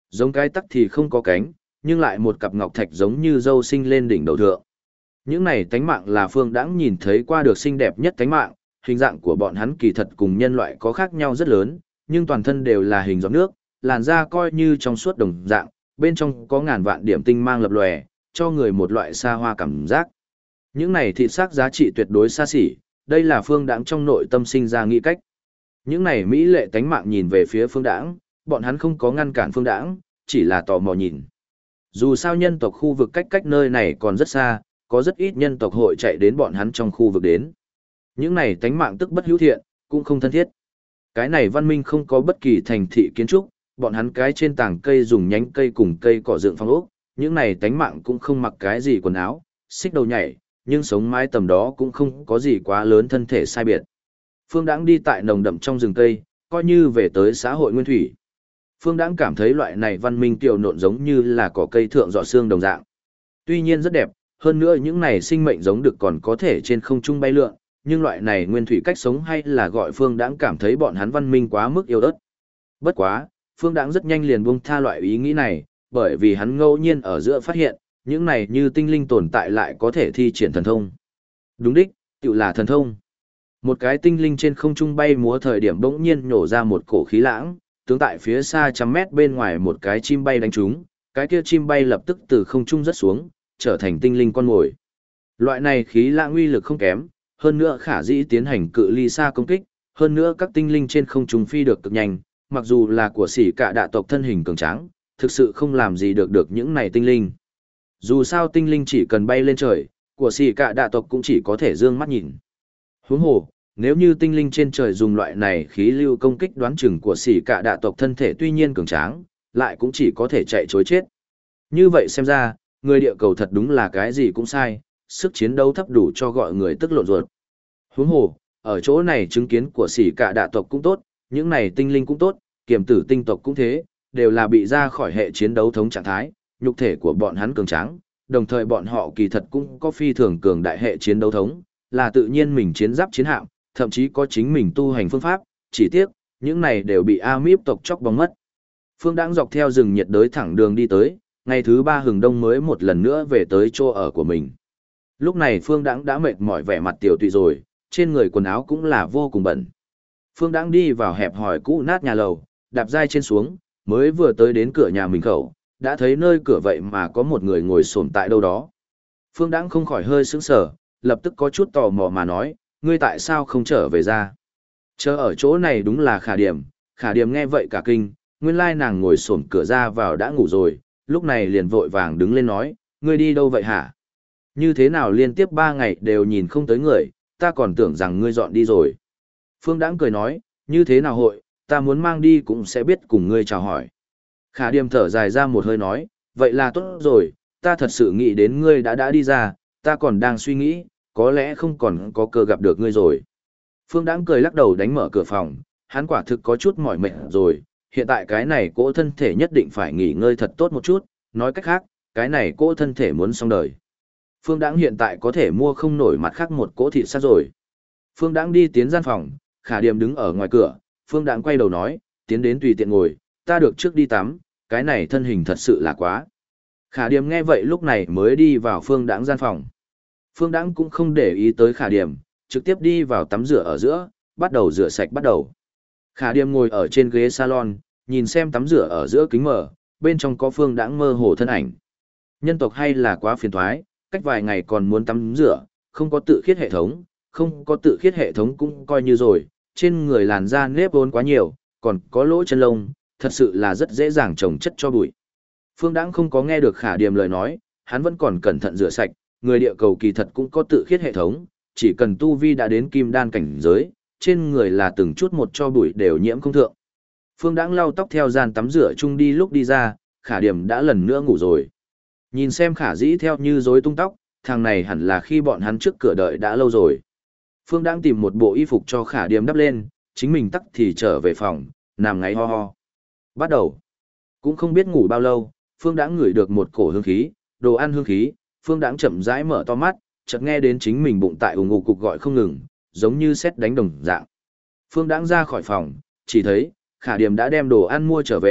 Giống cái tắc thì không có cánh, nhưng lại một cặp ngọc thạch giống như dâu sinh lên đỉnh đầu thượng. Những này tánh mạng là Phương Đãng nhìn thấy qua được xinh đẹp nhất tánh mạng, hình dạng của bọn hắn kỳ thật cùng nhân loại có khác nhau rất lớn, nhưng toàn thân đều là hình giọt nước, làn da coi như trong suốt đồng dạng, bên trong có ngàn vạn điểm tinh mang lập lòe, cho người một loại xa hoa cảm giác. Những này thịt xác giá trị tuyệt đối xa xỉ, đây là Phương Đãng trong nội tâm sinh ra nghĩ cách. Những này mỹ lệ tánh mạng nhìn về phía Phương Đãng, bọn hắn không có ngăn cản Phương Đãng, chỉ là tò mò nhìn. Dù sao nhân tộc khu vực cách nơi này còn rất xa, có rất ít nhân tộc hội chạy đến bọn hắn trong khu vực đến. Những này tánh mạng tức bất hữu thiện, cũng không thân thiết. Cái này văn minh không có bất kỳ thành thị kiến trúc, bọn hắn cái trên tảng cây dùng nhánh cây cùng cây cỏ dựng phong ốc, những này tánh mạng cũng không mặc cái gì quần áo, xích đầu nhảy, nhưng sống mái tầm đó cũng không có gì quá lớn thân thể sai biệt. Phương Đãng đi tại nồng đậm trong rừng cây, coi như về tới xã hội nguyên thủy. Phương Đãng cảm thấy loại này văn minh tiểu nộn giống như là cỏ cây thượng dọ xương đồng dạng. Tuy nhiên rất đẹp, hơn nữa những này sinh mệnh giống được còn có thể trên không trung bay lượn, nhưng loại này nguyên thủy cách sống hay là gọi Phương Đãng cảm thấy bọn hắn văn minh quá mức yêu ớt. Bất quá, Phương Đãng rất nhanh liền buông tha loại ý nghĩ này, bởi vì hắn ngẫu nhiên ở giữa phát hiện, những này như tinh linh tồn tại lại có thể thi triển thần thông. Đúng đích, tự là thần thông. Một cái tinh linh trên không trung bay múa thời điểm bỗng nhiên nổ ra một cổ khí lãng, tướng tại phía xa trăm mét bên ngoài một cái chim bay đánh trúng, cái kia chim bay lập tức từ không trung rớt xuống, trở thành tinh linh con mồi. Loại này khí lãng uy lực không kém, hơn nữa khả dĩ tiến hành cự ly xa công kích, hơn nữa các tinh linh trên không trung phi được cực nhanh, mặc dù là của sỉ cả đạ tộc thân hình cường tráng, thực sự không làm gì được những này tinh linh. Dù sao tinh linh chỉ cần bay lên trời, của sỉ cả đạ tộc cũng chỉ có thể dương mắt nhìn. Huống hồ, nếu như tinh linh trên trời dùng loại này khí lưu công kích đoán chừng của sỉ cả đạ tộc thân thể tuy nhiên cường tráng, lại cũng chỉ có thể chạy chối chết. Như vậy xem ra, người địa cầu thật đúng là cái gì cũng sai, sức chiến đấu thấp đủ cho gọi người tức lộn ruột. Huống hồ, ở chỗ này chứng kiến của sỉ cả đạ tộc cũng tốt, những này tinh linh cũng tốt, kiềm tử tinh tộc cũng thế, đều là bị ra khỏi hệ chiến đấu thống trạng thái, nhục thể của bọn hắn cường tráng, đồng thời bọn họ kỳ thật cũng có phi thường cường đại hệ chiến đấu thống, là tự nhiên mình chiến giáp chiến hạm, thậm chí có chính mình tu hành phương pháp, chỉ tiếc, những này đều bị Amip tộc chóc bóng mất. Phương Đãng dọc theo rừng nhiệt đới thẳng đường đi tới, ngày thứ 3 hừng đông mới một lần nữa về tới chỗ ở của mình. Lúc này Phương Đãng đã mệt mỏi vẻ mặt tiểu tụy rồi, trên người quần áo cũng là vô cùng bẩn. Phương Đãng đi vào hẹp hòi cũ nát nhà lầu, đạp dai trên xuống, mới vừa tới đến cửa nhà mình khẩu, đã thấy nơi cửa vậy mà có một người ngồi xổm tại đâu đó. Phương Đãng không khỏi hơi sững sờ, lập tức có chút tò mò mà nói, ngươi tại sao không trở về ra? Chờ ở chỗ này đúng là Khả Điểm nghe vậy cả kinh, nguyên lai nàng ngồi xổm cửa ra vào đã ngủ rồi, lúc này liền vội vàng đứng lên nói, ngươi đi đâu vậy hả? Như thế nào liên tiếp 3 ngày đều nhìn không tới người, ta còn tưởng rằng ngươi dọn đi rồi. Phương Đãng cười nói, như thế nào hội, ta muốn mang đi cũng sẽ biết cùng ngươi chào hỏi. Khả Điềm thở dài ra một hơi nói, vậy là tốt rồi, ta thật sự nghĩ đến ngươi đã đi ra, ta còn đang suy nghĩ, có lẽ không còn có cơ gặp được ngươi rồi. Phương Đãng cười lắc đầu đánh mở cửa phòng, hắn quả thực có chút mỏi mệt rồi, hiện tại cái này cỗ thân thể nhất định phải nghỉ ngơi thật tốt một chút, nói cách khác, cái này cỗ thân thể muốn xong đời. Phương Đãng hiện tại có thể mua không nổi mặt khác một cỗ thịt sắt rồi. Phương Đãng đi tiến gian phòng, Khả Điềm đứng ở ngoài cửa, Phương Đãng quay đầu nói, tiến đến tùy tiện ngồi, ta được trước đi tắm, cái này thân hình thật sự là quá. Khả Điềm nghe vậy lúc này mới đi vào Phương Đãng gian phòng. Phương Đãng cũng không để ý tới Khả Điềm, trực tiếp đi vào tắm rửa ở giữa, bắt đầu rửa sạch bắt đầu. Khả Điềm ngồi ở trên ghế salon, nhìn xem tắm rửa ở giữa kính mở, bên trong có Phương Đãng mơ hồ thân ảnh. Nhân tộc hay là quá phiền toái, cách vài ngày còn muốn tắm rửa, không có tự khiết hệ thống, không có tự khiết hệ thống cũng coi như rồi, trên người làn da nếp vốn quá nhiều, còn có lỗ chân lông, thật sự là rất dễ dàng trồng chất cho bụi. Phương Đãng không có nghe được Khả Điềm lời nói, hắn vẫn còn cẩn thận rửa sạch, người địa cầu kỳ thật cũng có tự khiết hệ thống, chỉ cần tu vi đã đến kim đan cảnh giới, trên người là từng chút một cho bụi đều nhiễm không thượng. Phương Đãng lau tóc theo gian tắm rửa chung đi lúc đi ra, Khả Điềm đã lần nữa ngủ rồi. Nhìn xem Khả Dĩ theo như rối tung tóc, thằng này hẳn là khi bọn hắn trước cửa đợi đã lâu rồi. Phương Đãng tìm một bộ y phục cho Khả Điềm đắp lên, chính mình tắc thì trở về phòng, nằm ngáy ho ho. Bắt đầu. Cũng không biết ngủ bao lâu, Phương Đãng ngửi được một cổ hương khí, đồ ăn hương khí, Phương Đãng chậm rãi mở to mắt, chợt nghe đến chính mình bụng tại ùng ục cục gọi không ngừng, giống như sét đánh đồng dạng. Phương Đãng ra khỏi phòng, chỉ thấy Khả Điềm đã đem đồ ăn mua trở về,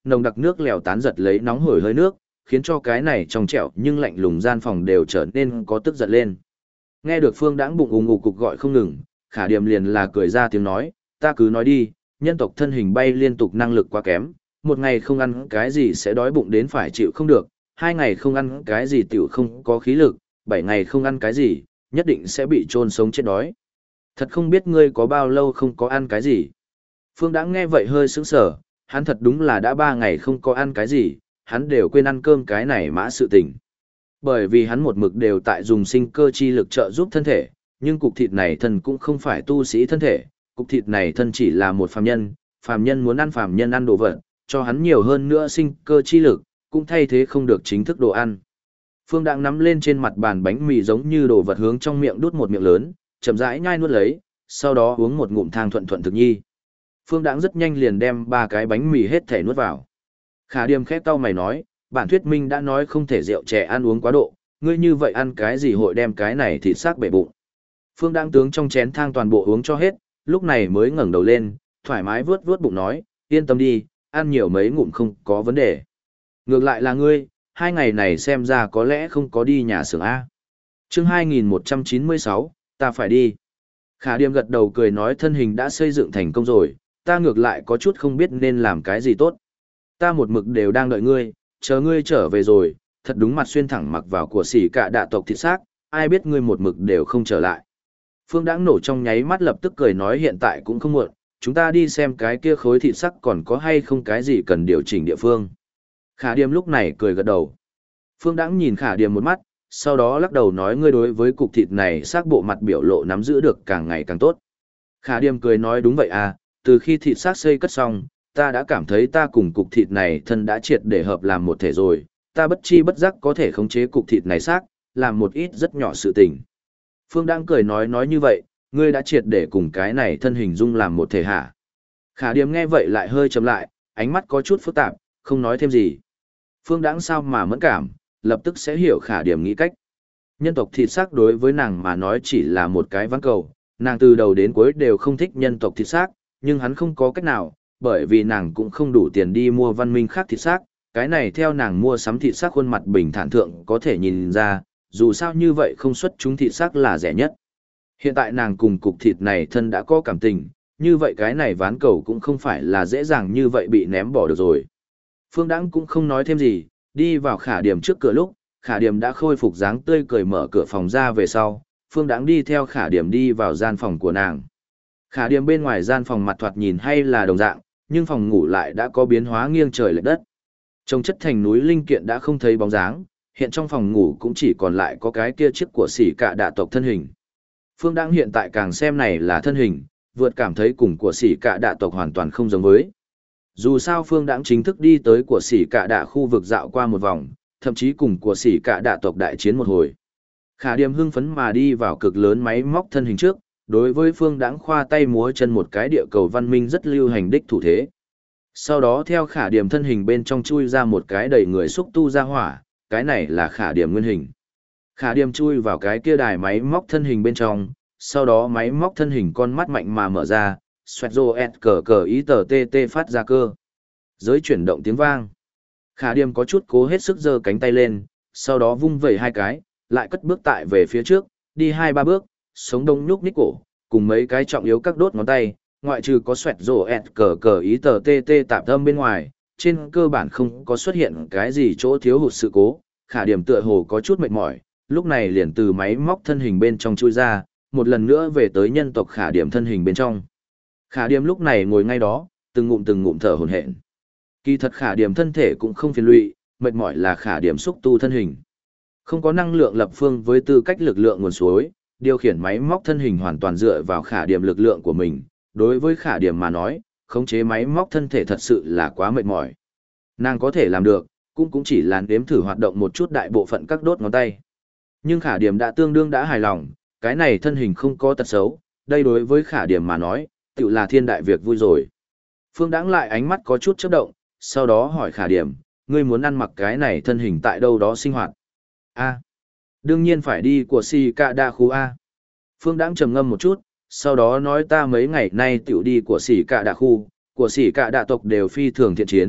nồng đặc nước lèo tán giật lấy nóng hổi hơi nước, khiến cho cái này trong trẻo nhưng lạnh lùng gian phòng đều trở nên có tức giận lên. Nghe được Phương Đãng bụng ù ngục cục gọi không ngừng, Khả Điềm liền là cười ra tiếng nói, ta cứ nói đi, nhân tộc thân hình bay liên tục năng lực quá kém, một ngày không ăn cái gì sẽ đói bụng đến phải chịu không được, 2 ngày không ăn cái gì tiểu không có khí lực, 7 ngày không ăn cái gì, nhất định sẽ bị chôn sống chết đói. Thật không biết ngươi có bao lâu không có ăn cái gì. Phương Đãng nghe vậy hơi sững sờ, hắn thật đúng là đã 3 ngày không có ăn cái gì, hắn đều quên ăn cơm cái này mã sự tình. Bởi vì hắn một mực đều tại dùng sinh cơ chi lực trợ giúp thân thể, nhưng cục thịt này thân cũng không phải tu sĩ thân thể, cục thịt này thân chỉ là một phàm nhân muốn ăn phàm nhân ăn đồ vật, cho hắn nhiều hơn nữa sinh cơ chi lực, cũng thay thế không được chính thức đồ ăn. Phương Đãng nắm lên trên mặt bàn bánh mì giống như đồ vật hướng trong miệng đút một miệng lớn, chậm rãi nhai nuốt lấy, sau đó uống một ngụm thang thuận thuận thực nhi. Phương Đãng rất nhanh liền đem 3 cái bánh mì hết thể nuốt vào. Khả Điềm khép cau mày nói, bản thuyết minh đã nói không thể rượu chè ăn uống quá độ, ngươi như vậy ăn cái gì hội đem cái này thịt xác bể bụng. Phương Đãng tướng trong chén thang toàn bộ uống cho hết, lúc này mới ngẩng đầu lên, thoải mái vuốt vuốt bụng nói, yên tâm đi, ăn nhiều mấy ngụm không có vấn đề. Ngược lại là ngươi, 2 ngày này xem ra có lẽ không có đi nhà xưởng A. Chương 2196, ta phải đi. Khả Điềm gật đầu cười nói thân hình đã xây dựng thành công rồi, ta ngược lại có chút không biết nên làm cái gì tốt. Ta một mực đều đang đợi ngươi, chờ ngươi trở về rồi, thật đúng mặt xuyên thẳng mặc vào của xỉ cả đạ tộc thịt xác, ai biết ngươi một mực đều không trở lại. Phương Đãng nổ trong nháy mắt lập tức cười nói hiện tại cũng không muộn, chúng ta đi xem cái kia khối thịt sắc còn có hay không cái gì cần điều chỉnh địa phương. Khả Điềm lúc này cười gật đầu. Phương Đãng nhìn Khả Điềm một mắt, sau đó lắc đầu nói ngươi đối với cục thịt này xác bộ mặt biểu lộ nắm giữ được càng ngày càng tốt. Khả Điềm cười nói đúng vậy à, từ khi thịt xác xây cất xong, ta đã cảm thấy ta cùng cục thịt này thân đã triệt để hợp làm một thể rồi, ta bất chi bất giác có thể khống chế cục thịt này xác, làm một ít rất nhỏ sự tình. Phương Đãng cười nói như vậy, ngươi đã triệt để cùng cái này thân hình dung làm một thể hả? Khả Điềm nghe vậy lại hơi chậm lại, ánh mắt có chút phức tạp, không nói thêm gì. Phương Đãng sao mà mẫn cảm, lập tức sẽ hiểu Khả Điềm nghĩ cách. Nhân tộc thịt xác đối với nàng mà nói chỉ là một cái ván cầu, nàng từ đầu đến cuối đều không thích nhân tộc thịt xác, nhưng hắn không có cách nào, bởi vì nàng cũng không đủ tiền đi mua văn minh khác thịt xác, cái này theo nàng mua sắm thịt xác khuôn mặt bình thản thượng có thể nhìn ra, dù sao như vậy không xuất chúng thịt xác là rẻ nhất. Hiện tại nàng cùng cục thịt này thân đã có cảm tình, như vậy cái này ván cầu cũng không phải là dễ dàng như vậy bị ném bỏ được rồi. Phương Đãng cũng không nói thêm gì, đi vào Khả Điềm trước cửa lúc, Khả Điềm đã khôi phục dáng tươi cười mở cửa phòng ra về sau, Phương Đãng đi theo Khả Điềm đi vào gian phòng của nàng. Khả Điềm bên ngoài gian phòng mặt thoạt nhìn hay là đồng dạng, nhưng phòng ngủ lại đã có biến hóa nghiêng trời lệch đất. Trông chất thành núi linh kiện đã không thấy bóng dáng, hiện trong phòng ngủ cũng chỉ còn lại có cái kia chiếc của xỉ cả đạ tộc thân hình. Phương Đãng hiện tại càng xem này là thân hình, vượt cảm thấy cùng của xỉ cả đạ tộc hoàn toàn không giống với. Dù sao Phương Đãng chính thức đi tới của xỉ cả đạ khu vực dạo qua một vòng, thậm chí cùng của xỉ cả đạ tộc đại chiến một hồi. Khả Điềm hưng phấn mà đi vào cực lớn máy móc thân hình trước, đối với Phương Đãng khoa tay múa chân một cái địa cầu văn minh rất lưu hành đích thủ thế. Sau đó theo Khả Điềm thân hình bên trong chui ra một cái đầy người xúc tu ra hỏa, cái này là Khả Điềm nguyên hình. Khả Điềm chui vào cái kia đài máy móc thân hình bên trong, sau đó máy móc thân hình con mắt mạnh mà mở ra, xoẹt rô ẹt cờ cờ ý tờ tê tê phát ra cơ. Giới chuyển động tiếng vang. Khả Điềm có chút cố hết sức giơ cánh tay lên, sau đó vung vẩy 2 cái, lại cất bước tại về phía trước, đi 2-3 bước, sống đông nhúc nhích cổ, cùng mấy cái trọng yếu các đốt ngón tay, ngoại trừ có xoẹt rổ ẹt cờ cờ ý tờ tê tê tạp âm bên ngoài, trên cơ bản không có xuất hiện cái gì chỗ thiếu hụt sự cố. Khả Điềm tựa hồ có chút mệt mỏi, lúc này liền từ máy móc thân hình bên trong chui ra, một lần nữa về tới nhân tộc Khả Điềm thân hình bên trong. Khả Điềm lúc này ngồi ngay đó, từng ngụm thở hổn hển. Kỳ thật Khả Điềm thân thể cũng không phiền lụy, mệt mỏi là Khả Điềm xúc tu thân hình. Không có năng lượng lập phương với tư cách lực lượng nguồn suối, điều khiển máy móc thân hình hoàn toàn dựa vào Khả Điềm lực lượng của mình. Đối với Khả Điềm mà nói, khống chế máy móc thân thể thật sự là quá mệt mỏi. Nàng có thể làm được, cũng chỉ là đếm thử hoạt động một chút đại bộ phận các đốt ngón tay. Nhưng Khả Điềm đã tương đương đã hài lòng, cái này thân hình không có tật xấu, đây đối với Khả Điềm mà nói, tự là thiên đại việc vui rồi. Phương Đãng lại ánh mắt có chút chớp động, sau đó hỏi Khả Điềm, ngươi muốn ăn mặc cái này thân hình tại đâu đó sinh hoạt? A, đương nhiên phải đi của Si Ca Đa khu A. Phương Đãng trầm ngâm một chút, sau đó nói ta mấy ngày nay tiểu đi của Sĩ Cả Đạ khu, của Sĩ Cả Đạ tộc đều phi thường thiện chiến,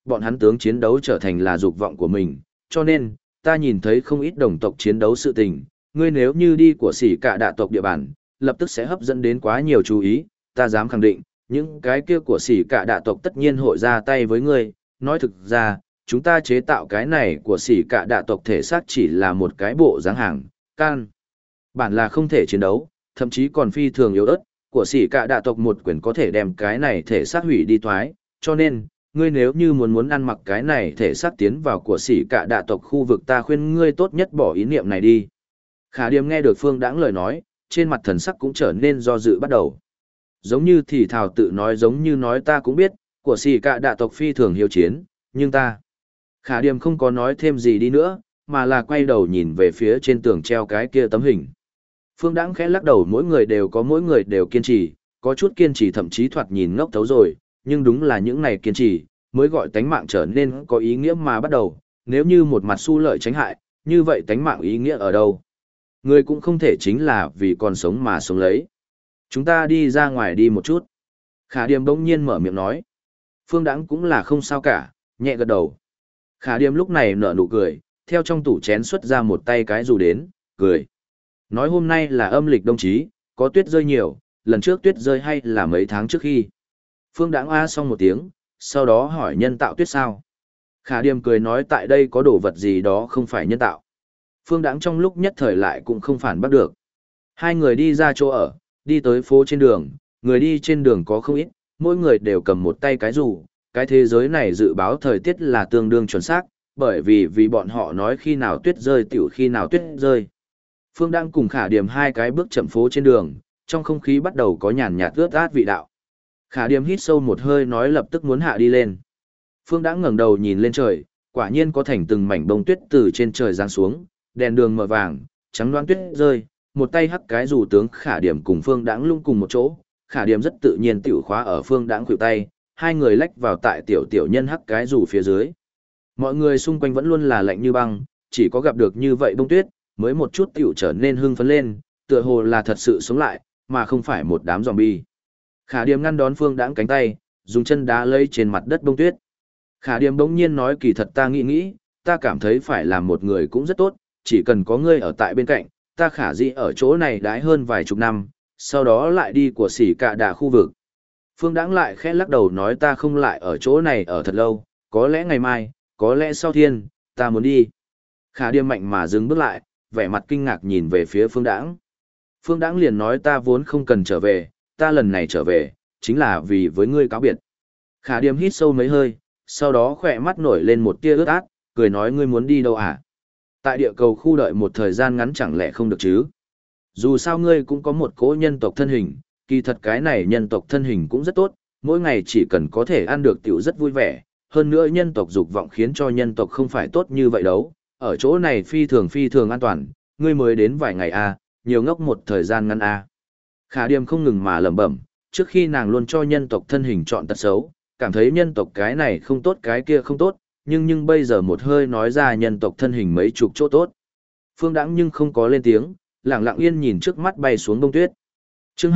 bọn hắn tướng chiến đấu trở thành là dục vọng của mình, cho nên, ta nhìn thấy không ít đồng tộc chiến đấu sự tình, ngươi nếu như đi của sỉ cả đạ tộc địa bàn, lập tức sẽ hấp dẫn đến quá nhiều chú ý, ta dám khẳng định, những cái kia của sỉ cả đạ tộc tất nhiên hội ra tay với ngươi, nói thực ra, chúng ta chế tạo cái này của sỉ cả đạ tộc thể xác chỉ là một cái bộ dáng hàng, can. Bản là không thể chiến đấu, thậm chí còn phi thường yếu ớt, của sỉ cả đạ tộc một quyền có thể đem cái này thể xác hủy đi thoái, cho nên, ngươi nếu như muốn ăn mặc cái này thể xác tiến vào của sỉ cả đạ tộc khu vực ta khuyên ngươi tốt nhất bỏ ý niệm này đi. Khả Điềm nghe được Phương Đãng lời nói, trên mặt thần sắc cũng trở nên do dự bắt đầu. Giống như thì thào tự nói giống như nói ta cũng biết, của sỉ cả đạ tộc phi thường hiếu chiến, nhưng ta. Khả Điềm không có nói thêm gì đi nữa, mà là quay đầu nhìn về phía trên tường treo cái kia tấm hình. Phương Đãng khẽ lắc đầu mỗi người đều kiên trì, có chút kiên trì thậm chí thoạt nhìn ngốc thấu rồi, nhưng đúng là những này kiên trì, mới gọi tánh mạng trở nên có ý nghĩa mà bắt đầu, nếu như một mặt xu lợi tránh hại, như vậy tánh mạng ý nghĩa ở đâu? Người cũng không thể chính là vì còn sống mà sống lấy. Chúng ta đi ra ngoài đi một chút. Khả Điềm bỗng nhiên mở miệng nói. Phương Đãng cũng là không sao cả, nhẹ gật đầu. Khả Điềm lúc này nở nụ cười, theo trong tủ chén xuất ra một tay cái dù đến, cười. Nói hôm nay là âm lịch đồng chí, có tuyết rơi nhiều, lần trước tuyết rơi hay là mấy tháng trước khi. Phương Đãng a xong một tiếng, sau đó hỏi nhân tạo tuyết sao. Khả Điềm cười nói tại đây có đồ vật gì đó không phải nhân tạo. Phương Đãng trong lúc nhất thời lại cũng không phản bắt được. Hai người đi ra chỗ ở, đi tới phố trên đường, người đi trên đường có không ít, mỗi người đều cầm một tay cái dù. Cái thế giới này dự báo thời tiết là tương đương chuẩn xác, bởi vì bọn họ nói khi nào tuyết rơi tiểu khi nào tuyết rơi. Phương Đãng cùng Khả Điềm hai cái bước chậm phố trên đường, trong không khí bắt đầu có nhàn nhạt ướt át vị đạo. Khả Điềm hít sâu một hơi nói lập tức muốn hạ đi lên. Phương Đãng ngẩng đầu nhìn lên trời, quả nhiên có thành từng mảnh bông tuyết từ trên trời giáng xuống, đèn đường mờ vàng, trắng loáng tuyết rơi, một tay hắc cái dù tướng Khả Điềm cùng Phương Đãng lung cùng một chỗ, Khả Điềm rất tự nhiên tiểu khóa ở Phương Đãng khuỷu tay, hai người lách vào tại tiểu nhân hắc cái dù phía dưới. Mọi người xung quanh vẫn luôn là lạnh như băng, chỉ có gặp được như vậy bông tuyết, mới một chút tiểu trở nên hưng phấn lên, tựa hồ là thật sự sống lại, mà không phải một đám zombie. Khả Điềm ngăn đón Phương Đãng cánh tay, dùng chân đá lấy trên mặt đất bông tuyết. Khả Điềm bỗng nhiên nói kỳ thật ta nghĩ, ta cảm thấy phải làm một người cũng rất tốt, chỉ cần có ngươi ở tại bên cạnh, ta khả dĩ ở chỗ này đãi hơn vài chục năm, sau đó lại đi của sỉ cả đà khu vực. Phương Đãng lại khẽ lắc đầu nói ta không lại ở chỗ này ở thật lâu, có lẽ ngày mai, có lẽ sau thiên, ta muốn đi. Khả Điềm mạnh mà dừng bước lại, vẻ mặt kinh ngạc nhìn về phía Phương Đãng. Phương Đãng liền nói ta vốn không cần trở về, ta lần này trở về, chính là vì với ngươi cáo biệt. Khả Điềm hít sâu mấy hơi, sau đó khỏe mắt nổi lên một tia ướt át, cười nói ngươi muốn đi đâu hả? Tại địa cầu khu đợi một thời gian ngắn chẳng lẽ không được chứ? Dù sao ngươi cũng có một cỗ nhân tộc thân hình, kỳ thật cái này nhân tộc thân hình cũng rất tốt, mỗi ngày chỉ cần có thể ăn được tiểu rất vui vẻ, hơn nữa nhân tộc dục vọng khiến cho nhân tộc không phải tốt như vậy đâu, ở chỗ này phi thường an toàn, ngươi mới đến vài ngày a, nhiều ngốc một thời gian ngắn a. Khả Điềm không ngừng mà lẩm bẩm, trước khi nàng luôn cho nhân tộc thân hình chọn tật xấu, cảm thấy nhân tộc cái này không tốt cái kia không tốt, nhưng bây giờ một hơi nói ra nhân tộc thân hình mấy chục chỗ tốt. Phương Đãng nhưng không có lên tiếng, lặng lặng yên nhìn trước mắt bay xuống bông tuyết. Chương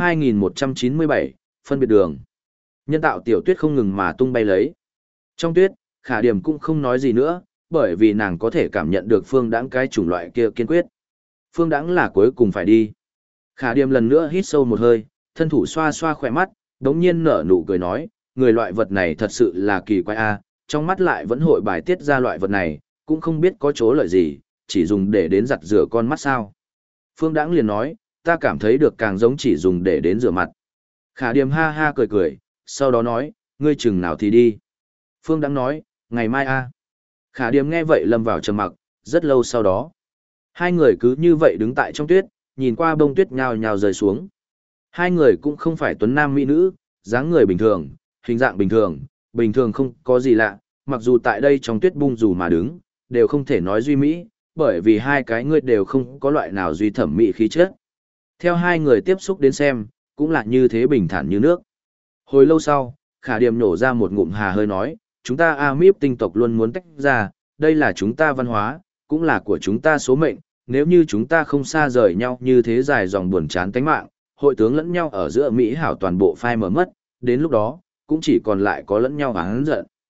2197, phân biệt đường. Nhân tạo tiểu tuyết không ngừng mà tung bay lấy. Trong tuyết, Khả Điềm cũng không nói gì nữa, bởi vì nàng có thể cảm nhận được Phương Đãng cái chủng loại kia kiên quyết. Phương Đãng là cuối cùng phải đi. Khả Điềm lần nữa hít sâu một hơi, thân thủ xoa xoa khỏe mắt, đống nhiên nở nụ cười nói, người loại vật này thật sự là kỳ quái a, trong mắt lại vẫn hội bài tiết ra loại vật này, cũng không biết có chỗ lợi gì, chỉ dùng để đến giặt rửa con mắt sao. Phương Đãng liền nói, ta cảm thấy được càng giống chỉ dùng để đến rửa mặt. Khả Điềm ha ha cười cười, sau đó nói, ngươi chừng nào thì đi. Phương Đãng nói, ngày mai a. Khả Điềm nghe vậy lâm vào trầm mặc, rất lâu sau đó. Hai người cứ như vậy đứng tại trong tuyết, nhìn qua bông tuyết nhào nhào rơi xuống. Hai người cũng không phải tuấn nam mỹ nữ, dáng người bình thường, hình dạng bình thường không có gì lạ, mặc dù tại đây trong tuyết bung dù mà đứng, đều không thể nói duy mỹ, bởi vì hai cái người đều không có loại nào duy thẩm mỹ khí chất. Theo hai người tiếp xúc đến xem, cũng là như thế bình thản như nước. Hồi lâu sau, Khả Điềm nổ ra một ngụm hà hơi nói, chúng ta Amip tinh tộc luôn muốn tách ra, đây là chúng ta văn hóa, cũng là của chúng ta số mệnh, nếu như chúng ta không xa rời nhau như thế dài dòng buồn chán tánh mạng, hội tướng lẫn nhau ở giữa Mỹ hảo toàn bộ phai mở mất, đến lúc đó, cũng chỉ còn lại có lẫn nhau oán giận.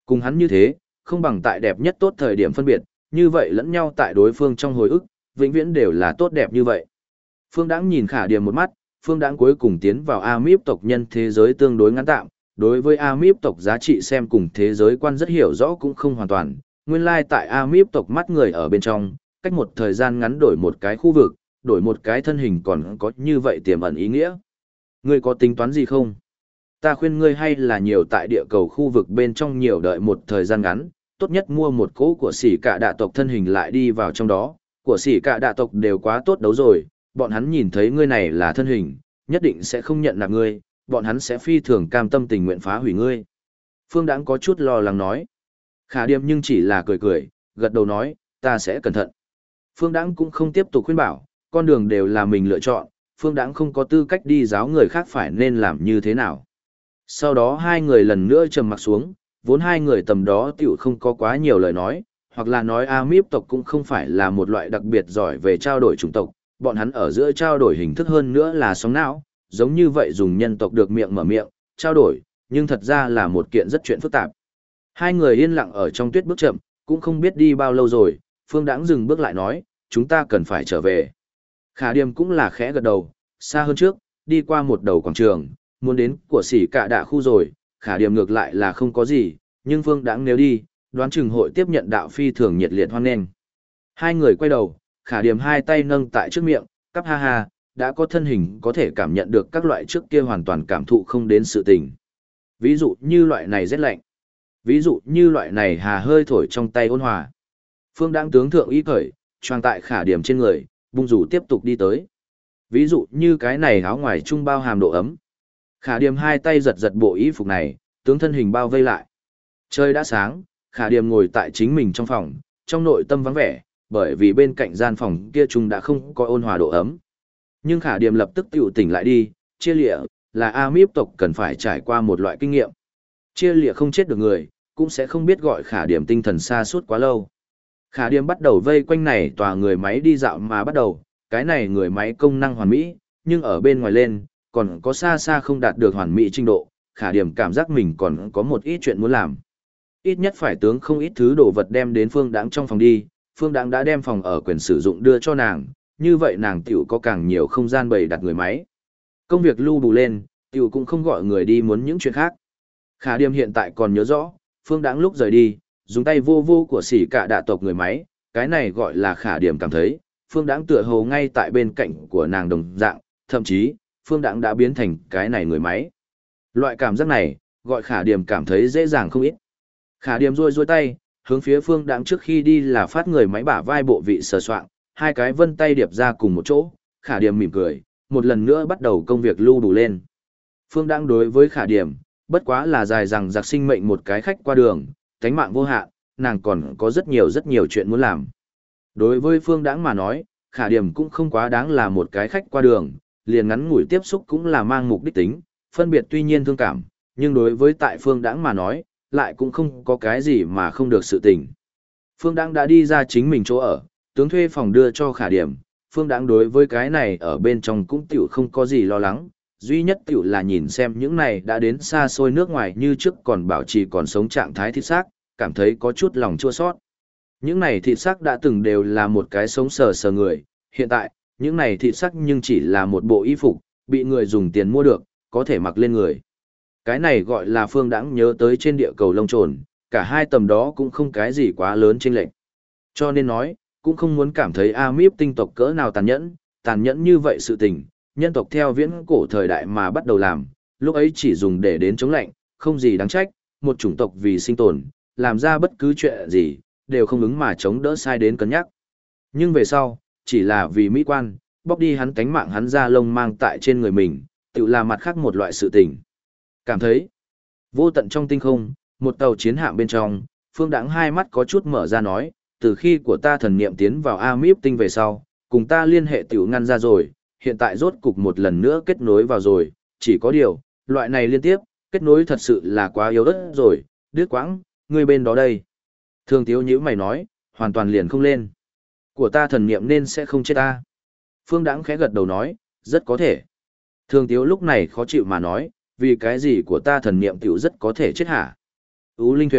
Cùng hắn như thế, không bằng tại đẹp nhất tốt thời điểm phân biệt, như vậy lẫn nhau tại đối phương trong hồi ức, vĩnh viễn đều là tốt đẹp như vậy. Phương Đãng nhìn Khả Điềm một mắt, Phương Đãng cuối cùng tiến vào Amip tộc nhân thế giới tương đối ngắn tạm, đối với Amip tộc giá trị xem cùng thế giới quan rất hiểu rõ cũng không hoàn toàn, nguyên lai tại Amip tộc mắt người ở bên trong, cách một thời gian ngắn đổi một cái khu vực, đổi một cái thân hình còn có như vậy tiềm ẩn ý nghĩa. Ngươi có tính toán gì không? Ta khuyên ngươi hay là nhiều tại địa cầu khu vực bên trong nhiều đợi một thời gian ngắn, tốt nhất mua một cỗ của sỉ cả đạ tộc thân hình lại đi vào trong đó, của sỉ cả đạ tộc đều quá tốt đấu rồi, bọn hắn nhìn thấy ngươi này là thân hình, nhất định sẽ không nhận nạp ngươi, bọn hắn sẽ phi thường cam tâm tình nguyện phá hủy ngươi. Phương Đãng có chút lo lắng nói. Khả Điềm nhưng chỉ là cười cười, gật đầu nói, ta sẽ cẩn thận. Phương Đãng cũng không tiếp tục khuyên bảo, con đường đều là mình lựa chọn, Phương Đãng không có tư cách đi giáo người khác phải nên làm như thế nào. Sau đó hai người lần nữa trầm mặc xuống, vốn hai người tầm đó tiểu không có quá nhiều lời nói, hoặc là nói Amip tộc cũng không phải là một loại đặc biệt giỏi về trao đổi chủng tộc, bọn hắn ở giữa trao đổi hình thức hơn nữa là sóng não, giống như vậy dùng nhân tộc được miệng mở miệng, trao đổi, nhưng thật ra là một kiện rất chuyện phức tạp. Hai người yên lặng ở trong tuyết bước chậm, cũng không biết đi bao lâu rồi, Phương Đãng dừng bước lại nói, chúng ta cần phải trở về. Khả Điềm cũng là khẽ gật đầu, xa hơn trước, đi qua một đầu quảng trường, muốn đến của sỉ cả đạ khu rồi, Khả Điềm ngược lại là không có gì, nhưng Phương Đãng nếu đi, đoán chừng hội tiếp nhận đạo phi thường nhiệt liệt hoan nghênh. Hai người quay đầu, Khả Điềm hai tay nâng tại trước miệng, cắp ha ha, đã có thân hình có thể cảm nhận được các loại trước kia hoàn toàn cảm thụ không đến sự tình. Ví dụ như loại này rét lạnh. Ví dụ như loại này hà hơi thổi trong tay ôn hòa. Phương Đãng tướng thượng y cởi, choàng tại Khả Điềm trên người, bung rủ tiếp tục đi tới. Ví dụ như cái này áo ngoài trung bao hàm độ ấm. Khả Điềm hai tay giật giật bộ y phục này, tướng thân hình bao vây lại. Trời đã sáng, Khả Điềm ngồi tại chính mình trong phòng, trong nội tâm vắng vẻ, bởi vì bên cạnh gian phòng kia trung đã không có ôn hòa độ ấm. Nhưng Khả Điềm lập tức tiểu tỉnh lại đi, chia lịa, là Amip tộc cần phải trải qua một loại kinh nghiệm. Chia lịa không chết được người, cũng sẽ không biết gọi Khả Điềm tinh thần xa suốt quá lâu. Khả Điềm bắt đầu vây quanh này tòa người máy đi dạo mà bắt đầu, cái này người máy công năng hoàn mỹ, nhưng ở bên ngoài lên, còn có xa xa không đạt được hoàn mỹ trình độ, Khả Điềm cảm giác mình còn có một ít chuyện muốn làm. Ít nhất phải tướng không ít thứ đồ vật đem đến Phương Đãng trong phòng đi, Phương Đãng đã đem phòng ở quyền sử dụng đưa cho nàng, như vậy nàng tiểu có càng nhiều không gian bày đặt người máy. Công việc lưu bù lên, tiểu cũng không gọi người đi muốn những chuyện khác. Khả Điềm hiện tại còn nhớ rõ, Phương Đãng lúc rời đi, dùng tay vô vô của sỉ cả đạ tộc người máy, cái này gọi là Khả Điềm cảm thấy, Phương Đãng tựa hồ ngay tại bên cạnh của nàng đồng dạng, thậm chí, Phương Đãng đã biến thành cái này người máy. Loại cảm giác này, gọi Khả Điềm cảm thấy dễ dàng không ít. Khả Điềm rôi tay, hướng phía Phương Đãng trước khi đi là phát người máy bả vai bộ vị sờ soạng, hai cái vân tay điệp ra cùng một chỗ, Khả Điềm mỉm cười, một lần nữa bắt đầu công việc lưu đủ lên. Phương Đãng đối với Khả Điềm, bất quá là dài rằng giặc sinh mệnh một cái khách qua đường, tánh mạng vô hạn, nàng còn có rất nhiều chuyện muốn làm. Đối với Phương Đãng mà nói, Khả Điềm cũng không quá đáng là một cái khách qua đường, liền ngắn ngủi tiếp xúc cũng là mang mục đích tính, phân biệt tuy nhiên thương cảm, nhưng đối với tại Phương Đãng mà nói, lại cũng không có cái gì mà không được sự tình. Phương Đãng đã đi ra chính mình chỗ ở, tướng thuê phòng đưa cho Khả Điềm, Phương Đãng đối với cái này ở bên trong cũng tiểu không có gì lo lắng, duy nhất tiểu là nhìn xem những này đã đến xa xôi nước ngoài như trước còn bảo trì còn sống trạng thái thịt xác, cảm thấy có chút lòng chua xót. Những này thịt xác đã từng đều là một cái sống sờ sờ người, hiện tại, những này thịt xác nhưng chỉ là một bộ y phục, bị người dùng tiền mua được, có thể mặc lên người. Cái này gọi là Phương Đãng nhớ tới trên địa cầu lông trồn, cả hai tầm đó cũng không cái gì quá lớn chênh lệch. Cho nên nói, cũng không muốn cảm thấy Amip tinh tộc cỡ nào tàn nhẫn như vậy sự tình, nhân tộc theo viễn cổ thời đại mà bắt đầu làm, lúc ấy chỉ dùng để đến chống lạnh, không gì đáng trách, một chủng tộc vì sinh tồn, làm ra bất cứ chuyện gì, đều không ứng mà chống đỡ sai đến cân nhắc. Nhưng về sau, chỉ là vì mỹ quan, bóc đi hắn tánh mạng hắn ra lông mang tại trên người mình, tự là mặt khác một loại sự tình. Cảm thấy, vô tận trong tinh không, một tàu chiến hạm bên trong, Phương Đãng hai mắt có chút mở ra nói, từ khi của ta thần niệm tiến vào Amip tinh về sau, cùng ta liên hệ tiểu ngăn ra rồi, hiện tại rốt cục một lần nữa kết nối vào rồi, chỉ có điều, loại này liên tiếp, kết nối thật sự là quá yếu ớt rồi, đứt quãng, người bên đó đây. Thường Tiếu nhữ mày nói, hoàn toàn liền không lên. Của ta thần niệm nên sẽ không chết ta. Phương Đãng khẽ gật đầu nói, rất có thể. Thường Tiếu lúc này khó chịu mà nói, vì cái gì của ta thần niệm tiểu rất có thể chết hả? Ú Linh Thuyền,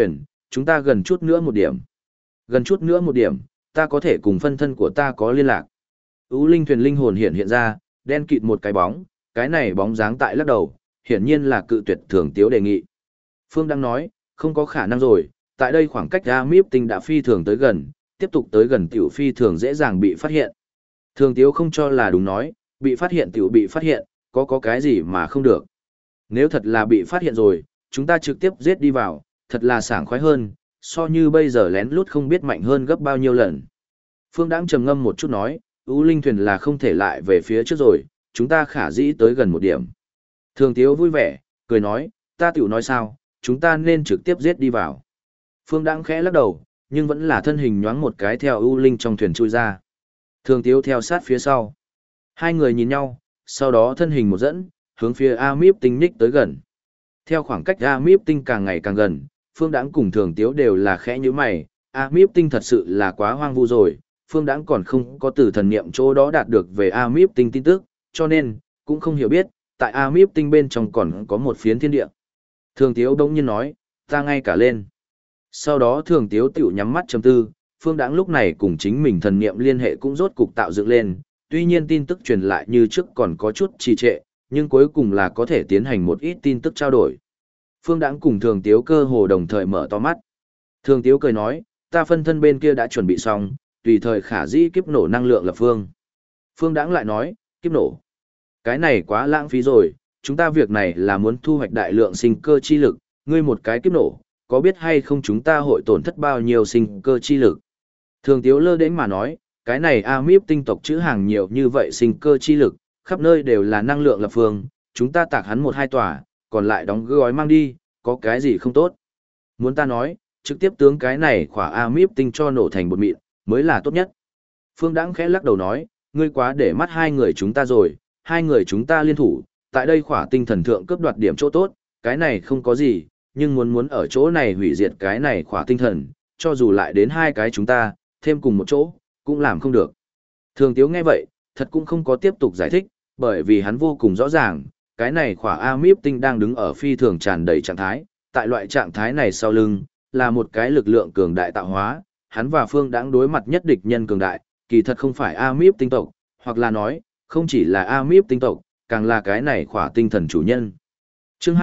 chúng ta gần chút nữa một điểm. Gần chút nữa một điểm, ta có thể cùng phân thân của ta có liên lạc. U linh thuyền linh hồn hiện ra, đen kịt một cái bóng, cái này bóng dáng tại lắc đầu, hiển nhiên là cự tuyệt Thường Tiếu đề nghị. Phương đang nói, không có khả năng rồi, tại đây khoảng cách Amip tinh đã phi thường tới gần, tiếp tục tới gần tiểu phi thường dễ dàng bị phát hiện. Thường Tiếu không cho là đúng nói, bị phát hiện tiểu bị phát hiện, có cái gì mà không được. Nếu thật là bị phát hiện rồi, chúng ta trực tiếp giết đi vào, thật là sảng khoái hơn, so như bây giờ lén lút không biết mạnh hơn gấp bao nhiêu lần. Phương Đãng trầm ngâm một chút nói, U linh thuyền là không thể lại về phía trước rồi, chúng ta khả dĩ tới gần một điểm. Thường Tiếu vui vẻ, cười nói, ta tiểu nói sao, chúng ta nên trực tiếp giết đi vào. Phương Đãng khẽ lắc đầu, nhưng vẫn là thân hình nhoáng một cái theo U linh trong thuyền chui ra. Thường Tiếu theo sát phía sau. Hai người nhìn nhau, sau đó thân hình một dẫn, hướng phía Amip tinh nhích tới gần. Theo khoảng cách Amip tinh càng ngày càng gần, Phương Đãng cùng Thường Tiếu đều là khẽ như mày, Amip tinh thật sự là quá hoang vu rồi, Phương Đãng còn không có từ thần niệm chỗ đó đạt được về Amip tinh tin tức, cho nên, cũng không hiểu biết, tại Amip tinh bên trong còn có một phiến thiên địa. Thường Tiếu đống nhiên nói, ta ngay cả lên. Sau đó Thường Tiếu tiểu nhắm mắt trầm tư, Phương Đãng lúc này cùng chính mình thần niệm liên hệ cũng rốt cục tạo dựng lên, tuy nhiên tin tức truyền lại như trước còn có chút trì trệ, nhưng cuối cùng là có thể tiến hành một ít tin tức trao đổi. Phương Đãng cùng Thường Tiếu cơ hồ đồng thời mở to mắt. Thường Tiếu cười nói, ta phân thân bên kia đã chuẩn bị xong, tùy thời khả dĩ kiếp nổ năng lượng lập phương. Phương Đãng lại nói, kiếp nổ. Cái này quá lãng phí rồi, chúng ta việc này là muốn thu hoạch đại lượng sinh cơ chi lực, ngươi một cái kiếp nổ, có biết hay không chúng ta hội tổn thất bao nhiêu sinh cơ chi lực. Thường Tiếu lơ đến mà nói, cái này Amip tinh tộc chữ hàng nhiều như vậy sinh cơ chi lực, khắp nơi đều là năng lượng lập phương, chúng ta tạc hắn một hai tòa, còn lại đóng gói mang đi, có cái gì không tốt. Muốn ta nói, trực tiếp tướng cái này khỏa Amip tinh cho nổ thành bột mịn, mới là tốt nhất. Phương Đãng khẽ lắc đầu nói, ngươi quá để mắt hai người chúng ta rồi, hai người chúng ta liên thủ, tại đây khỏa tinh thần thượng cướp đoạt điểm chỗ tốt, cái này không có gì, nhưng muốn ở chỗ này hủy diệt cái này khỏa tinh thần, cho dù lại đến hai cái chúng ta, thêm cùng một chỗ, cũng làm không được. Thường Tiếu nghe vậy, thật cũng không có tiếp tục giải thích, bởi vì hắn vô cùng rõ ràng, cái này khỏa Amip tinh đang đứng ở phi thường tràn đầy trạng thái, tại loại trạng thái này sau lưng, là một cái lực lượng cường đại tạo hóa, hắn và Phương Đãng đối mặt nhất địch nhân cường đại, kỳ thật không phải Amip tinh tộc, hoặc là nói, không chỉ là Amip tinh tộc, càng là cái này khỏa tinh thần chủ nhân. Chương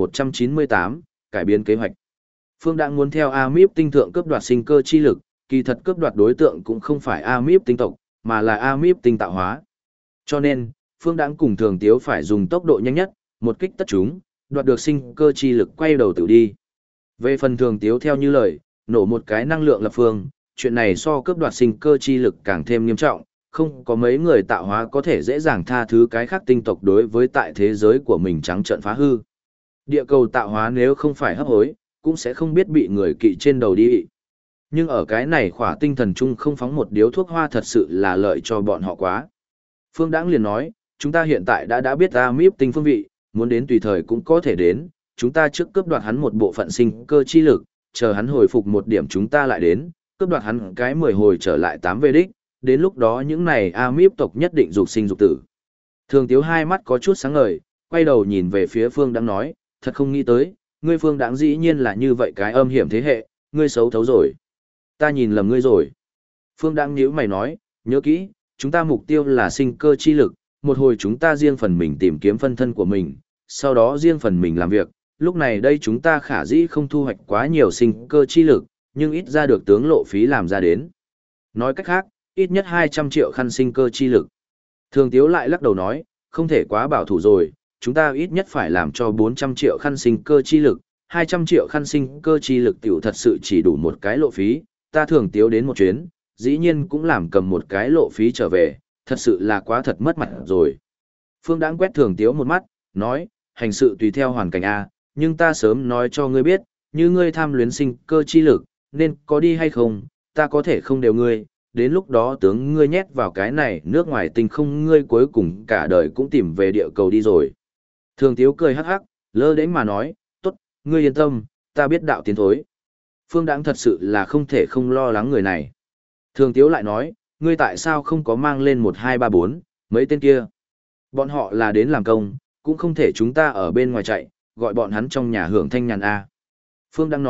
2198, cải biến kế hoạch. Phương Đãng muốn theo Amip tinh thượng cướp đoạt sinh cơ chi lực, kỳ thật cướp đoạt đối tượng cũng không phải Amip tinh tộc, mà là Amip tinh tạo hóa. Cho nên, Phương Đãng cùng Thường Tiếu phải dùng tốc độ nhanh nhất, một kích tất chúng, đoạt được sinh cơ chi lực quay đầu tự đi. Về phần Thường Tiếu theo như lời, nổ một cái năng lượng lập phương, chuyện này so cướp đoạt sinh cơ chi lực càng thêm nghiêm trọng, không có mấy người tạo hóa có thể dễ dàng tha thứ cái khác tinh tộc đối với tại thế giới của mình trắng trợn phá hư. Địa cầu tạo hóa nếu không phải hấp hối, cũng sẽ không biết bị người kỵ trên đầu đi. Nhưng ở cái này khỏa tinh thần chung không phóng một điếu thuốc hoa thật sự là lợi cho bọn họ quá. Phương Đãng liền nói, chúng ta hiện tại đã biết Amip tinh phương vị, muốn đến tùy thời cũng có thể đến, chúng ta trước cướp đoạt hắn một bộ phận sinh cơ chi lực, chờ hắn hồi phục một điểm chúng ta lại đến, cướp đoạt hắn cái 10 hồi trở lại 8 về đích, đến lúc đó những này Amip tộc nhất định dục sinh dục tử. Thường Tiếu hai mắt có chút sáng ngời, quay đầu nhìn về phía Phương Đãng nói, thật không nghĩ tới, ngươi Phương Đãng dĩ nhiên là như vậy cái âm hiểm thế hệ, ngươi xấu thấu rồi. Ta nhìn lầm ngươi rồi. Phương Đãng nhíu mày nói, nhớ kỹ, chúng ta mục tiêu là sinh cơ chi lực, một hồi chúng ta riêng phần mình tìm kiếm phân thân của mình, sau đó riêng phần mình làm việc, lúc này đây chúng ta khả dĩ không thu hoạch quá nhiều sinh cơ chi lực, nhưng ít ra được tướng lộ phí làm ra đến. Nói cách khác, ít nhất 200 triệu khăn sinh cơ chi lực. Thường Tiếu lại lắc đầu nói, không thể quá bảo thủ rồi, chúng ta ít nhất phải làm cho 400 triệu khăn sinh cơ chi lực, 200 triệu khăn sinh cơ chi lực tiểu thật sự chỉ đủ một cái lộ phí, ta Thường Tiếu đến một chuyến, dĩ nhiên cũng làm cầm một cái lộ phí trở về, thật sự là quá thật mất mặt rồi. Phương Đãng quét Thường Tiếu một mắt, nói, hành sự tùy theo hoàn cảnh A, nhưng ta sớm nói cho ngươi biết, như ngươi tham luyến sinh cơ chi lực, nên có đi hay không, ta có thể không đều ngươi, đến lúc đó tướng ngươi nhét vào cái này nước ngoài tình không ngươi cuối cùng cả đời cũng tìm về địa cầu đi rồi. Thường Tiếu cười hắc hắc, lơ đễnh mà nói, tốt, ngươi yên tâm, ta biết đạo tiến thối. Phương Đãng thật sự là không thể không lo lắng người này. Thường Tiếu lại nói, ngươi tại sao không có mang lên 1234, mấy tên kia? Bọn họ là đến làm công, cũng không thể chúng ta ở bên ngoài chạy, gọi bọn hắn trong nhà hưởng thanh nhàn A. Phương Đãng nói,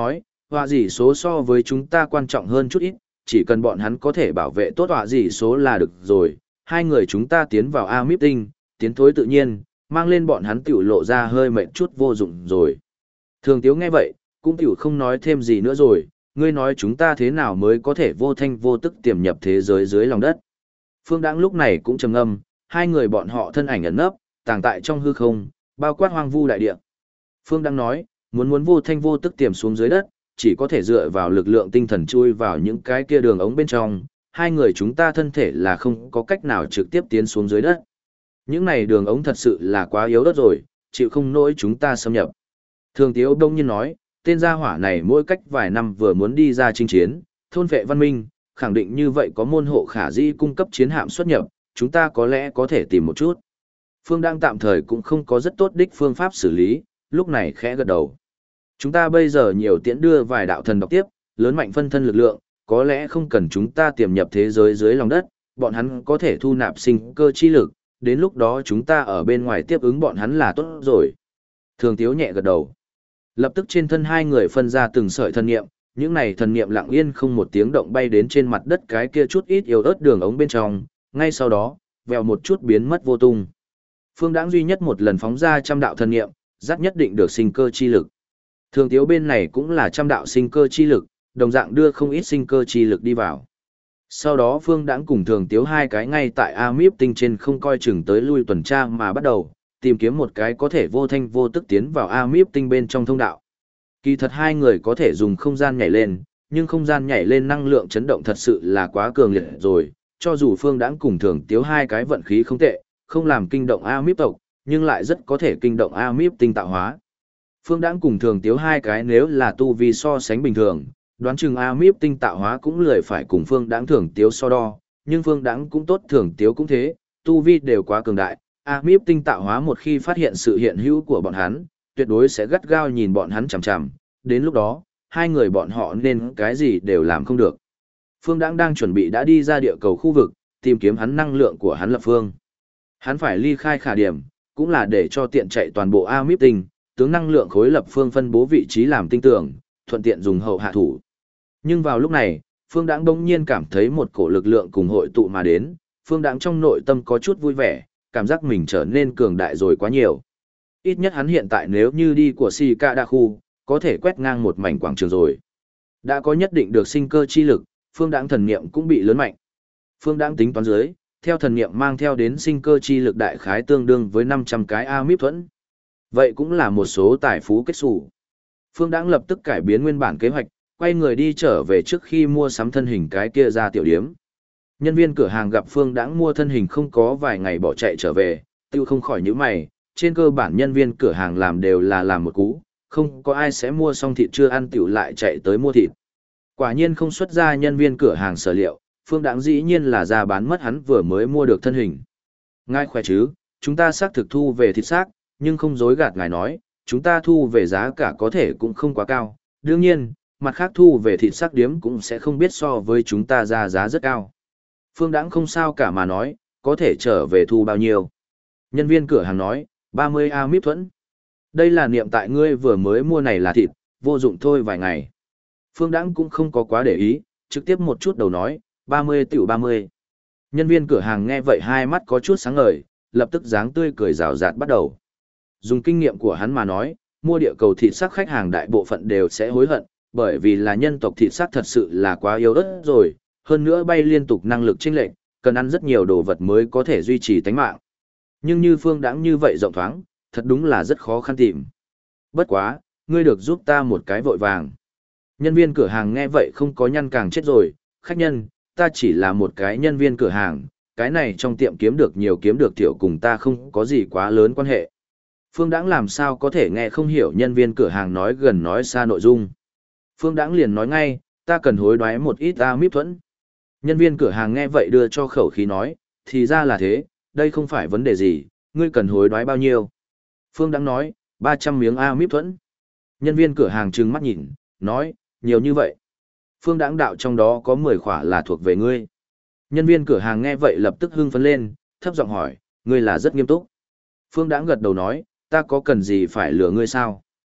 Họa dị số so với chúng ta quan trọng hơn chút ít, chỉ cần bọn hắn có thể bảo vệ tốt họa dị số là được rồi. Hai người chúng ta tiến vào Amip tinh, tiến thối tự nhiên, mang lên bọn hắn tiểu lộ ra hơi mệt chút vô dụng rồi. Thường Tiếu nghe vậy, cũng tiểu không nói thêm gì nữa rồi, ngươi nói chúng ta thế nào mới có thể vô thanh vô tức tiềm nhập thế giới dưới lòng đất. Phương Đãng lúc này cũng trầm ngâm, hai người bọn họ thân ảnh ẩn nấp, tàng tại trong hư không, bao quát hoang vu đại địa. Phương Đãng nói, muốn vô thanh vô tức tiềm xuống dưới đất, chỉ có thể dựa vào lực lượng tinh thần chui vào những cái kia đường ống bên trong, hai người chúng ta thân thể là không có cách nào trực tiếp tiến xuống dưới đất. Những này đường ống thật sự là quá yếu đất rồi, chịu không nổi chúng ta xâm nhập. Thường Tiếu đông nhiên nói, tên gia hỏa này mỗi cách vài năm vừa muốn đi ra chinh chiến, thôn vệ văn minh, khẳng định như vậy có môn hộ khả dĩ cung cấp chiến hạm xuất nhập, chúng ta có lẽ có thể tìm một chút. Phương đang tạm thời cũng không có rất tốt đích phương pháp xử lý, lúc này khẽ gật đầu. Chúng ta bây giờ nhiều tiễn đưa vài đạo thần độc tiếp, lớn mạnh phân thân lực lượng, có lẽ không cần chúng ta tiềm nhập thế giới dưới lòng đất, bọn hắn có thể thu nạp sinh cơ chi lực, đến lúc đó chúng ta ở bên ngoài tiếp ứng bọn hắn là tốt rồi. Thường Tiếu nhẹ gật đầu. Lập tức trên thân hai người phân ra từng sợi thần niệm, những này thần niệm lặng yên không một tiếng động bay đến trên mặt đất cái kia chút ít yếu ớt đường ống bên trong, ngay sau đó, vèo một chút biến mất vô tung. Phương Đãng duy nhất một lần phóng ra trăm đạo thần niệm, dắt nhất định được sinh cơ chi lực. Thường Tiếu bên này cũng là trăm đạo sinh cơ chi lực, đồng dạng đưa không ít sinh cơ chi lực đi vào. Sau đó Phương Đãng cùng Thường Tiếu hai cái ngay tại Amip tinh trên không coi chừng tới lui tuần tra mà bắt đầu, tìm kiếm một cái có thể vô thanh vô tức tiến vào Amip tinh bên trong thông đạo. Kỳ thật hai người có thể dùng không gian nhảy lên, nhưng không gian nhảy lên năng lượng chấn động thật sự là quá cường liệt rồi, cho dù Phương Đãng cùng Thường Tiếu hai cái vận khí không tệ, không làm kinh động Amip tộc, nhưng lại rất có thể kinh động Amip tinh tạo hóa. Phương Đãng cùng Thường Tiếu hai cái nếu là tu vi so sánh bình thường, đoán chừng Amip tinh tạo hóa cũng lười phải cùng Phương Đãng Thường Tiếu so đo, nhưng Phương Đãng cũng tốt Thường Tiếu cũng thế, tu vi đều quá cường đại, Amip tinh tạo hóa một khi phát hiện sự hiện hữu của bọn hắn, tuyệt đối sẽ gắt gao nhìn bọn hắn chằm chằm, đến lúc đó, hai người bọn họ nên cái gì đều làm không được. Phương Đãng đang chuẩn bị đã đi ra địa cầu khu vực, tìm kiếm hắn năng lượng của hắn lập phương. Hắn phải ly khai khả điểm, cũng là để cho tiện chạy toàn bộ Amip tinh, tướng năng lượng khối lập phương phân bố vị trí làm tinh tưởng, thuận tiện dùng hậu hạ thủ. Nhưng vào lúc này, Phương Đãng bỗng nhiên cảm thấy một cổ lực lượng cùng hội tụ mà đến, Phương Đãng trong nội tâm có chút vui vẻ, cảm giác mình trở nên cường đại rồi quá nhiều. Ít nhất hắn hiện tại nếu như đi của Shika đa khu, có thể quét ngang một mảnh quảng trường rồi. Đã có nhất định được sinh cơ chi lực, Phương Đãng thần niệm cũng bị lớn mạnh. Phương Đãng tính toán dưới, theo thần niệm mang theo đến sinh cơ chi lực đại khái tương đương với 500 cái Amip thuẫn. Vậy cũng là một số tài phú kết xù. Phương Đãng lập tức cải biến nguyên bản kế hoạch, quay người đi trở về trước khi mua sắm thân hình cái kia ra tiểu điếm. Nhân viên cửa hàng gặp Phương Đãng mua thân hình không có vài ngày bỏ chạy trở về, tiêu không khỏi nhíu mày, trên cơ bản nhân viên cửa hàng làm đều là làm một cú, không có ai sẽ mua xong thịt chưa ăn tiểu lại chạy tới mua thịt. Quả nhiên không xuất ra nhân viên cửa hàng sở liệu, Phương Đãng dĩ nhiên là ra bán mất hắn vừa mới mua được thân hình. Ngài khỏe chứ, chúng ta xác thực thu về thịt xác, nhưng không dối gạt ngài nói, chúng ta thu về giá cả có thể cũng không quá cao. Đương nhiên, mặt khác thu về thịt xác điếm cũng sẽ không biết so với chúng ta ra giá rất cao. Phương Đãng không sao cả mà nói, có thể trở về thu bao nhiêu. Nhân viên cửa hàng nói, 30 Amip thuẫn. Đây là niệm tại ngươi vừa mới mua này là thịt, vô dụng thôi vài ngày. Phương Đãng cũng không có quá để ý, trực tiếp một chút đầu nói, 30 tiểu 30. Nhân viên cửa hàng nghe vậy hai mắt có chút sáng ngời, lập tức dáng tươi cười rào rạt bắt đầu. Dùng kinh nghiệm của hắn mà nói, mua địa cầu thịt xác khách hàng đại bộ phận đều sẽ hối hận, bởi vì là nhân tộc thịt xác thật sự là quá yếu ớt rồi, hơn nữa bay liên tục năng lực chênh lệch, cần ăn rất nhiều đồ vật mới có thể duy trì tánh mạng. Nhưng như Phương Đãng như vậy rộng thoáng, thật đúng là rất khó khăn tìm. Bất quá, ngươi được giúp ta một cái vội vàng. Nhân viên cửa hàng nghe vậy không có nhăn càng chết rồi, khách nhân, ta chỉ là một cái nhân viên cửa hàng, cái này trong tiệm kiếm được nhiều kiếm được thiểu cùng ta không có gì quá lớn quan hệ. Phương Đãng làm sao có thể nghe không hiểu nhân viên cửa hàng nói gần nói xa nội dung. Phương Đãng liền nói ngay, ta cần hối đoái một ít Amip thuẫn. Nhân viên cửa hàng nghe vậy đưa cho khẩu khí nói, thì ra là thế, đây không phải vấn đề gì, ngươi cần hối đoái bao nhiêu. Phương Đãng nói, 300 miếng Amip thuẫn. Nhân viên cửa hàng trừng mắt nhìn, nói, nhiều như vậy. Phương Đãng đạo trong đó có 10 khỏa là thuộc về ngươi. Nhân viên cửa hàng nghe vậy lập tức hưng phấn lên, thấp giọng hỏi, ngươi là rất nghiêm túc. Phương Đãng gật đầu nói, ta có cần gì phải lừa ngươi sao?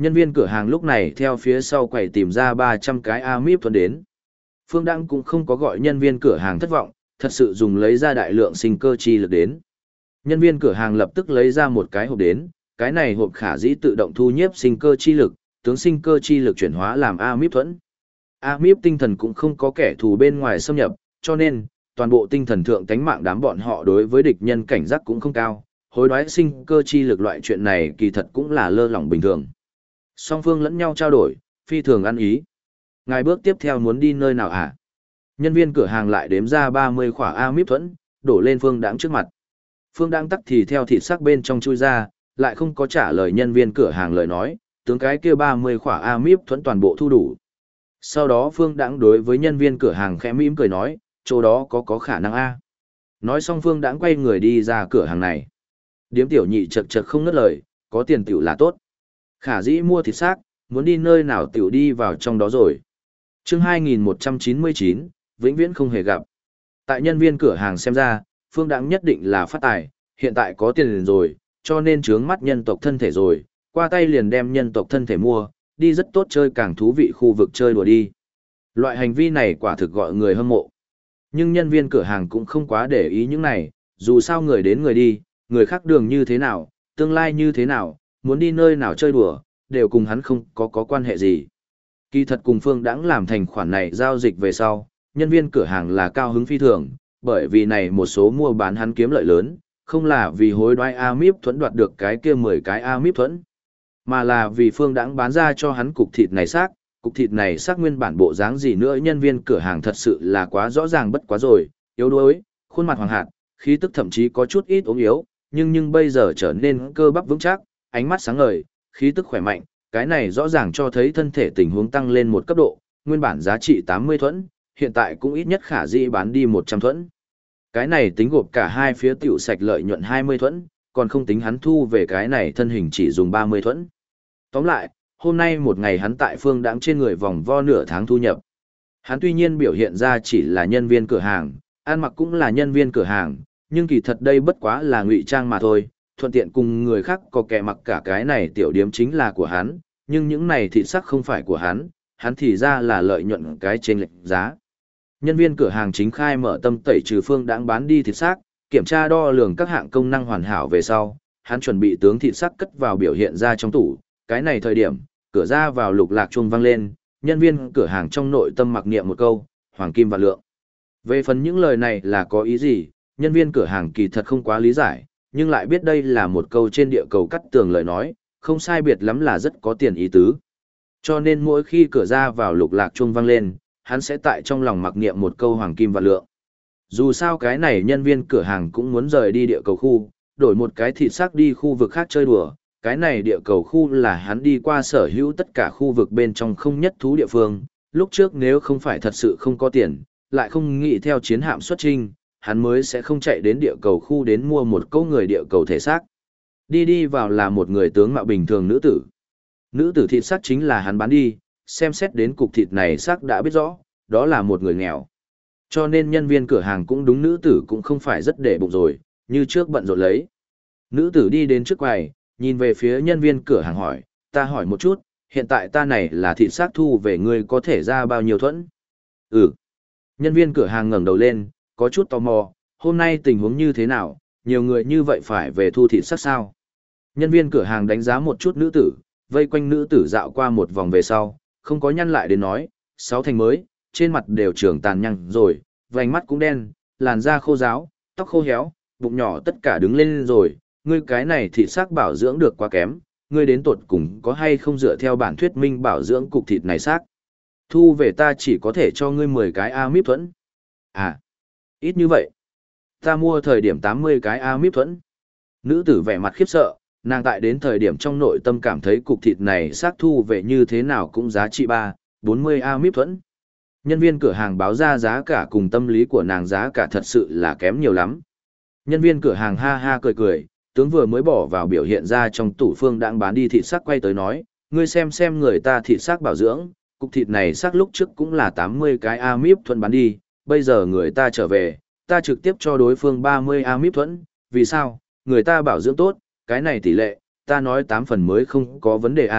Nhân viên cửa hàng lúc này theo phía sau quầy tìm ra 300 cái amip thuẫn đến. Phương Đăng cũng không có gọi nhân viên cửa hàng thất vọng, thật sự dùng lấy ra đại lượng sinh cơ chi lực đến. Nhân viên cửa hàng lập tức lấy ra một cái hộp đến, cái này hộp khả dĩ tự động thu nhiếp sinh cơ chi lực, tướng sinh cơ chi lực chuyển hóa làm amip thuẫn. Amip tinh thần cũng không có kẻ thù bên ngoài xâm nhập, cho nên, toàn bộ tinh thần thượng tánh mạng đám bọn họ đối với địch nhân cảnh giác cũng không cao, hối đoái sinh cơ chi lực loại chuyện này kỳ thật cũng là lơ lỏng bình thường. Song phương lẫn nhau trao đổi, phi thường ăn ý. Ngài bước tiếp theo muốn đi nơi nào hả? Nhân viên cửa hàng lại đếm ra 30 khỏa amip thuẫn, đổ lên Phương Đãng trước mặt. Phương Đãng tắc thì theo thịt sắc bên trong chui ra, lại không có trả lời nhân viên cửa hàng lời nói, tướng cái kia 30 khỏa amip thuẫn toàn bộ thu đủ. Sau đó Phương Đãng đối với nhân viên cửa hàng khẽ mỉm cười nói, chỗ đó có khả năng a. Nói xong Phương Đãng quay người đi ra cửa hàng này. Điếm tiểu nhị chật chật không ngớt lời, có tiền tiểu là tốt. Khả dĩ mua thịt xác, muốn đi nơi nào tiểu đi vào trong đó rồi. Chương 2199, vĩnh viễn không hề gặp. Tại nhân viên cửa hàng xem ra, Phương Đãng nhất định là phát tài, hiện tại có tiền rồi, cho nên trướng mắt nhân tộc thân thể rồi, qua tay liền đem nhân tộc thân thể mua, đi rất tốt chơi càng thú vị khu vực chơi đùa đi. Loại hành vi này quả thực gọi người hâm mộ. Nhưng nhân viên cửa hàng cũng không quá để ý những này, dù sao người đến người đi, người khác đường như thế nào, tương lai như thế nào, muốn đi nơi nào chơi đùa, đều cùng hắn không có quan hệ gì. Kỳ thật cùng Phương Đãng làm thành khoản này giao dịch về sau, nhân viên cửa hàng là cao hứng phi thường, bởi vì này một số mua bán hắn kiếm lợi lớn, không là vì hối đoái amip thuẫn đoạt được cái kia 10 cái amip thuẫn, mà là vì Phương Đãng bán ra cho hắn cục thịt này xác nguyên bản bộ dáng gì nữa nhân viên cửa hàng thật sự là quá rõ ràng bất quá rồi, yếu đuối, khuôn mặt hoàng hạt, khí tức thậm chí có chút ít ốm yếu, nhưng bây giờ trở nên cơ bắp vững chắc, ánh mắt sáng ngời, khí tức khỏe mạnh, cái này rõ ràng cho thấy thân thể tình huống tăng lên một cấp độ, nguyên bản giá trị 80 thuẫn, hiện tại cũng ít nhất khả dĩ bán đi 100 thuẫn. Cái này tính gộp cả hai phía tiểu sạch lợi nhuận 20 thuẫn, còn không tính hắn thu về cái này thân hình chỉ dùng 30 thuẫn. Tóm lại, hôm nay một ngày hắn tại Phương Đãng trên người vòng vo nửa tháng thu nhập. Hắn tuy nhiên biểu hiện ra chỉ là nhân viên cửa hàng, ăn mặc cũng là nhân viên cửa hàng, nhưng kỳ thật đây bất quá là ngụy trang mà thôi, thuận tiện cùng người khác có kẻ mặc cả cái này tiểu điếm chính là của hắn, nhưng những này thị sắc không phải của hắn thì ra là lợi nhuận cái trên lệch giá. Nhân viên cửa hàng chính khai mở tâm tẩy trừ Phương Đãng bán đi thịt xác, kiểm tra đo lường các hạng công năng hoàn hảo về sau, hắn chuẩn bị tướng thịt xác cất vào biểu hiện ra trong tủ, cái này thời điểm, cửa ra vào lục lạc chuông vang lên, nhân viên cửa hàng trong nội tâm mặc niệm một câu, hoàng kim vạn lượng. Về phần những lời này là có ý gì, nhân viên cửa hàng kỳ thật không quá lý giải, nhưng lại biết đây là một câu trên địa cầu cắt tường lời nói, không sai biệt lắm là rất có tiền ý tứ. Cho nên mỗi khi cửa ra vào lục lạc chuông vang lên, hắn sẽ tại trong lòng mặc niệm một câu hoàng kim vạn lượng. Dù sao cái này nhân viên cửa hàng cũng muốn rời đi địa cầu khu, đổi một cái thịt xác đi khu vực khác chơi đùa. Cái này địa cầu khu là hắn đi qua sở hữu tất cả khu vực bên trong không nhất thú địa phương. Lúc trước nếu không phải thật sự không có tiền, lại không nghĩ theo chiến hạm xuất trinh, hắn mới sẽ không chạy đến địa cầu khu đến mua một câu người địa cầu thể xác. Đi vào là một người tướng mạo bình thường nữ tử. Nữ tử thịt xác chính là hắn bán đi, xem xét đến cục thịt này xác đã biết rõ, đó là một người nghèo. Cho nên nhân viên cửa hàng cũng đúng nữ tử cũng không phải rất để bụng rồi, như trước bận rộn lấy. Nữ tử đi đến trước quầy, nhìn về phía nhân viên cửa hàng hỏi, ta hỏi một chút, hiện tại ta này là thịt xác thu về ngươi có thể ra bao nhiêu thuẫn? Ừ. Nhân viên cửa hàng ngẩng đầu lên, có chút tò mò, hôm nay tình huống như thế nào, nhiều người như vậy phải về thu thịt xác sao? Nhân viên cửa hàng đánh giá một chút nữ tử, vây quanh nữ tử dạo qua một vòng về sau, không có nhăn lại đến nói, 6 thành mới, trên mặt đều trưởng tàn nhăn rồi, vành mắt cũng đen, làn da khô ráo, tóc khô héo, bụng nhỏ tất cả đứng lên rồi, ngươi cái này thịt xác bảo dưỡng được quá kém, ngươi đến tột cùng có hay không dựa theo bản thuyết minh bảo dưỡng cục thịt này xác. Thu về ta chỉ có thể cho ngươi 10 cái amip thuẫn. À, ít như vậy. Ta mua thời điểm 80 cái amip thuẫn. Nữ tử vẻ mặt khiếp sợ, nàng tại đến thời điểm trong nội tâm cảm thấy cục thịt này xác thu về như thế nào cũng giá trị 40 amip thuẫn. Nhân viên cửa hàng báo ra giá cả cùng tâm lý của nàng giá cả thật sự là kém nhiều lắm. Nhân viên cửa hàng ha ha cười cười, tướng vừa mới bỏ vào biểu hiện ra trong tủ Phương Đãng bán đi thịt xác quay tới nói, ngươi xem người ta thịt xác bảo dưỡng, cục thịt này xác lúc trước cũng là 80 cái amip thuẫn bán đi, bây giờ người ta trở về, ta trực tiếp cho đối phương 30 amip thuẫn, vì sao, người ta bảo dưỡng tốt, cái này tỷ lệ, ta nói 8 phần mới không có vấn đề à,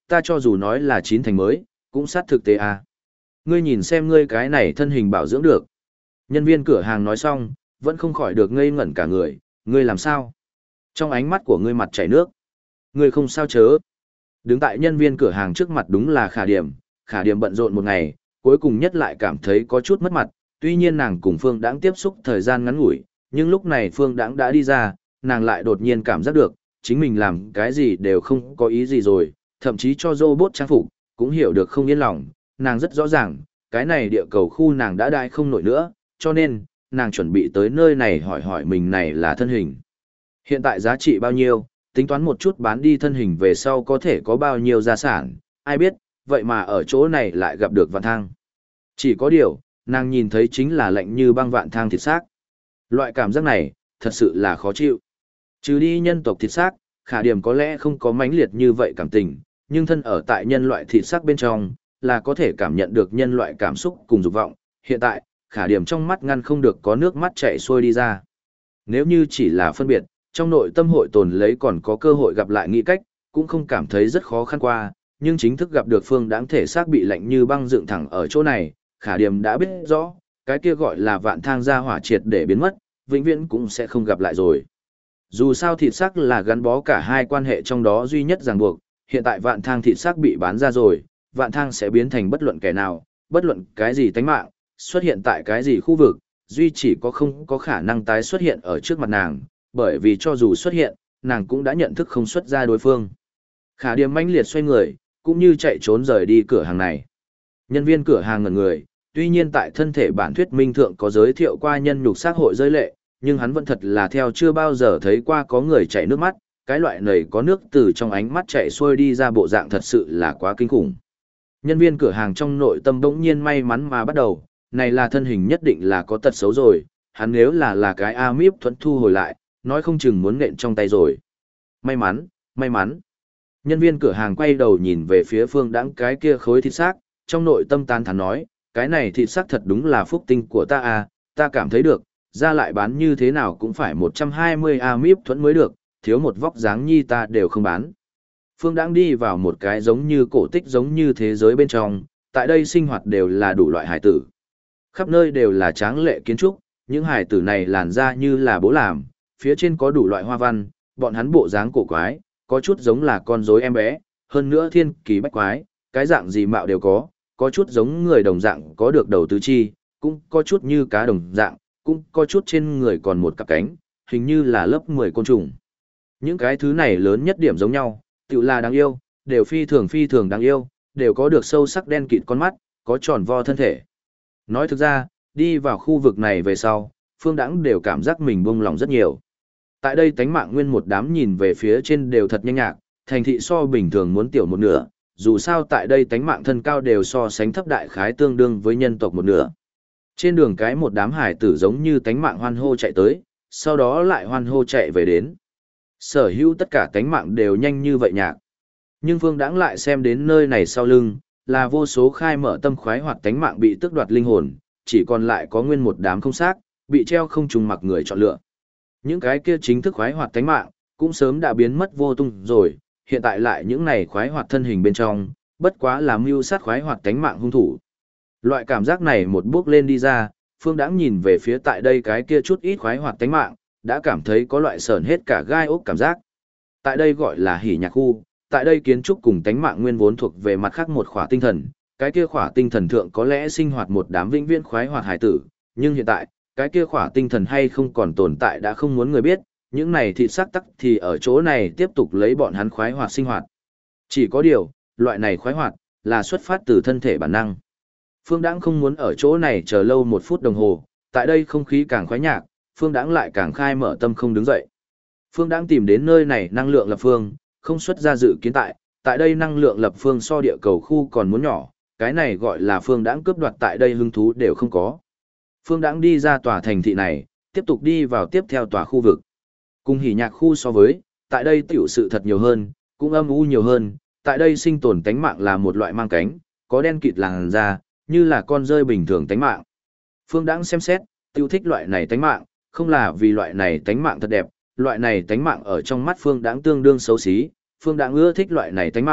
ta cho dù nói là chín thành mới, cũng sát thực tế à. Ngươi nhìn xem ngươi cái này thân hình bảo dưỡng được. Nhân viên cửa hàng nói xong, vẫn không khỏi được ngây ngẩn cả người, ngươi làm sao? Trong ánh mắt của ngươi mặt chảy nước. Ngươi không sao chớ. Đứng tại nhân viên cửa hàng trước mặt đúng là Khả Điểm bận rộn một ngày, cuối cùng nhất lại cảm thấy có chút mất mặt, tuy nhiên nàng cùng Phương Đãng tiếp xúc thời gian ngắn ngủi, nhưng lúc này Phương Đãng đã đi ra, nàng lại đột nhiên cảm giác được, chính mình làm cái gì đều không có ý gì rồi, thậm chí cho robot trang phục, cũng hiểu được không yên lòng, nàng rất rõ ràng, cái này địa cầu khu nàng đã đai không nổi nữa, cho nên, nàng chuẩn bị tới nơi này hỏi hỏi mình này là thân hình. Hiện tại giá trị bao nhiêu, tính toán một chút bán đi thân hình về sau có thể có bao nhiêu gia sản, ai biết, vậy mà ở chỗ này lại gặp được Vạn Thang. Chỉ có điều, nàng nhìn thấy chính là lạnh như băng Vạn Thang thịt xác. Loại cảm giác này, thật sự là khó chịu. Trừ đi nhân tộc thịt xác, Khả Điểm có lẽ không có mãnh liệt như vậy cảm tình, nhưng thân ở tại nhân loại thịt xác bên trong, là có thể cảm nhận được nhân loại cảm xúc cùng dục vọng. Hiện tại, Khả Điểm trong mắt ngăn không được có nước mắt chảy xuôi đi ra. Nếu như chỉ là phân biệt, trong nội tâm hội tồn lấy còn có cơ hội gặp lại nghĩ cách, cũng không cảm thấy rất khó khăn qua, nhưng chính thức gặp được Phương Đãng thể xác bị lạnh như băng dựng thẳng ở chỗ này, Khả Điểm đã biết rõ, cái kia gọi là Vạn Thang gia hỏa triệt để biến mất, vĩnh viễn cũng sẽ không gặp lại rồi. Dù sao thịt xác là gắn bó cả hai quan hệ trong đó duy nhất ràng buộc, hiện tại Vạn Thang thịt xác bị bán ra rồi, Vạn Thang sẽ biến thành bất luận kẻ nào, bất luận cái gì tánh mạng, xuất hiện tại cái gì khu vực, duy chỉ có không có khả năng tái xuất hiện ở trước mặt nàng, bởi vì cho dù xuất hiện, nàng cũng đã nhận thức không xuất ra đối phương. Khả Điểm mãnh liệt xoay người, cũng như chạy trốn rời đi cửa hàng này. Nhân viên cửa hàng ngẩn người, tuy nhiên tại thân thể bản thuyết minh thượng có giới thiệu qua nhân nhục xác hội rơi lệ, nhưng hắn vẫn thật là theo chưa bao giờ thấy qua có người chảy nước mắt, cái loại này có nước từ trong ánh mắt chảy xuôi đi ra bộ dạng thật sự là quá kinh khủng. Nhân viên cửa hàng trong nội tâm bỗng nhiên may mắn mà bắt đầu, này là thân hình nhất định là có tật xấu rồi, hắn nếu là cái Amip thuẫn thu hồi lại, nói không chừng muốn nện trong tay rồi. May mắn, may mắn. Nhân viên cửa hàng quay đầu nhìn về phía Phương Đãng cái kia khối thịt xác, trong nội tâm tán thán nói, cái này thịt xác thật đúng là phúc tinh của ta à, ta cảm thấy được, ra lại bán như thế nào cũng phải 120 Amip thuẫn mới được, thiếu một vóc dáng nhi ta đều không bán. Phương Đãng đi vào một cái giống như cổ tích giống như thế giới bên trong, tại đây sinh hoạt đều là đủ loại hải tử. Khắp nơi đều là tráng lệ kiến trúc, những hải tử này làn ra như là bố làm, phía trên có đủ loại hoa văn, bọn hắn bộ dáng cổ quái, có chút giống là con rối em bé, hơn nữa thiên kỳ bách quái, cái dạng gì mạo đều có chút giống người đồng dạng có được đầu tứ chi, cũng có chút như cá đồng dạng, cũng có chút trên người còn một cặp cánh, hình như là lớp 10 côn trùng. Những cái thứ này lớn nhất điểm giống nhau, tự là đáng yêu, đều phi thường đáng yêu, đều có được sâu sắc đen kịt con mắt, có tròn vo thân thể. Nói thực ra, đi vào khu vực này về sau, Phương Đãng đều cảm giác mình buông lòng rất nhiều. Tại đây tánh mạng nguyên một đám nhìn về phía trên đều thật nhanh nhạc, thành thị so bình thường muốn tiểu một nửa, dù sao tại đây tánh mạng thân cao đều so sánh thấp đại khái tương đương với nhân tộc một nửa. Trên đường cái một đám hải tử giống như tánh mạng hoan hô chạy tới, sau đó lại hoan hô chạy về đến. Sở hữu tất cả tánh mạng đều nhanh như vậy nhạc. Nhưng Phương Đãng lại xem đến nơi này sau lưng, là vô số khai mở tâm khoái hoạt tánh mạng bị tước đoạt linh hồn, chỉ còn lại có nguyên một đám không xác, bị treo không trùng mặc người chọn lựa. Những cái kia chính thức khoái hoạt tánh mạng, cũng sớm đã biến mất vô tung rồi, hiện tại lại những này khoái hoạt thân hình bên trong, bất quá là mưu sát khoái hoạt tánh mạng hung thủ. Loại cảm giác này một bước lên đi ra, Phương Đãng nhìn về phía tại đây cái kia chút ít khoái hoạt tánh mạng, đã cảm thấy có loại sởn hết cả gai ốc cảm giác. Tại đây gọi là hỉ nhạc khu, tại đây kiến trúc cùng tánh mạng nguyên vốn thuộc về mặt khác một khỏa tinh thần, cái kia khỏa tinh thần thượng có lẽ sinh hoạt một đám vĩnh viễn khoái hoạt hải tử, nhưng hiện tại, cái kia khỏa tinh thần hay không còn tồn tại đã không muốn người biết, những này thịt xác tắc thì ở chỗ này tiếp tục lấy bọn hắn khoái hoạt sinh hoạt. Chỉ có điều, loại này khoái hoạt, là xuất phát từ thân thể bản năng. Phương Đãng không muốn ở chỗ này chờ lâu 1 phút đồng hồ, tại đây không khí càng khoái nhạc, Phương Đãng lại càng khai mở tâm không đứng dậy. Phương Đãng tìm đến nơi này năng lượng lập phương, không xuất ra dự kiến tại đây năng lượng lập phương so địa cầu khu còn muốn nhỏ, cái này gọi là Phương Đãng cướp đoạt tại đây hứng thú đều không có. Phương Đãng đi ra tòa thành thị này, tiếp tục đi vào tiếp theo tòa khu vực. Cùng hỉ nhạc khu so với, tại đây tiểu sự thật nhiều hơn, cũng âm u nhiều hơn, tại đây sinh tồn tánh mạng là một loại mang cánh, có đen kịt làn da, như là con rơi bình thường tánh mạng. Phương Đãng xem xét, tiêu thích loại này tánh mạng, không là vì loại này tánh mạng thật đẹp, loại này tánh mạng ở trong mắt Phương Đãng tương đương xấu xí, Phương Đãng ưa thích loại này tánh mạng,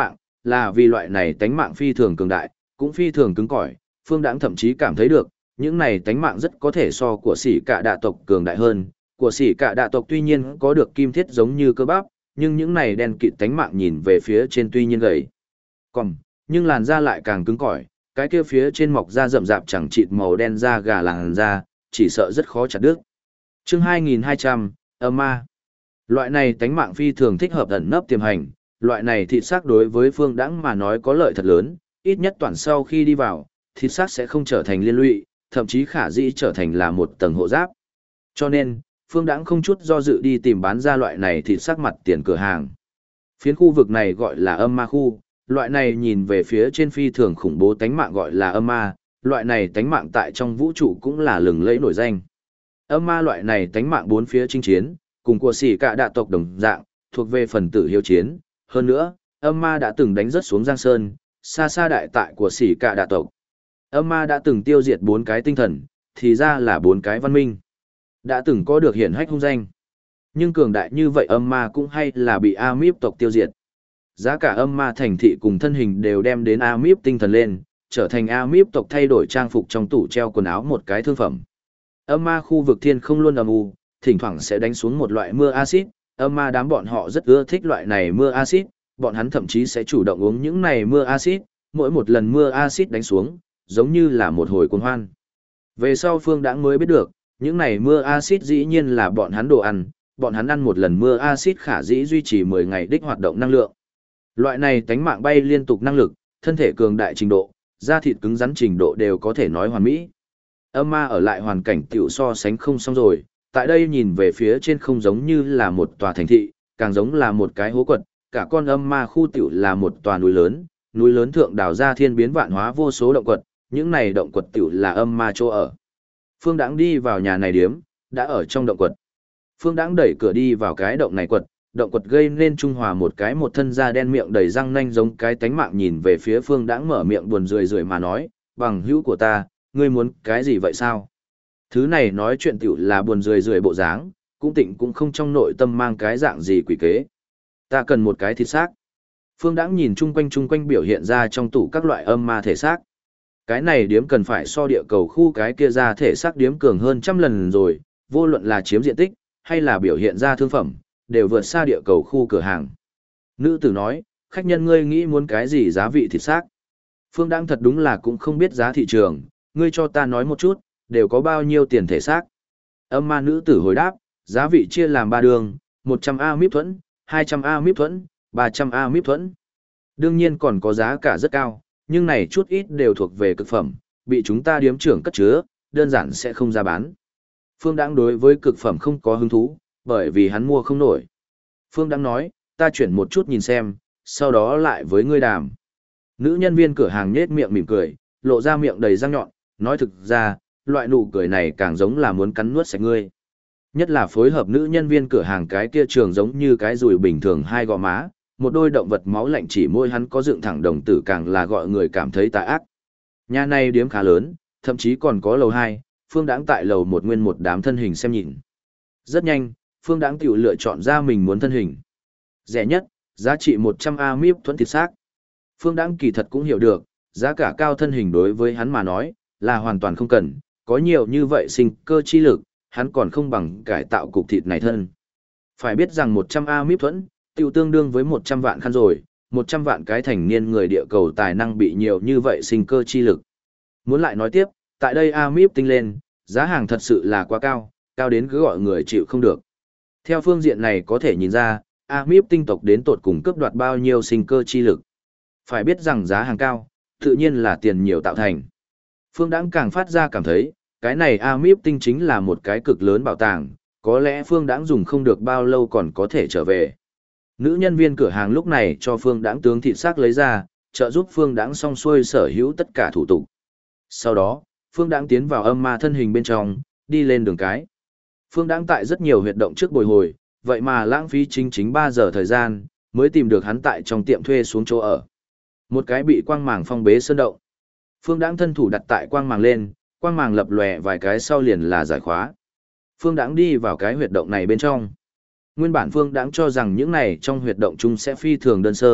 là vì loại này tánh mạng phi thường cường đại, cũng phi thường cứng cỏi, Phương Đãng thậm chí cảm thấy được, những này tánh mạng rất có thể so của sỉ cả đạ tộc cường đại hơn, của sỉ cả đạ tộc tuy nhiên có được kim thiết giống như cơ bắp, nhưng những này đen kịt tánh mạng nhìn về phía trên tuy nhiên gầy. Còn, nhưng làn da lại càng cứng cỏi, cái kia phía trên mọc da rậm rạp chẳng chịt màu đen da gà làn da, chỉ sợ rất khó chặt đứt. Chương 2200, âm ma. Loại này tánh mạng phi thường thích hợp ẩn nấp tiềm hành, loại này thịt xác đối với Phương Đãng mà nói có lợi thật lớn, ít nhất toàn sau khi đi vào, thịt xác sẽ không trở thành liên lụy, thậm chí khả dĩ trở thành là một tầng hộ giáp. Cho nên, Phương Đãng không chút do dự đi tìm bán ra loại này thịt xác mặt tiền cửa hàng. Phiến khu vực này gọi là âm ma khu, loại này nhìn về phía trên phi thường khủng bố tánh mạng gọi là âm ma, loại này tánh mạng tại trong vũ trụ cũng là lừng lẫy nổi danh. Âm ma loại này tánh mạng bốn phía chinh chiến, cùng của sỉ cả đạ tộc đồng dạng, thuộc về phần tử hiếu chiến. Hơn nữa, âm ma đã từng đánh rớt xuống Giang Sơn, xa xa đại tại của sỉ cả đạ tộc. Âm ma đã từng tiêu diệt 4 cái tinh thần, thì ra là 4 cái văn minh. Đã từng có được hiển hách hung danh. Nhưng cường đại như vậy âm ma cũng hay là bị Amip tộc tiêu diệt. Giá cả âm ma thành thị cùng thân hình đều đem đến Amip tinh thần lên, trở thành Amip tộc thay đổi trang phục trong tủ treo quần áo một cái thương phẩm. Âm ma khu vực thiên không luôn âm u, thỉnh thoảng sẽ đánh xuống một loại mưa axit, âm ma đám bọn họ rất ưa thích loại này mưa axit, bọn hắn thậm chí sẽ chủ động uống những này mưa axit, mỗi một lần mưa axit đánh xuống, giống như là một hồi cuồng hoan. Về sau Phương Đãng mới biết được, những này mưa axit dĩ nhiên là bọn hắn đồ ăn, bọn hắn ăn một lần mưa axit khả dĩ duy trì 10 ngày đích hoạt động năng lượng. Loại này tánh mạng bay liên tục năng lực, thân thể cường đại trình độ, da thịt cứng rắn trình độ đều có thể nói hoàn mỹ. Âm ma ở lại hoàn cảnh tiểu so sánh không xong rồi, tại đây nhìn về phía trên không giống như là một tòa thành thị, càng giống là một cái hố quật, cả con âm ma khu tiểu là một tòa núi lớn thượng đào ra thiên biến vạn hóa vô số động quật, những này động quật tiểu là âm ma chỗ ở. Phương Đãng đi vào nhà này điếm, đã ở trong động quật. Phương Đãng đẩy cửa đi vào cái động này quật, động quật gây nên trung hòa một cái một thân da đen miệng đầy răng nanh giống cái tánh mạng nhìn về phía Phương Đãng mở miệng buồn rười rượi mà nói, bằng hữu của ta, ngươi muốn cái gì vậy sao? Thứ này nói chuyện tiểu là buồn rười rượi bộ dáng, cũng tịnh cũng không trong nội tâm mang cái dạng gì quỷ kế. Ta cần một cái thịt xác. Phương Đãng nhìn chung quanh biểu hiện ra trong tủ các loại âm ma thể xác. Cái này điếm cần phải so địa cầu khu cái kia ra thể xác điếm cường hơn trăm lần rồi, vô luận là chiếm diện tích, hay là biểu hiện ra thương phẩm, đều vượt xa địa cầu khu cửa hàng. Nữ tử nói, khách nhân ngươi nghĩ muốn cái gì giá vị thịt xác? Phương Đãng thật đúng là cũng không biết giá thị trường, ngươi cho ta nói một chút, đều có bao nhiêu tiền thể xác? Âm ma nữ tử hồi đáp, giá vị chia làm 3 đường, 100 A míp thuẫn, 200 A míp thuẫn, 300 A míp thuẫn. Đương nhiên còn có giá cả rất cao, nhưng này chút ít đều thuộc về cực phẩm, bị chúng ta điếm trưởng cất chứa, đơn giản sẽ không ra bán. Phương Đãng đối với cực phẩm không có hứng thú, bởi vì hắn mua không nổi. Phương Đãng nói, ta chuyển một chút nhìn xem, sau đó lại với ngươi đàm. Nữ nhân viên cửa hàng nhếch miệng mỉm cười, lộ ra miệng đầy răng nhọn, nói thực ra, loại nụ cười này càng giống là muốn cắn nuốt sạch ngươi. Nhất là phối hợp nữ nhân viên cửa hàng cái kia trường giống như cái rùi bình thường hai gò má, một đôi động vật máu lạnh chỉ môi hắn có dựng thẳng đồng tử càng là gọi người cảm thấy tà ác. Nhà này điếm khá lớn, thậm chí còn có lầu 2, Phương Đãng tại lầu 1 nguyên một đám thân hình xem nhìn. Rất nhanh, Phương Đãng tiểu lựa chọn ra mình muốn thân hình. Rẻ nhất, giá trị 100 A míp thuẫn thịt xác. Phương Đãng kỳ thật cũng hiểu được, giá cả cao thân hình đối với hắn mà nói, là hoàn toàn không cần, có nhiều như vậy sinh cơ chi lực, hắn còn không bằng cải tạo cục thịt này thân. Phải biết rằng 100 A míp thuẫn, tiêu tương đương với 100 vạn khăn rồi, 100 vạn cái thành niên người địa cầu tài năng bị nhiều như vậy sinh cơ chi lực. Muốn lại nói tiếp, tại đây A míp tinh lên, giá hàng thật sự là quá cao, cao đến cứ gọi người chịu không được. Theo phương diện này có thể nhìn ra, A míp tinh tộc đến tột cùng cướp đoạt bao nhiêu sinh cơ chi lực. Phải biết rằng giá hàng cao, tự nhiên là tiền nhiều tạo thành. Phương Đãng càng phát ra cảm thấy, cái này Amip tinh chính là một cái cực lớn bảo tàng, có lẽ Phương Đãng dùng không được bao lâu còn có thể trở về. Nữ nhân viên cửa hàng lúc này cho Phương Đãng tướng thịt xác lấy ra, trợ giúp Phương Đãng xong xuôi sở hữu tất cả thủ tục. Sau đó, Phương Đãng tiến vào âm ma thân hình bên trong, đi lên đường cái. Phương Đãng tại rất nhiều huyệt động trước bồi hồi, vậy mà lãng phí chính 3 giờ thời gian, mới tìm được hắn tại trong tiệm thuê xuống chỗ ở. Một cái bị quang màng phong bế sơn động. Phương Đãng thân thủ đặt tại quang màng lên, quang màng lập lòe vài cái sau liền là giải khóa. Phương Đãng đi vào cái huyệt động này bên trong. Nguyên bản Phương Đãng cho rằng những này trong huyệt động chung sẽ phi thường đơn sơ,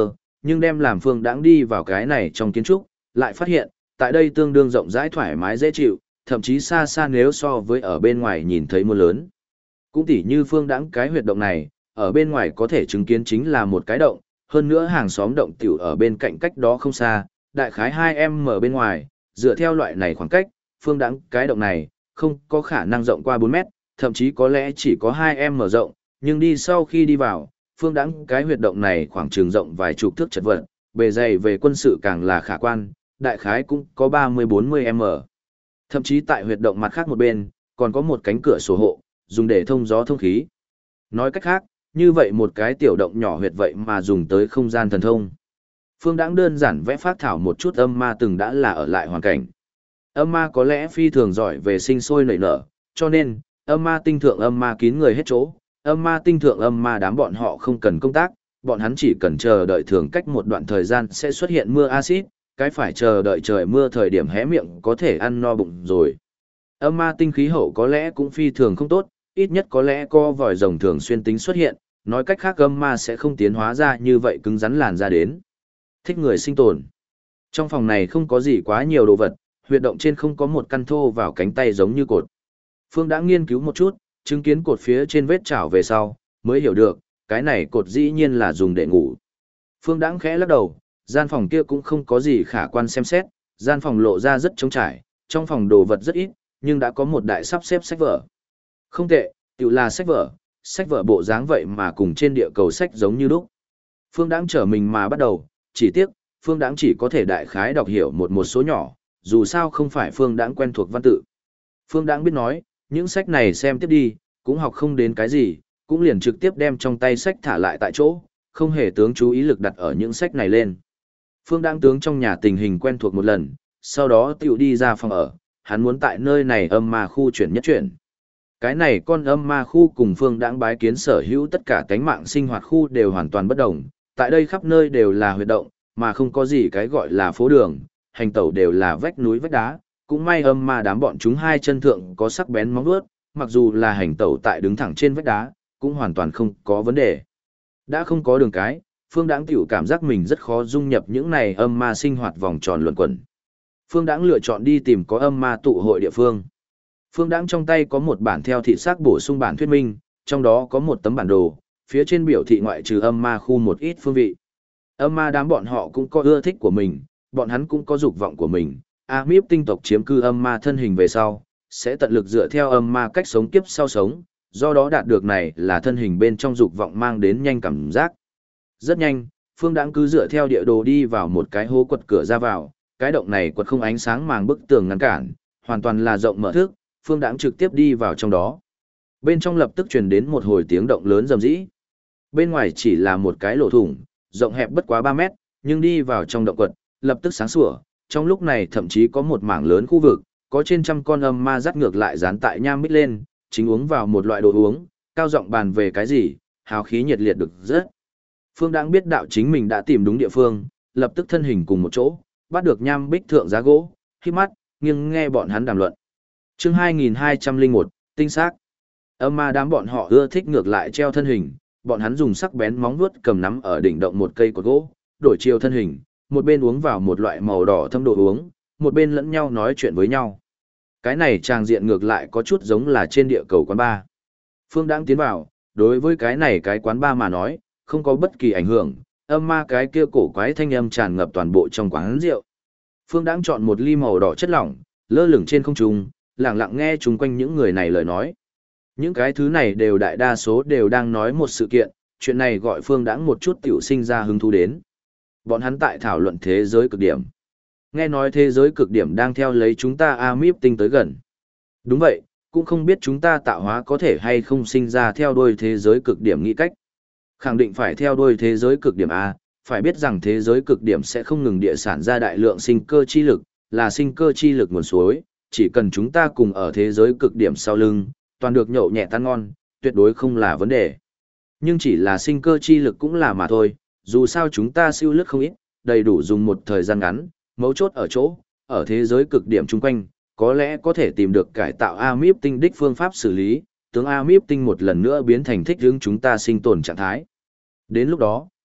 nhưng đem làm Phương Đãng đi vào cái này trong kiến trúc, lại phát hiện, tại đây tương đương rộng rãi thoải mái dễ chịu, thậm chí xa xa nếu so với ở bên ngoài nhìn thấy mưa lớn. Cũng tỉ như Phương Đãng cái huyệt động này, ở bên ngoài có thể chứng kiến chính là một cái động, hơn nữa hàng xóm động tiểu ở bên cạnh cách đó không xa, đại khái 2m bên ngoài, dựa theo loại này khoảng cách, Phương Đãng cái động này, không có khả năng rộng qua 4 mét, thậm chí có lẽ chỉ có 2m rộng, nhưng đi sau khi đi vào, Phương Đãng cái huyệt động này khoảng trường rộng vài chục thước chật vật, bề dày về quân sự càng là khả quan, đại khái cũng có 30-40m. Thậm chí tại huyệt động mặt khác một bên, còn có một cánh cửa sổ hộ, dùng để thông gió thông khí. Nói cách khác, như vậy một cái tiểu động nhỏ huyệt vậy mà dùng tới không gian thần thông. Phương Đãng đơn giản vẽ phác thảo một chút âm ma từng đã là ở lại hoàn cảnh. Âm ma có lẽ phi thường giỏi về sinh sôi nảy nở, cho nên, âm ma tinh thượng âm ma kín người hết chỗ, âm ma tinh thượng âm ma đám bọn họ không cần công tác, bọn hắn chỉ cần chờ đợi thường cách một đoạn thời gian sẽ xuất hiện mưa axit, cái phải chờ đợi trời mưa thời điểm hé miệng có thể ăn no bụng rồi. Âm ma tinh khí hậu có lẽ cũng phi thường không tốt, ít nhất có lẽ có vòi rồng thường xuyên tính xuất hiện, nói cách khác âm ma sẽ không tiến hóa ra như vậy cứng rắn làn ra đến. Thích người sinh tồn. Trong phòng này không có gì quá nhiều đồ vật, huyệt động trên không có một căn thô vào cánh tay giống như cột. Phương đã nghiên cứu một chút, chứng kiến cột phía trên vết chảo về sau, mới hiểu được, cái này cột dĩ nhiên là dùng để ngủ. Phương đã khẽ lắc đầu, gian phòng kia cũng không có gì khả quan xem xét, gian phòng lộ ra rất trống trải, trong phòng đồ vật rất ít, nhưng đã có một đại sắp xếp sách vở. Không tệ, tự là sách vở bộ dáng vậy mà cùng trên địa cầu sách giống như lúc. Phương Đãng trở mình mà bắt đầu, chỉ tiếc, Phương Đãng chỉ có thể đại khái đọc hiểu một số nhỏ, dù sao không phải Phương Đãng quen thuộc văn tự. Phương Đãng biết nói, những sách này xem tiếp đi, cũng học không đến cái gì, cũng liền trực tiếp đem trong tay sách thả lại tại chỗ, không hề tướng chú ý lực đặt ở những sách này lên. Phương Đãng tướng trong nhà tình hình quen thuộc một lần, sau đó tiểu đi ra phòng ở, hắn muốn tại nơi này âm ma khu chuyển nhất chuyển. Cái này con âm ma khu cùng Phương Đãng bái kiến sở hữu tất cả cánh mạng sinh hoạt khu đều hoàn toàn bất đồng, tại đây khắp nơi đều là huyệt động, mà không có gì cái gọi là phố đường, hành tẩu đều là vách núi vách đá, cũng may âm ma đám bọn chúng hai chân thượng có sắc bén móng vuốt, mặc dù là hành tẩu tại đứng thẳng trên vách đá, cũng hoàn toàn không có vấn đề. Đã không có đường cái, Phương Đãng tiểu cảm giác mình rất khó dung nhập những này âm ma sinh hoạt vòng tròn luẩn quẩn. Phương Đãng lựa chọn đi tìm có âm ma tụ hội địa phương. Phương Đãng trong tay có một bản theo thị xác bổ sung bản thuyết minh, trong đó có một tấm bản đồ, phía trên biểu thị ngoại trừ âm ma khu một ít phương vị. Âm ma đám bọn họ cũng có ưa thích của mình, bọn hắn cũng có dục vọng của mình. Amip tinh tộc chiếm cư âm ma thân hình về sau, sẽ tận lực dựa theo âm ma cách sống kiếp sau sống, do đó đạt được này là thân hình bên trong dục vọng mang đến nhanh cảm giác. Rất nhanh, Phương Đãng cứ dựa theo địa đồ đi vào một cái hố quật cửa ra vào, cái động này quật không ánh sáng màng bức tường ngăn cản, hoàn toàn là rộng mở thức, Phương Đãng trực tiếp đi vào trong đó. Bên trong lập tức truyền đến một hồi tiếng động lớn rầm rĩ. Bên ngoài chỉ là một cái lỗ thủng, rộng hẹp bất quá 3 mét, nhưng đi vào trong động quật, lập tức sáng sủa, trong lúc này thậm chí có một mảng lớn khu vực, có trên trăm con âm ma dắt ngược lại dán tại nham mít lên, chính uống vào một loại đồ uống, cao giọng bàn về cái gì, hào khí nhiệt liệt được rất. Phương Đãng biết đạo chính mình đã tìm đúng địa phương, lập tức thân hình cùng một chỗ, bắt được nham bích thượng giá gỗ, khép mắt, nghiêng nghe bọn hắn đàm luận. Chương 2201, tinh xác. Âm ma đám bọn họ ưa thích ngược lại treo thân hình, bọn hắn dùng sắc bén móng vuốt cầm nắm ở đỉnh động một cây cột gỗ, đổi chiều thân hình, một bên uống vào một loại màu đỏ thâm đồ uống, một bên lẫn nhau nói chuyện với nhau. Cái này tràng diện ngược lại có chút giống là trên địa cầu quán bar. Phương Đãng tiến vào, đối với cái này cái quán bar mà nói, không có bất kỳ ảnh hưởng, âm ma cái kia cổ quái thanh âm tràn ngập toàn bộ trong quán rượu. Phương Đãng chọn một ly màu đỏ chất lỏng, lơ lửng trên không trung, lặng lặng nghe chung quanh những người này lời nói. Những cái thứ này đều đại đa số đều đang nói một sự kiện, chuyện này gọi Phương Đãng một chút tiểu sinh ra hứng thú đến. Bọn hắn tại thảo luận thế giới cực điểm. Nghe nói thế giới cực điểm đang theo lấy chúng ta Amip tinh tới gần. Đúng vậy, cũng không biết chúng ta tạo hóa có thể hay không sinh ra theo đuôi thế giới cực điểm nghĩ cách. Khẳng định phải theo đuôi thế giới cực điểm A, phải biết rằng thế giới cực điểm sẽ không ngừng địa sản ra đại lượng sinh cơ chi lực, là sinh cơ chi lực nguồn suối, chỉ cần chúng ta cùng ở thế giới cực điểm sau lưng, toàn được nhậu nhẹ tan ngon, tuyệt đối không là vấn đề. Nhưng chỉ là sinh cơ chi lực cũng là mà thôi, dù sao chúng ta siêu lướt không ít, đầy đủ dùng một thời gian ngắn, mấu chốt ở chỗ, ở thế giới cực điểm chung quanh, có lẽ có thể tìm được cải tạo Amip tinh đích phương pháp xử lý, tướng Amip tinh một lần nữa biến thành thích hướng chúng ta sinh tồn trạng thái. Đến lúc đó,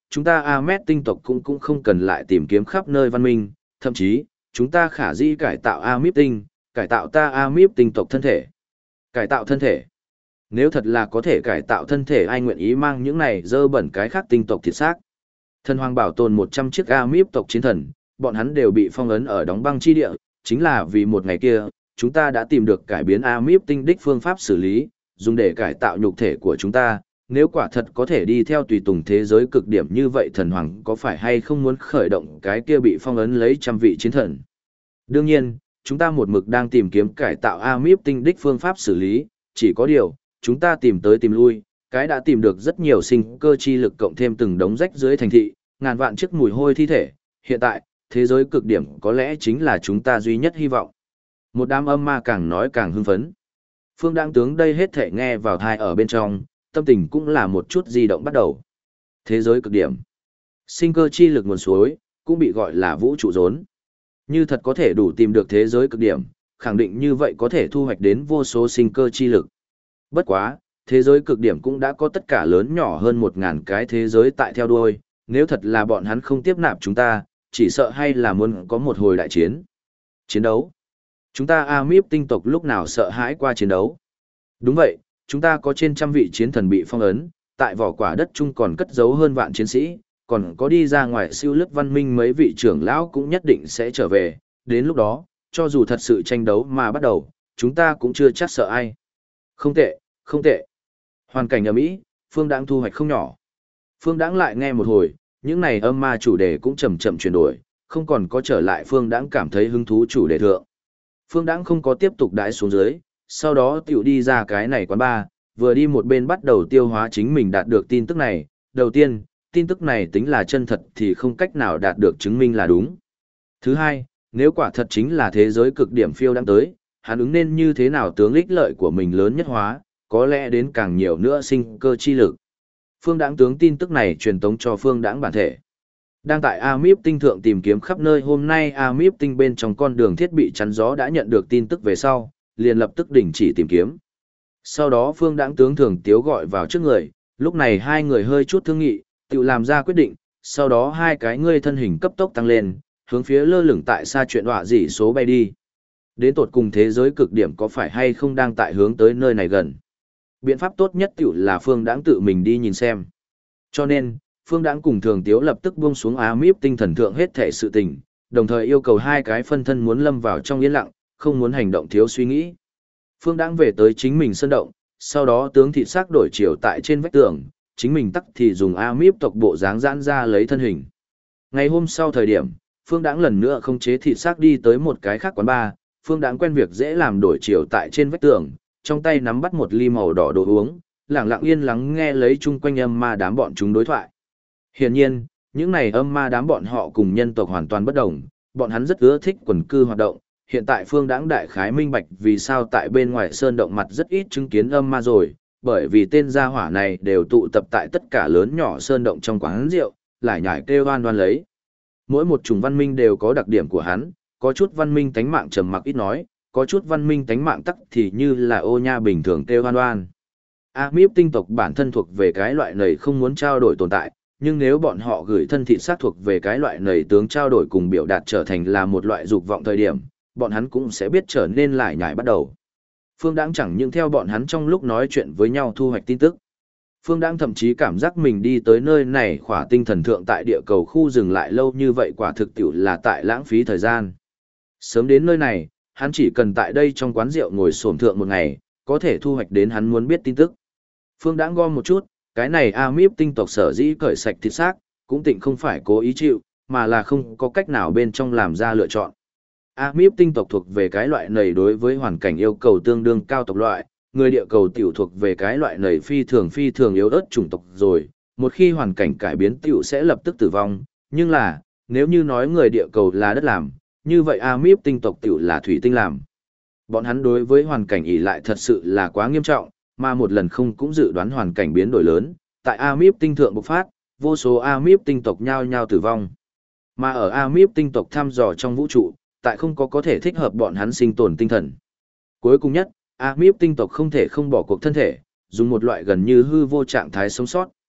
chúng ta Amet tinh tộc cũng không cần lại tìm kiếm khắp nơi văn minh, thậm chí, chúng ta khả dĩ cải tạo Amip tinh, cải tạo ta Amip tinh tộc thân thể. Cải tạo thân thể. Nếu thật là có thể cải tạo thân thể, ai nguyện ý mang những này dơ bẩn cái khác tinh tộc thịt xác. Thần hoàng bảo tồn 100 chiếc Amip tộc chiến thần, bọn hắn đều bị phong ấn ở đóng băng chi địa, chính là vì một ngày kia, chúng ta đã tìm được cải biến Amip tinh đích phương pháp xử lý, dùng để cải tạo nhục thể của chúng ta. Nếu quả thật có thể đi theo tùy tùng thế giới cực điểm như vậy, thần hoàng có phải hay không muốn khởi động cái kia bị phong ấn lấy trăm vị chiến thần? Đương nhiên, chúng ta một mực đang tìm kiếm cải tạo Amip tinh đích phương pháp xử lý, chỉ có điều, chúng ta tìm tới tìm lui, cái đã tìm được rất nhiều sinh cơ chi lực cộng thêm từng đống rách dưới thành thị, ngàn vạn chiếc mùi hôi thi thể, hiện tại, thế giới cực điểm có lẽ chính là chúng ta duy nhất hy vọng. Một đám âm ma càng nói càng hưng phấn. Phương Đãng tướng đây hết thể nghe vào thai ở bên trong, tâm tình cũng là một chút di động bắt đầu. Thế giới cực điểm. Sinh cơ chi lực nguồn suối, cũng bị gọi là vũ trụ rốn. Như thật có thể đủ tìm được thế giới cực điểm, khẳng định như vậy có thể thu hoạch đến vô số sinh cơ chi lực. Bất quá, thế giới cực điểm cũng đã có tất cả lớn nhỏ hơn 1.000 cái thế giới tại theo đuôi, nếu thật là bọn hắn không tiếp nạp chúng ta, chỉ sợ hay là muốn có một hồi đại chiến. Chiến đấu. Chúng ta Amip tinh tộc lúc nào sợ hãi qua chiến đấu. Đúng vậy, chúng ta có trên trăm vị chiến thần bị phong ấn, tại vỏ quả đất chung còn cất giấu hơn vạn chiến sĩ, còn có đi ra ngoài siêu lướt văn minh mấy vị trưởng lão cũng nhất định sẽ trở về, đến lúc đó, cho dù thật sự tranh đấu mà bắt đầu, chúng ta cũng chưa chắc sợ ai. Không tệ, không tệ. Hoàn cảnh ở Mỹ, Phương Đãng thu hoạch không nhỏ. Phương Đãng lại nghe một hồi, những này âm ma chủ đề cũng chậm chậm chuyển đổi, không còn có trở lại Phương Đãng cảm thấy hứng thú chủ đề thượng. Phương Đãng không có tiếp tục đãi xuống dưới, sau đó tiểu đi ra cái này quán bar, vừa đi một bên bắt đầu tiêu hóa chính mình đạt được tin tức này. Đầu tiên, tin tức này tính là chân thật thì không cách nào đạt được chứng minh là đúng. Thứ hai, nếu quả thật chính là thế giới cực điểm phiêu đang tới, hắn ứng nên như thế nào tướng ích lợi của mình lớn nhất hóa, có lẽ đến càng nhiều nữa sinh cơ chi lực. Phương Đãng tướng tin tức này truyền tống cho Phương Đãng bản thể. Đang tại Amip tinh thượng tìm kiếm khắp nơi, hôm nay Amip tinh bên trong con đường thiết bị chắn gió đã nhận được tin tức về sau, liền lập tức đình chỉ tìm kiếm. Sau đó Phương Đãng tướng Thường Tiếu gọi vào trước người, lúc này hai người hơi chút thương nghị, tự làm ra quyết định, sau đó hai cái ngươi thân hình cấp tốc tăng lên, hướng phía lơ lửng tại xa chuyện họa dị số bay đi. Đến tột cùng thế giới cực điểm có phải hay không đang tại hướng tới nơi này gần. Biện pháp tốt nhất tiểu là Phương Đãng tự mình đi nhìn xem. Cho nên, Phương Đãng cùng Thường Tiếu lập tức buông xuống Amip tinh thần thượng hết thể sự tình, đồng thời yêu cầu hai cái phân thân muốn lâm vào trong yên lặng, không muốn hành động thiếu suy nghĩ. Phương Đãng về tới chính mình sân động, sau đó tướng thịt xác đổi chiều tại trên vách tường, chính mình tắc thì dùng Amip tộc bộ dáng giãn ra lấy thân hình. Ngày hôm sau thời điểm, Phương Đãng lần nữa không chế thịt xác đi tới một cái khác quán bar, Phương Đãng quen việc dễ làm đổi chiều tại trên vách tường, trong tay nắm bắt một ly màu đỏ đồ uống, lặng lặng yên lắng nghe lấy chung quanh âm ma đám bọn chúng đối thoại. Hiển nhiên, những này âm ma đám bọn họ cùng nhân tộc hoàn toàn bất đồng, bọn hắn rất ưa thích quần cư hoạt động. Hiện tại Phương Đãng đại khái minh bạch vì sao tại bên ngoài sơn động mặt rất ít chứng kiến âm ma rồi, bởi vì tên gia hỏa này đều tụ tập tại tất cả lớn nhỏ sơn động trong quán rượu, lại nhải kêu oan oan lấy. Mỗi một chủng văn minh đều có đặc điểm của hắn, có chút văn minh tánh mạng trầm mặc ít nói, có chút văn minh tánh mạng tắc thì như là ô nha bình thường kêu oan oan. Amip tinh tộc bản thân thuộc về cái loại này không muốn trao đổi tồn tại, nhưng nếu bọn họ gửi thân thị sát thuộc về cái loại này tướng trao đổi cùng biểu đạt trở thành là một loại dục vọng thời điểm, bọn hắn cũng sẽ biết trở nên lại nhải bắt đầu. Phương Đãng chẳng những theo bọn hắn trong lúc nói chuyện với nhau thu hoạch tin tức. Phương Đãng thậm chí cảm giác mình đi tới nơi này khỏa tinh thần thượng tại địa cầu khu dừng lại lâu như vậy quả thực tiểu là tại lãng phí thời gian. Sớm đến nơi này, hắn chỉ cần tại đây trong quán rượu ngồi xổm thượng một ngày, có thể thu hoạch đến hắn muốn biết tin tức. Phương Đãng gom một chút, cái này Amip tinh tộc sở dĩ cởi sạch thịt xác, cũng tịnh không phải cố ý chịu, mà là không có cách nào bên trong làm ra lựa chọn. Amip tinh tộc thuộc về cái loại này đối với hoàn cảnh yêu cầu tương đương cao tộc loại, người địa cầu tiểu thuộc về cái loại này phi thường yếu ớt chủng tộc rồi, một khi hoàn cảnh cải biến tiểu sẽ lập tức tử vong, nhưng là, nếu như nói người địa cầu là đất làm, như vậy Amip tinh tộc tiểu là thủy tinh làm. Bọn hắn đối với hoàn cảnh ỷ lại thật sự là quá nghiêm trọng, mà một lần không cũng dự đoán hoàn cảnh biến đổi lớn, tại Amip tinh thượng bộc phát, vô số Amip tinh tộc nhao nhao tử vong. Mà ở Amip tinh tộc thăm dò trong vũ trụ, tại không có thể thích hợp bọn hắn sinh tồn tinh thần. Cuối cùng nhất, Amip tinh tộc không thể không bỏ cuộc thân thể, dùng một loại gần như hư vô trạng thái sống sót.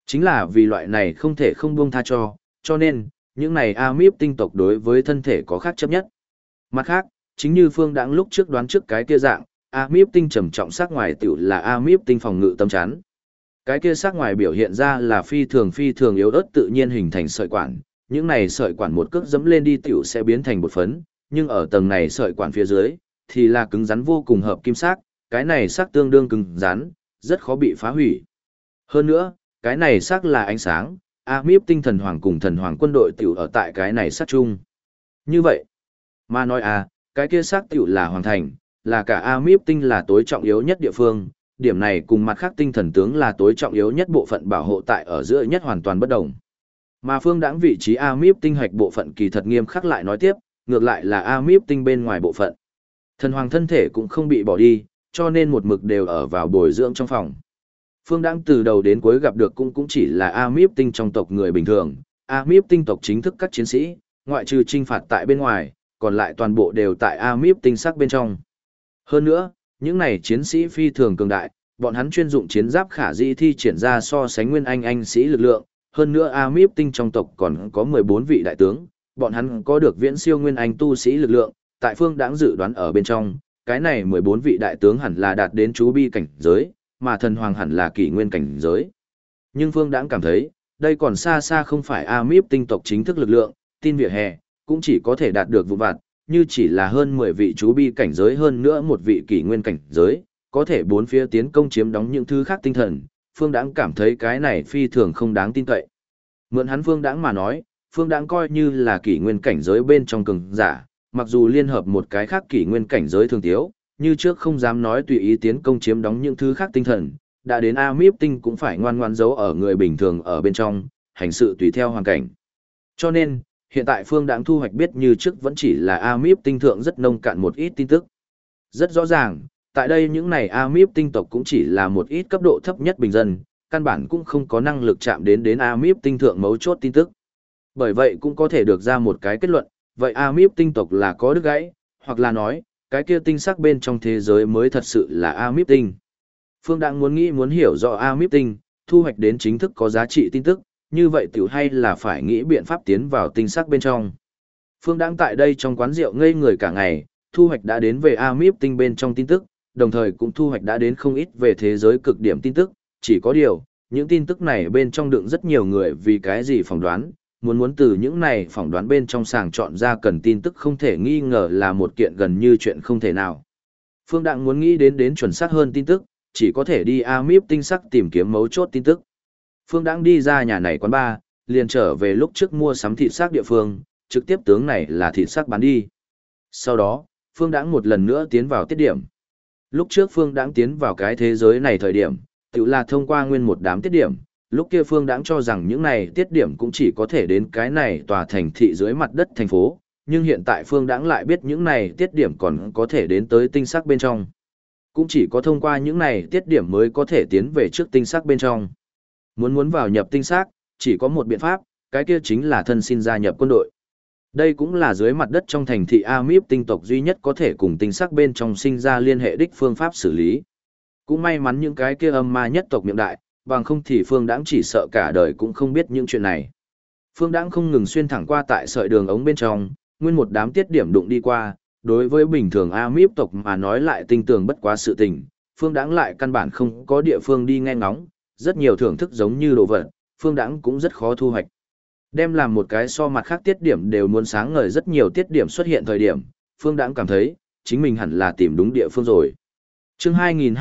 Chính là vì loại này không thể không buông tha cho nên, những này Amip tinh tộc đối với thân thể có khác chấp nhất. Mặt khác, chính như Phương Đãng lúc trước đoán trước cái kia dạng, Amip tinh trầm trọng sắc ngoài tiểu là Amip tinh phòng ngự tâm chắn. Cái kia sắc ngoài biểu hiện ra là phi thường yếu ớt tự nhiên hình thành sợi quản, những này sợi quản một cước dẫm lên đi tiểu sẽ biến thành bột phấn, nhưng ở tầng này sợi quản phía dưới thì là cứng rắn vô cùng hợp kim sắc, cái này sắc tương đương cứng rắn, rất khó bị phá hủy. Hơn nữa, cái này sắc là ánh sáng, Amip tinh thần hoàng cùng thần hoàng quân đội tiểu ở tại cái này sắc chung. Như vậy, mà nói cái kia sắc tiểu là hoàng thành, là cả Amip tinh là tối trọng yếu nhất địa phương, điểm này cùng mặt khác tinh thần tướng là tối trọng yếu nhất bộ phận bảo hộ tại ở giữa nhất hoàn toàn bất đồng. Mà Phương Đãng vị trí Amip tinh hạch bộ phận kỳ thật nghiêm khắc lại nói tiếp, ngược lại là Amip tinh bên ngoài bộ phận. Thần hoàng thân thể cũng không bị bỏ đi, cho nên một mực đều ở vào bồi dưỡng trong phòng. Phương Đãng từ đầu đến cuối gặp được cũng chỉ là Amip tinh trong tộc người bình thường, Amip tinh tộc chính thức các chiến sĩ, ngoại trừ trinh phạt tại bên ngoài, còn lại toàn bộ đều tại Amip tinh sắc bên trong. Hơn nữa, những này chiến sĩ phi thường cường đại, bọn hắn chuyên dụng chiến giáp khả dĩ thi triển ra so sánh nguyên anh sĩ lực lượng, hơn nữa Amip tinh trong tộc còn có 14 vị đại tướng, bọn hắn có được viễn siêu nguyên anh tu sĩ lực lượng, tại Phương Đãng dự đoán ở bên trong, cái này 14 vị đại tướng hẳn là đạt đến chú bi cảnh giới, mà thần hoàng hẳn là kỷ nguyên cảnh giới. Nhưng Phương Đãng cảm thấy, đây còn xa xa không phải Amip tinh tộc chính thức lực lượng, tin vỉa hè, cũng chỉ có thể đạt được vụ vặt, như chỉ là hơn 10 vị chú bi cảnh giới hơn nữa một vị kỷ nguyên cảnh giới, có thể bốn phía tiến công chiếm đóng những thứ khác tinh thần, Phương Đãng cảm thấy cái này phi thường không đáng tin cậy. Mượn hắn Phương Đãng mà nói, Phương Đãng coi như là kỷ nguyên cảnh giới bên trong cường giả, mặc dù liên hợp một cái khác kỷ nguyên cảnh giới thường tiếu, như trước không dám nói tùy ý tiến công chiếm đóng những thứ khác tinh thần, đã đến Amip tinh cũng phải ngoan ngoãn giấu ở người bình thường ở bên trong, hành sự tùy theo hoàn cảnh. Cho nên, hiện tại Phương Đãng thu hoạch biết như trước vẫn chỉ là Amip tinh thượng rất nông cạn một ít tin tức. Rất rõ ràng, tại đây những này Amip tinh tộc cũng chỉ là một ít cấp độ thấp nhất bình dân, căn bản cũng không có năng lực chạm đến Amip tinh thượng mấu chốt tin tức. Bởi vậy cũng có thể được ra một cái kết luận, vậy Amip tinh tộc là có đứt gãy, hoặc là nói, cái kia tinh sắc bên trong thế giới mới thật sự là Amip tinh. Phương Đãng muốn hiểu rõ Amip tinh, thu hoạch đến chính thức có giá trị tin tức, như vậy tiểu hay là phải nghĩ biện pháp tiến vào tinh sắc bên trong. Phương Đãng tại đây trong quán rượu ngây người cả ngày, thu hoạch đã đến về Amip tinh bên trong tin tức, đồng thời cũng thu hoạch đã đến không ít về thế giới cực điểm tin tức, chỉ có điều, những tin tức này bên trong đựng rất nhiều người vì cái gì phỏng đoán, muốn từ những này phỏng đoán bên trong sàng chọn ra cần tin tức không thể nghi ngờ là một kiện gần như chuyện không thể nào. Phương Đãng muốn nghĩ đến chuẩn xác hơn tin tức, chỉ có thể đi Amip tinh sắc tìm kiếm mấu chốt tin tức. Phương Đãng đi ra nhà này quán bar, liền trở về lúc trước mua sắm thịt xác địa phương, trực tiếp tướng này là thịt xác bán đi. Sau đó, Phương Đãng một lần nữa tiến vào tiết điểm. Lúc trước Phương Đãng tiến vào cái thế giới này thời điểm, tự là thông qua nguyên một đám tiết điểm, lúc kia Phương Đãng cho rằng những này tiết điểm cũng chỉ có thể đến cái này tòa thành thị dưới mặt đất thành phố, nhưng hiện tại Phương Đãng lại biết những này tiết điểm còn có thể đến tới tinh sắc bên trong. Cũng chỉ có thông qua những này tiết điểm mới có thể tiến về trước tinh sắc bên trong. Muốn vào nhập tinh sắc, chỉ có một biện pháp, cái kia chính là thân xin gia nhập quân đội. Đây cũng là dưới mặt đất trong thành thị Amip tinh tộc duy nhất có thể cùng tinh sắc bên trong sinh ra liên hệ đích phương pháp xử lý. Cũng may mắn những cái kia âm ma nhất tộc miệng đại, bằng không thì Phương Đãng chỉ sợ cả đời cũng không biết những chuyện này. Phương Đãng không ngừng xuyên thẳng qua tại sợi đường ống bên trong, nguyên một đám tiết điểm đụng đi qua, đối với bình thường Amip tộc mà nói lại tinh tường bất quá sự tình, Phương Đãng lại căn bản không có địa phương đi nghe ngóng, rất nhiều thưởng thức giống như đồ vật, Phương Đãng cũng rất khó thu hoạch. Đem làm một cái so mặt khác tiết điểm đều muốn sáng ngời rất nhiều tiết điểm xuất hiện thời điểm, Phương Đãng cảm thấy, chính mình hẳn là tìm đúng địa phương rồi. Chương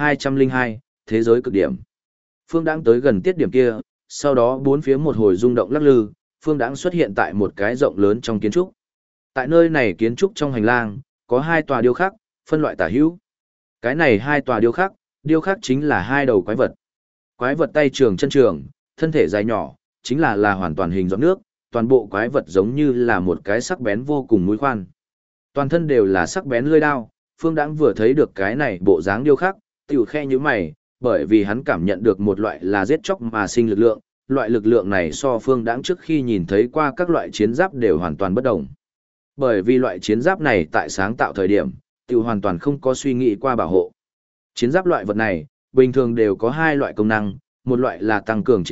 2202, Thế giới cực điểm. Phương Đãng tới gần tiết điểm kia, sau đó bốn phía một hồi rung động lắc lư, Phương Đãng xuất hiện tại một cái rộng lớn trong kiến trúc. Tại nơi này kiến trúc trong hành lang, có hai tòa điêu khắc, phân loại tả hữu. Cái này hai tòa điêu khắc chính là hai đầu quái vật. Quái vật tay trường chân trường, thân thể dài nhỏ, chính là hoàn toàn hình giọt nước, toàn bộ quái vật giống như là một cái sắc bén vô cùng mũi khoan. Toàn thân đều là sắc bén lưỡi đao, Phương Đãng vừa thấy được cái này bộ dáng điêu khắc, tiểu khe như mày, bởi vì hắn cảm nhận được một loại là giết chóc mà sinh lực lượng, loại lực lượng này so Phương Đãng trước khi nhìn thấy qua các loại chiến giáp đều hoàn toàn bất đồng. Bởi vì loại chiến giáp này tại sáng tạo thời điểm, tiểu hoàn toàn không có suy nghĩ qua bảo hộ. Chiến giáp loại vật này, bình thường đều có hai loại công năng, một loại là tăng cường chiến lực,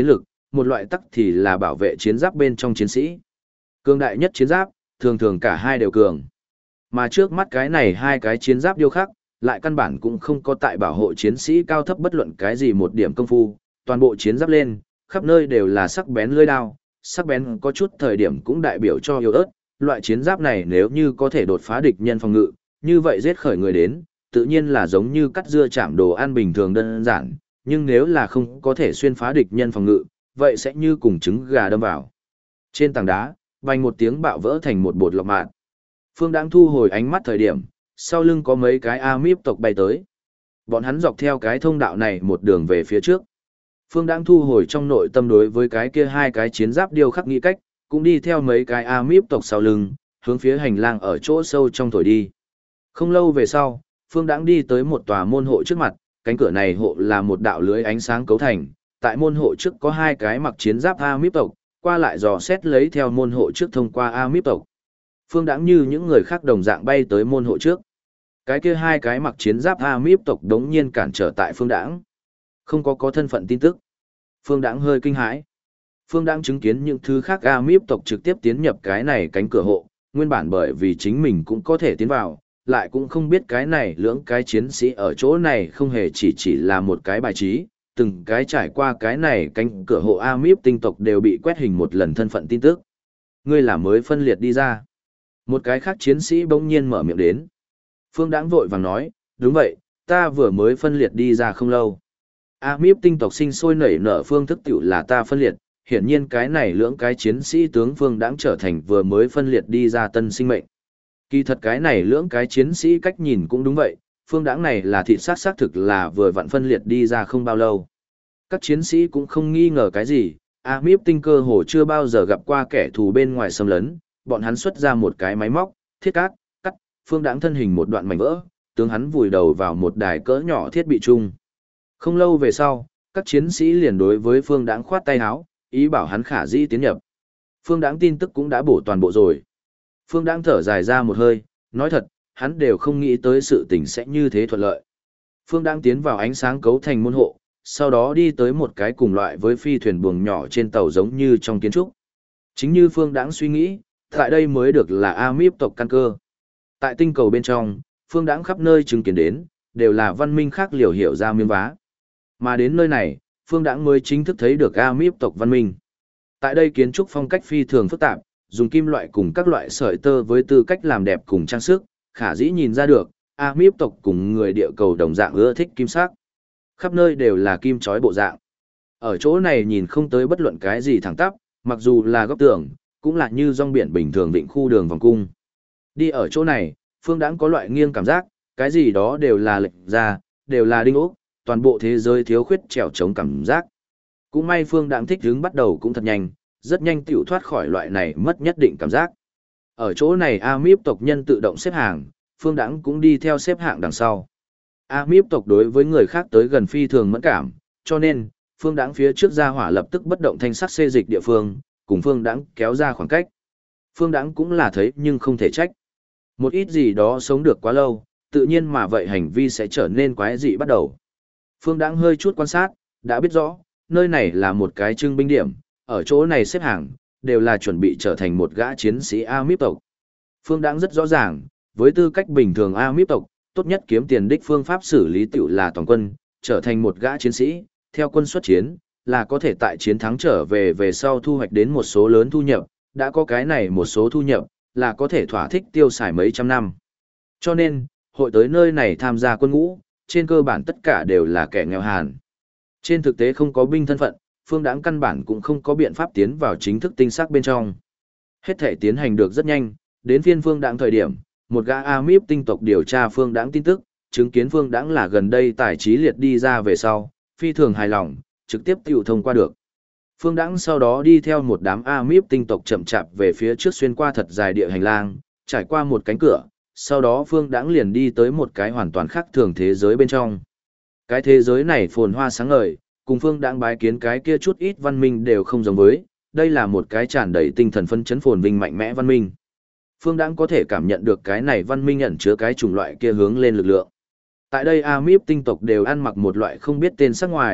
một loại tắc thì là bảo vệ chiến giáp bên trong chiến sĩ. Cường đại nhất chiến giáp, thường thường cả hai đều cường. Mà trước mắt cái này hai cái chiến giáp điêu khắc, lại căn bản cũng không có tại bảo hộ chiến sĩ cao thấp bất luận cái gì một điểm công phu, toàn bộ chiến giáp lên, khắp nơi đều là sắc bén lưỡi đao, sắc bén có chút thời điểm cũng đại biểu cho yếu ớt, loại chiến giáp này nếu như có thể đột phá địch nhân phòng ngự, như vậy giết khởi người đến, tự nhiên là giống như cắt dưa chạm đồ ăn bình thường đơn giản, nhưng nếu là không có thể xuyên phá địch nhân phòng ngự, vậy sẽ như cùng trứng gà đâm vào. Trên tảng đá, vang một tiếng bạo vỡ thành một bột lọc mạt. Phương Đãng thu hồi ánh mắt thời điểm, sau lưng có mấy cái Amip tộc bay tới. Bọn hắn dọc theo cái thông đạo này một đường về phía trước. Phương Đãng thu hồi trong nội tâm đối với cái kia hai cái chiến giáp điêu khắc nghĩ cách, cũng đi theo mấy cái Amip tộc sau lưng, hướng phía hành lang ở chỗ sâu trong thổi đi. Không lâu về sau, Phương Đãng đi tới một tòa môn hộ trước mặt, cánh cửa này hộ là một đạo lưới ánh sáng cấu thành, tại môn hộ trước có hai cái mặc chiến giáp Amip tộc, qua lại dò xét lấy theo môn hộ trước thông qua Amip tộc. Phương Đãng như những người khác đồng dạng bay tới môn hộ trước. Cái kia hai cái mặc chiến giáp Amip tộc đống nhiên cản trở tại Phương Đãng. Không có thân phận tin tức. Phương Đãng hơi kinh hãi. Phương Đãng chứng kiến những thứ khác Amip tộc trực tiếp tiến nhập cái này cánh cửa hộ, nguyên bản bởi vì chính mình cũng có thể tiến vào, lại cũng không biết cái này lưỡng cái chiến sĩ ở chỗ này không hề chỉ là một cái bài trí, từng cái trải qua cái này cánh cửa hộ Amip tinh tộc đều bị quét hình một lần thân phận tin tức. Ngươi là mới phân liệt đi ra. Một cái khác chiến sĩ bỗng nhiên mở miệng đến. Phương Đãng vội vàng nói, đúng vậy, ta vừa mới phân liệt đi ra không lâu. Amip tinh tộc sinh sôi nảy nở phương thức tiểu là ta phân liệt, hiển nhiên cái này lưỡng cái chiến sĩ tướng Phương Đãng trở thành vừa mới phân liệt đi ra tân sinh mệnh. Kỳ thật cái này lưỡng cái chiến sĩ cách nhìn cũng đúng vậy, Phương Đãng này là thị sát xác thực là vừa vặn phân liệt đi ra không bao lâu. Các chiến sĩ cũng không nghi ngờ cái gì, Amip tinh cơ hồ chưa bao giờ gặp qua kẻ thù bên ngoài xâm lấn, bọn hắn xuất ra một cái máy móc, thiết cắt, Phương Đãng thân hình một đoạn mảnh vỡ, tướng hắn vùi đầu vào một đài cỡ nhỏ thiết bị chung. Không lâu về sau, các chiến sĩ liền đối với Phương Đãng khoát tay áo, ý bảo hắn khả dĩ tiến nhập. Phương Đãng tin tức cũng đã bổ toàn bộ rồi. Phương Đãng thở dài ra một hơi, nói thật, hắn đều không nghĩ tới sự tình sẽ như thế thuận lợi. Phương Đãng tiến vào ánh sáng cấu thành môn hộ, sau đó đi tới một cái cùng loại với phi thuyền buồng nhỏ trên tàu giống như trong kiến trúc. Chính như Phương Đãng suy nghĩ, tại đây mới được là Amip tộc căn cơ. Tại tinh cầu bên trong, Phương Đãng khắp nơi chứng kiến đến, đều là văn minh khác liều hiểu ra miếng vá. Mà đến nơi này, Phương Đãng mới chính thức thấy được Amip tộc văn minh. Tại đây kiến trúc phong cách phi thường phức tạp, dùng kim loại cùng các loại sợi tơ với tư cách làm đẹp cùng trang sức, khả dĩ nhìn ra được, Amip tộc cùng người địa cầu đồng dạng ưa thích kim sắc. Khắp nơi đều là kim chói bộ dạng. Ở chỗ này nhìn không tới bất luận cái gì thẳng tắp, mặc dù là góc tường, cũng là như rong biển bình thường định khu đường vòng cung. Đi ở chỗ này, Phương Đãng có loại nghiêng cảm giác, cái gì đó đều là lệch ra, đều là đinh ốc, toàn bộ thế giới thiếu khuyết trèo chống cảm giác. Cũng may Phương Đãng thích hứng bắt đầu cũng thật nhanh, rất nhanh tiểu thoát khỏi loại này mất nhất định cảm giác. Ở chỗ này Amip tộc nhân tự động xếp hàng, Phương Đãng cũng đi theo xếp hạng đằng sau. Amip tộc đối với người khác tới gần phi thường mẫn cảm, cho nên, Phương Đãng phía trước ra hỏa lập tức bất động thanh sắc xê dịch địa phương, cùng Phương Đãng kéo ra khoảng cách. Phương Đãng cũng là thấy nhưng không thể trách. Một ít gì đó sống được quá lâu, tự nhiên mà vậy hành vi sẽ trở nên quái dị bắt đầu. Phương Đãng hơi chút quan sát, đã biết rõ, nơi này là một cái trưng binh điểm, ở chỗ này xếp hàng, đều là chuẩn bị trở thành một gã chiến sĩ Amip tộc. Phương Đãng rất rõ ràng, với tư cách bình thường Amip tộc, tốt nhất kiếm tiền đích phương pháp xử lý tiểu là toàn quân, trở thành một gã chiến sĩ, theo quân xuất chiến, là có thể tại chiến thắng trở về sau thu hoạch đến một số lớn thu nhập, đã có cái này một số thu nhập, là có thể thỏa thích tiêu xài mấy trăm năm. Cho nên, hội tới nơi này tham gia quân ngũ, trên cơ bản tất cả đều là kẻ nghèo hàn. Trên thực tế không có binh thân phận, Phương Đãng căn bản cũng không có biện pháp tiến vào chính thức tinh sắc bên trong. Hết thể tiến hành được rất nhanh, đến phiên Phương Đãng thời điểm, một gã Amip tinh tộc điều tra Phương Đãng tin tức, chứng kiến Phương Đãng là gần đây tài trí liệt đi ra về sau, phi thường hài lòng, trực tiếp tiểu thông qua được. Phương Đãng sau đó đi theo một đám Amip tinh tộc chậm chạp về phía trước xuyên qua thật dài địa hành lang, trải qua một cánh cửa, sau đó Phương Đãng liền đi tới một cái hoàn toàn khác thường thế giới bên trong. Cái thế giới này phồn hoa sáng ngời, cùng Phương Đãng bái kiến cái kia chút ít văn minh đều không giống với, đây là một cái tràn đầy tinh thần phấn chấn phồn vinh mạnh mẽ văn minh. Phương Đãng có thể cảm nhận được cái này văn minh ẩn chứa cái chủng loại kia hướng lên lực lượng. Tại đây Amip tinh tộc đều ăn mặc một loại không biết tên sắc ngoài,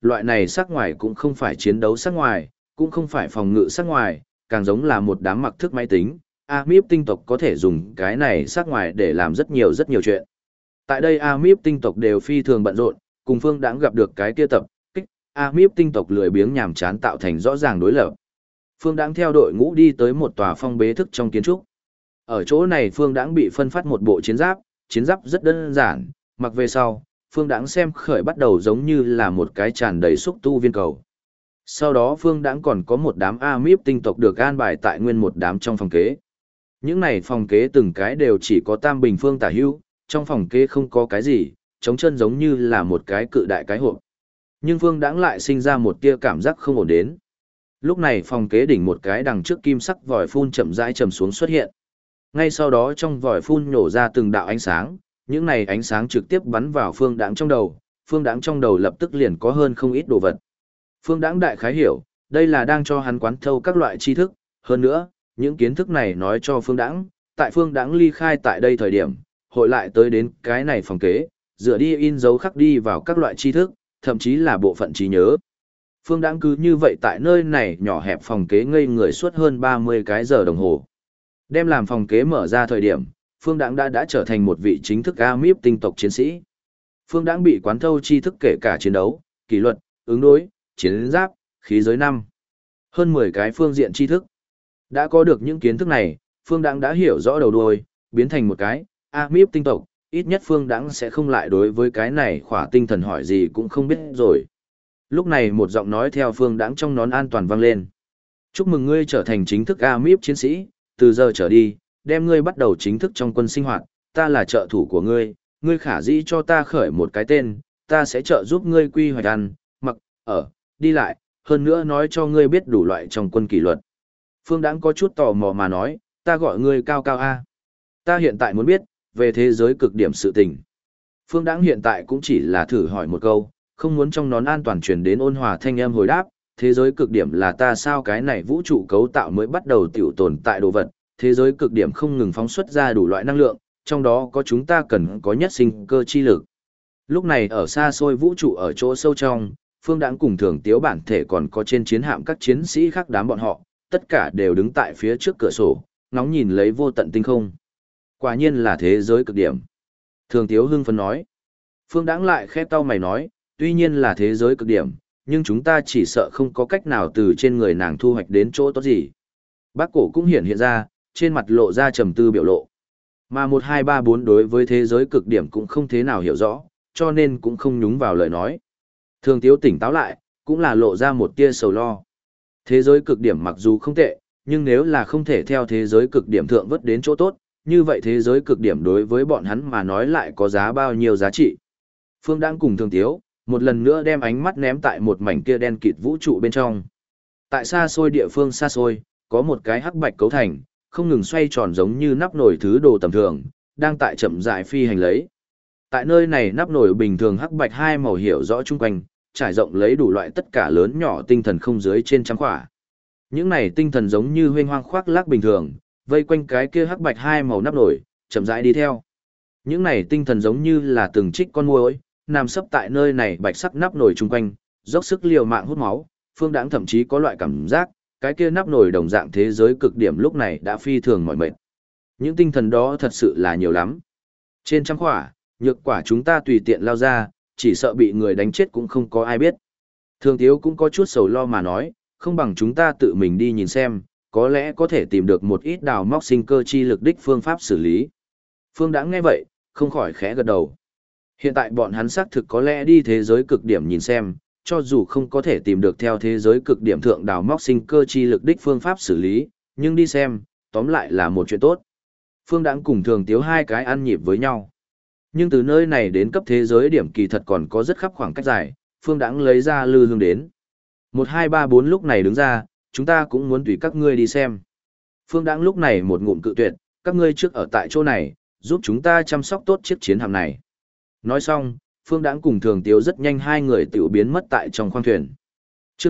Loại này sắc ngoài cũng không phải chiến đấu sắc ngoài, cũng không phải phòng ngự sắc ngoài, càng giống là một đám mặc thức máy tính. Amip tinh tộc có thể dùng cái này sắc ngoài để làm rất nhiều chuyện. Tại đây Amip tinh tộc đều phi thường bận rộn, cùng Phương Đãng gặp được cái kia tập kích, Amip tinh tộc lười biếng nhàm chán tạo thành rõ ràng đối lập. Phương Đãng theo đội ngũ đi tới một tòa phong bế thức trong kiến trúc. Ở chỗ này Phương Đãng bị phân phát một bộ chiến giáp rất đơn giản, mặc về sau, Phương Đãng xem khởi bắt đầu giống như là một cái tràn đầy xúc tu viên cầu. Sau đó Phương Đãng còn có một đám Amip tinh tộc được an bài tại nguyên một đám trong phòng kế. Những này phòng kế từng cái đều chỉ có tam bình phương tả hữu, trong phòng kế không có cái gì, trống chân giống như là một cái cự đại cái hộp. Nhưng Phương Đãng lại sinh ra một tia cảm giác không ổn đến. Lúc này phòng kế đỉnh một cái đằng trước kim sắc vòi phun chậm rãi trầm xuống xuất hiện. Ngay sau đó trong vòi phun nổ ra từng đạo ánh sáng, những này ánh sáng trực tiếp bắn vào Phương Đãng trong đầu, Phương Đãng trong đầu lập tức liền có hơn không ít đồ vật. Phương Đãng đại khái hiểu, đây là đang cho hắn quán thâu các loại tri thức, hơn nữa, những kiến thức này nói cho Phương Đãng, tại Phương Đãng ly khai tại đây thời điểm, hội lại tới đến cái này phòng kế, dựa đi in dấu khắc đi vào các loại tri thức, thậm chí là bộ phận trí nhớ. Phương Đãng cứ như vậy tại nơi này nhỏ hẹp phòng kế ngây người suốt hơn 30 cái giờ đồng hồ. Đem làm phòng kế mở ra thời điểm, Phương Đãng đã trở thành một vị chính thức Amip tinh tộc chiến sĩ. Phương Đãng bị quán thâu tri thức kể cả chiến đấu, kỷ luật, ứng đối, chiến giáp, khí giới năm. Hơn 10 cái phương diện tri thức. Đã có được những kiến thức này, Phương Đãng đã hiểu rõ đầu đuôi, biến thành một cái Amip tinh tộc, ít nhất Phương Đãng sẽ không lại đối với cái này khỏa tinh thần hỏi gì cũng không biết rồi. Lúc này một giọng nói theo Phương Đãng trong nón an toàn vang lên. Chúc mừng ngươi trở thành chính thức Amip chiến sĩ, từ giờ trở đi, đem ngươi bắt đầu chính thức trong quân sinh hoạt, ta là trợ thủ của ngươi, ngươi khả dĩ cho ta khởi một cái tên, ta sẽ trợ giúp ngươi quy hoạch ăn, mặc, ở, đi lại, hơn nữa nói cho ngươi biết đủ loại trong quân kỷ luật. Phương Đãng có chút tò mò mà nói, ta gọi ngươi Cao Cao A. Ta hiện tại muốn biết, về thế giới cực điểm sự tình. Phương Đãng hiện tại cũng chỉ là thử hỏi một câu, không muốn trong nón an toàn truyền đến ôn hòa thanh âm hồi đáp, thế giới cực điểm là ta sao cái này vũ trụ cấu tạo mới bắt đầu tiểu tồn tại đồ vật, thế giới cực điểm không ngừng phóng xuất ra đủ loại năng lượng, trong đó có chúng ta cần có nhất sinh cơ chi lực. Lúc này ở xa xôi vũ trụ ở chỗ sâu trong, Phương Đãng cùng Thường Tiếu bản thể còn có trên chiến hạm các chiến sĩ khác đám bọn họ, tất cả đều đứng tại phía trước cửa sổ, ngóng nhìn lấy vô tận tinh không. Quả nhiên là thế giới cực điểm. Thường Tiếu hưng phấn nói. Phương Đãng lại khẽ cau mày nói, tuy nhiên là thế giới cực điểm, nhưng chúng ta chỉ sợ không có cách nào từ trên người nàng thu hoạch đến chỗ tốt gì. Bác cổ cũng hiện ra, trên mặt lộ ra trầm tư biểu lộ. Mà 1, 2, 3, 4 đối với thế giới cực điểm cũng không thế nào hiểu rõ, cho nên cũng không nhúng vào lời nói. Thường Tiếu tỉnh táo lại, cũng là lộ ra một tia sầu lo. Thế giới cực điểm mặc dù không tệ, nhưng nếu là không thể theo thế giới cực điểm thượng vớt đến chỗ tốt, như vậy thế giới cực điểm đối với bọn hắn mà nói lại có giá bao nhiêu giá trị. Phương Đãng cùng Thường Tiếu, một lần nữa đem ánh mắt ném tại một mảnh kia đen kịt vũ trụ bên trong. Tại xa xôi địa phương xa xôi, có một cái hắc bạch cấu thành, không ngừng xoay tròn giống như nắp nồi thứ đồ tầm thường, đang tại chậm rãi phi hành lấy. Tại nơi này nắp nồi bình thường hắc bạch hai màu hiểu rõ chung quanh, trải rộng lấy đủ loại tất cả lớn nhỏ tinh thần không dưới trên trăm khỏa. Những này tinh thần giống như huênh hoang khoác lác bình thường, vây quanh cái kia hắc bạch hai màu nắp nồi, chậm rãi đi theo. Những này tinh thần giống như là từng trích con muỗi, nằm sấp tại nơi này bạch sắc nắp nồi chung quanh, dốc sức liều mạng hút máu. Phương Đãng thậm chí có loại cảm giác, cái kia nắp nồi đồng dạng thế giới cực điểm lúc này đã phi thường mỏi mệt. Những tinh thần đó thật sự là nhiều lắm. Trên trăm quả, nhược quả chúng ta tùy tiện lao ra, chỉ sợ bị người đánh chết cũng không có ai biết. Thường Tiếu cũng có chút sầu lo mà nói, không bằng chúng ta tự mình đi nhìn xem, có lẽ có thể tìm được một ít đào móc sinh cơ chi lực đích phương pháp xử lý. Phương Đãng nghe vậy, không khỏi khẽ gật đầu. Hiện tại bọn hắn xác thực có lẽ đi thế giới cực điểm nhìn xem, cho dù không có thể tìm được theo thế giới cực điểm thượng đào móc sinh cơ chi lực đích phương pháp xử lý, nhưng đi xem, tóm lại là một chuyện tốt. Phương Đãng cùng Thường Tiếu hai cái ăn nhịp với nhau. Nhưng từ nơi này đến cấp thế giới điểm kỳ thật còn có rất khắp khoảng cách dài, Phương Đãng lấy ra lư hương đến. 1, 2, 3, 4 lúc này đứng ra, chúng ta cũng muốn tùy các ngươi đi xem. Phương Đãng lúc này một ngụm cự tuyệt, các ngươi trước ở tại chỗ này, giúp chúng ta chăm sóc tốt chiếc chiến hạm này. Nói xong, Phương Đãng cùng Thường Tiếu rất nhanh hai người tiểu biến mất tại trong khoang thuyền. Chương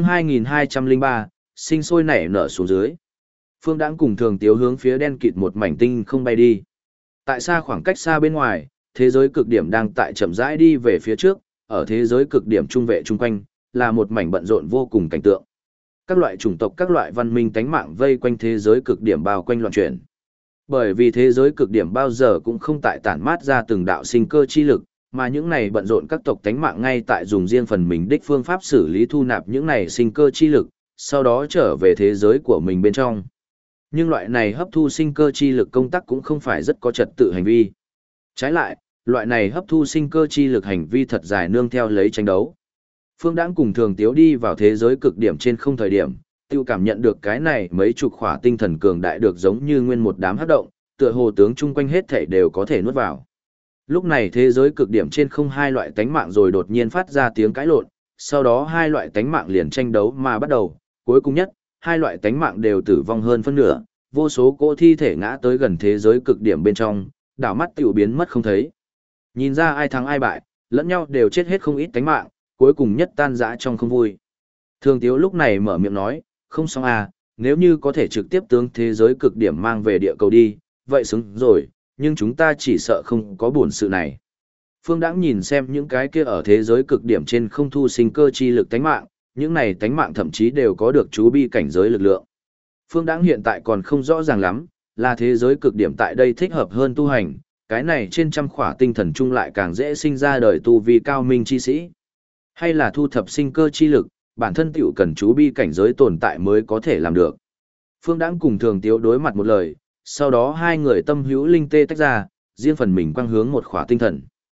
2203, sinh sôi nảy nở xuống dưới. Phương Đãng cùng Thường Tiếu hướng phía đen kịt một mảnh tinh không bay đi. Tại xa khoảng cách xa bên ngoài, thế giới cực điểm đang tại chậm rãi đi về phía trước, ở thế giới cực điểm trung vệ chung quanh, là một mảnh bận rộn vô cùng cảnh tượng. Các loại chủng tộc, các loại văn minh tánh mạng vây quanh thế giới cực điểm bao quanh loạn chuyển. Bởi vì thế giới cực điểm bao giờ cũng không tại tản mát ra từng đạo sinh cơ chi lực, mà những này bận rộn các tộc tánh mạng ngay tại dùng riêng phần mình đích phương pháp xử lý thu nạp những này sinh cơ chi lực, sau đó trở về thế giới của mình bên trong. Nhưng loại này hấp thu sinh cơ chi lực công tác cũng không phải rất có trật tự hành vi. Trái lại, loại này hấp thu sinh cơ chi lực hành vi thật dài nương theo lấy tranh đấu. Phương Đãng cùng Thường Tiếu đi vào thế giới cực điểm trên không thời điểm, tiêu cảm nhận được cái này mấy chục khỏa tinh thần cường đại được giống như nguyên một đám hấp động, tựa hồ tướng chung quanh hết thảy đều có thể nuốt vào. Lúc này thế giới cực điểm trên không hai loại tánh mạng rồi đột nhiên phát ra tiếng cãi lộn, sau đó hai loại tánh mạng liền tranh đấu mà bắt đầu, cuối cùng nhất, hai loại tánh mạng đều tử vong hơn phân nửa, vô số cỗ thi thể ngã tới gần thế giới cực điểm bên trong, đảo mắt tiểu biến mất không thấy. Nhìn ra ai thắng ai bại, lẫn nhau đều chết hết không ít tánh mạng, cuối cùng nhất tan rã trong không vui. Thường Tiếu lúc này mở miệng nói, không xong à, nếu như có thể trực tiếp tướng thế giới cực điểm mang về địa cầu đi, vậy xứng rồi, nhưng chúng ta chỉ sợ không có buồn sự này. Phương Đãng nhìn xem những cái kia ở thế giới cực điểm trên không thu sinh cơ chi lực tánh mạng, những này tánh mạng thậm chí đều có được chú bi cảnh giới lực lượng. Phương Đãng hiện tại còn không rõ ràng lắm, là thế giới cực điểm tại đây thích hợp hơn tu hành, cái này trên trăm khỏa tinh thần chung lại càng dễ sinh ra đời tu vi cao minh chi sĩ. Hay là thu thập sinh cơ chi lực, bản thân tiểu cần chú bi cảnh giới tồn tại mới có thể làm được. Phương Đãng cùng Thường Tiếu đối mặt một lời, sau đó hai người tâm hữu linh tê tách ra, riêng phần mình quang hướng một khỏa tinh thần.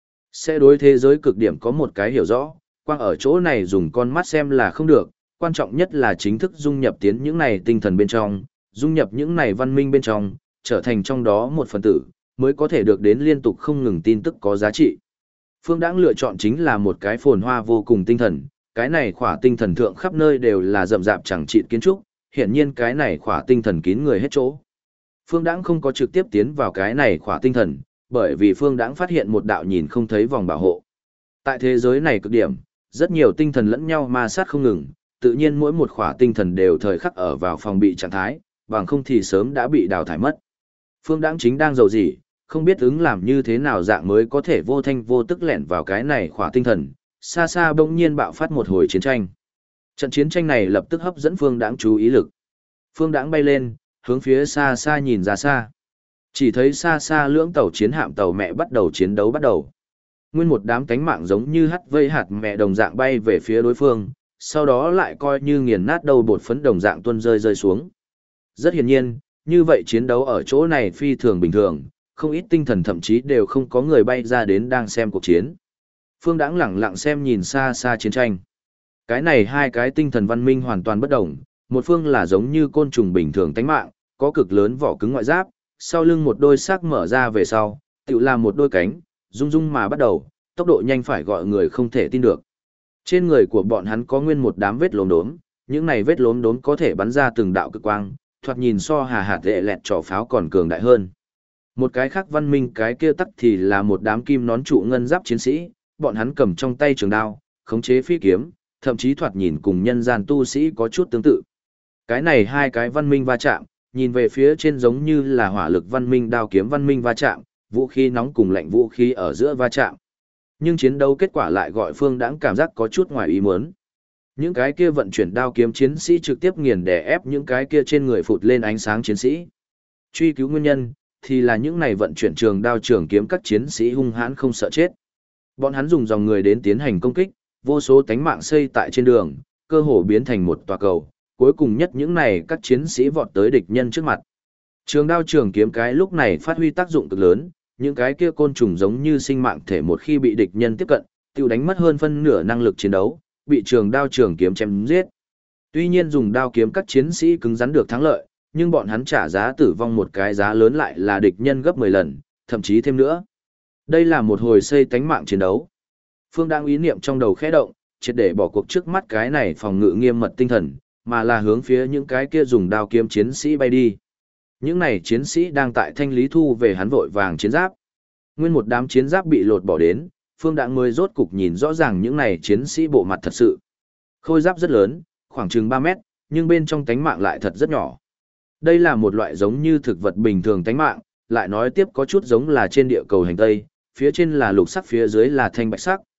Sẽ đối thế giới cực điểm có một cái hiểu rõ, quang ở chỗ này dùng con mắt xem là không được, quan trọng nhất là chính thức dung nhập tiến những này tinh thần bên trong, dung nhập những này văn minh bên trong, trở thành trong đó một phần tử, mới có thể được đến liên tục không ngừng tin tức có giá trị. Phương Đãng lựa chọn chính là một cái phồn hoa vô cùng tinh thần, cái này khỏa tinh thần thượng khắp nơi đều là rậm rạp chẳng trị kiến trúc, hiển nhiên cái này khỏa tinh thần kín người hết chỗ. Phương Đãng không có trực tiếp tiến vào cái này khỏa tinh thần, bởi vì Phương Đãng phát hiện một đạo nhìn không thấy vòng bảo hộ. Tại thế giới này cực điểm, rất nhiều tinh thần lẫn nhau ma sát không ngừng, tự nhiên mỗi một khỏa tinh thần đều thời khắc ở vào phòng bị trạng thái, bằng không thì sớm đã bị đào thải mất. Phương Đãng chính đang giàu gì, không biết ứng làm như thế nào dạng mới có thể vô thanh vô tức lẻn vào cái này khỏa tinh thần, xa xa bỗng nhiên bạo phát một hồi chiến tranh. Trận chiến tranh này lập tức hấp dẫn Phương Đãng chú ý lực. Phương Đãng bay lên, hướng phía xa xa nhìn ra xa. Chỉ thấy xa xa lưỡng tàu chiến hạm tàu mẹ bắt đầu chiến đấu bắt đầu. Nguyên một đám cánh mạng giống như hắt vây hạt mẹ đồng dạng bay về phía đối phương, sau đó lại coi như nghiền nát đầu bột phấn đồng dạng tuôn rơi rơi xuống. Rất hiển nhiên, như vậy chiến đấu ở chỗ này phi thường bình thường, không ít tinh thần thậm chí đều không có người bay ra đến đang xem cuộc chiến. Phương Đãng lẳng lặng xem nhìn xa xa chiến tranh. Cái này hai cái tinh thần văn minh hoàn toàn bất đồng, một phương là giống như côn trùng bình thường tánh mạng, có cực lớn vỏ cứng ngoại giáp, sau lưng một đôi xác mở ra về sau, tự làm một đôi cánh, rung rung mà bắt đầu, tốc độ nhanh phải gọi người không thể tin được. Trên người của bọn hắn có nguyên một đám vết lốm đốm, những này vết lốm đốm có thể bắn ra từng đạo cực quang, thoạt nhìn so hà hạt lệ lẹt trò pháo còn cường đại hơn. Một cái khác văn minh cái kia tắc thì là một đám kim nón trụ ngân giáp chiến sĩ, bọn hắn cầm trong tay trường đao, khống chế phi kiếm, thậm chí thoạt nhìn cùng nhân gian tu sĩ có chút tương tự. Cái này hai cái văn minh va chạm, nhìn về phía trên giống như là hỏa lực văn minh đao kiếm văn minh va chạm, vũ khí nóng cùng lạnh vũ khí ở giữa va chạm. Nhưng chiến đấu kết quả lại gọi Phương Đãng cảm giác có chút ngoài ý muốn. Những cái kia vận chuyển đao kiếm chiến sĩ trực tiếp nghiền đè ép những cái kia trên người phụt lên ánh sáng chiến sĩ. Truy cứu nguyên nhân, thì là những này vận chuyển trường đao trường kiếm các chiến sĩ hung hãn không sợ chết. Bọn hắn dùng dòng người đến tiến hành công kích, vô số tánh mạng xây tại trên đường, cơ hồ biến thành một tòa cầu, cuối cùng nhất những này các chiến sĩ vọt tới địch nhân trước mặt. Trường đao trường kiếm cái lúc này phát huy tác dụng cực lớn, những cái kia côn trùng giống như sinh mạng thể một khi bị địch nhân tiếp cận, tiêu đánh mất hơn phân nửa năng lực chiến đấu, bị trường đao trường kiếm chém giết. Tuy nhiên dùng đao kiếm các chiến sĩ cứng rắn được thắng lợi, nhưng bọn hắn trả giá tử vong một cái giá lớn lại là địch nhân gấp 10 lần, thậm chí thêm nữa. Đây là một hồi xây tánh mạng chiến đấu. Phương đang ý niệm trong đầu khẽ động, triệt để bỏ cuộc trước mắt cái này phòng ngự nghiêm mật tinh thần, mà là hướng phía những cái kia dùng đao kiếm chiến sĩ bay đi. Những này chiến sĩ đang tại thanh lý thu về hắn vội vàng chiến giáp. Nguyên một đám chiến giáp bị lột bỏ đến, Phương Đãng mới rốt cục nhìn rõ ràng những này chiến sĩ bộ mặt thật sự. Khôi giáp rất lớn, khoảng chừng 3 mét, nhưng bên trong tánh mạng lại thật rất nhỏ. Đây là một loại giống như thực vật bình thường tánh mạng, lại nói tiếp có chút giống là trên địa cầu hành tây, phía trên là lục sắc phía dưới là thanh bạch sắc,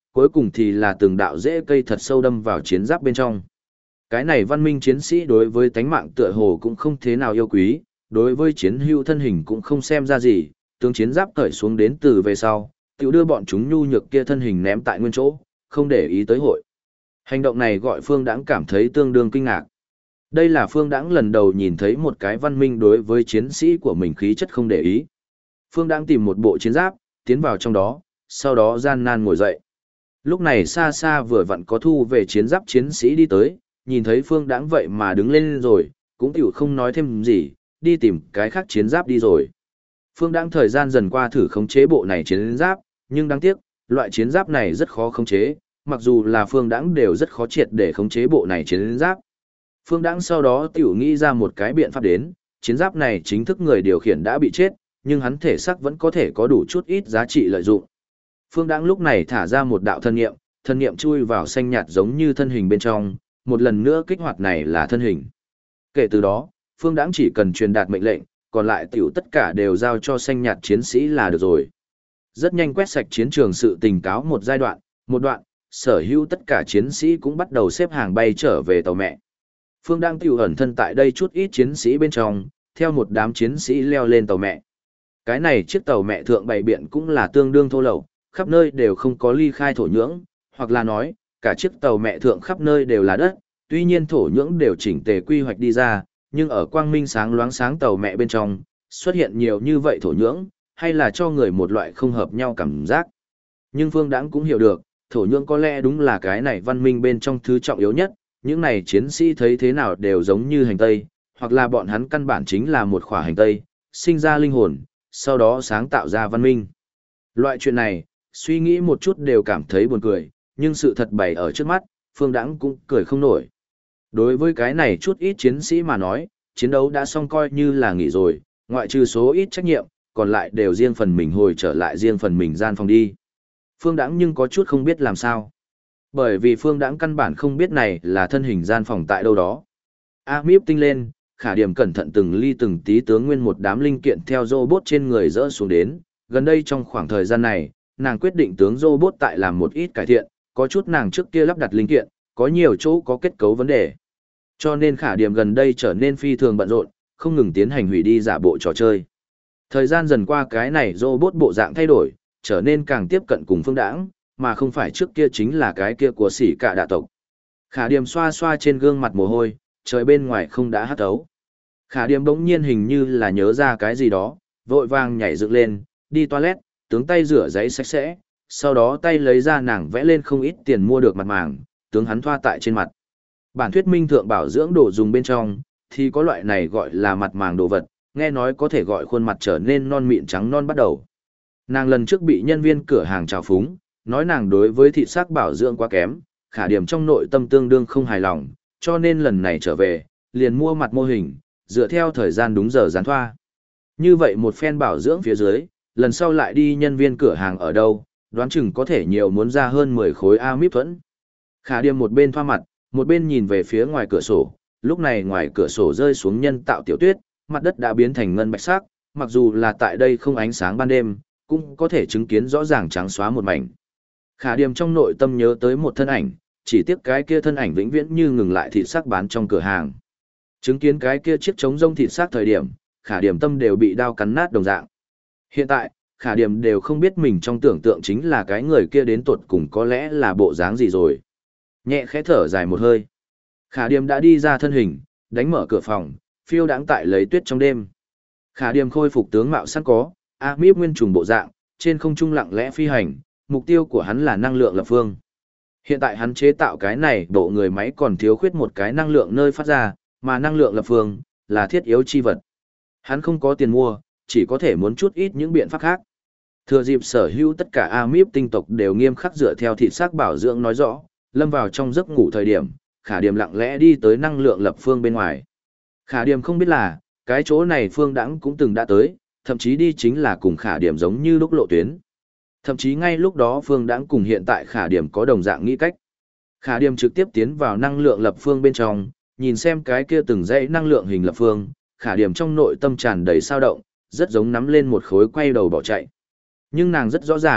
cuối cùng thì là từng đạo rễ cây thật sâu đâm vào chiến giáp bên trong. Cái này văn minh chiến sĩ đối với tánh mạng tựa hồ cũng không thế nào yêu quý, đối với chiến hữu thân hình cũng không xem ra gì, tướng chiến giáp cởi xuống đến từ về sau, tiểu đưa bọn chúng nhu nhược kia thân hình ném tại nguyên chỗ, không để ý tới hội. Hành động này gọi Phương Đãng cảm thấy tương đương kinh ngạc. Đây là Phương Đãng lần đầu nhìn thấy một cái văn minh đối với chiến sĩ của mình khí chất không để ý. Phương Đãng tìm một bộ chiến giáp, tiến vào trong đó, sau đó gian nan ngồi dậy. Lúc này xa xa vừa vặn có thu về chiến giáp chiến sĩ đi tới, nhìn thấy Phương Đãng vậy mà đứng lên rồi, cũng tiểu không nói thêm gì, đi tìm cái khác chiến giáp đi rồi. Phương Đãng thời gian dần qua thử khống chế bộ này chiến giáp, nhưng đáng tiếc, loại chiến giáp này rất khó khống chế, mặc dù là Phương Đãng đều rất khó triệt để khống chế bộ này chiến giáp. Phương Đãng sau đó tiểu nghĩ ra một cái biện pháp đến, chiến giáp này chính thức người điều khiển đã bị chết, nhưng hắn thể xác vẫn có thể có đủ chút ít giá trị lợi dụng. Phương Đãng lúc này thả ra một đạo thân niệm chui vào xanh nhạt giống như thân hình bên trong, một lần nữa kích hoạt này là thân hình. Kể từ đó, Phương Đãng chỉ cần truyền đạt mệnh lệnh, còn lại tiểu tất cả đều giao cho xanh nhạt chiến sĩ là được rồi. Rất nhanh quét sạch chiến trường sự tình cáo một giai đoạn, một đoạn, sở hữu tất cả chiến sĩ cũng bắt đầu xếp hàng bay trở về tàu mẹ. Phương Đãng tiểu ẩn thân tại đây chút ít chiến sĩ bên trong, theo một đám chiến sĩ leo lên tàu mẹ. Cái này chiếc tàu mẹ thượng bày biện cũng là tương đương thô lậu, khắp nơi đều không có ly khai thổ nhưỡng, hoặc là nói, cả chiếc tàu mẹ thượng khắp nơi đều là đất, tuy nhiên thổ nhưỡng đều chỉnh tề quy hoạch đi ra, nhưng ở quang minh sáng loáng sáng tàu mẹ bên trong, xuất hiện nhiều như vậy thổ nhưỡng, hay là cho người một loại không hợp nhau cảm giác. Nhưng Phương Đãng cũng hiểu được, thổ nhưỡng có lẽ đúng là cái này văn minh bên trong thứ trọng yếu nhất, những này chiến sĩ thấy thế nào đều giống như hành tây, hoặc là bọn hắn căn bản chính là một khỏa hành tây, sinh ra linh hồn, sau đó sáng tạo ra văn minh. Loại chuyện này, suy nghĩ một chút đều cảm thấy buồn cười, nhưng sự thật bày ở trước mắt, Phương Đãng cũng cười không nổi. Đối với cái này chút ít chiến sĩ mà nói, chiến đấu đã xong coi như là nghỉ rồi, ngoại trừ số ít trách nhiệm, còn lại đều riêng phần mình hồi trở lại riêng phần mình gian phòng đi. Phương Đãng nhưng có chút không biết làm sao. Bởi vì Phương Đãng căn bản không biết này là thân hình gian phòng tại đâu đó. Amip tinh lên, Khả Điểm cẩn thận từng ly từng tí tướng nguyên một đám linh kiện theo robot trên người dỡ xuống đến. Gần đây trong khoảng thời gian này, nàng quyết định tướng robot tại làm một ít cải thiện, có chút nàng trước kia lắp đặt linh kiện, có nhiều chỗ có kết cấu vấn đề. Cho nên Khả Điểm gần đây trở nên phi thường bận rộn, không ngừng tiến hành hủy đi giả bộ trò chơi. Thời gian dần qua cái này robot bộ dạng thay đổi, trở nên càng tiếp cận cùng Phương Đãng, mà không phải trước kia chính là cái kia của Sỉ Cả đạ tộc. Khả Điểm xoa xoa trên gương mặt mồ hôi, trời bên ngoài không đã hắt ấu. Khả Điểm bỗng nhiên hình như là nhớ ra cái gì đó, vội vàng nhảy dựng lên, đi toilet, tướng tay rửa giấy sạch sẽ, sau đó tay lấy ra nàng vẽ lên không ít tiền mua được mặt màng, tướng hắn thoa tại trên mặt. Bản thuyết minh thượng bảo dưỡng đồ dùng bên trong, thì có loại này gọi là mặt màng đồ vật, nghe nói có thể gọi khuôn mặt trở nên non mịn trắng non bắt đầu. Nàng lần trước bị nhân viên cửa hàng trào phúng, nói nàng đối với thịt xác bảo dưỡng quá kém, Khả Điểm trong nội tâm tương đương không hài lòng, cho nên lần này trở về, liền mua mặt mô hình, dựa theo thời gian đúng giờ gián thoa. Như vậy một phen bảo dưỡng phía dưới, lần sau lại đi nhân viên cửa hàng ở đâu, đoán chừng có thể nhiều muốn ra hơn 10 khối amip thuẫn. Khả Điểm một bên thoa mặt, một bên nhìn về phía ngoài cửa sổ, lúc này ngoài cửa sổ rơi xuống nhân tạo tiểu tuyết, mặt đất đã biến thành ngân bạch sắc, mặc dù là tại đây không ánh sáng ban đêm, cũng có thể chứng kiến rõ ràng trắng xóa một mảnh. Khả Điểm trong nội tâm nhớ tới một thân ảnh, chỉ tiếc cái kia thân ảnh vĩnh viễn như ngừng lại thịt xác bán trong cửa hàng. Chứng kiến cái kia chiếc trống rông thịt xác thời điểm, Khả Điểm tâm đều bị đao cắn nát đồng dạng. Hiện tại, Khả Điểm đều không biết mình trong tưởng tượng chính là cái người kia đến tột cùng có lẽ là bộ dáng gì rồi. Nhẹ khẽ thở dài một hơi. Khả Điểm đã đi ra thân hình, đánh mở cửa phòng, phiêu đãng tại lấy tuyết trong đêm. Khả Điểm khôi phục tướng mạo sẵn có, Amip nguyên trùng bộ dạng, trên không trung lặng lẽ phi hành, mục tiêu của hắn là năng lượng lập phương. Hiện tại hắn chế tạo cái này bộ người máy còn thiếu khuyết một cái năng lượng nơi phát ra, mà năng lượng lập phương là thiết yếu chi vật. Hắn không có tiền mua, chỉ có thể muốn chút ít những biện pháp khác. Thừa dịp sở hữu tất cả Amip tinh tộc đều nghiêm khắc dựa theo thịt xác bảo dưỡng nói rõ, lâm vào trong giấc ngủ thời điểm, Khả Điểm lặng lẽ đi tới năng lượng lập phương bên ngoài. Khả Điểm không biết là, cái chỗ này Phương Đãng cũng từng đã tới, thậm chí đi chính là cùng Khả Điểm giống như lúc lộ tuyến. Thậm chí ngay lúc đó Phương Đãng cùng hiện tại Khả Điểm có đồng dạng nghĩ cách. Khả Điểm trực tiếp tiến vào năng lượng lập phương bên trong, nhìn xem cái kia từng dãy năng lượng hình lập phương, Khả Điểm trong nội tâm tràn đầy sao động, rất giống nắm lên một khối quay đầu bỏ chạy. Nhưng nàng rất rõ ràng,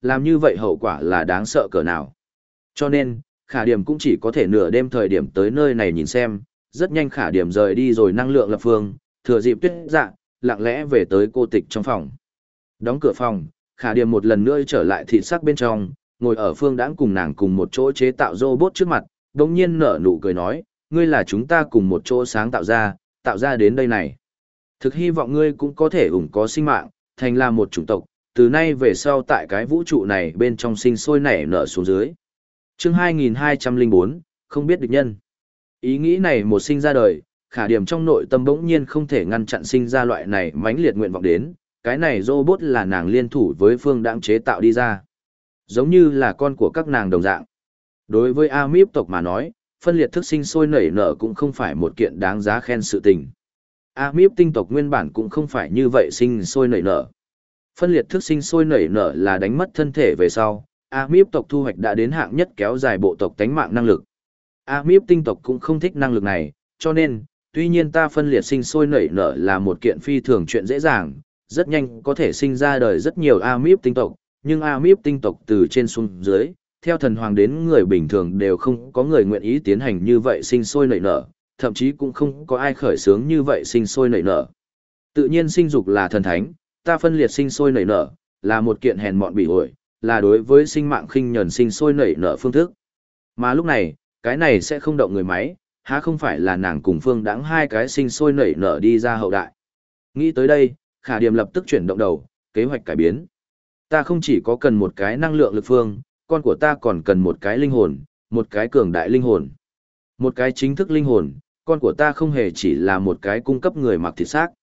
Làm như vậy hậu quả là đáng sợ cỡ nào. Cho nên, Khả Điểm cũng chỉ có thể nửa đêm thời điểm tới nơi này nhìn xem, rất nhanh Khả Điểm rời đi rồi năng lượng lập phương, thừa dịp tuyết dạ, lặng lẽ về tới cô tịch trong phòng. Đóng cửa phòng, Khả Điểm một lần nữa trở lại thị sắc bên trong, ngồi ở Phương Đãng cùng nàng cùng một chỗ chế tạo robot trước mặt, đồng nhiên nở nụ cười nói, ngươi là chúng ta cùng một chỗ sáng tạo ra đến đây này. Thực hy vọng ngươi cũng có thể có sinh mạng, thành là một chủng tộc, từ nay về sau tại cái vũ trụ này bên trong sinh sôi nảy nở xuống dưới. Chương 2204, không biết địch nhân. Ý nghĩ này một sinh ra đời, Khả Điểm trong nội tâm bỗng nhiên không thể ngăn chặn sinh ra loại này mãnh liệt nguyện vọng đến, cái này robot là nàng liên thủ với Phương Đãng chế tạo đi ra. Giống như là con của các nàng đồng dạng. Đối với Amip tộc mà nói, phân liệt thức sinh sôi nảy nở cũng không phải một kiện đáng giá khen sự tình. Amip tinh tộc nguyên bản cũng không phải như vậy sinh sôi nảy nở. Phân liệt thức sinh sôi nảy nở là đánh mất thân thể về sau, Amip tộc thu hoạch đã đến hạng nhất kéo dài bộ tộc tánh mạng năng lực. Amip tinh tộc cũng không thích năng lực này, cho nên, tuy nhiên ta phân liệt sinh sôi nảy nở là một kiện phi thường chuyện dễ dàng, rất nhanh có thể sinh ra đời rất nhiều Amip tinh tộc, nhưng Amip tinh tộc từ trên xuống dưới, theo thần hoàng đến người bình thường đều không có người nguyện ý tiến hành như vậy sinh sôi nảy nở, thậm chí cũng không có ai khởi xướng như vậy sinh sôi nảy nở. Tự nhiên sinh dục là thần thánh, ta phân liệt sinh sôi nảy nở, là một kiện hèn mọn bị ổi, là đối với sinh mạng khinh nhẫn sinh sôi nảy nở phương thức. Mà lúc này, cái này sẽ không động người máy, há không phải là nàng cùng Phương Đãng hai cái sinh sôi nảy nở đi ra hậu đại. Nghĩ tới đây, Khả Điểm lập tức chuyển động đầu, kế hoạch cải biến. Ta không chỉ có cần một cái năng lượng lực phương, con của ta còn cần một cái linh hồn, một cái cường đại linh hồn. Một cái chính thức linh hồn, con của ta không hề chỉ là một cái cung cấp người mặc thịt xác.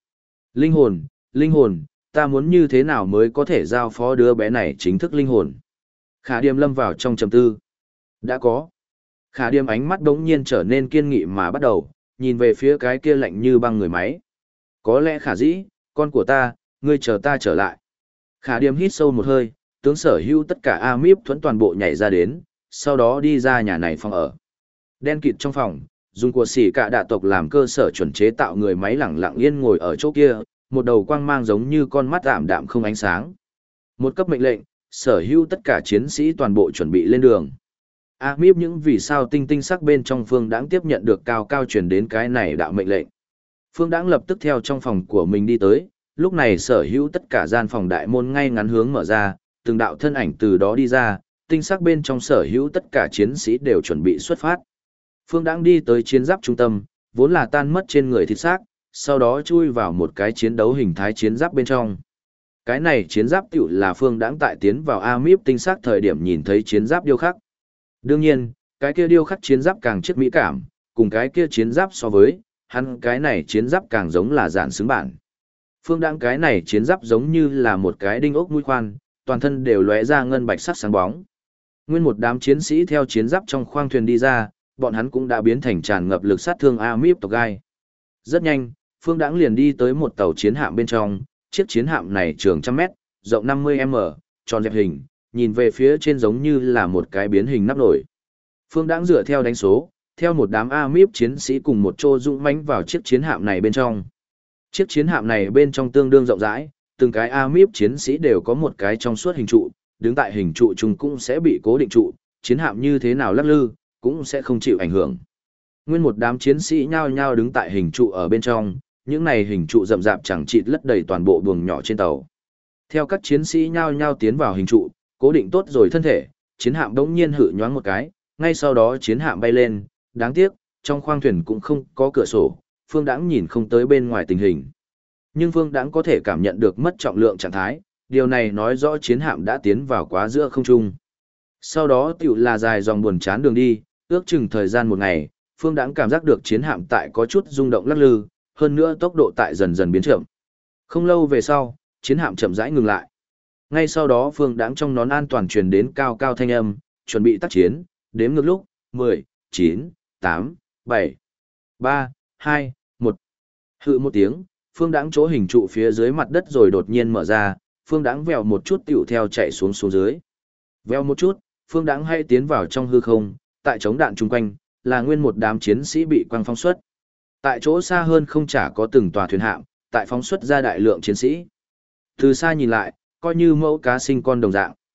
Linh hồn, ta muốn như thế nào mới có thể giao phó đứa bé này chính thức linh hồn. Khả Điềm lâm vào trong trầm tư. Đã có. Khả Điềm ánh mắt đống nhiên trở nên kiên nghị mà bắt đầu, nhìn về phía cái kia lạnh như băng người máy. Có lẽ Khả Dĩ, con của ta, ngươi chờ ta trở lại. Khả Điềm hít sâu một hơi, tướng sở hữu tất cả Amip thuẫn toàn bộ nhảy ra đến, sau đó đi ra nhà này phòng ở. Đen kịt trong phòng, dùng của xỉ cả đạ tộc làm cơ sở chuẩn chế tạo người máy lẳng lặng yên ngồi ở chỗ kia, một đầu quang mang giống như con mắt ảm đạm không ánh sáng. Một cấp mệnh lệnh, sở hữu tất cả chiến sĩ toàn bộ chuẩn bị lên đường. Amip những vì sao tinh tinh sắc bên trong Phương Đãng tiếp nhận được cao cao truyền đến cái này đạo mệnh lệnh. Phương Đãng lập tức theo trong phòng của mình đi tới, lúc này sở hữu tất cả gian phòng đại môn ngay ngắn hướng mở ra, từng đạo thân ảnh từ đó đi ra, tinh sắc bên trong sở hữu tất cả chiến sĩ đều chuẩn bị xuất phát. Phương Đãng đi tới chiến giáp trung tâm, vốn là tan mất trên người thịt xác, sau đó chui vào một cái chiến đấu hình thái chiến giáp bên trong. Cái này chiến giáp tiểu là Phương Đãng tại tiến vào Amip tinh sắc thời điểm nhìn thấy chiến giáp điêu khắc. Đương nhiên, cái kia điêu khắc chiến giáp càng chiết mỹ cảm, cùng cái kia chiến giáp so với, hắn cái này chiến giáp càng giống là dạn xứng bản. Phương Đãng cái này chiến giáp giống như là một cái đinh ốc mũi khoan, toàn thân đều lóe ra ngân bạch sắc sáng bóng. Nguyên một đám chiến sĩ theo chiến giáp trong khoang thuyền đi ra, bọn hắn cũng đã biến thành tràn ngập lực sát thương Amip tộc gai. Rất nhanh, Phương Đãng liền đi tới một tàu chiến hạm bên trong, chiếc chiến hạm này trường 100 mét, rộng 50m, tròn dẹp hình, nhìn về phía trên giống như là một cái biến hình nắp nổi. Phương Đãng dựa theo đánh số, theo một đám Amip chiến sĩ cùng một chỗ dũng mãnh vào chiếc chiến hạm này bên trong. Chiếc chiến hạm này bên trong tương đương rộng rãi, từng cái Amip chiến sĩ đều có một cái trong suốt hình trụ, đứng tại hình trụ chung cũng sẽ bị cố định trụ, chiến hạm như thế nào lắc lư, cũng sẽ không chịu ảnh hưởng. Nguyên một đám chiến sĩ nhao nhao đứng tại hình trụ ở bên trong, những này hình trụ rậm rạp chẳng chịt lất đầy toàn bộ buồng nhỏ trên tàu. Theo các chiến sĩ nhao nhao tiến vào hình trụ, cố định tốt rồi thân thể, chiến hạm đống nhiên hự nhoáng một cái, ngay sau đó chiến hạm bay lên, đáng tiếc, trong khoang thuyền cũng không có cửa sổ, Phương Đãng nhìn không tới bên ngoài tình hình. Nhưng Phương Đãng có thể cảm nhận được mất trọng lượng trạng thái, điều này nói rõ chiến hạm đã tiến vào quá giữa không trung. Sau đó tiểu là dài dòng buồn chán đường đi, ước chừng thời gian một ngày, Phương Đãng cảm giác được chiến hạm tại có chút rung động lắc lư, hơn nữa tốc độ tại dần dần biến chậm. Không lâu về sau, chiến hạm chậm rãi ngừng lại. Ngay sau đó Phương Đãng trong nón an toàn truyền đến cao cao thanh âm, chuẩn bị tác chiến, đếm ngược lúc, 10, 9, 8, 7, 3, 2, 1. Hự một tiếng, Phương Đãng chỗ hình trụ phía dưới mặt đất rồi đột nhiên mở ra, Phương Đãng vèo một chút tiểu theo chạy xuống dưới. Vèo một chút, Phương Đãng hay tiến vào trong hư không, tại chống đạn chung quanh, là nguyên một đám chiến sĩ bị quăng phóng xuất. Tại chỗ xa hơn không chả có từng tòa thuyền hạm, tại phóng xuất ra đại lượng chiến sĩ. Từ xa nhìn lại, coi như mẫu cá sinh con đồng dạng.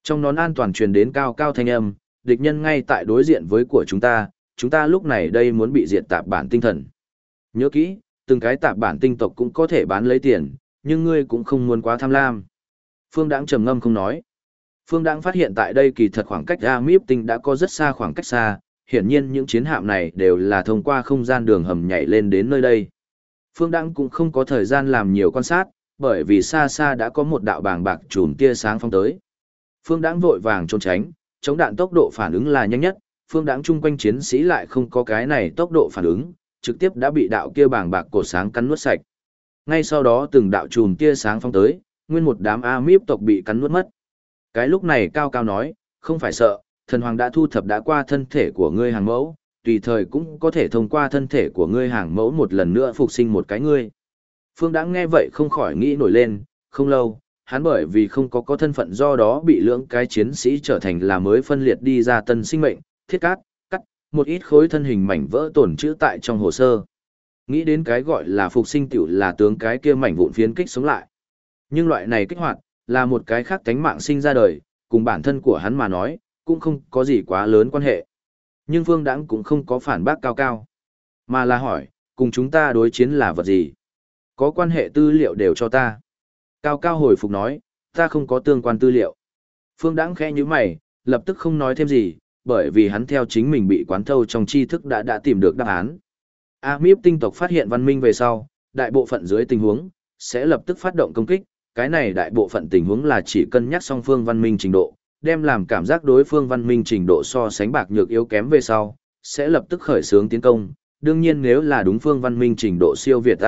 Trong nón an toàn truyền đến cao cao thanh âm, địch nhân ngay tại đối diện với của chúng ta lúc này đây muốn bị diệt tạp bản tinh thần. Nhớ kỹ, từng cái tạp bản tinh tộc cũng có thể bán lấy tiền, nhưng ngươi cũng không muốn quá tham lam. Phương Đãng trầm ngâm không nói. Phương Đãng phát hiện tại đây kỳ thật khoảng cách Amip tinh đã có rất xa khoảng cách xa, hiển nhiên những chiến hạm này đều là thông qua không gian đường hầm nhảy lên đến nơi đây. Phương Đãng cũng không có thời gian làm nhiều quan sát, bởi vì xa xa đã có một đạo bàng bạc chùm tia sáng phóng tới. Phương Đãng vội vàng trốn tránh, chống đạn tốc độ phản ứng là nhanh nhất, Phương Đãng chung quanh chiến sĩ lại không có cái này tốc độ phản ứng, trực tiếp đã bị đạo kia bàng bạc cột sáng cắn nuốt sạch. Ngay sau đó từng đạo chùm tia sáng phóng tới, nguyên một đám Amip tộc bị cắn nuốt mất. Cái lúc này Cao Cao nói, không phải sợ, thần hoàng đã thu thập đã qua thân thể của ngươi hàng mẫu, tùy thời cũng có thể thông qua thân thể của ngươi hàng mẫu một lần nữa phục sinh một cái ngươi. Phương Đãng nghe vậy không khỏi nghĩ nổi lên, không lâu, hắn bởi vì không có thân phận do đó bị lưỡng cái chiến sĩ trở thành là mới phân liệt đi ra tân sinh mệnh, thiết cắt, một ít khối thân hình mảnh vỡ tổn trữ tại trong hồ sơ. Nghĩ đến cái gọi là phục sinh tiểu là tướng cái kia mảnh vụn phiến kích sống lại. Nhưng loại này kích hoạt, là một cái khác tánh mạng sinh ra đời, cùng bản thân của hắn mà nói, cũng không có gì quá lớn quan hệ. Nhưng Phương Đãng cũng không có phản bác Cao Cao, mà là hỏi, cùng chúng ta đối chiến là vật gì? Có quan hệ tư liệu đều cho ta. Cao Cao hồi phục nói, ta không có tương quan tư liệu. Phương Đãng khẽ nhíu mày, lập tức không nói thêm gì, bởi vì hắn theo chính mình bị quán thâu trong tri thức đã tìm được đáp án. Amip tinh tộc phát hiện văn minh về sau, đại bộ phận dưới tình huống, sẽ lập tức phát động công kích. Cái này đại bộ phận tình huống là chỉ cân nhắc song phương văn minh trình độ, đem làm cảm giác đối phương văn minh trình độ so sánh bạc nhược yếu kém về sau, sẽ lập tức khởi xướng tiến công. Đương nhiên nếu là đúng phương văn minh trình độ siêu việt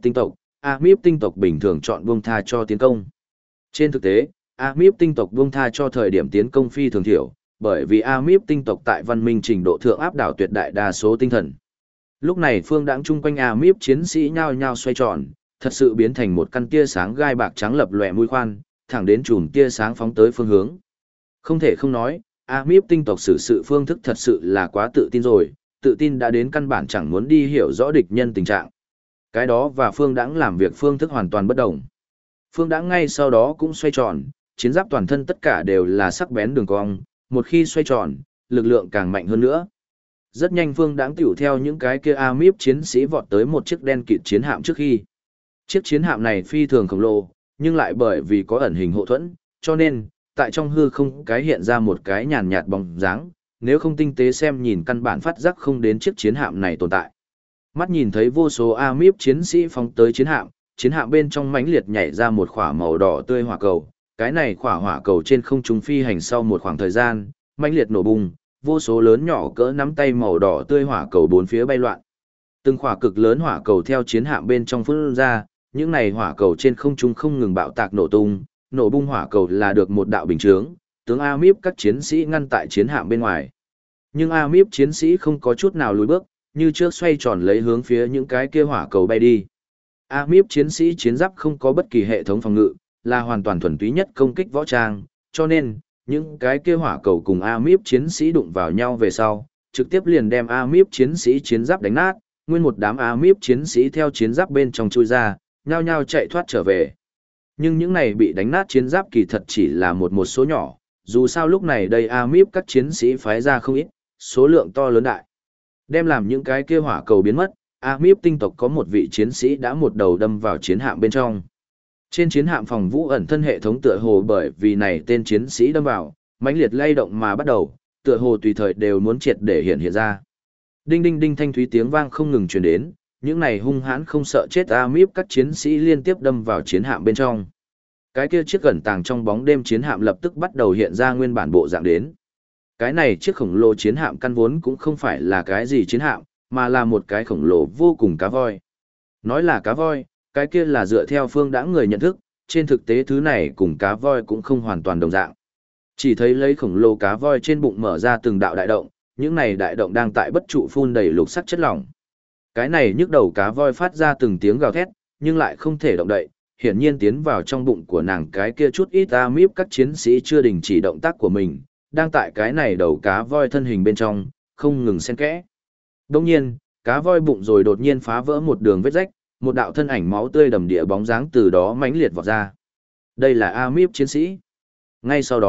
Amip tinh tộc bình thường chọn buông tha cho tiến công. Trên thực tế, Amip tinh tộc buông tha cho thời điểm tiến công phi thường thiểu, bởi vì Amip tinh tộc tại văn minh trình độ thượng áp đảo tuyệt đại đa số tinh thần. Lúc này Phương Đãng chung quanh Amip chiến sĩ nhao nhao xoay tròn, thật sự biến thành một căn tia sáng gai bạc trắng lập lòe mũi khoan, thẳng đến chùm tia sáng phóng tới phương hướng. Không thể không nói, Amip tinh tộc xử sự phương thức thật sự là quá tự tin rồi, tự tin đã đến căn bản chẳng muốn đi hiểu rõ địch nhân tình trạng. Cái đó và Phương Đãng làm việc phương thức hoàn toàn bất đồng. Phương Đãng ngay sau đó cũng xoay tròn, chiến giáp toàn thân tất cả đều là sắc bén đường cong, một khi xoay tròn, lực lượng càng mạnh hơn nữa. Rất nhanh Phương Đãng tiểu theo những cái kia Amip chiến sĩ vọt tới một chiếc đen kịt chiến hạm trước khi. Chiếc chiến hạm này phi thường khổng lồ, nhưng lại bởi vì có ẩn hình hộ thuẫn, cho nên, tại trong hư không cái hiện ra một cái nhàn nhạt bóng dáng, nếu không tinh tế xem nhìn căn bản phát giác không đến chiếc chiến hạm này tồn tại. Mắt nhìn thấy vô số Amip chiến sĩ phóng tới chiến hạm bên trong mãnh liệt nhảy ra một khỏa màu đỏ tươi hỏa cầu. Cái này khỏa hỏa cầu trên không trung phi hành sau một khoảng thời gian, mãnh liệt nổ bùng, vô số lớn nhỏ cỡ nắm tay màu đỏ tươi hỏa cầu bốn phía bay loạn. Từng khỏa cực lớn hỏa cầu theo chiến hạm bên trong phun ra, những này hỏa cầu trên không trung không ngừng bạo tạc nổ tung, nổ bung hỏa cầu là được một đạo bình chướng, tướng Amip các chiến sĩ ngăn tại chiến hạm bên ngoài. Nhưng Amip chiến sĩ không có chút nào lùi bước, như trước xoay tròn lấy hướng phía những cái kia hỏa cầu bay đi. Amip chiến sĩ chiến giáp không có bất kỳ hệ thống phòng ngự, là hoàn toàn thuần túy nhất công kích võ trang, cho nên, những cái kia hỏa cầu cùng Amip chiến sĩ đụng vào nhau về sau, trực tiếp liền đem Amip chiến sĩ chiến giáp đánh nát, nguyên một đám Amip chiến sĩ theo chiến giáp bên trong chui ra, nhao nhao chạy thoát trở về. Nhưng những này bị đánh nát chiến giáp kỳ thật chỉ là một số nhỏ, dù sao lúc này đây Amip các chiến sĩ phái ra không ít, số lượng to lớn đại. Đem làm những cái kia hỏa cầu biến mất, Amip tinh tộc có một vị chiến sĩ đã một đầu đâm vào chiến hạm bên trong. Trên chiến hạm phòng vũ ẩn thân hệ thống tựa hồ bởi vì này tên chiến sĩ đâm vào, mãnh liệt lay động mà bắt đầu, tựa hồ tùy thời đều muốn triệt để hiện ra. Đinh đinh đinh thanh thúy tiếng vang không ngừng truyền đến, những này hung hãn không sợ chết Amip các chiến sĩ liên tiếp đâm vào chiến hạm bên trong. Cái kia chiếc gần tàng trong bóng đêm chiến hạm lập tức bắt đầu hiện ra nguyên bản bộ dạng đến. Cái này chiếc khổng lồ chiến hạm căn vốn cũng không phải là cái gì chiến hạm, mà là một cái khổng lồ vô cùng cá voi. Nói là cá voi, cái kia là dựa theo Phương Đãng người nhận thức, trên thực tế thứ này cùng cá voi cũng không hoàn toàn đồng dạng. Chỉ thấy lấy khổng lồ cá voi trên bụng mở ra từng đạo đại động, những này đại động đang tại bất trụ phun đầy lục sắc chất lỏng. Cái này nhức đầu cá voi phát ra từng tiếng gào thét, nhưng lại không thể động đậy, hiển nhiên tiến vào trong bụng của nàng cái kia chút ít Amip các chiến sĩ chưa đình chỉ động tác của mình, đang tại cái này đầu cá voi thân hình bên trong, không ngừng xen kẽ. Đồng nhiên, cá voi bụng rồi đột nhiên phá vỡ một đường vết rách, một đạo thân ảnh máu tươi đầm địa bóng dáng từ đó mãnh liệt vọt ra. Đây là Amip chiến sĩ. Ngay sau đó,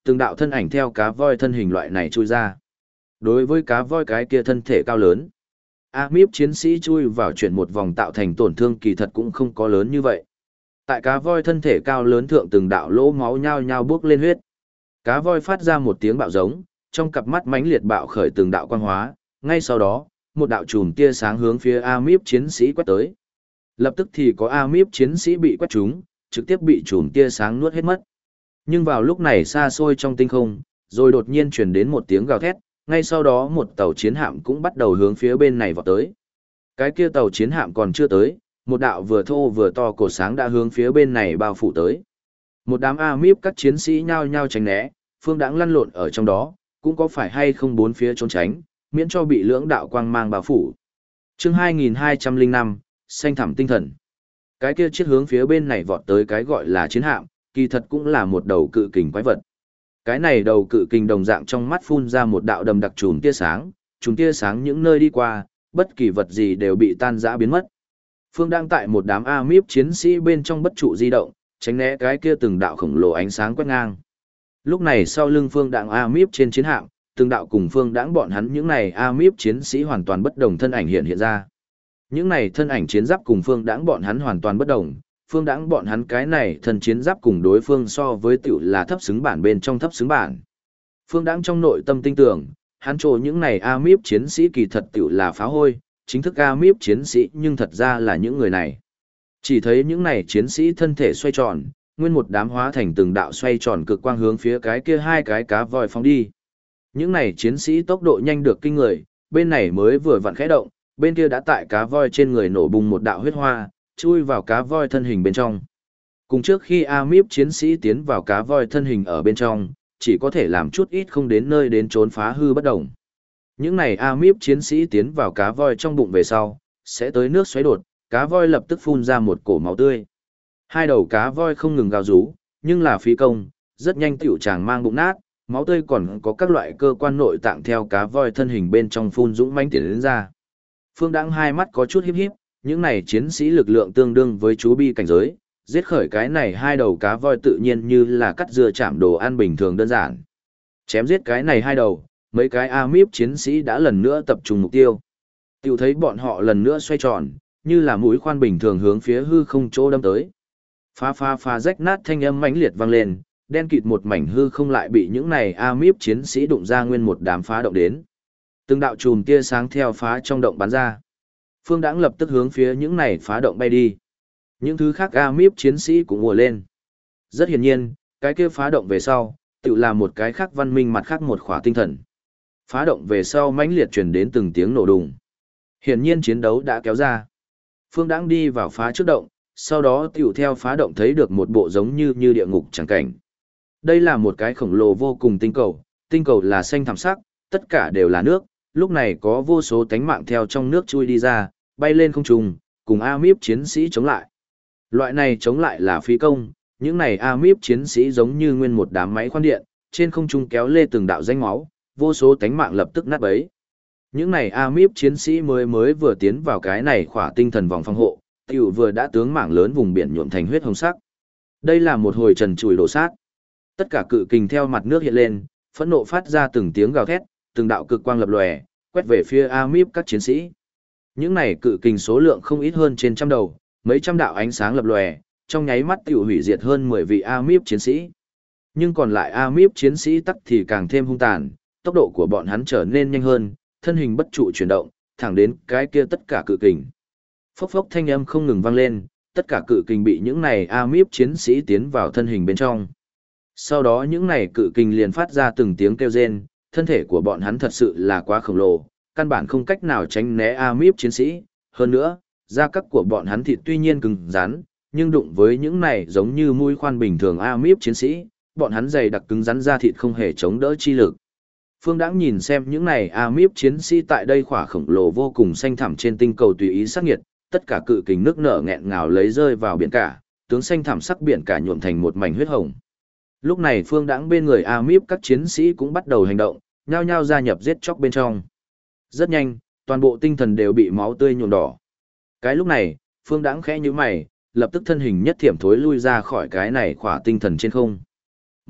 từng đạo thân ảnh theo cá voi thân hình loại này chui ra. Đối với cá voi cái kia thân thể cao lớn, Amip chiến sĩ chui vào chuyển một vòng tạo thành tổn thương kỳ thật cũng không có lớn như vậy. Tại cá voi thân thể cao lớn thượng từng đạo lỗ máu nhao nhao bốc lên huyết. Cá voi phát ra một tiếng bạo giống, trong cặp mắt mãnh liệt bạo khởi từng đạo quang hóa, ngay sau đó, một đạo chùm tia sáng hướng phía Amip chiến sĩ quét tới. Lập tức thì có Amip chiến sĩ bị quét trúng, trực tiếp bị chùm tia sáng nuốt hết mất. Nhưng vào lúc này xa xôi trong tinh không, rồi đột nhiên truyền đến một tiếng gào thét, ngay sau đó một tàu chiến hạm cũng bắt đầu hướng phía bên này vọt tới. Cái kia tàu chiến hạm còn chưa tới, một đạo vừa thô vừa to cột sáng đã hướng phía bên này bao phủ tới. Một đám Amip các chiến sĩ nhao nhao tránh né, Phương Đãng lăn lộn ở trong đó, cũng có phải hay không bốn phía trốn tránh, miễn cho bị lưỡng đạo quang mang bao phủ. Chương 2205, xanh thẳm tinh thần. Cái kia chiếc hướng phía bên này vọt tới cái gọi là chiến hạm, kỳ thật cũng là một đầu cự kình quái vật. Cái này đầu cự kình đồng dạng trong mắt phun ra một đạo đầm đặc chùm tia sáng những nơi đi qua, bất kỳ vật gì đều bị tan rã biến mất. Phương đang tại một đám Amip chiến sĩ bên trong bất trụ di động, tránh né cái kia từng đạo khổng lồ ánh sáng quét ngang. Lúc này sau lưng Phương Đãng Amip trên chiến hạm, từng đạo cùng Phương Đãng bọn hắn những này Amip chiến sĩ hoàn toàn bất đồng thân ảnh hiện ra. Những này thân ảnh chiến giáp cùng Phương Đãng bọn hắn hoàn toàn bất đồng, Phương Đãng bọn hắn cái này thân chiến giáp cùng đối phương so với tiểu là thấp xứng bản bên trong thấp xứng bản. Phương Đãng trong nội tâm tin tưởng, hắn trồ những này Amip chiến sĩ kỳ thật tiểu là phá hôi, chính thức Amip chiến sĩ nhưng thật ra là những người này. Chỉ thấy những này chiến sĩ thân thể xoay tròn, nguyên một đám hóa thành từng đạo xoay tròn cực quang hướng phía cái kia hai cái cá voi phóng đi. Những này chiến sĩ tốc độ nhanh được kinh người, bên này mới vừa vặn khẽ động, bên kia đã tại cá voi trên người nổ bùng một đạo huyết hoa, chui vào cá voi thân hình bên trong. Cùng trước khi Amip chiến sĩ tiến vào cá voi thân hình ở bên trong, chỉ có thể làm chút ít không đến nơi đến trốn phá hư bất động. Những này Amip chiến sĩ tiến vào cá voi trong bụng về sau, sẽ tới nước xoáy đột, cá voi lập tức phun ra một cổ máu tươi. Hai đầu cá voi không ngừng gào rú, nhưng là phí công, rất nhanh tiểu chàng mang bụng nát, máu tươi còn có các loại cơ quan nội tạng theo cá voi thân hình bên trong phun dũng mãnh tiến đến ra. Phương Đãng hai mắt có chút híp híp, những này chiến sĩ lực lượng tương đương với chú bi cảnh giới, giết khởi cái này hai đầu cá voi tự nhiên như là cắt dưa chạm đồ ăn bình thường đơn giản. Chém giết cái này hai đầu, mấy cái Amip chiến sĩ đã lần nữa tập trung mục tiêu. Tiểu thấy bọn họ lần nữa xoay tròn, như là mũi khoan bình thường hướng phía hư không chỗ đâm tới. Phá rách nát thanh âm mãnh liệt vang lên, đen kịt một mảnh hư không lại bị những này Amip chiến sĩ đụng ra nguyên một đám phá động đến. Từng đạo chùm tia sáng theo phá trong động bắn ra. Phương Đãng lập tức hướng phía những này phá động bay đi. Những thứ khác Amip chiến sĩ cũng ùa lên. Rất hiển nhiên, cái kia phá động về sau, tự là một cái khác văn minh mặt khác một khỏa tinh thần. Phá động về sau mãnh liệt truyền đến từng tiếng nổ đùng. Hiển nhiên chiến đấu đã kéo ra. Phương Đãng đi vào phá trước động, sau đó tiểu theo phá động thấy được một bộ giống như địa ngục chẳng cảnh. Đây là một cái khổng lồ vô cùng tinh cầu là xanh thẳm sắc, tất cả đều là nước, lúc này có vô số tánh mạng theo trong nước chui đi ra, bay lên không trung, cùng Amip chiến sĩ chống lại. Loại này chống lại là phí công, những này Amip chiến sĩ giống như nguyên một đám máy khoan điện, trên không trung kéo lê từng đạo danh máu, vô số tánh mạng lập tức nát bấy. Những này Amip chiến sĩ mới vừa tiến vào cái này khỏa tinh thần vòng phòng hộ, tiểu vừa đã tướng mảng lớn vùng biển nhuộm thành huyết hồng sắc. Đây là một hồi trần trụi đổ sát. Tất cả cự kình theo mặt nước hiện lên, phẫn nộ phát ra từng tiếng gào thét, từng đạo cực quang lập lòe, quét về phía Amip các chiến sĩ. Những này cự kình số lượng không ít hơn trên trăm đầu, mấy trăm đạo ánh sáng lập lòe, trong nháy mắt tiểu hủy diệt hơn 10 vị Amip chiến sĩ. Nhưng còn lại Amip chiến sĩ tắc thì càng thêm hung tàn, tốc độ của bọn hắn trở nên nhanh hơn, thân hình bất trụ chuyển động, thẳng đến cái kia tất cả cự kình. Phốc phốc thanh âm không ngừng vang lên, tất cả cự kình bị những này Amip chiến sĩ tiến vào thân hình bên trong. Sau đó những này cự kình liền phát ra từng tiếng kêu rên, thân thể của bọn hắn thật sự là quá khổng lồ, căn bản không cách nào tránh né Amip chiến sĩ. Hơn nữa, da cắt của bọn hắn thịt tuy nhiên cứng rắn, nhưng đụng với những này giống như mũi khoan bình thường Amip chiến sĩ, bọn hắn dày đặc cứng rắn da thịt không hề chống đỡ chi lực. Phương Đãng nhìn xem những này Amip chiến sĩ tại đây khỏa khổng lồ vô cùng xanh thẳm trên tinh cầu tùy ý sát nghiệt, tất cả cự kình nước nở nghẹn ngào lấy rơi vào biển cả, tướng xanh thẳm sắc biển cả nhuộm thành một mảnh huyết hồng. Lúc này Phương Đãng bên người Amip các chiến sĩ cũng bắt đầu hành động, nhao nhao gia nhập giết chóc bên trong. Rất nhanh, toàn bộ tinh thần đều bị máu tươi nhuộm đỏ. Cái lúc này, Phương Đãng khẽ nhíu mày, lập tức thân hình nhất thiểm thối lui ra khỏi cái này khỏa tinh thần trên không.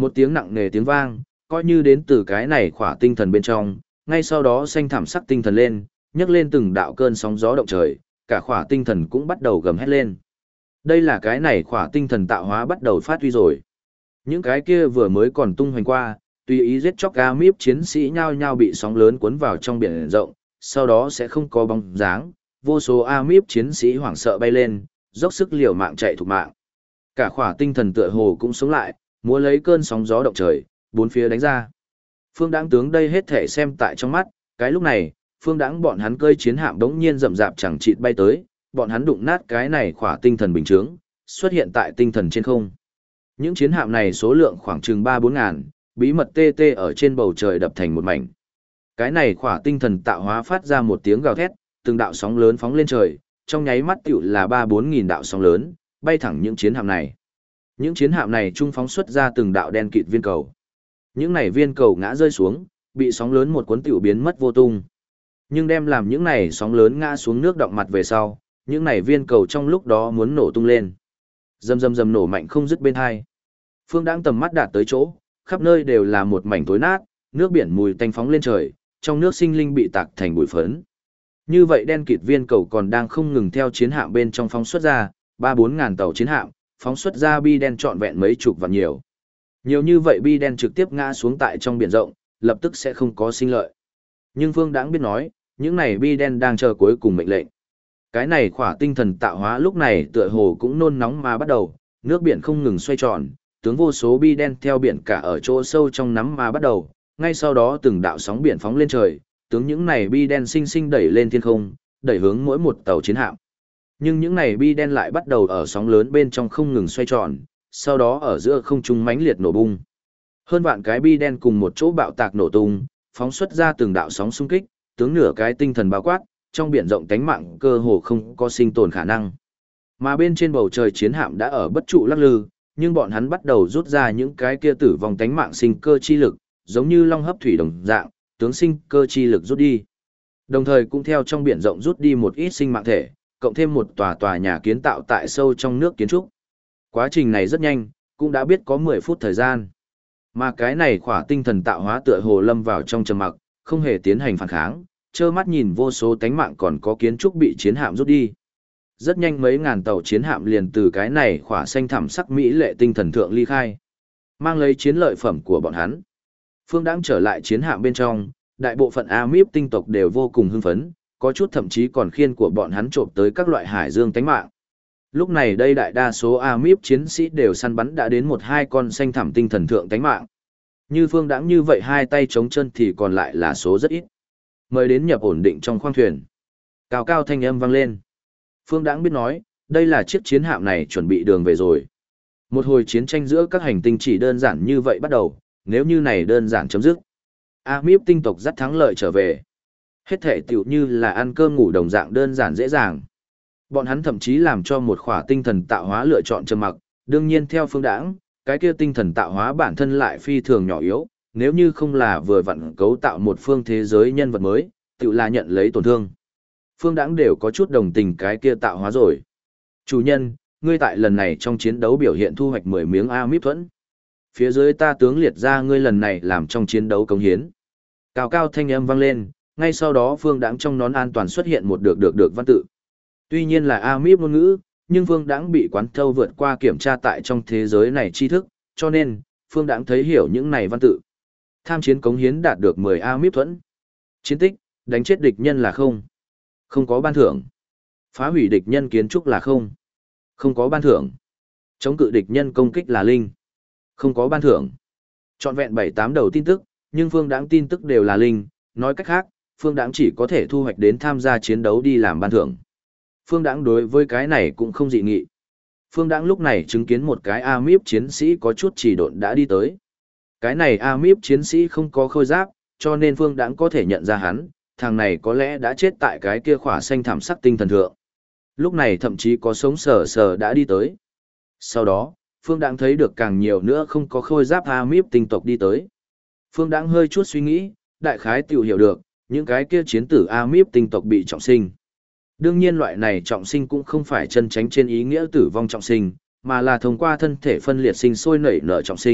Một tiếng nặng nề tiếng vang, coi như đến từ cái này khỏa tinh thần bên trong, ngay sau đó xanh thảm sắc tinh thần lên, nhấc lên từng đạo cơn sóng gió động trời, cả khỏa tinh thần cũng bắt đầu gầm hét lên. Đây là cái này khỏa tinh thần tạo hóa bắt đầu phát huy rồi. Những cái kia vừa mới còn tung hoành qua, tùy ý giết chóc Amip chiến sĩ nhao nhao bị sóng lớn cuốn vào trong biển rộng, sau đó sẽ không có bóng dáng, vô số Amip chiến sĩ hoảng sợ bay lên, dốc sức liều mạng chạy thục mạng. Cả khỏa tinh thần tựa hồ cũng sống lại, múa lấy cơn sóng gió động trời, bốn phía đánh ra. Phương Đãng tướng đây hết thể xem tại trong mắt, cái lúc này, Phương Đãng bọn hắn cơi chiến hạm đống nhiên rậm rạp chẳng chịt bay tới, bọn hắn đụng nát cái này khỏa tinh thần bình chướng, xuất hiện tại tinh thần trên không. Những chiến hạm này số lượng khoảng chừng 3-4 ngàn, bí mật tê tê ở trên bầu trời đập thành một mảnh. Cái này khỏa tinh thần tạo hóa phát ra một tiếng gào thét, từng đạo sóng lớn phóng lên trời, trong nháy mắt tiểu là 3-4 nghìn đạo sóng lớn, bay thẳng những chiến hạm này. Những chiến hạm này trung phóng xuất ra từng đạo đen kịt viên cầu. Những này viên cầu ngã rơi xuống, bị sóng lớn một cuốn tiểu biến mất vô tung. Nhưng đem làm những này sóng lớn ngã xuống nước động mặt về sau, những này viên cầu trong lúc đó muốn nổ tung lên. Rầm rầm rầm nổ mạnh không dứt bên hai. Phương Đãng tầm mắt đạt tới chỗ, khắp nơi đều là một mảnh tối nát, nước biển mùi tanh phóng lên trời, trong nước sinh linh bị tạc thành bụi phấn. Như vậy đen kịt viên cầu còn đang không ngừng theo chiến hạm bên trong phóng xuất ra, 3-4 ngàn tàu chiến hạm, phóng xuất ra bi đen trọn vẹn mấy chục vạn nhiều. Nhiều như vậy bi đen trực tiếp ngã xuống tại trong biển rộng, lập tức sẽ không có sinh lợi. Nhưng Phương Đãng biết nói, những này bi đen đang chờ cuối cùng mệnh lệnh. Cái này khỏa tinh thần tạo hóa lúc này tựa hồ cũng nôn nóng mà bắt đầu, nước biển không ngừng xoay tròn, tướng vô số bi đen theo biển cả ở chỗ sâu trong nắm mà bắt đầu, ngay sau đó từng đạo sóng biển phóng lên trời, tướng những này bi đen sinh sinh đẩy lên thiên không, đẩy hướng mỗi một tàu chiến hạm. Nhưng những này bi đen lại bắt đầu ở sóng lớn bên trong không ngừng xoay tròn, sau đó ở giữa không trung mãnh liệt nổ bung. Hơn vạn cái bi đen cùng một chỗ bạo tạc nổ tung, phóng xuất ra từng đạo sóng xung kích, tướng nửa cái tinh thần bao quát, trong biển rộng tánh mạng cơ hồ không có sinh tồn khả năng. Mà bên trên bầu trời chiến hạm đã ở bất trụ lắc lư, nhưng bọn hắn bắt đầu rút ra những cái kia tử vong tánh mạng sinh cơ chi lực, giống như long hấp thủy đồng dạng, tướng sinh cơ chi lực rút đi. Đồng thời cũng theo trong biển rộng rút đi một ít sinh mạng thể, cộng thêm một tòa nhà kiến tạo tại sâu trong nước kiến trúc. Quá trình này rất nhanh, cũng đã biết có 10 phút thời gian. Mà cái này khỏa tinh thần tạo hóa tựa hồ lâm vào trong trầm mặc, không hề tiến hành phản kháng, trơ mắt nhìn vô số tánh mạng còn có kiến trúc bị chiến hạm rút đi. Rất nhanh mấy ngàn tàu chiến hạm liền từ cái này khỏa xanh thẳm sắc mỹ lệ tinh thần thượng ly khai, mang lấy chiến lợi phẩm của bọn hắn. Phương Đãng trở lại chiến hạm bên trong, đại bộ phận Amip tinh tộc đều vô cùng hưng phấn, có chút thậm chí còn khiên của bọn hắn trộm tới các loại hải dương tánh mạng. Lúc này đây đại đa số Amip chiến sĩ đều săn bắn đã đến 1-2 con xanh thẳm tinh thần thượng tánh mạng. Như Phương Đãng như vậy hai tay chống chân thì còn lại là số rất ít. Mời đến nhập ổn định trong khoang thuyền. Cao cao thanh âm vang lên. Phương Đãng biết nói, đây là chiếc chiến hạm này chuẩn bị đường về rồi. Một hồi chiến tranh giữa các hành tinh chỉ đơn giản như vậy bắt đầu, nếu như này đơn giản chấm dứt. Amip tinh tộc dắt thắng lợi trở về. Hết thể tiểu như là ăn cơm ngủ đồng dạng đơn giản dễ dàng. Bọn hắn thậm chí làm cho một khỏa tinh thần tạo hóa lựa chọn trầm mặc, đương nhiên theo Phương Đãng, cái kia tinh thần tạo hóa bản thân lại phi thường nhỏ yếu, nếu như không là vừa vặn cấu tạo một phương thế giới nhân vật mới, tiểu là nhận lấy tổn thương. Phương Đãng đều có chút đồng tình cái kia tạo hóa rồi. Chủ nhân, ngươi tại lần này trong chiến đấu biểu hiện thu hoạch 10 miếng Amip thuẫn. Phía dưới ta tướng liệt ra ngươi lần này làm trong chiến đấu cống hiến. Cao cao thanh âm vang lên, ngay sau đó Phương Đãng trong nón an toàn xuất hiện một được văn tự. Tuy nhiên là Amip ngôn ngữ, nhưng Phương Đãng bị quán thâu vượt qua kiểm tra tại trong thế giới này tri thức, cho nên, Phương Đãng thấy hiểu những này văn tự. Tham chiến cống hiến đạt được 10 Amip thuẫn. Chiến tích, đánh chết địch nhân là không. Không có ban thưởng. Phá hủy địch nhân kiến trúc là không. Không có ban thưởng. Chống cự địch nhân công kích là linh. Không có ban thưởng. Trọn vẹn 7-8 đầu tin tức, nhưng Phương Đãng tin tức đều là linh, nói cách khác, Phương Đãng chỉ có thể thu hoạch đến tham gia chiến đấu đi làm ban thưởng. Phương Đãng đối với cái này cũng không dị nghị. Phương Đãng lúc này chứng kiến một cái Amip chiến sĩ có chút chỉ độn đã đi tới. Cái này Amip chiến sĩ không có khôi giáp, cho nên Phương Đãng có thể nhận ra hắn, thằng này có lẽ đã chết tại cái kia khỏa xanh thảm sắc tinh thần thượng. Lúc này thậm chí có sống sờ sờ đã đi tới. Sau đó, Phương Đãng thấy được càng nhiều nữa không có khôi giáp Amip tinh tộc đi tới. Phương Đãng hơi chút suy nghĩ, đại khái tiểu hiểu được, những cái kia chiến tử Amip tinh tộc bị trọng sinh. Đương nhiên loại này trọng sinh cũng không phải chân tránh trên ý nghĩa tử vong trọng sinh, mà là thông qua thân thể phân liệt sinh sôi nảy nở trọng sinh,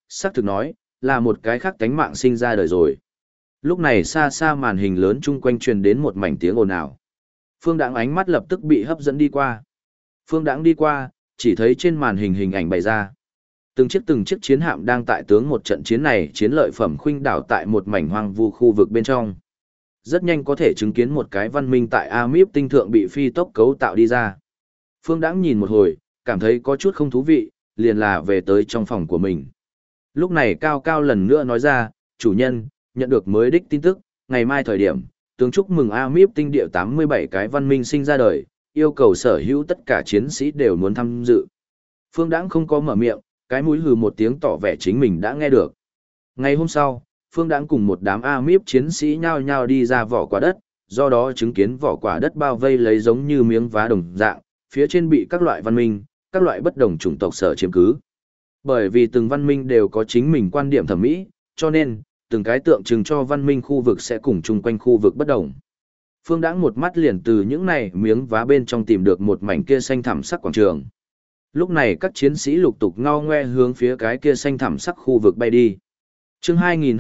xác thực nói, là một cái khác tánh mạng sinh ra đời rồi. Lúc này xa xa màn hình lớn chung quanh truyền đến một mảnh tiếng ồn ào. Phương Đãng ánh mắt lập tức bị hấp dẫn đi qua. Phương Đãng đi qua, chỉ thấy trên màn hình hình ảnh bày ra. Từng chiếc chiến hạm đang tại tướng một trận chiến này chiến lợi phẩm khuynh đảo tại một mảnh hoang vu khu vực bên trong. Rất nhanh có thể chứng kiến một cái văn minh tại Amip tinh thượng bị phi tốc cấu tạo đi ra. Phương Đãng nhìn một hồi, cảm thấy có chút không thú vị, liền là về tới trong phòng của mình. Lúc này Cao Cao lần nữa nói ra, chủ nhân, nhận được mới đích tin tức, ngày mai thời điểm, tướng chúc mừng Amip tinh địa 87 cái văn minh sinh ra đời, yêu cầu sở hữu tất cả chiến sĩ đều muốn tham dự. Phương Đãng không có mở miệng, cái mũi hừ một tiếng tỏ vẻ chính mình đã nghe được. Ngày hôm sau, Phương Đãng cùng một đám Amip chiến sĩ nhao nhao đi ra vỏ quả đất, do đó chứng kiến vỏ quả đất bao vây lấy giống như miếng vá đồng dạng, phía trên bị các loại văn minh, các loại bất đồng chủng tộc sở chiếm cứ. Bởi vì từng văn minh đều có chính mình quan điểm thẩm mỹ, cho nên, từng cái tượng trưng cho văn minh khu vực sẽ cùng chung quanh khu vực bất đồng. Phương Đãng một mắt liền từ những này miếng vá bên trong tìm được một mảnh kia xanh thẳm sắc quảng trường. Lúc này các chiến sĩ lục tục ngao ngoe hướng phía cái kia xanh thẳm sắc khu vực bay đi. Chương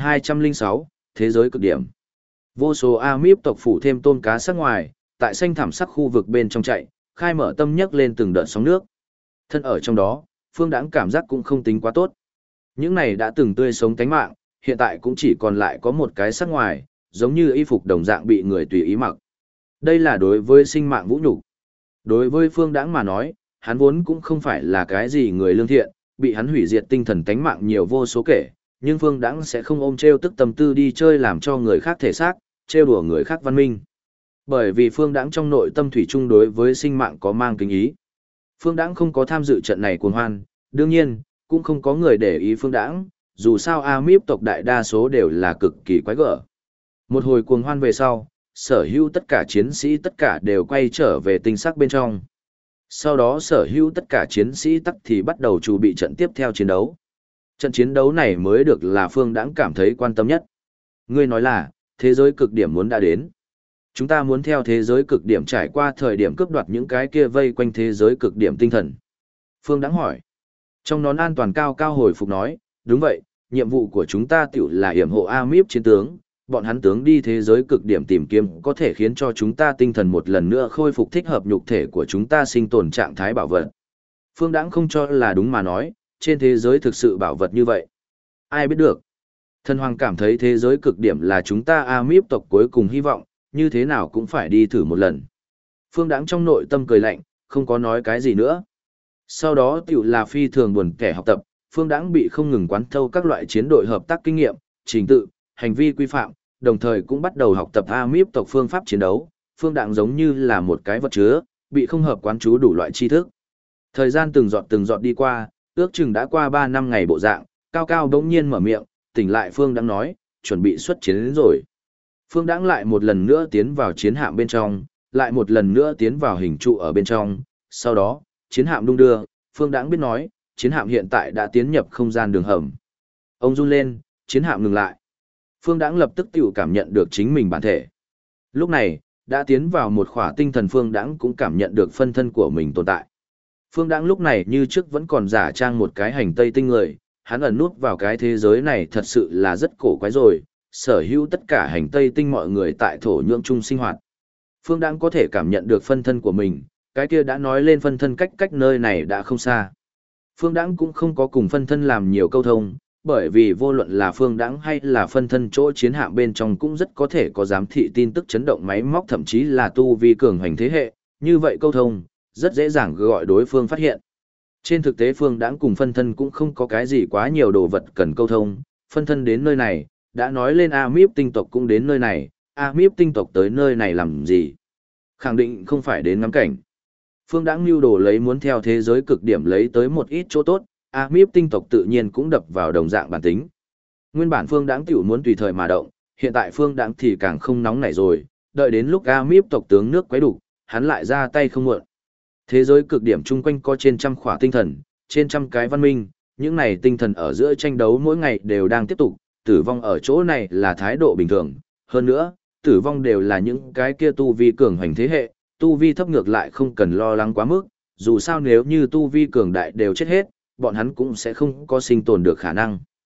2206, Thế giới cực điểm. Vô số Amip tộc phủ thêm tôm cá sắc ngoài, tại xanh thẳm sắc khu vực bên trong chạy, khai mở tâm nhấc lên từng đợt sóng nước. Thân ở trong đó, Phương Đãng cảm giác cũng không tính quá tốt. Những này đã từng tươi sống tánh mạng, hiện tại cũng chỉ còn lại có một cái sắc ngoài, giống như y phục đồng dạng bị người tùy ý mặc. Đây là đối với sinh mạng vũ nhục. Đối với Phương Đãng mà nói, hắn vốn cũng không phải là cái gì người lương thiện, bị hắn hủy diệt tinh thần tánh mạng nhiều vô số kể, nhưng Phương Đãng sẽ không ôm trêu tức tâm tư đi chơi làm cho người khác thể xác, trêu đùa người khác văn minh. Bởi vì Phương Đãng trong nội tâm thủy chung đối với sinh mạng có mang kính ý. Phương Đãng không có tham dự trận này cuồng hoan, đương nhiên, cũng không có người để ý Phương Đãng, dù sao Amip tộc đại đa số đều là cực kỳ quái gở. Một hồi cuồng hoan về sau, sở hữu tất cả chiến sĩ tất cả đều quay trở về tinh sắc bên trong. Sau đó sở hữu tất cả chiến sĩ tắc thì bắt đầu chuẩn bị trận tiếp theo chiến đấu. Trận chiến đấu này mới được là Phương Đãng cảm thấy quan tâm nhất. Ngươi nói là, thế giới cực điểm muốn đã đến. Chúng ta muốn theo thế giới cực điểm trải qua thời điểm cướp đoạt những cái kia vây quanh thế giới cực điểm tinh thần. Phương Đãng hỏi. Trong nón an toàn Cao Cao hồi phục nói, đúng vậy, nhiệm vụ của chúng ta tiểu là yểm hộ Amip chiến tướng, bọn hắn tướng đi thế giới cực điểm tìm kiếm có thể khiến cho chúng ta tinh thần một lần nữa khôi phục thích hợp nhục thể của chúng ta sinh tồn trạng thái bảo vật. Phương Đãng không cho là đúng mà nói, trên thế giới thực sự bảo vật như vậy. Ai biết được. Thần Hoàng cảm thấy thế giới cực điểm là chúng ta Amip tộc cuối cùng hy vọng, như thế nào cũng phải đi thử một lần. Phương Đãng trong nội tâm cười lạnh, không có nói cái gì nữa. Sau đó tiểu là phi thường buồn kẻ học tập, Phương Đãng bị không ngừng quán thâu các loại chiến đội hợp tác kinh nghiệm, trình tự, hành vi quy phạm, đồng thời cũng bắt đầu học tập Amip tộc phương pháp chiến đấu. Phương Đãng giống như là một cái vật chứa, bị không hợp quán chú đủ loại tri thức. Thời gian từng giọt đi qua, ước chừng đã qua 3 năm ngày bộ dạng, Cao Cao bỗng nhiên mở miệng, tỉnh lại Phương Đãng nói, chuẩn bị xuất chiến đến rồi. Phương Đãng lại một lần nữa tiến vào chiến hạm bên trong, lại một lần nữa tiến vào hình trụ ở bên trong, sau đó, chiến hạm đung đưa, Phương Đãng biết nói, chiến hạm hiện tại đã tiến nhập không gian đường hầm. Ông run lên, chiến hạm ngừng lại. Phương Đãng lập tức tự cảm nhận được chính mình bản thể. Lúc này, đã tiến vào một khỏa tinh thần Phương Đãng cũng cảm nhận được phân thân của mình tồn tại. Phương Đãng lúc này như trước vẫn còn giả trang một cái hành tây tinh người, hắn ẩn nút vào cái thế giới này thật sự là rất cổ quái rồi, sở hữu tất cả hành tây tinh mọi người tại thổ nhưỡng chung sinh hoạt. Phương Đãng có thể cảm nhận được phân thân của mình, cái kia đã nói lên phân thân cách nơi này đã không xa. Phương Đãng cũng không có cùng phân thân làm nhiều câu thông, bởi vì vô luận là Phương Đãng hay là phân thân chỗ chiến hạm bên trong cũng rất có thể có giám thị tin tức chấn động máy móc thậm chí là tu vi cường hành thế hệ, như vậy câu thông, rất dễ dàng gọi đối phương phát hiện. Trên thực tế Phương Đãng cùng phân thân cũng không có cái gì quá nhiều đồ vật cần câu thông, phân thân đến nơi này, đã nói lên Amip tinh tộc cũng đến nơi này, Amip tinh tộc tới nơi này làm gì? Khẳng định không phải đến ngắm cảnh. Phương Đãng mưu đồ lấy muốn theo thế giới cực điểm lấy tới một ít chỗ tốt, Amip tinh tộc tự nhiên cũng đập vào đồng dạng bản tính. Nguyên bản Phương Đãng tiểu muốn tùy thời mà động, hiện tại Phương Đãng thì càng không nóng nảy rồi, đợi đến lúc Amip tộc tướng nước quấy đủ, hắn lại ra tay không muộn. Thế giới cực điểm chung quanh có trên trăm khỏa tinh thần, trên trăm cái văn minh, những này tinh thần ở giữa tranh đấu mỗi ngày đều đang tiếp tục, tử vong ở chỗ này là thái độ bình thường. Hơn nữa, tử vong đều là những cái kia tu vi cường hành thế hệ, tu vi thấp ngược lại không cần lo lắng quá mức, dù sao nếu như tu vi cường đại đều chết hết, bọn hắn cũng sẽ không có sinh tồn được khả năng.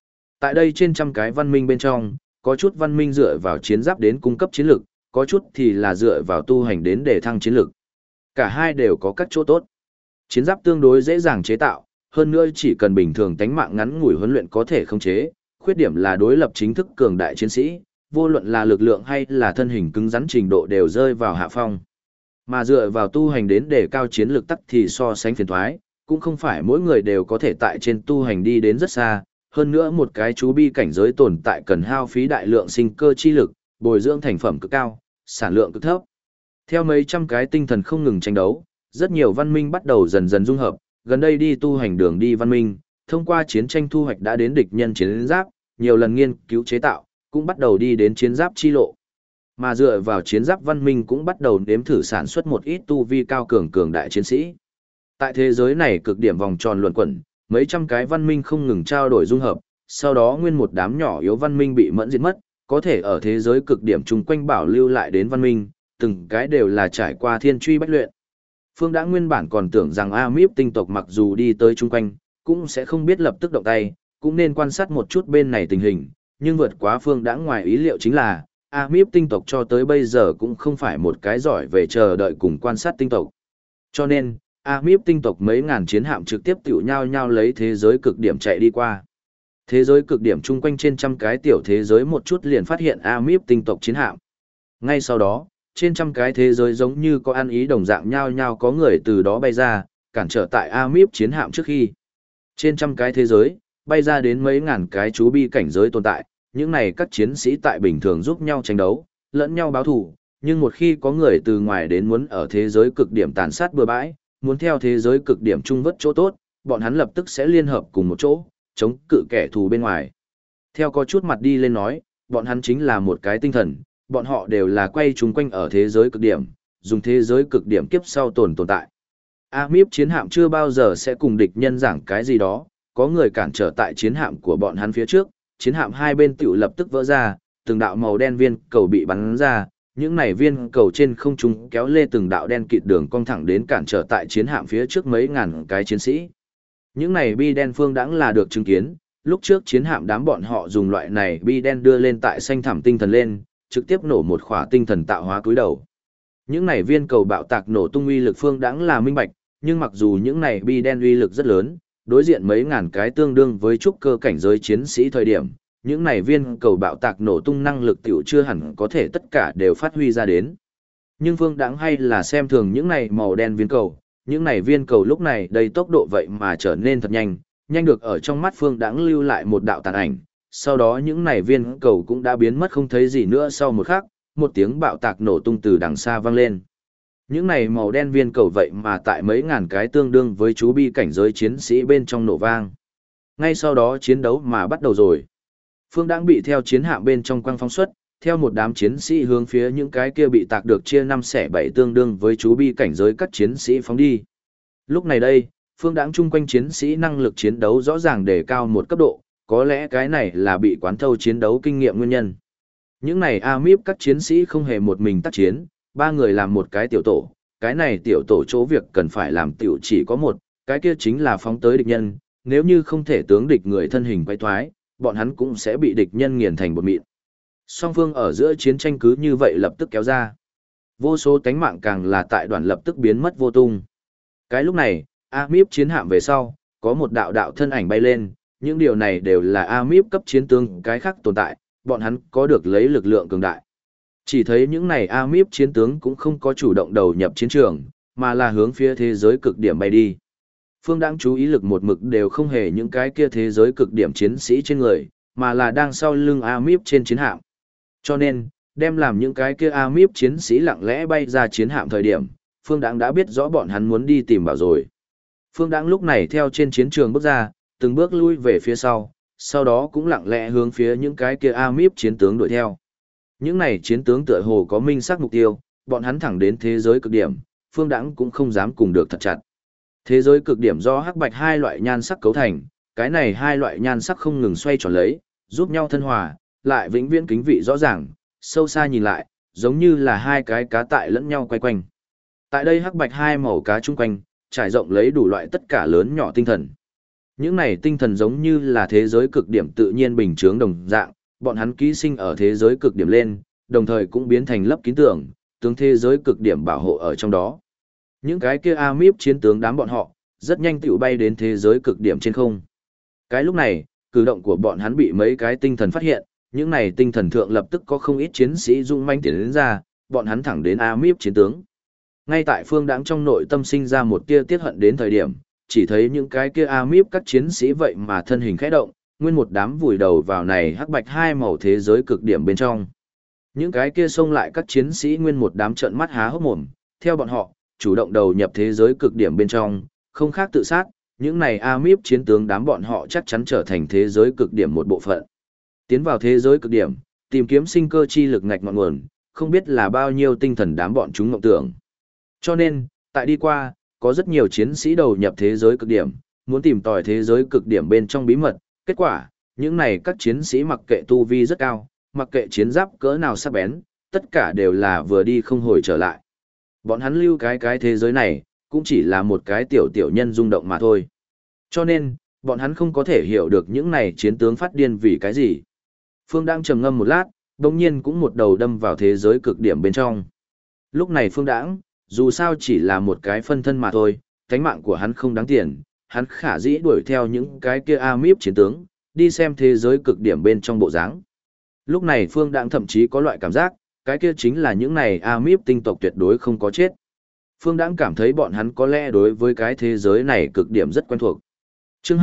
Tại đây trên trăm cái văn minh bên trong, có chút văn minh dựa vào chiến giáp đến cung cấp chiến lực, có chút thì là dựa vào tu hành đến để thăng chiến lực. Cả hai đều có các chỗ tốt. Chiến giáp tương đối dễ dàng chế tạo, hơn nữa chỉ cần bình thường tánh mạng ngắn ngủi huấn luyện có thể khống chế, khuyết điểm là đối lập chính thức cường đại chiến sĩ, vô luận là lực lượng hay là thân hình cứng rắn trình độ đều rơi vào hạ phong. Mà dựa vào tu hành đến để cao chiến lực tắc thì so sánh phiền thoái, cũng không phải mỗi người đều có thể tại trên tu hành đi đến rất xa, hơn nữa một cái chú bi cảnh giới tồn tại cần hao phí đại lượng sinh cơ chi lực, bồi dưỡng thành phẩm cực cao, sản lượng cực thấp. Theo mấy trăm cái tinh thần không ngừng tranh đấu, rất nhiều văn minh bắt đầu dần dần dung hợp, gần đây đi tu hành đường đi văn minh, thông qua chiến tranh thu hoạch đã đến địch nhân chiến giáp, nhiều lần nghiên cứu chế tạo, cũng bắt đầu đi đến chiến giáp chi lộ. Mà dựa vào chiến giáp văn minh cũng bắt đầu nếm thử sản xuất một ít tu vi cao cường đại chiến sĩ. Tại thế giới này cực điểm vòng tròn luẩn quẩn, mấy trăm cái văn minh không ngừng trao đổi dung hợp, sau đó nguyên một đám nhỏ yếu văn minh bị mẫn diệt mất, có thể ở thế giới cực điểm chung quanh bảo lưu lại đến văn minh, từng cái đều là trải qua thiên truy bách luyện. Phương đã nguyên bản còn tưởng rằng Amip tinh tộc mặc dù đi tới chung quanh, cũng sẽ không biết lập tức động tay, cũng nên quan sát một chút bên này tình hình, nhưng vượt quá Phương đã ngoài ý liệu chính là, Amip tinh tộc cho tới bây giờ cũng không phải một cái giỏi về chờ đợi cùng quan sát tinh tộc. Cho nên, Amip tinh tộc mấy ngàn chiến hạm trực tiếp tiểu nhau lấy thế giới cực điểm chạy đi qua. Thế giới cực điểm chung quanh trên trăm cái tiểu thế giới một chút liền phát hiện Amip tinh tộc chiến hạm. Ngay sau đó, trên trăm cái thế giới giống như có ăn ý đồng dạng nhau có người từ đó bay ra, cản trở tại Amip chiến hạm trước khi. Trên trăm cái thế giới, bay ra đến mấy ngàn cái chú bi cảnh giới tồn tại, những này các chiến sĩ tại bình thường giúp nhau tranh đấu, lẫn nhau báo thù, nhưng một khi có người từ ngoài đến muốn ở thế giới cực điểm tàn sát bừa bãi, muốn theo thế giới cực điểm chung vất chỗ tốt, bọn hắn lập tức sẽ liên hợp cùng một chỗ, chống cự kẻ thù bên ngoài. Theo có chút mặt đi lên nói, bọn hắn chính là một cái tinh thần, bọn họ đều là quay chúng quanh ở thế giới cực điểm, dùng thế giới cực điểm kiếp sau tồn tại. Amip chiến hạm chưa bao giờ sẽ cùng địch nhân giảng cái gì đó, có người cản trở tại chiến hạm của bọn hắn phía trước, chiến hạm hai bên tiểu lập tức vỡ ra, từng đạo màu đen viên cầu bị bắn ra, những này viên cầu trên không trung kéo lê từng đạo đen kịt đường cong thẳng đến cản trở tại chiến hạm phía trước mấy ngàn cái chiến sĩ. Những này bi đen Phương đãng là được chứng kiến, lúc trước chiến hạm đám bọn họ dùng loại này bi đen đưa lên tại xanh thẳm tinh thần lên, trực tiếp nổ một khỏa tinh thần tạo hóa cúi đầu. Những này viên cầu bạo tạc nổ tung uy lực Phương đãng là minh bạch, nhưng mặc dù những này bi đen uy lực rất lớn, đối diện mấy ngàn cái tương đương với trúc cơ cảnh giới chiến sĩ thời điểm, những này viên cầu bạo tạc nổ tung năng lực tiểu chưa hẳn có thể tất cả đều phát huy ra đến. Nhưng Phương đãng hay là xem thường những này màu đen viên cầu, những này viên cầu lúc này đầy tốc độ vậy mà trở nên thật nhanh, nhanh được ở trong mắt Phương đãng lưu lại một đạo tàn ảnh, sau đó những này viên cầu cũng đã biến mất không thấy gì nữa sau một khắc, một tiếng bạo tạc nổ tung từ đằng xa vang lên. Những này màu đen viên cầu vậy mà tại mấy ngàn cái tương đương với chú bi cảnh giới chiến sĩ bên trong nổ vang. Ngay sau đó chiến đấu mà bắt đầu rồi. Phương đãng bị theo chiến hạm bên trong quang phóng xuất, theo một đám chiến sĩ hướng phía những cái kia bị tạc được chia 5 xẻ 7 tương đương với chú bi cảnh giới các chiến sĩ phóng đi. Lúc này đây, Phương đãng chung quanh chiến sĩ năng lực chiến đấu rõ ràng đề cao một cấp độ, có lẽ cái này là bị quán thâu chiến đấu kinh nghiệm nguyên nhân. Những này Amip các chiến sĩ không hề một mình tác chiến, 3 người làm một cái tiểu tổ, cái này tiểu tổ chỗ việc cần phải làm tiểu chỉ có một, cái kia chính là phóng tới địch nhân, nếu như không thể tướng địch người thân hình quay thoái, bọn hắn cũng sẽ bị địch nhân nghiền thành bột mịn. Song phương ở giữa chiến tranh cứ như vậy lập tức kéo ra. Vô số tánh mạng càng là tại đoạn lập tức biến mất vô tung. Cái lúc này, Amip chiến hạm về sau, có một đạo thân ảnh bay lên, những điều này đều là Amip cấp chiến tướng cái khác tồn tại, bọn hắn có được lấy lực lượng cường đại. Chỉ thấy những này Amip chiến tướng cũng không có chủ động đầu nhập chiến trường, mà là hướng phía thế giới cực điểm bay đi. Phương đãng chú ý lực một mực đều không hề những cái kia thế giới cực điểm chiến sĩ trên người, mà là đang sau lưng Amip trên chiến hạm. Cho nên, đem làm những cái kia Amip chiến sĩ lặng lẽ bay ra chiến hạm thời điểm, Phương đãng đã biết rõ bọn hắn muốn đi tìm bảo rồi. Phương đãng lúc này theo trên chiến trường bước ra, từng bước lui về phía sau đó cũng lặng lẽ hướng phía những cái kia Amip chiến tướng đuổi theo. Những này chiến tướng tựa hồ có minh xác mục tiêu, bọn hắn thẳng đến thế giới cực điểm, Phương đãng cũng không dám cùng được thật chặt. Thế giới cực điểm do hắc bạch hai loại nhan sắc cấu thành, cái này hai loại nhan sắc không ngừng xoay tròn lấy, giúp nhau thân hòa, lại vĩnh viễn kính vị rõ ràng, sâu xa nhìn lại, giống như là hai cái cá tại lẫn nhau quay quanh. Tại đây hắc bạch hai màu cá chung quanh, trải rộng lấy đủ loại tất cả lớn nhỏ tinh thần. Những này tinh thần giống như là thế giới cực điểm tự nhiên bình chướng đồng dạng, bọn hắn ký sinh ở thế giới cực điểm lên, đồng thời cũng biến thành lấp kín tưởng, tướng thế giới cực điểm bảo hộ ở trong đó. Những cái kia Amip chiến tướng đám bọn họ, rất nhanh tựu bay đến thế giới cực điểm trên không. Cái lúc này, cử động của bọn hắn bị mấy cái tinh thần phát hiện, những này tinh thần thượng lập tức có không ít chiến sĩ dũng manh tiến đến ra, bọn hắn thẳng đến Amip chiến tướng. Ngay tại Phương Đãng trong nội tâm sinh ra một tia tiết hận đến thời điểm, chỉ thấy những cái kia Amip các chiến sĩ vậy mà thân hình khẽ động, nguyên một đám vùi đầu vào này hắc bạch hai màu thế giới cực điểm bên trong. Những cái kia xông lại các chiến sĩ nguyên một đám trợn mắt há hốc mồm, theo bọn họ, chủ động đầu nhập thế giới cực điểm bên trong, không khác tự sát, những này Amip chiến tướng đám bọn họ chắc chắn trở thành thế giới cực điểm một bộ phận. Tiến vào thế giới cực điểm, tìm kiếm sinh cơ chi lực ngạch ngọn nguồn, không biết là bao nhiêu tinh thần đám bọn chúng mộng tưởng. Cho nên, tại đi qua, có rất nhiều chiến sĩ đầu nhập thế giới cực điểm, muốn tìm tòi thế giới cực điểm bên trong bí mật, kết quả, những này các chiến sĩ mặc kệ tu vi rất cao, mặc kệ chiến giáp cỡ nào sắc bén, tất cả đều là vừa đi không hồi trở lại. Bọn hắn lưu cái thế giới này, cũng chỉ là một cái tiểu nhân rung động mà thôi. Cho nên, bọn hắn không có thể hiểu được những này chiến tướng phát điên vì cái gì. Phương Đãng trầm ngâm một lát, đồng nhiên cũng một đầu đâm vào thế giới cực điểm bên trong. Lúc này Phương Đãng, dù sao chỉ là một cái phân thân mà thôi, cánh mạng của hắn không đáng tiền, hắn khả dĩ đuổi theo những cái kia Amip chiến tướng, đi xem thế giới cực điểm bên trong bộ dáng. Lúc này Phương Đãng thậm chí có loại cảm giác, cái kia chính là những này Amip tinh tộc tuyệt đối không có chết. Phương Đãng cảm thấy bọn hắn có lẽ đối với cái thế giới này cực điểm rất quen thuộc. Chương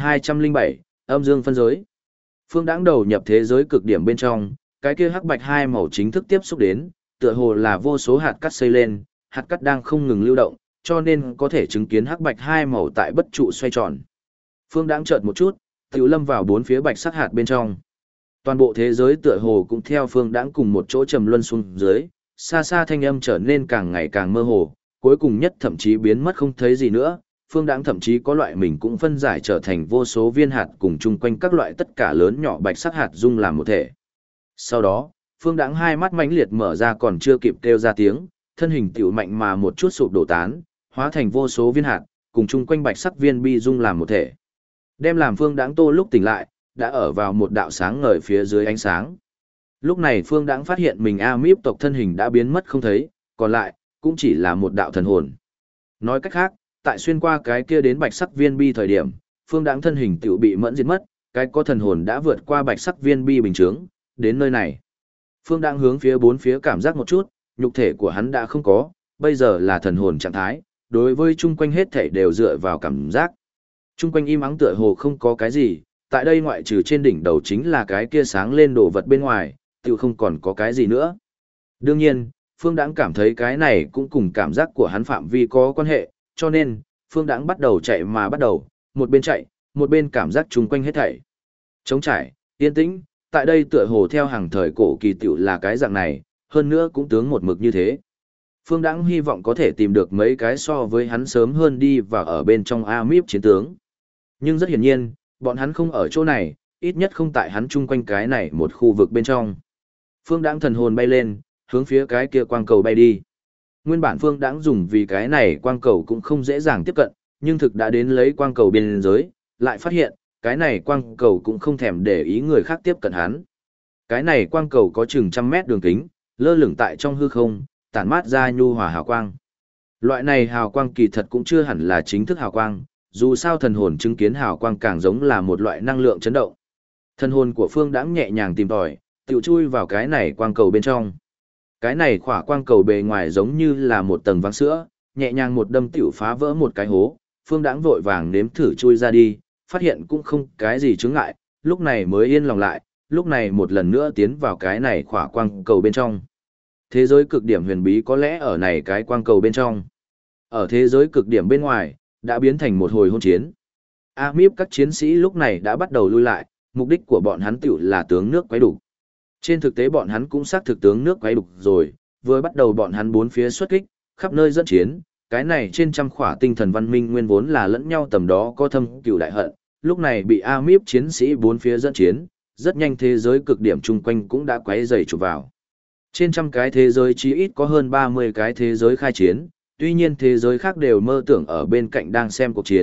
2207, âm dương phân giới. Phương Đãng đầu nhập thế giới cực điểm bên trong, cái kia hắc bạch hai màu chính thức tiếp xúc đến, tựa hồ là vô số hạt cát xây lên, hạt cát đang không ngừng lưu động, cho nên có thể chứng kiến hắc bạch hai màu tại bất trụ xoay tròn. Phương Đãng chợt một chút, tiểu lâm vào bốn phía bạch sắc hạt bên trong. Toàn bộ thế giới tựa hồ cũng theo Phương Đãng cùng một chỗ trầm luân xuống dưới, xa xa thanh âm trở nên càng ngày càng mơ hồ, cuối cùng nhất thậm chí biến mất không thấy gì nữa. Phương Đãng thậm chí có loại mình cũng phân giải trở thành vô số viên hạt cùng chung quanh các loại tất cả lớn nhỏ bạch sắc hạt dung làm một thể. Sau đó, Phương Đãng hai mắt mãnh liệt mở ra còn chưa kịp kêu ra tiếng, thân hình tiểu mạnh mà một chút sụp đổ tán, hóa thành vô số viên hạt, cùng chung quanh bạch sắc viên bi dung làm một thể. Đem làm Phương Đãng tô lúc tỉnh lại, đã ở vào một đạo sáng ngời phía dưới ánh sáng. Lúc này Phương Đãng phát hiện mình Amip tộc thân hình đã biến mất không thấy, còn lại cũng chỉ là một đạo thần hồn. Nói cách khác, tại xuyên qua cái kia đến bạch sắc viên bi thời điểm, Phương Đãng thân hình tiểu bị mẫn diệt mất, cái có thần hồn đã vượt qua bạch sắc viên bi bình chướng, đến nơi này. Phương Đãng hướng phía bốn phía cảm giác một chút, nhục thể của hắn đã không có, bây giờ là thần hồn trạng thái, đối với chung quanh hết thảy đều dựa vào cảm giác. Chung quanh im ắng tựa hồ không có cái gì, tại đây ngoại trừ trên đỉnh đầu chính là cái kia sáng lên đồ vật bên ngoài, tiểu không còn có cái gì nữa. Đương nhiên, Phương Đãng cảm thấy cái này cũng cùng cảm giác của hắn phạm vi có quan hệ, cho nên, Phương Đãng bắt đầu chạy mà bắt đầu, một bên chạy, một bên cảm giác chung quanh hết thảy. Trống trải, yên tĩnh, tại đây tựa hồ theo hàng thời cổ kỳ tiểu là cái dạng này, hơn nữa cũng tướng một mực như thế. Phương Đãng hy vọng có thể tìm được mấy cái so với hắn sớm hơn đi và ở bên trong Amip chiến tướng. Nhưng rất hiển nhiên, bọn hắn không ở chỗ này, ít nhất không tại hắn chung quanh cái này một khu vực bên trong. Phương Đãng thần hồn bay lên, hướng phía cái kia quang cầu bay đi. Nguyên bản Phương Đãng dùng vì cái này quang cầu cũng không dễ dàng tiếp cận, nhưng thực đã đến lấy quang cầu biên giới, lại phát hiện, cái này quang cầu cũng không thèm để ý người khác tiếp cận hắn. Cái này quang cầu có chừng 100 mét đường kính, lơ lửng tại trong hư không, tản mát ra nhu hòa hào quang. Loại này hào quang kỳ thật cũng chưa hẳn là chính thức hào quang, dù sao thần hồn chứng kiến hào quang càng giống là một loại năng lượng chấn động. Thần hồn của Phương Đãng nhẹ nhàng tìm tòi, tiểu chui vào cái này quang cầu bên trong. Cái này khỏa quang cầu bề ngoài giống như là một tầng váng sữa, nhẹ nhàng một đâm tiểu phá vỡ một cái hố, Phương Đãng vội vàng nếm thử chui ra đi, phát hiện cũng không cái gì chướng ngại, lúc này mới yên lòng lại, lúc này một lần nữa tiến vào cái này khỏa quang cầu bên trong. Thế giới cực điểm huyền bí có lẽ ở này cái quang cầu bên trong. Ở thế giới cực điểm bên ngoài, đã biến thành một hồi hôn chiến. Amip các chiến sĩ lúc này đã bắt đầu lui lại, mục đích của bọn hắn tiểu là tướng nước quấy đục. Trên thực tế bọn hắn cũng xác thực tướng nước quấy đục rồi, vừa bắt đầu bọn hắn bốn phía xuất kích, khắp nơi dẫn chiến, cái này trên trăm khỏa tinh thần văn minh nguyên vốn là lẫn nhau tầm đó có thâm cừu đại hận, lúc này bị Amip chiến sĩ bốn phía dẫn chiến, rất nhanh thế giới cực điểm chung quanh cũng đã quấy dày chụp vào. Trên trăm cái thế giới chí ít có hơn 30 cái thế giới khai chiến, tuy nhiên thế giới khác đều mơ tưởng ở bên cạnh đang xem cuộc chiến,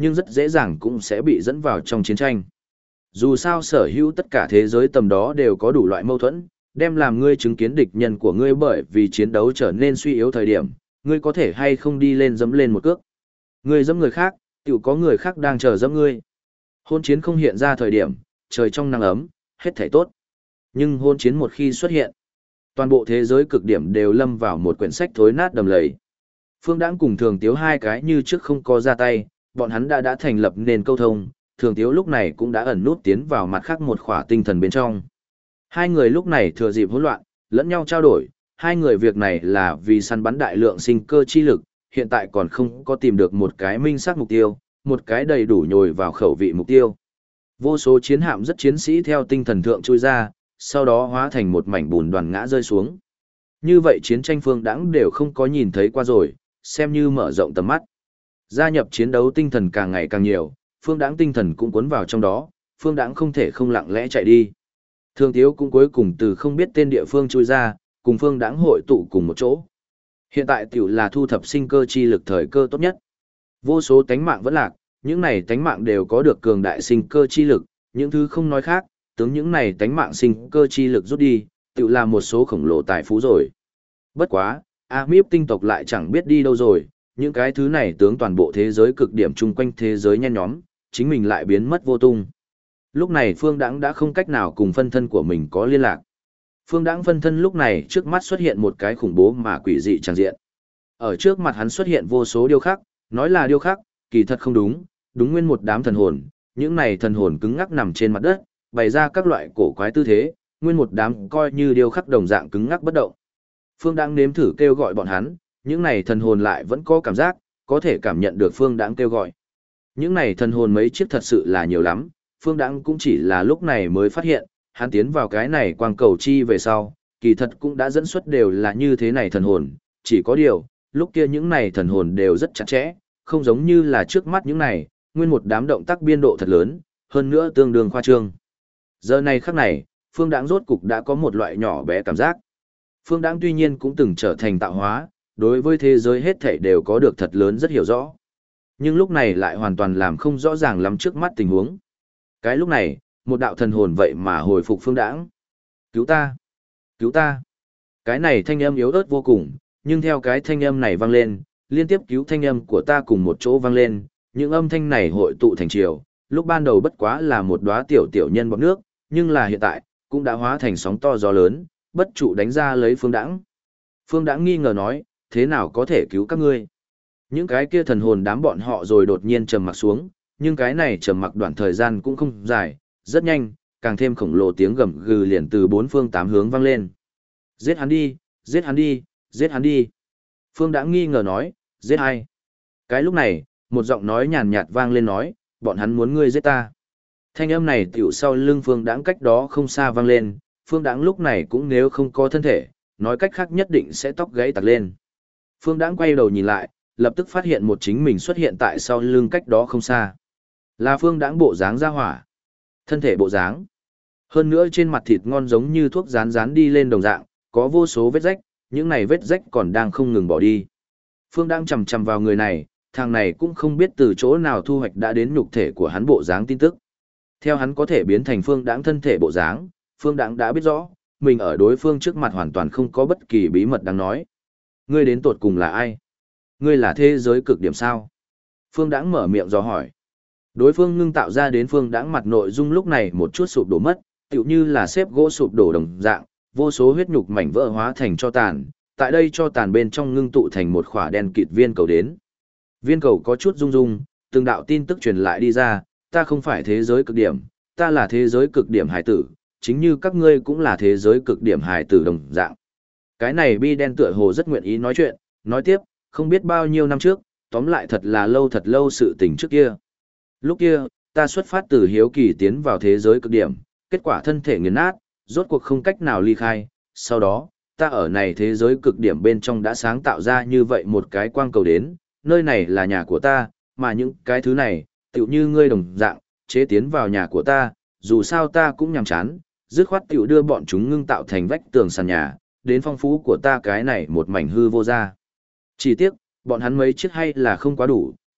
nhưng rất dễ dàng cũng sẽ bị dẫn vào trong chiến tranh. Dù sao sở hữu tất cả thế giới tầm đó đều có đủ loại mâu thuẫn, đem làm ngươi chứng kiến địch nhân của ngươi bởi vì chiến đấu trở nên suy yếu thời điểm, ngươi có thể hay không đi lên dẫm lên một cước. Ngươi dẫm người khác, tự có người khác đang chờ dẫm ngươi. Hôn chiến không hiện ra thời điểm, trời trong nắng ấm, hết thảy tốt. Nhưng hôn chiến một khi xuất hiện, toàn bộ thế giới cực điểm đều lâm vào một quyển sách thối nát đầm lầy. Phương Đãng cùng Thường Tiếu hai cái như trước không có ra tay, bọn hắn đã thành lập nền câu thông, Thường Tiếu lúc này cũng đã ẩn nút tiến vào mặt khác một khỏa tinh thần bên trong. Hai người lúc này thừa dịp hỗn loạn, lẫn nhau trao đổi, hai người việc này là vì săn bắn đại lượng sinh cơ chi lực, hiện tại còn không có tìm được một cái minh xác mục tiêu, một cái đầy đủ nhồi vào khẩu vị mục tiêu. Vô số chiến hạm rất chiến sĩ theo tinh thần thượng trôi ra, sau đó hóa thành một mảnh bùn đoàn ngã rơi xuống. Như vậy chiến tranh Phương Đãng đều không có nhìn thấy qua rồi, xem như mở rộng tầm mắt. Gia nhập chiến đấu tinh thần càng ngày càng nhiều, Phương Đãng tinh thần cũng cuốn vào trong đó, Phương Đãng không thể không lặng lẽ chạy đi. Thường Tiếu cũng cuối cùng từ không biết tên địa phương chui ra, cùng Phương Đãng hội tụ cùng một chỗ. Hiện tại tiểu là thu thập sinh cơ chi lực thời cơ tốt nhất. Vô số tánh mạng vẫn lạc, những này tánh mạng đều có được cường đại sinh cơ chi lực, những thứ không nói khác, tướng những này tánh mạng sinh cơ chi lực rút đi, tiểu là một số khổng lồ tài phú rồi. Bất quá, Amip tinh tộc lại chẳng biết đi đâu rồi, những cái thứ này tướng toàn bộ thế giới cực điểm chung quanh thế giới nhen nhóm, chính mình lại biến mất vô tung. Lúc này Phương Đãng đã không cách nào cùng phân thân của mình có liên lạc. Phương Đãng phân thân lúc này trước mắt xuất hiện một cái khủng bố mà quỷ dị tràn diện. Ở trước mặt hắn xuất hiện vô số điêu khắc, nói là điêu khắc, kỳ thật không đúng, đúng nguyên một đám thần hồn, những này thần hồn cứng ngắc nằm trên mặt đất, bày ra các loại cổ quái tư thế, nguyên một đám coi như điêu khắc đồng dạng cứng ngắc bất động. Phương Đãng nếm thử kêu gọi bọn hắn, những này thần hồn lại vẫn có cảm giác, có thể cảm nhận được Phương Đãng kêu gọi. Những này thần hồn mấy chiếc thật sự là nhiều lắm, Phương Đãng cũng chỉ là lúc này mới phát hiện, hắn tiến vào cái này quang cầu chi về sau, kỳ thật cũng đã dẫn xuất đều là như thế này thần hồn, chỉ có điều, lúc kia những này thần hồn đều rất chặt chẽ, không giống như là trước mắt những này, nguyên một đám động tác biên độ thật lớn, hơn nữa tương đương khoa trương. Giờ này khắc này, Phương Đãng rốt cục đã có một loại nhỏ bé cảm giác. Phương Đãng tuy nhiên cũng từng trở thành tạo hóa, đối với thế giới hết thảy đều có được thật lớn rất hiểu rõ. Nhưng lúc này lại hoàn toàn làm không rõ ràng lắm trước mắt tình huống. Cái lúc này, một đạo thần hồn vậy mà hồi phục Phương Đãng. Cứu ta! Cứu ta! Cái này thanh âm yếu ớt vô cùng, nhưng theo cái thanh âm này vang lên, liên tiếp cứu thanh âm của ta cùng một chỗ vang lên, những âm thanh này hội tụ thành triều, lúc ban đầu bất quá là một đóa tiểu tiểu nhân bọt nước, nhưng là hiện tại, cũng đã hóa thành sóng to gió lớn, bất trụ đánh ra lấy Phương Đãng. Phương Đãng nghi ngờ nói, thế nào có thể cứu các ngươi? Những cái kia thần hồn đám bọn họ rồi đột nhiên trầm mặc xuống, nhưng cái này trầm mặc đoạn thời gian cũng không dài, rất nhanh, càng thêm khổng lồ tiếng gầm gừ liền từ bốn phương tám hướng vang lên. Giết hắn đi, giết hắn đi, giết hắn đi. Phương Đãng nghi ngờ nói, giết ai? Cái lúc này, một giọng nói nhàn nhạt vang lên nói, bọn hắn muốn ngươi giết ta. Thanh âm này tiểu sau lưng Phương Đãng cách đó không xa vang lên, Phương Đãng lúc này cũng nếu không có thân thể, nói cách khác nhất định sẽ tóc gáy tặc lên. Phương Đãng quay đầu nhìn lại, lập tức phát hiện một chính mình xuất hiện tại sau lưng cách đó không xa. Là Phương Đãng bộ dáng ra hỏa. Thân thể bộ dáng. Hơn nữa trên mặt thịt ngon giống như thuốc rán rán đi lên đồng dạng, có vô số vết rách, những này vết rách còn đang không ngừng bỏ đi. Phương Đãng chầm chầm vào người này, thằng này cũng không biết từ chỗ nào thu hoạch đã đến nhục thể của hắn bộ dáng tin tức. Theo hắn có thể biến thành Phương Đãng thân thể bộ dáng, Phương Đãng đã biết rõ, mình ở đối phương trước mặt hoàn toàn không có bất kỳ bí mật đáng nói. Ngươi đến tột cùng là ai? Ngươi là thế giới cực điểm sao? Phương Đãng mở miệng dò hỏi. Đối phương ngưng tạo ra đến Phương Đãng mặt nội dung lúc này một chút sụp đổ mất, tựu như là xếp gỗ sụp đổ đồng dạng, vô số huyết nhục mảnh vỡ hóa thành cho tàn, tại đây cho tàn bên trong ngưng tụ thành một khỏa đen kịt viên cầu đến. Viên cầu có chút rung rung, từng đạo tin tức truyền lại đi ra, ta không phải thế giới cực điểm, ta là thế giới cực điểm hải tử, chính như các ngươi cũng là thế giới cực điểm hải tử đồng dạng. Cái này bi đen tựa hồ rất nguyện ý nói chuyện, nói tiếp, không biết bao nhiêu năm trước, tóm lại thật lâu sự tình trước kia. Lúc kia, ta xuất phát từ hiếu kỳ tiến vào thế giới cực điểm, kết quả thân thể nghiền nát, rốt cuộc không cách nào ly khai, sau đó, ta ở này thế giới cực điểm bên trong đã sáng tạo ra như vậy một cái quang cầu đến, nơi này là nhà của ta, mà những cái thứ này, tựu như ngươi đồng dạng, chế tiến vào nhà của ta, dù sao ta cũng nhàm chán, dứt khoát tựu đưa bọn chúng ngưng tạo thành vách tường sàn nhà, đến phong phú của ta cái này một mảnh hư vô ra. Chỉ tiếc, bọn hắn mấy chiếc hay là không quá đủ,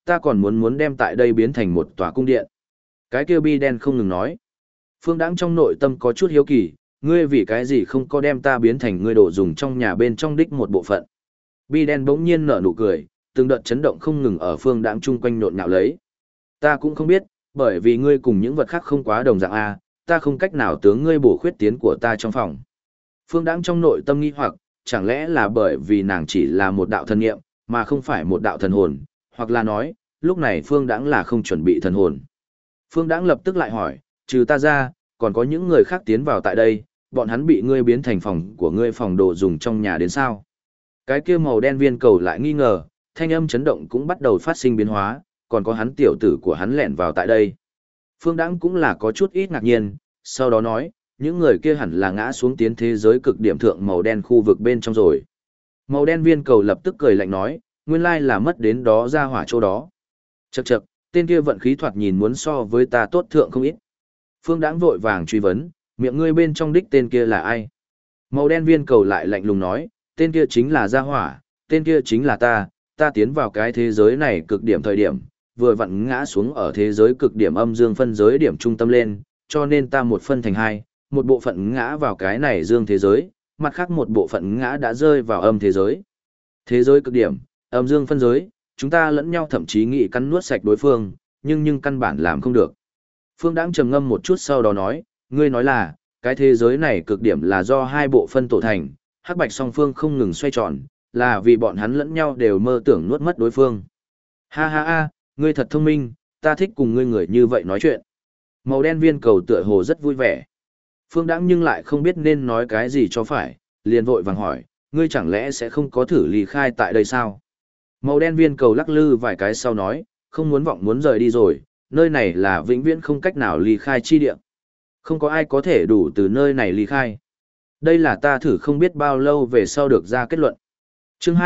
ta còn muốn đem tại đây biến thành một tòa cung điện. Cái kia bi đen không ngừng nói. Phương Đãng trong nội tâm có chút hiếu kỳ, ngươi vì cái gì không có đem ta biến thành ngươi đồ dùng trong nhà bên trong đích một bộ phận. Bi đen bỗng nhiên nở nụ cười, từng đợt chấn động không ngừng ở Phương Đãng chung quanh nhộn nhạo lấy. Ta cũng không biết, bởi vì ngươi cùng những vật khác không quá đồng dạng a, ta không cách nào tướng ngươi bổ khuyết tiến của ta trong phòng. Phương Đãng trong nội tâm nghi hoặc, chẳng lẽ là bởi vì nàng chỉ là một đạo thần niệm, mà không phải một đạo thần hồn, hoặc là nói, lúc này Phương Đãng là không chuẩn bị thần hồn. Phương Đãng lập tức lại hỏi, trừ ta ra, còn có những người khác tiến vào tại đây, bọn hắn bị ngươi biến thành phòng của ngươi phòng đồ dùng trong nhà đến sao? Cái kia màu đen viên cầu lại nghi ngờ, thanh âm chấn động cũng bắt đầu phát sinh biến hóa, còn có hắn tiểu tử của hắn lẻn vào tại đây. Phương Đãng cũng là có chút ít ngạc nhiên, sau đó nói, những người kia hẳn là ngã xuống tiến thế giới cực điểm thượng màu đen khu vực bên trong rồi. Màu đen viên cầu lập tức cười lạnh nói, nguyên lai là mất đến đó ra hỏa chỗ đó. Chậc chậc, tên kia vận khí thoạt nhìn muốn so với ta tốt thượng không ít. Phương Đãng vội vàng truy vấn, miệng ngươi bên trong đích tên kia là ai? Màu đen viên cầu lại lạnh lùng nói, tên kia chính là gia hỏa, tên kia chính là ta tiến vào cái thế giới này cực điểm thời điểm, vừa vặn ngã xuống ở thế giới cực điểm âm dương phân giới điểm trung tâm lên, cho nên ta một phân thành hai, một bộ phận ngã vào cái này dương thế giới, mặt khác một bộ phận ngã đã rơi vào âm thế giới. Thế giới cực điểm, âm dương phân giới, chúng ta lẫn nhau thậm chí nghĩ cắn nuốt sạch đối phương, nhưng căn bản làm không được. Phương Đãng trầm ngâm một chút sau đó nói, ngươi nói là, cái thế giới này cực điểm là do hai bộ phân tổ thành, hắc bạch song phương không ngừng xoay tròn, là vì bọn hắn lẫn nhau đều mơ tưởng nuốt mất đối phương. Ha ha ha, ngươi thật thông minh, ta thích cùng ngươi người như vậy nói chuyện. Màu đen viên cầu tựa hồ rất vui vẻ. Phương Đãng nhưng lại không biết nên nói cái gì cho phải, liền vội vàng hỏi, ngươi chẳng lẽ sẽ không có thử ly khai tại đây sao? Màu đen viên cầu lắc lư vài cái sau nói, không muốn vọng muốn rời đi rồi, nơi này là vĩnh viễn không cách nào ly khai chi địa. Không có ai có thể đủ từ nơi này ly khai. Đây là ta thử không biết bao lâu về sau được ra kết luận. Chương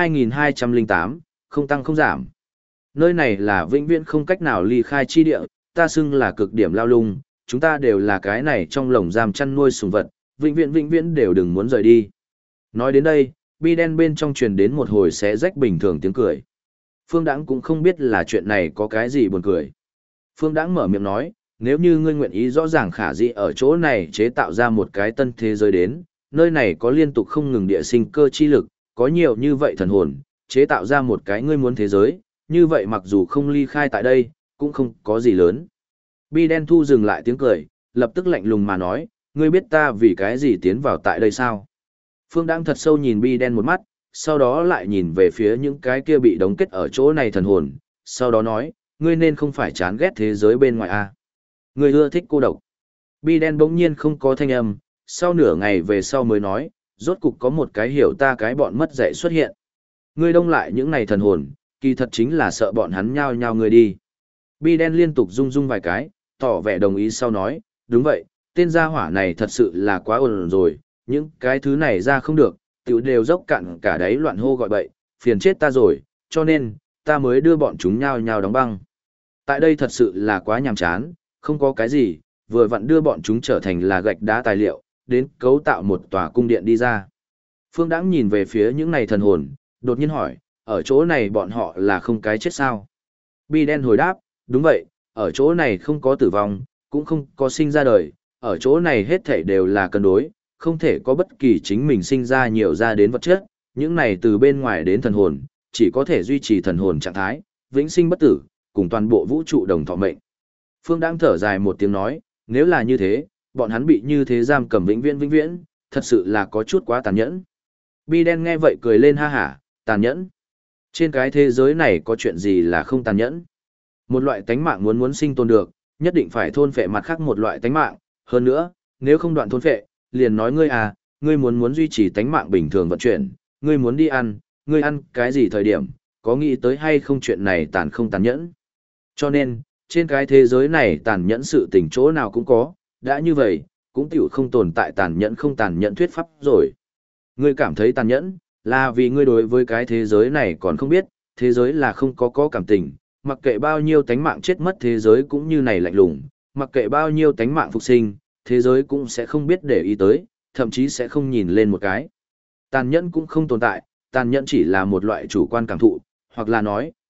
2208, không tăng không giảm. Nơi này là vĩnh viễn không cách nào ly khai chi địa, ta xưng là cực điểm lao lung, chúng ta đều là cái này trong lồng giam chăn nuôi sùng vật, vĩnh viễn đều đừng muốn rời đi. Nói đến đây, bi đen bên trong truyền đến một hồi xé rách bình thường tiếng cười. Phương Đãng cũng không biết là chuyện này có cái gì buồn cười. Phương Đãng mở miệng nói, nếu như ngươi nguyện ý rõ ràng khả dĩ ở chỗ này chế tạo ra một cái tân thế giới đến, nơi này có liên tục không ngừng địa sinh cơ chi lực, có nhiều như vậy thần hồn, chế tạo ra một cái ngươi muốn thế giới, như vậy mặc dù không ly khai tại đây, cũng không có gì lớn. Bi đen thu dừng lại tiếng cười, lập tức lạnh lùng mà nói, ngươi biết ta vì cái gì tiến vào tại đây sao? Phương Đãng thật sâu nhìn bi đen một mắt, sau đó lại nhìn về phía những cái kia bị đóng kết ở chỗ này thần hồn, sau đó nói, ngươi nên không phải chán ghét thế giới bên ngoài à? Ngươi ưa thích cô độc. Bi đen bỗng nhiên không có thanh âm, sau nửa ngày về sau mới nói, rốt cục có một cái hiểu ta cái bọn mất dạy xuất hiện. Ngươi đông lại những này thần hồn, kỳ thật chính là sợ bọn hắn nhao nhao ngươi đi. Bi đen liên tục rung rung vài cái, tỏ vẻ đồng ý sau nói, đúng vậy, tên gia hỏa này thật sự là quá ồn rồi, những cái thứ này ra không được, tiểu đều dốc cạn cả đáy loạn hô gọi bậy, phiền chết ta rồi, cho nên, ta mới đưa bọn chúng nhao nhao đóng băng. Tại đây thật sự là quá nhàm chán, không có cái gì, vừa vặn đưa bọn chúng trở thành là gạch đá tài liệu, đến cấu tạo một tòa cung điện đi ra. Phương Đãng nhìn về phía những này thần hồn, đột nhiên hỏi, ở chỗ này bọn họ là không cái chết sao? Bi đen hồi đáp, đúng vậy, ở chỗ này không có tử vong, cũng không có sinh ra đời, ở chỗ này hết thảy đều là cân đối, không thể có bất kỳ chính mình sinh ra nhiều ra đến vật chất, những này từ bên ngoài đến thần hồn, chỉ có thể duy trì thần hồn trạng thái, vĩnh sinh bất tử, cùng toàn bộ vũ trụ đồng thọ mệnh. Phương Đãng thở dài một tiếng nói, nếu là như thế, bọn hắn bị như thế giam cầm vĩnh viễn, thật sự là có chút quá tàn nhẫn. Bi đen nghe vậy cười lên ha hả, tàn nhẫn. Trên cái thế giới này có chuyện gì là không tàn nhẫn? Một loại tánh mạng muốn sinh tồn được, nhất định phải thôn phệ mặt khác một loại tánh mạng, hơn nữa, nếu không đoạn thôn phệ, liền nói ngươi muốn duy trì tánh mạng bình thường vận chuyển, ngươi muốn đi ăn, ngươi ăn cái gì thời điểm, có nghĩ tới hay không chuyện này không tàn nhẫn. Cho nên, trên cái thế giới này tàn nhẫn sự tình chỗ nào cũng có, đã như vậy, cũng tiểu không tồn tại tàn nhẫn không tàn nhẫn thuyết pháp rồi. Ngươi cảm thấy tàn nhẫn, là vì ngươi đối với cái thế giới này còn không biết, thế giới là không có cảm tình, mặc kệ bao nhiêu tánh mạng chết mất thế giới cũng như này lạnh lùng, mặc kệ bao nhiêu tánh mạng phục sinh, thế giới cũng sẽ không biết để ý tới, thậm chí sẽ không nhìn lên một cái. Tàn nhẫn cũng không tồn tại, tàn nhẫn chỉ là một loại chủ quan cảm thụ, hoặc là nói,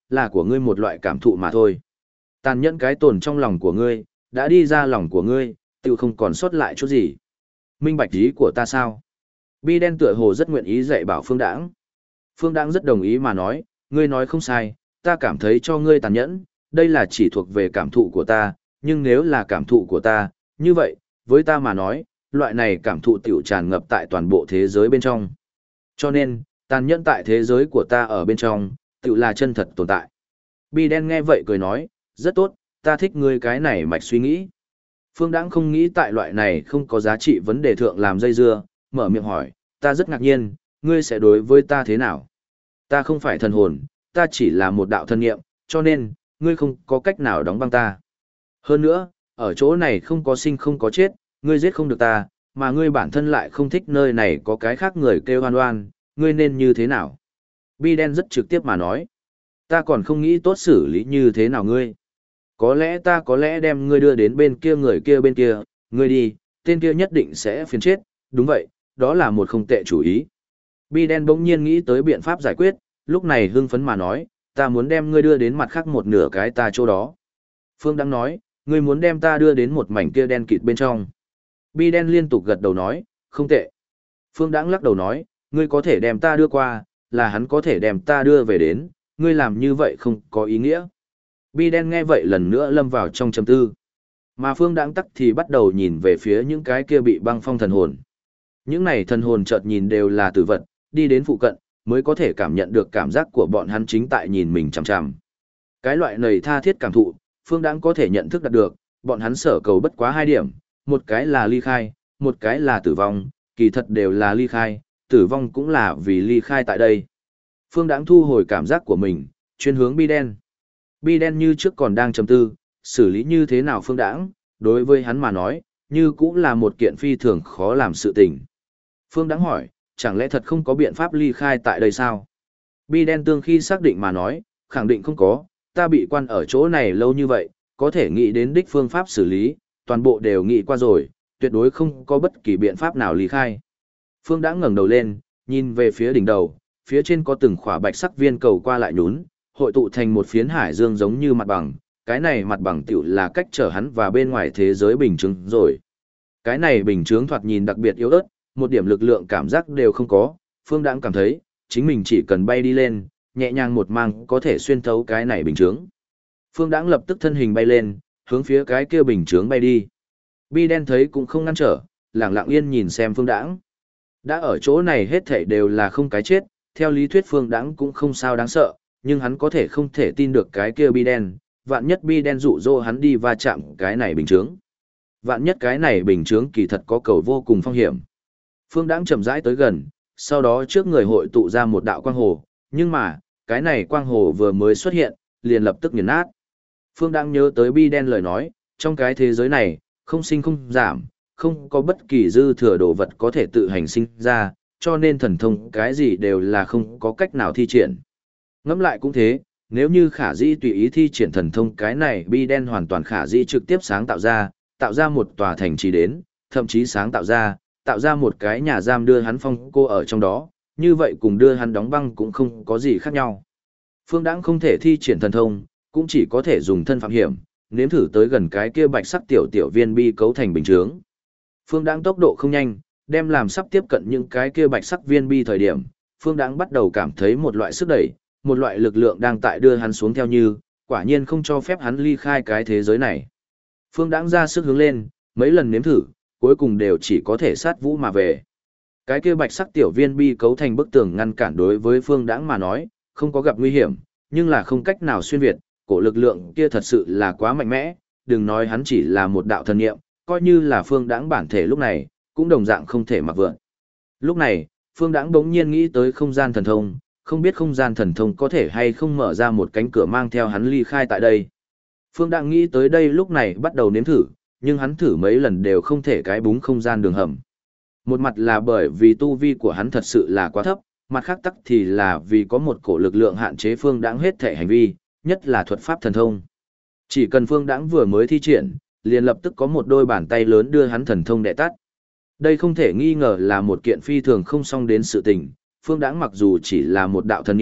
là của ngươi một loại cảm thụ mà thôi. Tàn nhẫn cái tồn trong lòng của ngươi, đã đi ra lòng của ngươi, tự không còn sót lại chút gì. Minh bạch ý của ta sao? Bi đen tựa hồ rất nguyện ý dạy bảo Phương Đãng. Phương Đãng rất đồng ý mà nói, ngươi nói không sai, ta cảm thấy cho ngươi tàn nhẫn, đây là chỉ thuộc về cảm thụ của ta, nhưng nếu là cảm thụ của ta, như vậy, với ta mà nói, loại này cảm thụ tiểu tràn ngập tại toàn bộ thế giới bên trong. Cho nên, tàn nhẫn tại thế giới của ta ở bên trong, tiểu là chân thật tồn tại. Bi đen nghe vậy cười nói, rất tốt, ta thích ngươi cái này mạch suy nghĩ. Phương Đãng không nghĩ tại loại này không có giá trị vấn đề thượng làm dây dưa, mở miệng hỏi, ta rất ngạc nhiên, ngươi sẽ đối với ta thế nào? Ta không phải thần hồn, ta chỉ là một đạo thân nghiệm, cho nên, ngươi không có cách nào đóng băng ta. Hơn nữa, ở chỗ này không có sinh không có chết, ngươi giết không được ta, mà ngươi bản thân lại không thích nơi này có cái khác người kêu oan oan, ngươi nên như thế nào? Bi đen rất trực tiếp mà nói, ta còn không nghĩ tốt xử lý như thế nào ngươi. Có lẽ ta có lẽ đem ngươi đưa đến bên kia người kia bên kia, ngươi đi, tên kia nhất định sẽ phiền chết, đúng vậy, đó là một không tệ chủ ý. Bi đen bỗng nhiên nghĩ tới biện pháp giải quyết, lúc này hưng phấn mà nói, ta muốn đem ngươi đưa đến mặt khác một nửa cái ta chỗ đó. Phương đang nói, ngươi muốn đem ta đưa đến một mảnh kia đen kịt bên trong. Bi đen liên tục gật đầu nói, không tệ. Phương Đãng lắc đầu nói, ngươi có thể đem ta đưa qua, là hắn có thể đem ta đưa về đến, ngươi làm như vậy không có ý nghĩa. Bi đen nghe vậy lần nữa lâm vào trong trầm tư. Mà Phương Đãng tắc thì bắt đầu nhìn về phía những cái kia bị băng phong thần hồn. Những này thần hồn chợt nhìn đều là tử vật, đi đến phụ cận, mới có thể cảm nhận được cảm giác của bọn hắn chính tại nhìn mình chằm chằm. Cái loại này tha thiết cảm thụ, Phương Đãng có thể nhận thức được, bọn hắn sở cầu bất quá hai điểm, một cái là ly khai, một cái là tử vong, kỳ thật đều là ly khai, tử vong cũng là vì ly khai tại đây. Phương Đãng thu hồi cảm giác của mình, chuyên hướng Bi đen. Bi đen như trước còn đang trầm tư, xử lý như thế nào Phương Đãng, đối với hắn mà nói, như cũng là một kiện phi thường khó làm sự tình. Phương Đãng hỏi, chẳng lẽ thật không có biện pháp ly khai tại đây sao? Bi đen tương khi xác định mà nói, khẳng định không có, ta bị quan ở chỗ này lâu như vậy, có thể nghĩ đến đích phương pháp xử lý, toàn bộ đều nghĩ qua rồi, tuyệt đối không có bất kỳ biện pháp nào ly khai. Phương Đãng ngẩng đầu lên, nhìn về phía đỉnh đầu, phía trên có từng khỏa bạch sắc viên cầu qua lại nhún, hội tụ thành một phiến hải dương giống như mặt bằng, cái này mặt bằng tiểu là cách trở hắn và bên ngoài thế giới bình chứng rồi. Cái này bình chứng thoạt nhìn đặc biệt yếu ớt, một điểm lực lượng cảm giác đều không có, Phương Đãng cảm thấy, chính mình chỉ cần bay đi lên, nhẹ nhàng một mang có thể xuyên thấu cái này bình chứng. Phương Đãng lập tức thân hình bay lên, hướng phía cái kia bình chứng bay đi. Bi đen thấy cũng không ngăn trở, lặng lặng yên nhìn xem Phương Đãng. Đã ở chỗ này hết thảy đều là không cái chết, theo lý thuyết Phương Đãng cũng không sao đáng sợ, nhưng hắn có thể không thể tin được cái kia Bi đen, vạn nhất Bi đen dụ dỗ hắn đi va chạm cái này bình chứng. Vạn nhất cái này bình chứng kỳ thật có cầu vô cùng phong hiểm. Phương Đãng chậm rãi tới gần, sau đó trước người hội tụ ra một đạo quang hồ, nhưng mà, cái này quang hồ vừa mới xuất hiện, liền lập tức nghiền nát. Phương Đãng nhớ tới Bi đen lời nói, trong cái thế giới này, không sinh không giảm, không có bất kỳ dư thừa đồ vật có thể tự hành sinh ra, cho nên thần thông cái gì đều là không có cách nào thi triển. Ngẫm lại cũng thế, nếu như khả dĩ tùy ý thi triển thần thông cái này Bi đen hoàn toàn khả dĩ trực tiếp sáng tạo ra một tòa thành trì đến, thậm chí sáng tạo ra một cái nhà giam đưa hắn phong cô ở trong đó, như vậy cùng đưa hắn đóng băng cũng không có gì khác nhau. Phương Đãng không thể thi triển thần thông, cũng chỉ có thể dùng thân phạm hiểm, nếm thử tới gần cái kia bạch sắc tiểu viên bi cấu thành bình chướng. Phương Đãng tốc độ không nhanh, đem làm sắp tiếp cận những cái kia bạch sắc viên bi thời điểm, Phương Đãng bắt đầu cảm thấy một loại sức đẩy, một loại lực lượng đang tại đưa hắn xuống theo như, quả nhiên không cho phép hắn ly khai cái thế giới này. Phương Đãng ra sức hướng lên, mấy lần nếm thử, cuối cùng đều chỉ có thể sát vũ mà về. Cái kia bạch sắc tiểu viên bi cấu thành bức tường ngăn cản đối với Phương Đãng mà nói, không có gặp nguy hiểm, nhưng là không cách nào xuyên việt, cổ lực lượng kia thật sự là quá mạnh mẽ, đừng nói hắn chỉ là một đạo thần niệm, coi như là Phương Đãng bản thể lúc này, cũng đồng dạng không thể mặc vượn. Lúc này, Phương Đãng bỗng nhiên nghĩ tới không gian thần thông, không biết không gian thần thông có thể hay không mở ra một cánh cửa mang theo hắn ly khai tại đây. Phương Đãng nghĩ tới đây lúc này bắt đầu nếm thử, nhưng hắn thử mấy lần đều không thể cái búng không gian đường hầm. Một mặt là bởi vì tu vi của hắn thật sự là quá thấp, mặt khác tắc thì là vì có một cổ lực lượng hạn chế Phương Đãng hết thể hành vi, nhất là thuật pháp thần thông. Chỉ cần Phương Đãng vừa mới thi triển, liền lập tức có một đôi bàn tay lớn đưa hắn thần thông đè tắt. Đây không thể nghi ngờ là một kiện phi thường không song đến sự tình, Phương Đãng mặc dù chỉ là một đạo thần niệm,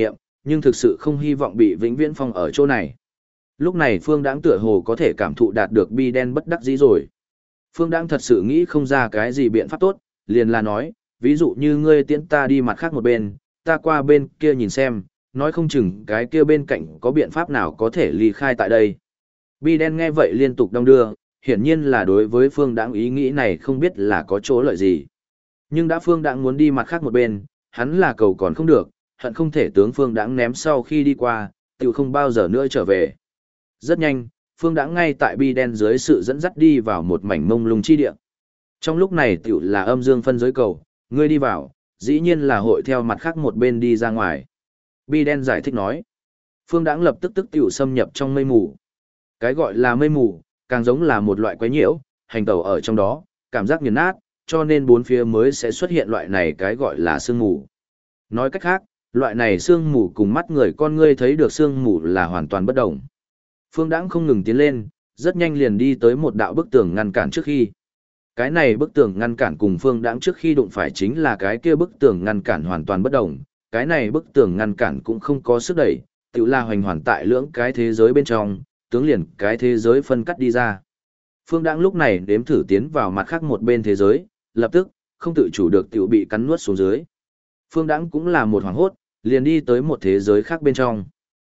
nhưng thực sự không hy vọng bị vĩnh viễn phong ở chỗ này. Lúc này Phương Đãng tựa hồ có thể cảm thụ đạt được bi đen bất đắc dĩ rồi. Phương Đãng thật sự nghĩ không ra cái gì biện pháp tốt, liền là nói, ví dụ như ngươi tiễn ta đi mặt khác một bên, ta qua bên kia nhìn xem, nói không chừng cái kia bên cạnh có biện pháp nào có thể ly khai tại đây. Bi đen nghe vậy liên tục đong đưa, hiển nhiên là đối với Phương Đãng ý nghĩ này không biết là có chỗ lợi gì. Nhưng đã Phương Đãng muốn đi mặt khác một bên, hắn là cầu còn không được, hận không thể tướng Phương Đãng ném sau khi đi qua, tự không bao giờ nữa trở về. Rất nhanh, Phương Đãng ngay tại bi đen dưới sự dẫn dắt đi vào một mảnh mông lung chi địa. Trong lúc này tiểu là âm dương phân giới cầu, ngươi đi vào, dĩ nhiên là hội theo mặt khác một bên đi ra ngoài. Bi đen giải thích nói. Phương Đãng lập tức tiểu xâm nhập trong mây mù. Cái gọi là mây mù, càng giống là một loại quái nhiễu, hành tẩu ở trong đó, cảm giác nghiền nát, cho nên bốn phía mới sẽ xuất hiện loại này cái gọi là sương mù. Nói cách khác, loại này sương mù cùng mắt người con ngươi thấy được sương mù là hoàn toàn bất động. Phương Đãng không ngừng tiến lên, rất nhanh liền đi tới một đạo bức tường ngăn cản trước khi. Cái này bức tường ngăn cản cùng Phương Đãng trước khi đụng phải chính là cái kia bức tường ngăn cản hoàn toàn bất động. Cái này bức tường ngăn cản cũng không có sức đẩy, tự là hoành hoàn tại lưỡng cái thế giới bên trong, tướng liền cái thế giới phân cắt đi ra. Phương Đãng lúc này đếm thử tiến vào mặt khác một bên thế giới, lập tức, không tự chủ được tiểu bị cắn nuốt xuống dưới. Phương Đãng cũng là một hoảng hốt, liền đi tới một thế giới khác bên trong.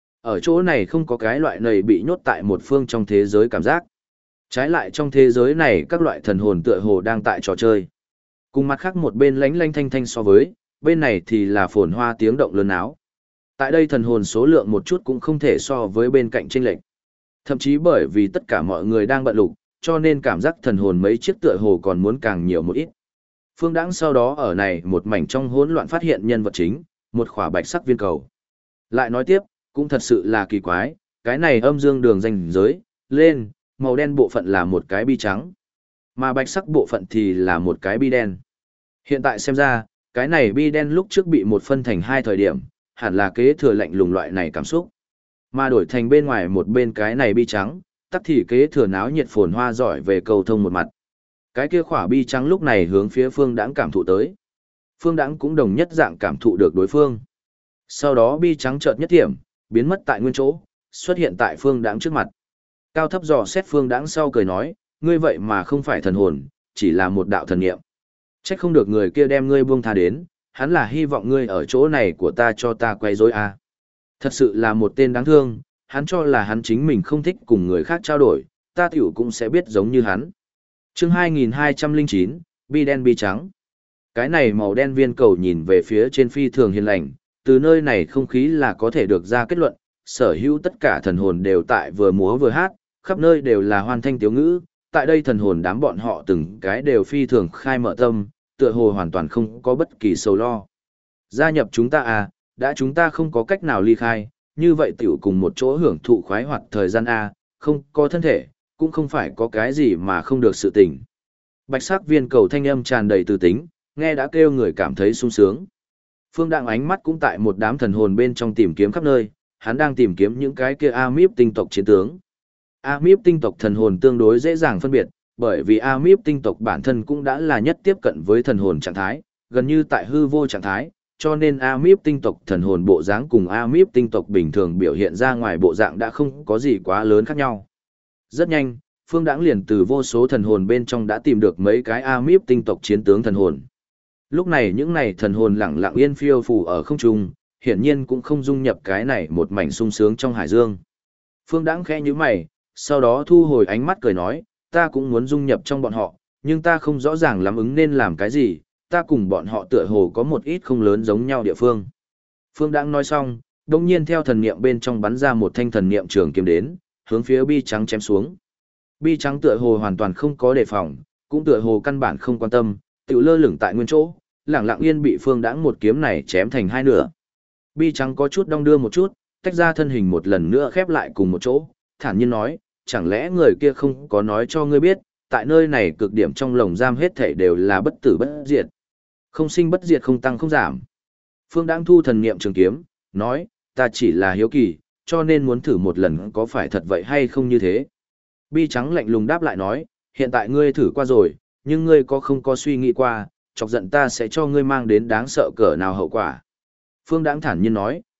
Ở chỗ này không có cái loại này bị nhốt tại một phương trong thế giới cảm giác. Trái lại trong thế giới này các loại thần hồn tựa hồ đang tại trò chơi. Cùng mặt khác một bên lánh lánh thanh thanh so với, bên này thì là phồn hoa tiếng động lớn áo. Tại đây thần hồn số lượng một chút cũng không thể so với bên cạnh chênh lệch. Thậm chí bởi vì tất cả mọi người đang bận lục, cho nên cảm giác thần hồn mấy chiếc tựa hồ còn muốn càng nhiều một ít. Phương Đãng sau đó ở này một mảnh trong hỗn loạn phát hiện nhân vật chính, một khỏa bạch sắc viên cầu. Lại nói tiếp, cũng thật sự là kỳ quái, cái này âm dương đường ranh giới, lên, màu đen bộ phận là một cái bi trắng, mà bạch sắc bộ phận thì là một cái bi đen. Hiện tại xem ra, cái này bi đen lúc trước bị một phân thành hai thời điểm, hẳn là kế thừa lạnh lùng loại này cảm xúc. Mà đổi thành bên ngoài một bên cái này bi trắng, tắc thì kế thừa náo nhiệt phồn hoa giỏi về cầu thông một mặt. Cái kia khỏa bi trắng lúc này hướng phía Phương Đãng cảm thụ tới. Phương Đãng cũng đồng nhất dạng cảm thụ được đối phương. Sau đó bi trắng chợt nhất thiểm, biến mất tại nguyên chỗ, xuất hiện tại Phương Đãng trước mặt. Cao thấp dò xét Phương Đãng sau cười nói, ngươi vậy mà không phải thần hồn, chỉ là một đạo thần niệm. Trách không được người kia đem ngươi buông tha đến, hắn là hy vọng ngươi ở chỗ này của ta cho ta quay rối à. Thật sự là một tên đáng thương, hắn cho là hắn chính mình không thích cùng người khác trao đổi, ta tiểu cũng sẽ biết giống như hắn. Chương 2209, bi đen bi trắng. Cái này màu đen viên cầu nhìn về phía trên phi thường hiền lành, từ nơi này không khí là có thể được ra kết luận, sở hữu tất cả thần hồn đều tại vừa múa vừa hát, khắp nơi đều là hoan thanh tiếu ngữ, tại đây thần hồn đám bọn họ từng cái đều phi thường khai mở tâm, tựa hồ hoàn toàn không có bất kỳ sầu lo. Gia nhập chúng ta à, đã chúng ta không có cách nào ly khai, như vậy tiểu cùng một chỗ hưởng thụ khoái hoạt thời gian à, không có thân thể, cũng không phải có cái gì mà không được sự tình. Bạch sắc viên cầu thanh âm tràn đầy từ tính, nghe đã kêu người cảm thấy sung sướng. Phương Đãng ánh mắt cũng tại một đám thần hồn bên trong tìm kiếm khắp nơi, hắn đang tìm kiếm những cái kia Amip tinh tộc chiến tướng. Amip tinh tộc thần hồn tương đối dễ dàng phân biệt, bởi vì Amip tinh tộc bản thân cũng đã là nhất tiếp cận với thần hồn trạng thái, gần như tại hư vô trạng thái, cho nên Amip tinh tộc thần hồn bộ dáng cùng Amip tinh tộc bình thường biểu hiện ra ngoài bộ dạng đã không có gì quá lớn khác nhau. Rất nhanh, Phương Đãng liền từ vô số thần hồn bên trong đã tìm được mấy cái Amip tinh tộc chiến tướng thần hồn. Lúc này những này thần hồn lặng lặng yên phiêu phù ở không trung, hiển nhiên cũng không dung nhập cái này một mảnh sung sướng trong hải dương. Phương Đãng khẽ nhíu mày, sau đó thu hồi ánh mắt cười nói, ta cũng muốn dung nhập trong bọn họ, nhưng ta không rõ ràng lắm ứng nên làm cái gì, ta cùng bọn họ tựa hồ có một ít không lớn giống nhau địa phương. Phương Đãng nói xong, đồng nhiên theo thần niệm bên trong bắn ra một thanh thần niệm trường kiếm đến, hướng phía bi trắng chém xuống. Bi trắng tựa hồ hoàn toàn không có đề phòng, cũng tựa hồ căn bản không quan tâm, tự lơ lửng tại nguyên chỗ, lẳng lặng yên bị Phương Đãng một kiếm này chém thành hai nửa. Bi trắng có chút đong đưa một chút, tách ra thân hình một lần nữa khép lại cùng một chỗ, thản nhiên nói, chẳng lẽ người kia không có nói cho ngươi biết, tại nơi này cực điểm trong lồng giam hết thảy đều là bất tử bất diệt. Không sinh bất diệt không tăng không giảm. Phương Đãng thu thần niệm trường kiếm, nói, ta chỉ là hiếu kỳ, cho nên muốn thử một lần có phải thật vậy hay không như thế. Bi trắng lạnh lùng đáp lại nói, hiện tại ngươi thử qua rồi, nhưng ngươi có không có suy nghĩ qua, chọc giận ta sẽ cho ngươi mang đến đáng sợ cỡ nào hậu quả. Phương Đãng thản nhiên nói,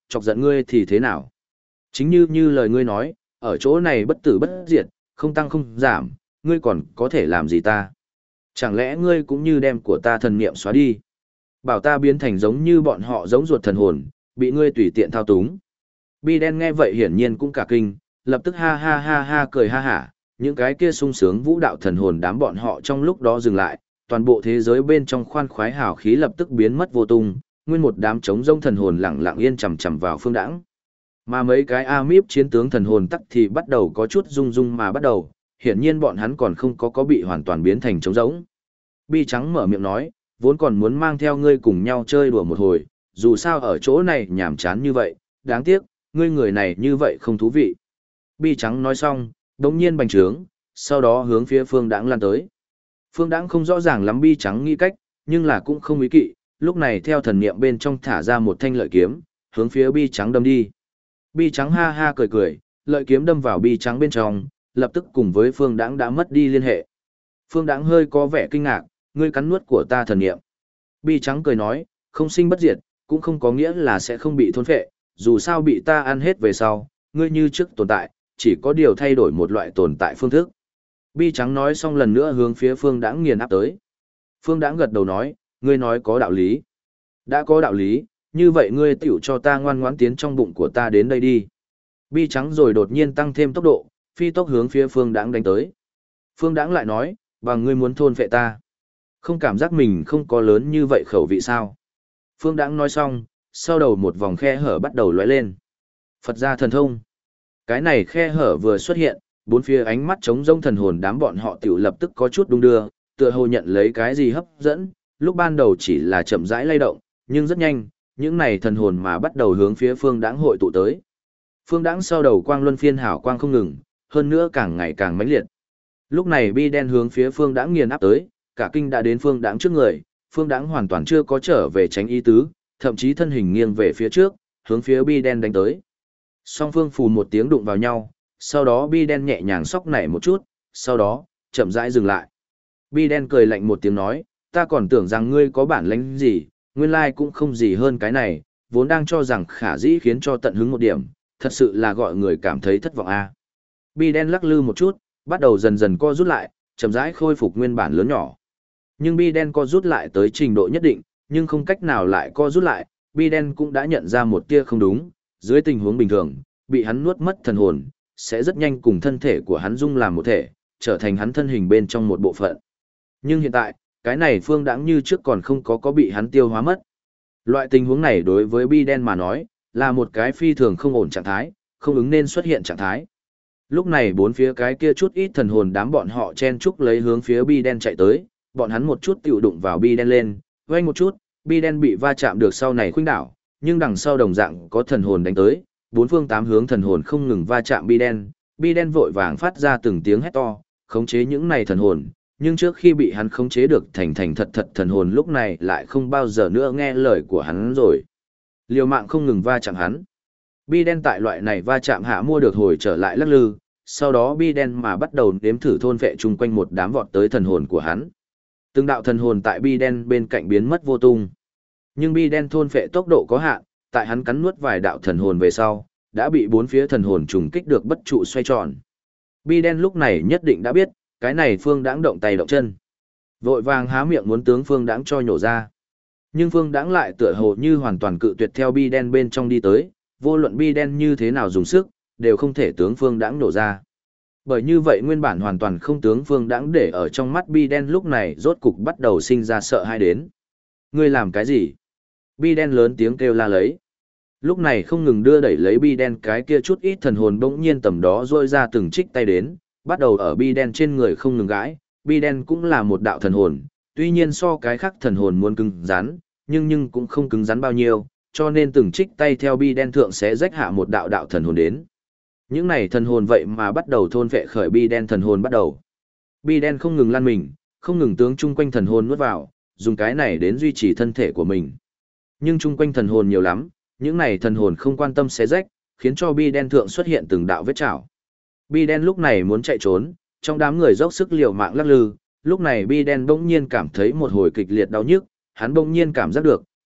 chọc giận ngươi thì thế nào? Chính như lời ngươi nói, ở chỗ này bất tử bất diệt, không tăng không giảm, ngươi còn có thể làm gì ta? Chẳng lẽ ngươi cũng như đem của ta thần niệm xóa đi? Bảo ta biến thành giống như bọn họ giống ruột thần hồn, bị ngươi tùy tiện thao túng. Bi đen nghe vậy hiển nhiên cũng cả kinh, lập tức ha ha ha ha cười ha hả, những cái kia sung sướng vũ đạo thần hồn đám bọn họ trong lúc đó dừng lại, toàn bộ thế giới bên trong khoan khoái hào khí lập tức biến mất vô tung, nguyên một đám trống rông thần hồn lặng lặng yên chằm chằm vào Phương Đãng. Mà mấy cái Amip chiến tướng thần hồn tắc thì bắt đầu có chút rung rung mà bắt đầu, hiển nhiên bọn hắn còn không có bị hoàn toàn biến thành trống rỗng. Bi trắng mở miệng nói, vốn còn muốn mang theo ngươi cùng nhau chơi đùa một hồi, dù sao ở chỗ này nhàm chán như vậy, đáng tiếc, ngươi người này như vậy không thú vị. Bi trắng nói xong, đống nhiên bành trướng, sau đó hướng phía Phương Đãng lan tới. Phương Đãng không rõ ràng lắm Bi trắng nghĩ cách, nhưng là cũng không ý kỵ, lúc này theo thần niệm bên trong thả ra một thanh lợi kiếm, hướng phía Bi trắng đâm đi. Bi trắng ha ha cười cười, lợi kiếm đâm vào Bi trắng bên trong, lập tức cùng với Phương Đãng đã mất đi liên hệ. Phương Đãng hơi có vẻ kinh ngạc, ngươi cắn nuốt của ta thần niệm. Bi trắng cười nói, không sinh bất diệt, cũng không có nghĩa là sẽ không bị thôn phệ, dù sao bị ta ăn hết về sau, ngươi như trước tồn tại, chỉ có điều thay đổi một loại tồn tại phương thức. Bi trắng nói xong lần nữa hướng phía Phương Đãng nghiền áp tới. Phương Đãng gật đầu nói, ngươi nói có đạo lý. Đã có đạo lý, như vậy ngươi tiểu cho ta ngoan ngoãn tiến trong bụng của ta đến đây đi. Bi trắng rồi đột nhiên tăng thêm tốc độ, phi tốc hướng phía Phương Đãng đánh tới. Phương Đãng lại nói, bằng ngươi muốn thôn phệ ta. Không cảm giác mình không có lớn như vậy khẩu vị sao. Phương Đãng nói xong, sau đầu một vòng khe hở bắt đầu lóe lên. Phật gia thần thông. Cái này khe hở vừa xuất hiện, bốn phía ánh mắt trống rông thần hồn đám bọn họ tiểu lập tức có chút đung đưa, tựa hồ nhận lấy cái gì hấp dẫn, lúc ban đầu chỉ là chậm rãi lay động, nhưng rất nhanh, những này thần hồn mà bắt đầu hướng phía Phương Đãng hội tụ tới. Phương Đãng sau đầu quang luân phiên hào quang không ngừng, hơn nữa càng ngày càng mãnh liệt. Lúc này Bi đen hướng phía Phương Đãng nghiền áp tới, cả kinh đã đến Phương Đãng trước người, Phương Đãng hoàn toàn chưa có trở về tránh ý tứ, thậm chí thân hình nghiêng về phía trước, hướng phía Bi đen đánh tới. Song phương phù một tiếng đụng vào nhau, sau đó Bi đen nhẹ nhàng sóc nảy một chút, sau đó, chậm rãi dừng lại. Bi đen cười lạnh một tiếng nói, ta còn tưởng rằng ngươi có bản lĩnh gì, nguyên lai cũng không gì hơn cái này, vốn đang cho rằng khả dĩ khiến cho tận hứng một điểm, thật sự là gọi người cảm thấy thất vọng a. Bi đen lắc lư một chút, bắt đầu dần dần co rút lại, chậm rãi khôi phục nguyên bản lớn nhỏ. Nhưng Bi đen co rút lại tới trình độ nhất định, nhưng không cách nào lại co rút lại, Bi đen cũng đã nhận ra một tia không đúng, dưới tình huống bình thường, bị hắn nuốt mất thần hồn, sẽ rất nhanh cùng thân thể của hắn dung làm một thể, trở thành hắn thân hình bên trong một bộ phận. Nhưng hiện tại, cái này Phương Đãng như trước còn không có bị hắn tiêu hóa mất. Loại tình huống này đối với Bi đen mà nói, là một cái phi thường không ổn trạng thái, không ứng nên xuất hiện trạng thái. Lúc này bốn phía cái kia chút ít thần hồn đám bọn họ chen chúc lấy hướng phía Bi đen chạy tới, bọn hắn một chút tiểu đụng vào Bi đen lên, vang một chút, Bi đen bị va chạm được sau này khuynh đảo, nhưng đằng sau đồng dạng có thần hồn đánh tới, bốn phương tám hướng thần hồn không ngừng va chạm Bi đen vội vàng phát ra từng tiếng hét to, khống chế những này thần hồn, nhưng trước khi bị hắn khống chế được thành thật thần hồn lúc này lại không bao giờ nữa nghe lời của hắn rồi. Liều mạng không ngừng va chạm hắn. Bi đen tại loại này va chạm hạ mua được hồi trở lại lắc lư, sau đó Bi đen mà bắt đầu đếm thử thôn vệ chung quanh một đám vọt tới thần hồn của hắn. Từng đạo thần hồn tại Bi đen bên cạnh biến mất vô tung. Nhưng Bi đen thôn vệ tốc độ có hạn, tại hắn cắn nuốt vài đạo thần hồn về sau, đã bị bốn phía thần hồn trùng kích được bất trụ xoay tròn. Bi đen lúc này nhất định đã biết, cái này Phương Đãng động tay động chân. Vội vàng há miệng muốn tướng Phương Đãng cho nhổ ra. Nhưng Phương Đãng lại tựa hồ như hoàn toàn cự tuyệt theo Bi đen bên trong đi tới, vô luận Bi đen như thế nào dùng sức, đều không thể tướng Phương Đãng nổ ra. Bởi như vậy nguyên bản hoàn toàn không tướng Phương Đãng để ở trong mắt Bi đen lúc này rốt cục bắt đầu sinh ra sợ hãi đến. Ngươi làm cái gì? Bi đen lớn tiếng kêu la lấy. Lúc này không ngừng đưa đẩy lấy Bi đen cái kia chút ít thần hồn bỗng nhiên tầm đó rôi ra từng trích tay đến, bắt đầu ở Bi đen trên người không ngừng gãi. Bi đen cũng là một đạo thần hồn, tuy nhiên so cái khác thần hồn muốn cứng rắn, nhưng cũng không cứng rắn bao nhiêu, cho nên từng trích tay theo Bi đen thượng sẽ rách hạ một đạo thần hồn đến. Những này thần hồn vậy mà bắt đầu thôn vệ khởi Bi đen thần hồn bắt đầu. Bi đen không ngừng lăn mình, không ngừng tướng chung quanh thần hồn nuốt vào, dùng cái này đến duy trì thân thể của mình. Nhưng chung quanh thần hồn nhiều lắm, những này thần hồn không quan tâm xé rách, khiến cho Bi đen thượng xuất hiện từng đạo vết chảo. Bi đen lúc này muốn chạy trốn, trong đám người dốc sức liều mạng lắc lư, lúc này Bi đen bỗng nhiên cảm thấy một hồi kịch liệt đau nhức, hắn bỗng nhiên cảm giác được,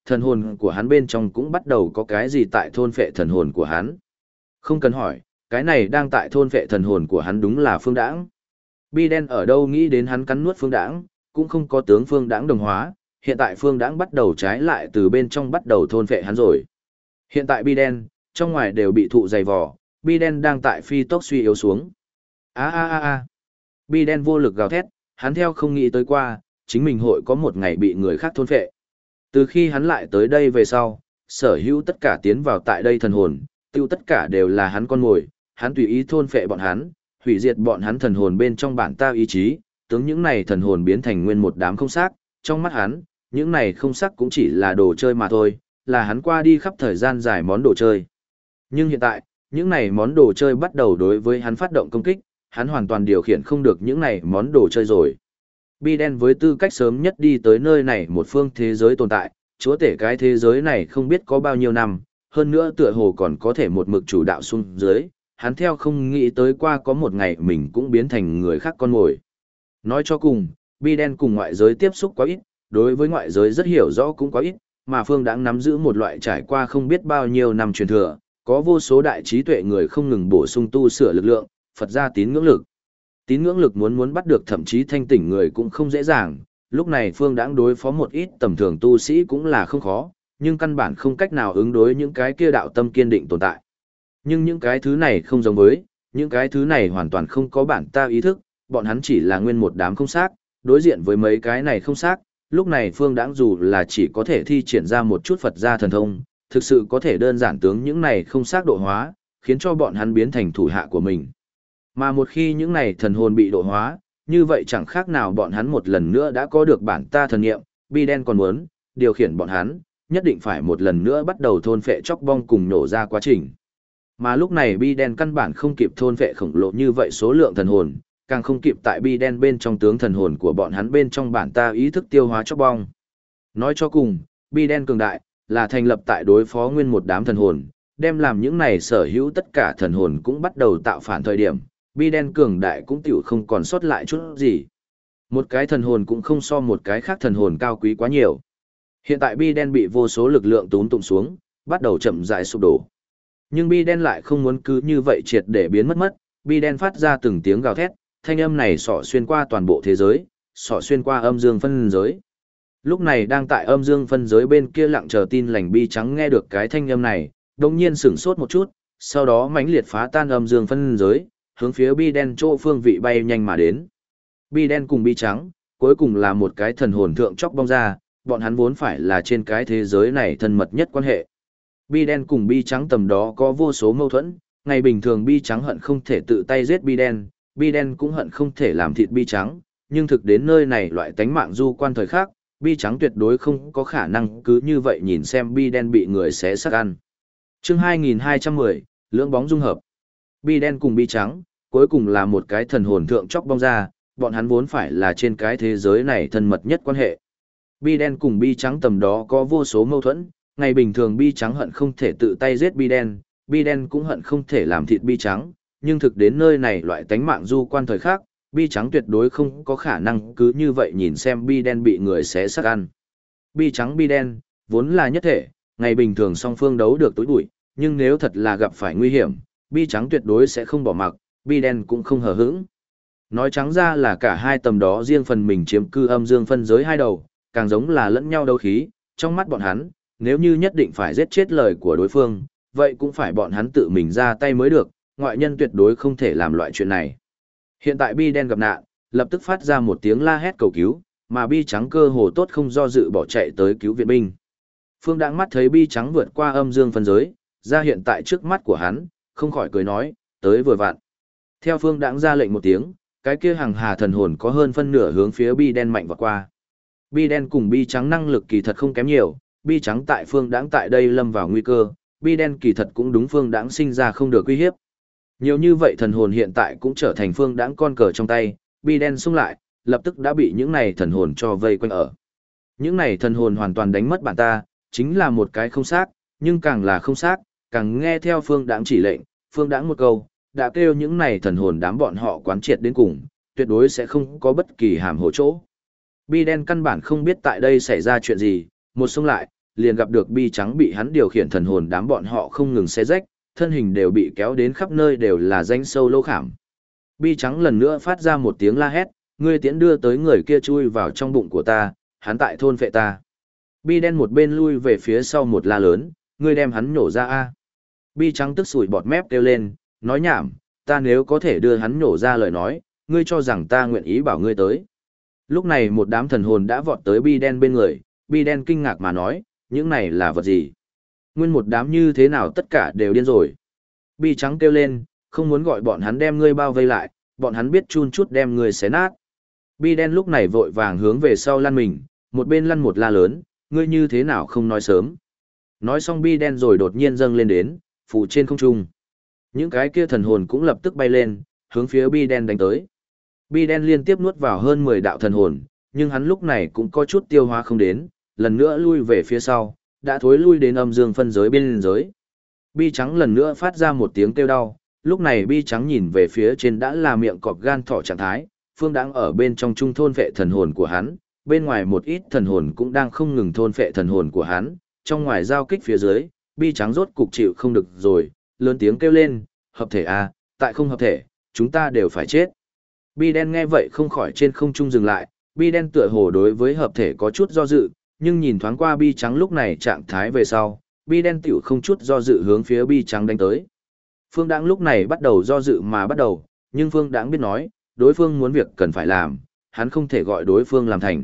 thần hồn của hắn bên trong cũng bắt đầu có cái gì tại thôn phệ thần hồn của hắn. Không cần hỏi, cái này đang tại thôn phệ thần hồn của hắn đúng là Phương Đãng. Bi đen ở đâu nghĩ đến hắn cắn nuốt Phương Đãng, cũng không có tướng Phương Đãng đồng hóa, hiện tại Phương Đãng bắt đầu trái lại từ bên trong bắt đầu thôn phệ hắn rồi. Hiện tại Bi đen, trong ngoài đều bị thụ dày vò, Bi đen đang tại phi tốc suy yếu xuống. A a a a. Bi đen vô lực gào thét, hắn theo không nghĩ tới qua, chính mình hội có một ngày bị người khác thôn phệ. Từ khi hắn lại tới đây về sau, sở hữu tất cả tiến vào tại đây thần hồn, tiêu tất cả đều là hắn con mồi, hắn tùy ý thôn phệ bọn hắn, hủy diệt bọn hắn thần hồn bên trong bản ta ý chí, tướng những này thần hồn biến thành nguyên một đám không xác, trong mắt hắn, những này không xác cũng chỉ là đồ chơi mà thôi, là hắn qua đi khắp thời gian dài món đồ chơi. Nhưng hiện tại, những này món đồ chơi bắt đầu đối với hắn phát động công kích, hắn hoàn toàn điều khiển không được những này món đồ chơi rồi. Bi đen với tư cách sớm nhất đi tới nơi này một phương thế giới tồn tại, chúa tể cái thế giới này không biết có bao nhiêu năm, hơn nữa tựa hồ còn có thể một mực chủ đạo xuống dưới, hắn theo không nghĩ tới qua có một ngày mình cũng biến thành người khác con mồi. Nói cho cùng, Bi đen cùng ngoại giới tiếp xúc quá ít, đối với ngoại giới rất hiểu rõ cũng quá ít, mà Phương Đãng nắm giữ một loại trải qua không biết bao nhiêu năm truyền thừa, có vô số đại trí tuệ người không ngừng bổ sung tu sửa lực lượng, Phật gia tín ngưỡng lực. Tín ngưỡng lực muốn bắt được thậm chí thanh tỉnh người cũng không dễ dàng, lúc này Phương Đãng đối phó một ít tầm thường tu sĩ cũng là không khó, nhưng căn bản không cách nào ứng đối những cái kia đạo tâm kiên định tồn tại. Nhưng những cái thứ này không giống với, những cái thứ này hoàn toàn không có bản ta ý thức, bọn hắn chỉ là nguyên một đám không xác, đối diện với mấy cái này không xác, lúc này Phương Đãng dù là chỉ có thể thi triển ra một chút Phật gia thần thông, thực sự có thể đơn giản tướng những này không xác độ hóa, khiến cho bọn hắn biến thành thủ hạ của mình. Mà một khi những này thần hồn bị độ hóa, như vậy chẳng khác nào bọn hắn một lần nữa đã có được bản ta thần nghiệm, Bi đen còn muốn điều khiển bọn hắn, nhất định phải một lần nữa bắt đầu thôn phệ chóc bong cùng nổ ra quá trình. Mà lúc này Bi đen căn bản không kịp thôn phệ khổng lồ như vậy số lượng thần hồn, càng không kịp tại Bi đen bên trong tướng thần hồn của bọn hắn bên trong bản ta ý thức tiêu hóa chóc bong. Nói cho cùng, Bi đen cường đại, là thành lập tại đối phó nguyên một đám thần hồn, đem làm những này sở hữu tất cả thần hồn cũng bắt đầu tạo phản thời điểm, Bi đen cường đại cũng tiểu không còn sót lại chút gì. Một cái thần hồn cũng không so một cái khác thần hồn cao quý quá nhiều. Hiện tại Bi đen bị vô số lực lượng túm tụng xuống, bắt đầu chậm rãi sụp đổ. Nhưng Bi đen lại không muốn cứ như vậy triệt để biến mất. Bi đen phát ra từng tiếng gào thét, thanh âm này xỏ xuyên qua toàn bộ thế giới, xỏ xuyên qua âm dương phân giới. Lúc này đang tại âm dương phân giới bên kia lặng chờ tin lành Bi trắng nghe được cái thanh âm này, đồng nhiên sửng sốt một chút, sau đó mãnh liệt phá tan âm dương phân giới, hướng phía Bi đen chỗ phương vị bay nhanh mà đến. Bi đen cùng Bi trắng, cuối cùng là một cái thần hồn thượng chóc bong ra, bọn hắn vốn phải là trên cái thế giới này thân mật nhất quan hệ. Bi đen cùng Bi trắng tầm đó có vô số mâu thuẫn, ngày bình thường Bi trắng hận không thể tự tay giết Bi đen cũng hận không thể làm thịt Bi trắng, nhưng thực đến nơi này loại tánh mạng du quan thời khác, Bi trắng tuyệt đối không có khả năng cứ như vậy nhìn xem Bi đen bị người xé xác ăn. Chương 2210, lưỡng bóng dung hợp. Bi đen cùng Bi trắng, cuối cùng là một cái thần hồn thượng chóc bong ra, bọn hắn vốn phải là trên cái thế giới này thân mật nhất quan hệ. Bi đen cùng Bi trắng tầm đó có vô số mâu thuẫn, ngày bình thường Bi trắng hận không thể tự tay giết Bi đen cũng hận không thể làm thịt Bi trắng, nhưng thực đến nơi này loại tánh mạng du quan thời khác, Bi trắng tuyệt đối không có khả năng cứ như vậy nhìn xem Bi đen bị người xé xác ăn. Bi trắng Bi đen, vốn là nhất thể, ngày bình thường song phương đấu được tối bụi, nhưng nếu thật là gặp phải nguy hiểm, Bi trắng tuyệt đối sẽ không bỏ mặc, Bi đen cũng không hờ hững. Nói trắng ra là cả hai tầm đó riêng phần mình chiếm cư âm dương phân giới hai đầu, càng giống là lẫn nhau đấu khí, trong mắt bọn hắn, nếu như nhất định phải giết chết lời của đối phương, vậy cũng phải bọn hắn tự mình ra tay mới được, ngoại nhân tuyệt đối không thể làm loại chuyện này. Hiện tại Bi đen gặp nạn, lập tức phát ra một tiếng la hét cầu cứu, mà Bi trắng cơ hồ tốt không do dự bỏ chạy tới cứu viện binh. Phương Đãng mắt thấy Bi trắng vượt qua âm dương phân giới, ra hiện tại trước mắt của hắn, không khỏi cười nói, tới vừa vặn. Theo Phương Đãng ra lệnh một tiếng, cái kia hàng hà thần hồn có hơn phân nửa hướng phía Bi đen mạnh vọt qua. Bi đen cùng Bi trắng năng lực kỳ thật không kém nhiều, Bi trắng tại Phương Đãng tại đây lâm vào nguy cơ, Bi đen kỳ thật cũng đúng Phương Đãng sinh ra không được uy hiếp. Nhiều như vậy thần hồn hiện tại cũng trở thành Phương Đãng con cờ trong tay, Bi đen xung lại, lập tức đã bị những này thần hồn cho vây quanh ở. Những này thần hồn hoàn toàn đánh mất bản ta, chính là một cái không xác, nhưng càng là không xác, càng nghe theo Phương Đãng chỉ lệnh, Phương Đãng một câu, đã kêu những này thần hồn đám bọn họ quán triệt đến cùng, tuyệt đối sẽ không có bất kỳ hàm hồ chỗ. Bi đen căn bản không biết tại đây xảy ra chuyện gì, một xông lại, liền gặp được bi trắng bị hắn điều khiển thần hồn đám bọn họ không ngừng xé rách, thân hình đều bị kéo đến khắp nơi đều là rãnh sâu lỗ khảm. Bi trắng lần nữa phát ra một tiếng la hét, ngươi tiễn đưa tới người kia chui vào trong bụng của ta, hắn tại thôn phệ ta. Bi đen một bên lui về phía sau một la lớn, ngươi đem hắn nhổ ra a. Bi trắng tức sủi bọt mép kêu lên, nói nhảm, ta nếu có thể đưa hắn nhổ ra lời nói, ngươi cho rằng ta nguyện ý bảo ngươi tới. Lúc này một đám thần hồn đã vọt tới bi đen bên người, bi đen kinh ngạc mà nói, những này là vật gì? Nguyên một đám như thế nào tất cả đều điên rồi. Bi trắng kêu lên, không muốn gọi bọn hắn đem ngươi bao vây lại, bọn hắn biết chun chút đem ngươi xé nát. Bi đen lúc này vội vàng hướng về sau lăn mình, một bên lăn một la lớn, ngươi như thế nào không nói sớm. Nói xong bi đen rồi đột nhiên dâng lên đến, phủ trên không trung. Những cái kia thần hồn cũng lập tức bay lên, hướng phía bi đen đánh tới. Bi đen liên tiếp nuốt vào hơn 10 đạo thần hồn, nhưng hắn lúc này cũng có chút tiêu hóa không đến, lần nữa lui về phía sau, đã thối lui đến âm dương phân giới bên giới. Bi trắng lần nữa phát ra một tiếng kêu đau, lúc này bi trắng nhìn về phía trên đã là miệng cọp gan thỏ trạng thái, Phương đang ở bên trong trung thôn phệ thần hồn của hắn, bên ngoài một ít thần hồn cũng đang không ngừng thôn phệ thần hồn của hắn, trong ngoài giao kích phía dưới, bi trắng rốt cục chịu không được rồi, lớn tiếng kêu lên, hợp thể à, tại không hợp thể, chúng ta đều phải chết. Bi đen nghe vậy không khỏi trên không trung dừng lại, bi đen tựa hồ đối với hợp thể có chút do dự, nhưng nhìn thoáng qua bi trắng lúc này trạng thái về sau, bi đen tiểu không chút do dự hướng phía bi trắng đánh tới. Phương Đãng lúc này bắt đầu do dự mà bắt đầu, nhưng Phương Đãng biết nói, đối phương muốn việc cần phải làm, hắn không thể gọi đối phương làm thành.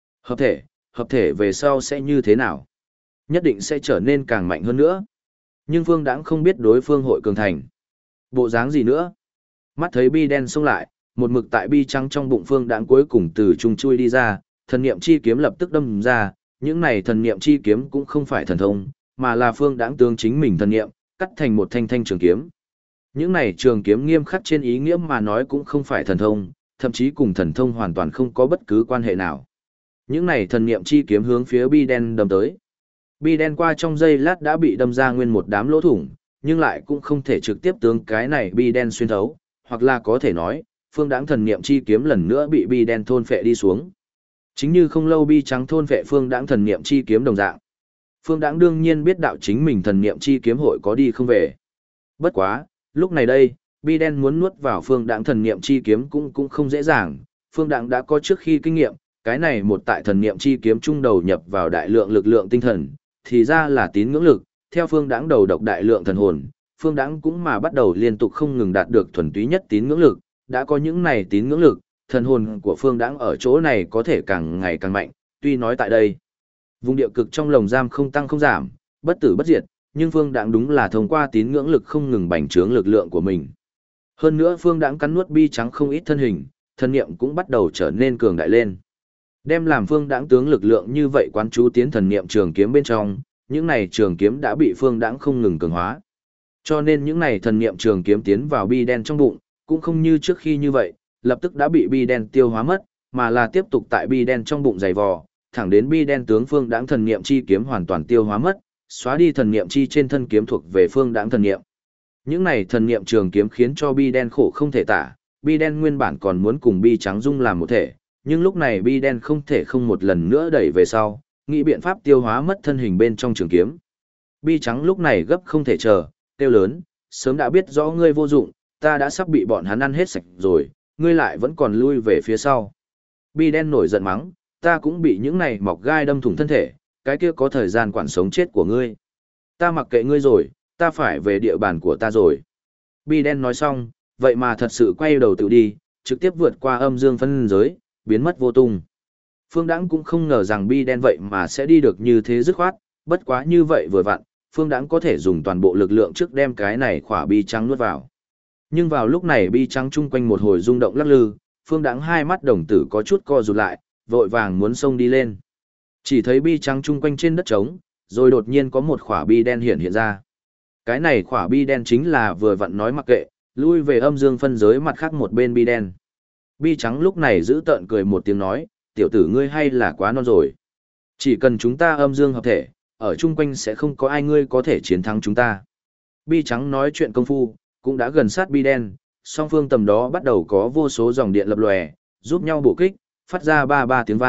Hợp thể về sau sẽ như thế nào? Nhất định sẽ trở nên càng mạnh hơn nữa. Nhưng Phương Đãng không biết đối phương hội cường thành. Bộ dáng gì nữa? Mắt thấy bi đen xông lại, một mực tại bi trắng trong bụng Phương Đãng cuối cùng từ trung chui đi ra, thần niệm chi kiếm lập tức đâm ra, những này thần niệm chi kiếm cũng không phải thần thông, mà là Phương Đãng tướng chính mình thần niệm, cắt thành một thanh thanh trường kiếm. Những này trường kiếm nghiêm khắc trên ý nghĩa mà nói cũng không phải thần thông, thậm chí cùng thần thông hoàn toàn không có bất cứ quan hệ nào. Những này thần niệm chi kiếm hướng phía bi đen đâm tới. Bi đen qua trong giây lát đã bị đâm ra nguyên một đám lỗ thủng, nhưng lại cũng không thể trực tiếp tướng cái này bi đen xuyên thấu, hoặc là có thể nói, Phương Đãng thần niệm chi kiếm lần nữa bị bi đen thôn phệ đi xuống. Chính như không lâu bi trắng thôn phệ Phương Đãng thần niệm chi kiếm đồng dạng. Phương Đãng đương nhiên biết đạo chính mình thần niệm chi kiếm hội có đi không về. Bất quá, lúc này đây, bi đen muốn nuốt vào Phương Đãng thần niệm chi kiếm cũng không dễ dàng, Phương Đãng đã có trước khi kinh nghiệm, cái này một tại thần niệm chi kiếm trung đầu nhập vào đại lượng lực lượng tinh thần, thì ra là tín ngưỡng lực, theo Phương Đãng đầu độc đại lượng thần hồn, Phương Đãng cũng mà bắt đầu liên tục không ngừng đạt được thuần túy nhất tín ngưỡng lực, đã có những này tín ngưỡng lực, thần hồn của Phương Đãng ở chỗ này có thể càng ngày càng mạnh, tuy nói tại đây, vùng địa cực trong lồng giam không tăng không giảm, bất tử bất diệt, nhưng Phương Đãng đúng là thông qua tín ngưỡng lực không ngừng bành trướng lực lượng của mình. Hơn nữa Phương Đãng cắn nuốt bi trắng không ít thân hình, thân niệm cũng bắt đầu trở nên cường đại lên. Đem làm Phương Đãng tướng lực lượng như vậy quán chú tiến thần niệm trường kiếm bên trong, những này trường kiếm đã bị Phương Đãng không ngừng cường hóa. Cho nên những này thần niệm trường kiếm tiến vào bi đen trong bụng, cũng không như trước khi như vậy, lập tức đã bị bi đen tiêu hóa mất, mà là tiếp tục tại bi đen trong bụng dày vò, thẳng đến bi đen tướng Phương Đãng thần niệm chi kiếm hoàn toàn tiêu hóa mất, xóa đi thần niệm chi trên thân kiếm thuộc về Phương Đãng thần niệm. Những này thần niệm trường kiếm khiến cho bi đen khổ không thể tả, bi đen nguyên bản còn muốn cùng bi trắng dung làm một thể, nhưng lúc này bi đen không thể không một lần nữa đẩy về sau, nghĩ biện pháp tiêu hóa mất thân hình bên trong trường kiếm. Bi trắng lúc này gấp không thể chờ, kêu lớn, sớm đã biết rõ ngươi vô dụng, ta đã sắp bị bọn hắn ăn hết sạch rồi, ngươi lại vẫn còn lui về phía sau. Bi đen nổi giận mắng, ta cũng bị những này mọc gai đâm thủng thân thể, cái kia có thời gian quản sống chết của ngươi. Ta mặc kệ ngươi rồi, ta phải về địa bàn của ta rồi. Bi đen nói xong, vậy mà thật sự quay đầu tự đi, trực tiếp vượt qua âm dương phân giới, biến mất vô tung. Phương Đãng cũng không ngờ rằng bi đen vậy mà sẽ đi được như thế dứt khoát, bất quá như vậy vừa vặn, Phương Đãng có thể dùng toàn bộ lực lượng trước đem cái này khỏa bi trắng nuốt vào. Nhưng vào lúc này bi trắng chung quanh một hồi rung động lắc lư, Phương Đãng hai mắt đồng tử có chút co rụt lại, vội vàng muốn xông đi lên. Chỉ thấy bi trắng chung quanh trên đất trống, rồi đột nhiên có một khỏa bi đen hiện ra. Cái này khỏa bi đen chính là vừa vặn nói mặc kệ, lui về âm dương phân giới mặt khác một bên bi đen. Bi trắng lúc này giữ tợn cười một tiếng nói, tiểu tử ngươi hay là quá non rồi. Chỉ cần chúng ta âm dương hợp thể, ở chung quanh sẽ không có ai ngươi có thể chiến thắng chúng ta. Bi trắng nói chuyện công phu, cũng đã gần sát bi đen, song phương tầm đó bắt đầu có vô số dòng điện lập lòe, giúp nhau bổ kích, phát ra ba ba tiếng vang,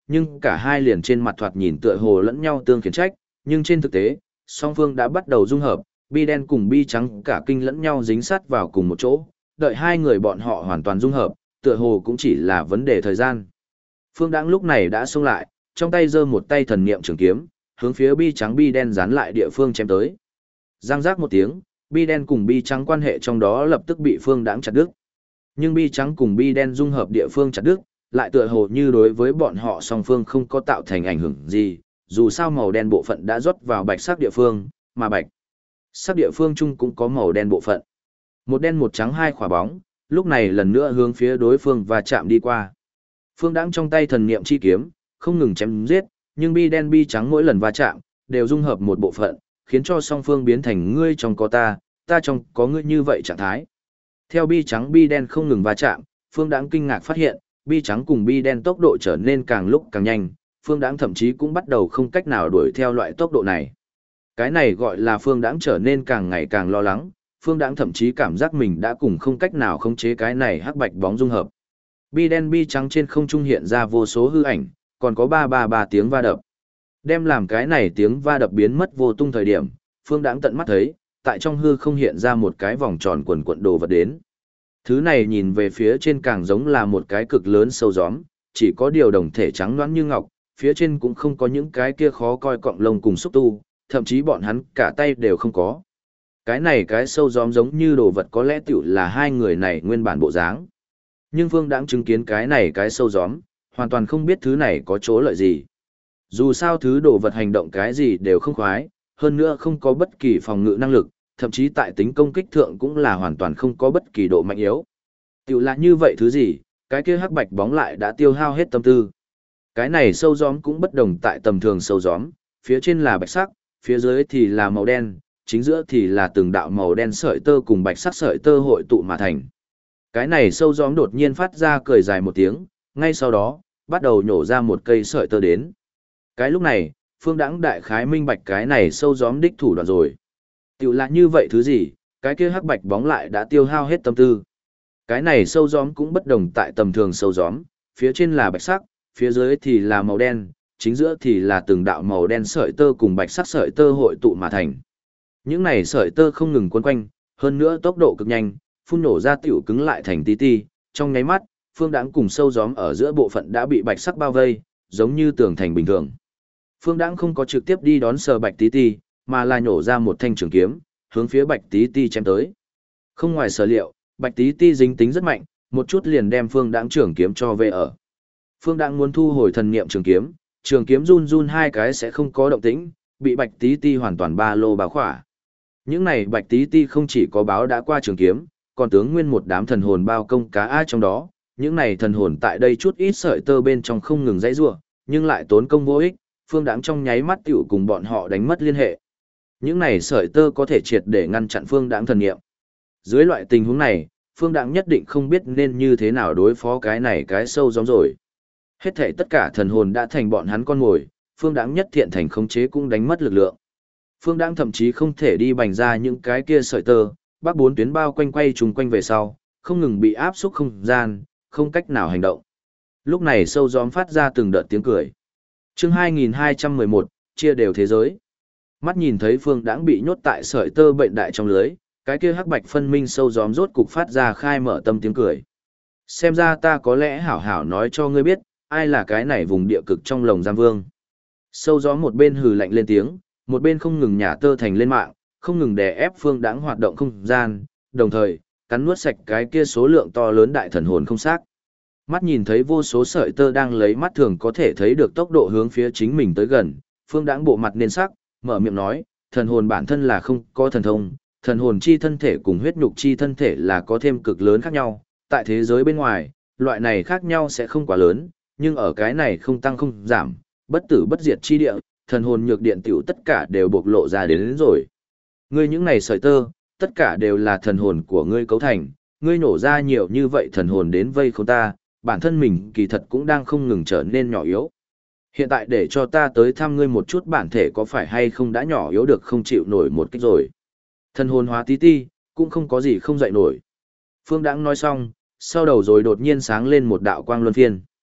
nhưng cả hai liền trên mặt thoạt nhìn tựa hồ lẫn nhau tương khiển trách, nhưng trên thực tế, song phương đã bắt đầu dung hợp, bi đen cùng bi trắng cả kinh lẫn nhau dính sát vào cùng một chỗ, đợi hai người bọn họ hoàn toàn dung hợp, tựa hồ cũng chỉ là vấn đề thời gian. Phương Đãng lúc này đã xông lại, trong tay giơ một tay thần niệm trường kiếm, hướng phía bi trắng bi đen dán lại địa phương chém tới. Giang giác một tiếng, bi đen cùng bi trắng quan hệ trong đó lập tức bị Phương Đãng chặt đứt. Nhưng bi trắng cùng bi đen dung hợp địa phương chặt đứt, lại tựa hồ như đối với bọn họ song phương không có tạo thành ảnh hưởng gì, dù sao màu đen bộ phận đã rót vào bạch sắc địa phương, mà bạch sắc địa phương chung cũng có màu đen bộ phận. Một đen một trắng hai khỏa bóng, lúc này lần nữa hướng phía đối phương và chạm đi qua. Phương Đãng trong tay thần niệm chi kiếm, không ngừng chém giết, nhưng bi đen bi trắng mỗi lần va chạm, đều dung hợp một bộ phận, khiến cho song phương biến thành ngươi trong có ta trong có ngươi như vậy trạng thái. Theo bi trắng bi đen không ngừng va chạm, Phương Đãng kinh ngạc phát hiện, bi trắng cùng bi đen tốc độ trở nên càng lúc càng nhanh, Phương Đãng thậm chí cũng bắt đầu không cách nào đuổi theo loại tốc độ này. Cái này gọi là Phương Đãng trở nên càng ngày càng lo lắng, Phương Đãng thậm chí cảm giác mình đã cùng không cách nào khống chế cái này hắc bạch bóng dung hợp. Bi đen bi trắng trên không trung hiện ra vô số hư ảnh, còn có ba tiếng va đập. Đem làm cái này tiếng va đập biến mất vô tung thời điểm, Phương Đãng tận mắt thấy, tại trong hư không hiện ra một cái vòng tròn quần quận đồ vật đến. Thứ này nhìn về phía trên càng giống là một cái cực lớn sâu gióm, chỉ có điều đồng thể trắng nõn như ngọc, phía trên cũng không có những cái kia khó coi cọng lông cùng xúc tu, thậm chí bọn hắn cả tay đều không có. Cái này cái sâu gióm giống như đồ vật có lẽ tiểu là hai người này nguyên bản bộ dáng. Nhưng Phương Đãng chứng kiến cái này cái sâu gióm, hoàn toàn không biết thứ này có chỗ lợi gì. Dù sao thứ đồ vật hành động cái gì đều không khoái, hơn nữa không có bất kỳ phòng ngự năng lực, thậm chí tại tính công kích thượng cũng là hoàn toàn không có bất kỳ độ mạnh yếu. Tiểu là như vậy thứ gì, cái kia hắc bạch bóng lại đã tiêu hao hết tâm tư. Cái này sâu gióm cũng bất đồng tại tầm thường sâu gióm, phía trên là bạch sắc, phía dưới thì là màu đen, chính giữa thì là từng đạo màu đen sợi tơ cùng bạch sắc sợi tơ hội tụ mà thành. Cái này sâu gióm đột nhiên phát ra cười dài một tiếng, ngay sau đó, bắt đầu nhổ ra một cây sợi tơ đến. Cái lúc này, Phương Đãng đại khái minh bạch cái này sâu gióm đích thủ đoạn rồi. Tiểu là như vậy thứ gì, cái kia hắc bạch bóng lại đã tiêu hao hết tâm tư. Cái này sâu gióm cũng bất đồng tại tầm thường sâu gióm, phía trên là bạch sắc, phía dưới thì là màu đen, chính giữa thì là từng đạo màu đen sợi tơ cùng bạch sắc sợi tơ hội tụ mà thành. Những này sợi tơ không ngừng quấn quanh, hơn nữa tốc độ cực nhanh, phun nổ ra tiểu cứng lại thành tí ti, trong nháy mắt, Phương Đãng cùng sâu gióm ở giữa bộ phận đã bị bạch sắc bao vây, giống như tường thành bình thường. Phương Đãng không có trực tiếp đi đón sờ bạch tí ti, mà là nhổ ra một thanh trường kiếm, hướng phía bạch tí ti chém tới. Không ngoài sở liệu, bạch tí ti dính tính rất mạnh, một chút liền đem Phương Đãng trường kiếm cho về ở. Phương Đãng muốn thu hồi thần niệm trường kiếm run run hai cái sẽ không có động tĩnh, bị bạch tí ti hoàn toàn ba lô bao khỏa. Những này bạch tí ti không chỉ có báo đã qua trường kiếm, còn tướng nguyên một đám thần hồn bao công cá ai trong đó, những này thần hồn tại đây chút ít sợi tơ bên trong không ngừng dãy rủa, nhưng lại tốn công vô ích, Phương Đãng trong nháy mắt tiểu cùng bọn họ đánh mất liên hệ. Những này sợi tơ có thể triệt để ngăn chặn Phương Đãng thần niệm. Dưới loại tình huống này, Phương Đãng nhất định không biết nên như thế nào đối phó cái này cái sâu gióm rồi. Hết thảy tất cả thần hồn đã thành bọn hắn con mồi, Phương Đãng nhất thiện thành khống chế cũng đánh mất lực lượng. Phương Đãng thậm chí không thể đi bành ra những cái kia sợi tơ, bắc bốn tuyến bao quanh quay trùng quanh về sau, không ngừng bị áp xúc không gian, không cách nào hành động. Lúc này sâu gióm phát ra từng đợt tiếng cười. Chương 2211, chia đều thế giới. Mắt nhìn thấy Phương Đãng bị nhốt tại sợi tơ bệnh đại trong lưới, cái kia hắc bạch phân minh sâu gióm rốt cục phát ra khai mở tâm tiếng cười. Xem ra ta có lẽ hảo hảo nói cho ngươi biết, ai là cái này vùng địa cực trong lồng giam vương. Sâu gióm một bên hừ lạnh lên tiếng, một bên không ngừng nhả tơ thành lên mạng, không ngừng đè ép Phương Đãng hoạt động không gian, đồng thời cắn nuốt sạch cái kia số lượng to lớn đại thần hồn không xác. Mắt nhìn thấy vô số sợi tơ đang lấy mắt thường có thể thấy được tốc độ hướng phía chính mình tới gần, Phương Đãng bộ mặt nên sắc, mở miệng nói, thần hồn bản thân là không có thần thông, thần hồn chi thân thể cùng huyết nhục chi thân thể là có thêm cực lớn khác nhau, tại thế giới bên ngoài, loại này khác nhau sẽ không quá lớn, nhưng ở cái này không tăng không giảm, bất tử bất diệt chi địa, thần hồn nhược điện tiểu tất cả đều bộc lộ ra đến rồi. Ngươi những này sợi tơ, tất cả đều là thần hồn của ngươi cấu thành, ngươi nổ ra nhiều như vậy thần hồn đến vây khốn ta, bản thân mình kỳ thật cũng đang không ngừng trở nên nhỏ yếu. Hiện tại để cho ta tới thăm ngươi một chút bản thể có phải hay không đã nhỏ yếu được không chịu nổi một kích rồi. Thần hồn hóa tí ti, cũng không có gì không dậy nổi. Phương Đãng nói xong, sau đầu rồi đột nhiên sáng lên một đạo quang luân phiên.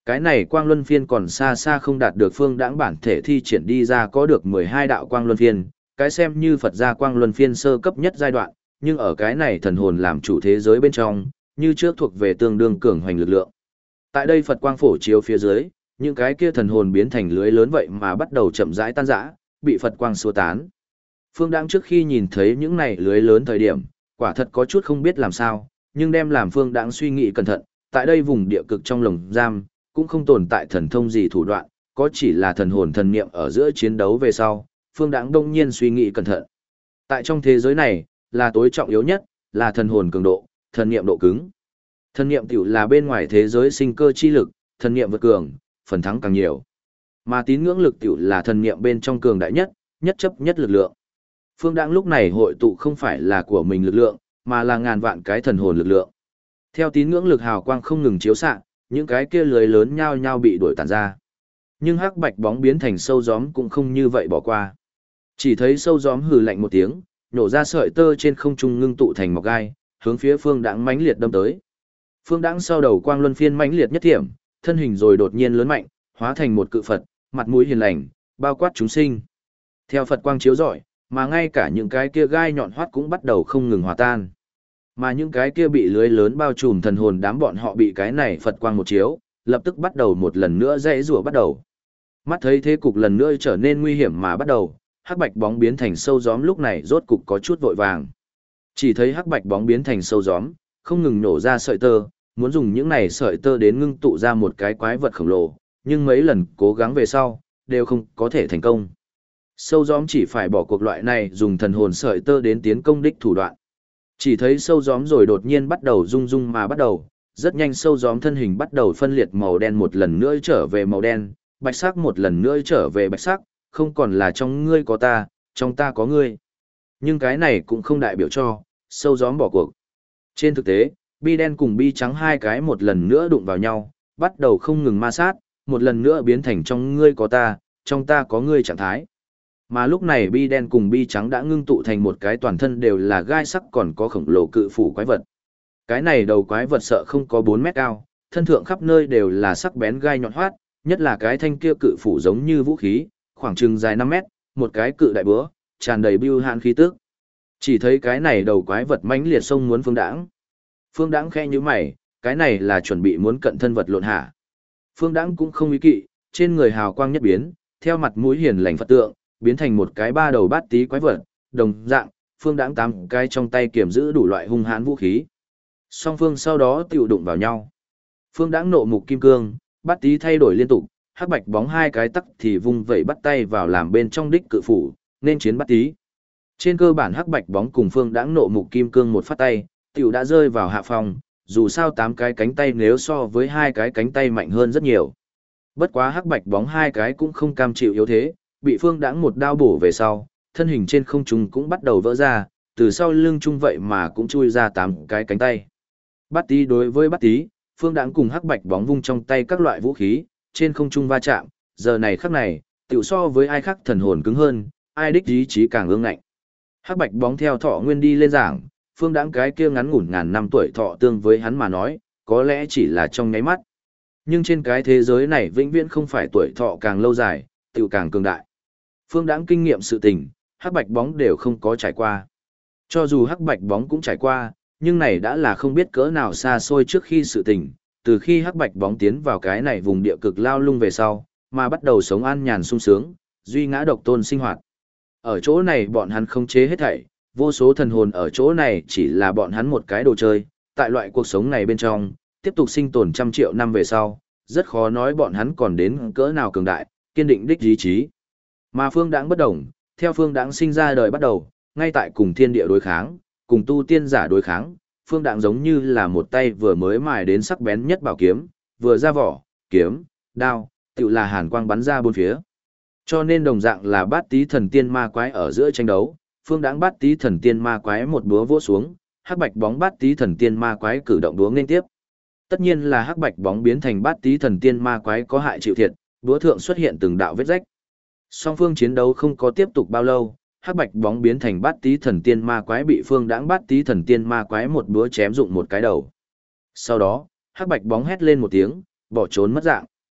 Cái này quang luân phiên còn xa xa không đạt được phương đãng bản thể thi triển đi ra có được 12 đạo quang luân phiên, cái xem như Phật gia quang luân phiên sơ cấp nhất giai đoạn, nhưng ở cái này thần hồn làm chủ thế giới bên trong, như trước thuộc về tương đương cường hoành lực lượng. Tại đây Phật quang phổ chiếu phía dưới, những cái kia thần hồn biến thành lưới lớn vậy mà bắt đầu chậm rãi tan rã, bị Phật quang xua tán. Phương Đãng trước khi nhìn thấy những này lưới lớn thời điểm, quả thật có chút không biết làm sao, nhưng đem làm Phương Đãng suy nghĩ cẩn thận, tại đây vùng địa cực trong lồng giam, cũng không tồn tại thần thông gì thủ đoạn, có chỉ là thần hồn thần niệm ở giữa chiến đấu về sau, Phương Đãng đông nhiên suy nghĩ cẩn thận. Tại trong thế giới này, là tối trọng yếu nhất, là thần hồn cường độ, thần niệm độ cứng. Thần niệm tiểu là bên ngoài thế giới sinh cơ chi lực, thần niệm vượt cường, phần thắng càng nhiều. Mà tín ngưỡng lực tiểu là thần niệm bên trong cường đại nhất, nhất chấp nhất lực lượng. Phương Đãng lúc này hội tụ không phải là của mình lực lượng, mà là ngàn vạn cái thần hồn lực lượng. Theo tín ngưỡng lực hào quang không ngừng chiếu xạ, những cái kia lưới lớn nhao nhao bị đuổi tàn ra. Nhưng hắc bạch bóng biến thành sâu gióm cũng không như vậy bỏ qua. Chỉ thấy sâu gióm hừ lạnh một tiếng, nổ ra sợi tơ trên không trung ngưng tụ thành mọc gai, hướng phía Phương Đãng mãnh liệt đâm tới. Phương Đãng sau đầu quang luân phiên mãnh liệt nhất thiểm, thân hình rồi đột nhiên lớn mạnh, hóa thành một cự Phật, mặt mũi hiền lành, bao quát chúng sinh. Theo Phật quang chiếu rọi, mà ngay cả những cái kia gai nhọn hoắt cũng bắt đầu không ngừng hòa tan. Mà những cái kia bị lưới lớn bao trùm thần hồn đám bọn họ bị cái này Phật quang một chiếu, lập tức bắt đầu một lần nữa dãy rủa bắt đầu. Mắt thấy thế cục lần nữa trở nên nguy hiểm mà bắt đầu, hắc bạch bóng biến thành sâu gióm lúc này rốt cục có chút vội vàng. Chỉ thấy hắc bạch bóng biến thành sâu gióm, không ngừng nổ ra sợi tơ, muốn dùng những này sợi tơ đến ngưng tụ ra một cái quái vật khổng lồ, nhưng mấy lần cố gắng về sau, đều không có thể thành công. Sâu gióm chỉ phải bỏ cuộc loại này dùng thần hồn sợi tơ đến tiến công đích thủ đoạn. Chỉ thấy sâu gióm rồi đột nhiên bắt đầu rung rung mà bắt đầu, rất nhanh sâu gióm thân hình bắt đầu phân liệt màu đen một lần nữa trở về màu đen, bạch sắc một lần nữa trở về bạch sắc, không còn là trong ngươi có ta, trong ta có ngươi. Nhưng cái này cũng không đại biểu cho sâu gióm bỏ cuộc. Trên thực tế, bi đen cùng bi trắng hai cái một lần nữa đụng vào nhau, bắt đầu không ngừng ma sát, một lần nữa biến thành trong ngươi có ta, trong ta có ngươi trạng thái. Mà lúc này bi đen cùng bi trắng đã ngưng tụ thành một cái toàn thân đều là gai sắc còn có khổng lồ cự phủ quái vật. Cái này đầu quái vật sợ không có 4 mét cao, thân thượng khắp nơi đều là sắc bén gai nhọn hoắt, nhất là cái thanh kia cự phủ giống như vũ khí, khoảng chừng dài 5 mét, một cái cự đại búa, tràn đầy bưu hạn khí tức. Chỉ thấy cái này đầu quái vật mãnh liệt xông muốn Phương Đãng. Phương Đãng khẽ nhíu mày, cái này là chuẩn bị muốn cận thân vật lộn hả? Phương Đãng cũng không ý kỵ, trên người hào quang nhất biến, theo mặt mũi hiền lành Phật tượng, biến thành một cái ba đầu bát tí quái vật, đồng dạng, Phương Đãng 8 cái trong tay kiểm giữ đủ loại hung hãn vũ khí. Song phương sau đó tiểu đụng vào nhau. Phương Đãng nộ mục kim cương, bát tí thay đổi liên tục, hắc bạch bóng hai cái tắc thì vung vẩy bắt tay vào làm bên trong đích cự phủ, nên chiến bát tí. Trên cơ bản hắc bạch bóng cùng Phương Đãng nộ mục kim cương một phát tay, tiểu đã rơi vào hạ phòng, dù sao 8 cái cánh tay nếu so với hai cái cánh tay mạnh hơn rất nhiều. Bất quá hắc bạch bóng hai cái cũng không cam chịu yếu thế, bị Phương Đãng một đao bổ về sau, thân hình trên không trung cũng bắt đầu vỡ ra, từ sau lưng trung vậy mà cũng chui ra 8 cái cánh tay. Bát tí đối với bát tí, Phương Đãng cùng hắc bạch bóng vung trong tay các loại vũ khí, trên không trung va chạm, giờ này khắc này, tiểu so với ai khác thần hồn cứng hơn, ai đích ý chí càng ương ngạnh. Hắc bạch bóng theo thọ nguyên đi lên giảng, Phương Đãng cái kia ngắn ngủn ngàn năm tuổi thọ tương với hắn mà nói, có lẽ chỉ là trong nháy mắt. Nhưng trên cái thế giới này vĩnh viễn không phải tuổi thọ càng lâu dài, tiểu càng cường đại. Phương Đãng kinh nghiệm sự tình, hắc bạch bóng đều không có trải qua. Cho dù hắc bạch bóng cũng trải qua, nhưng này đã là không biết cỡ nào xa xôi trước khi sự tình, từ khi hắc bạch bóng tiến vào cái này vùng địa cực lao lung về sau, mà bắt đầu sống an nhàn sung sướng, duy ngã độc tôn sinh hoạt. Ở chỗ này bọn hắn không chế hết thảy, vô số thần hồn ở chỗ này chỉ là bọn hắn một cái đồ chơi, tại loại cuộc sống này bên trong, tiếp tục sinh tồn trăm triệu năm về sau, rất khó nói bọn hắn còn đến cỡ nào cường đại, kiên định đích ý chí. Mà Phương Đãng bất đồng, theo Phương Đãng sinh ra đời bắt đầu, ngay tại cùng thiên địa đối kháng, cùng tu tiên giả đối kháng, Phương Đãng giống như là một tay vừa mới mài đến sắc bén nhất bảo kiếm, vừa ra vỏ, kiếm, đao, tự là hàn quang bắn ra bốn phía. Cho nên đồng dạng là bát tí thần tiên ma quái ở giữa tranh đấu, Phương Đãng bát tí thần tiên ma quái một búa vỗ xuống, hắc bạch bóng bát tí thần tiên ma quái cử động đúa nên tiếp. Tất nhiên là hắc bạch bóng biến thành bát tí thần tiên ma quái có hại chịu thiệt, búa thượng xuất hiện từng đạo vết rách. Song phương chiến đấu không có tiếp tục bao lâu, hắc bạch bóng biến thành bát tí thần tiên ma quái bị Phương Đãng bát tí thần tiên ma quái một búa chém dụng một cái đầu. Sau đó, hắc bạch bóng hét lên một tiếng, bỏ trốn mất dạng.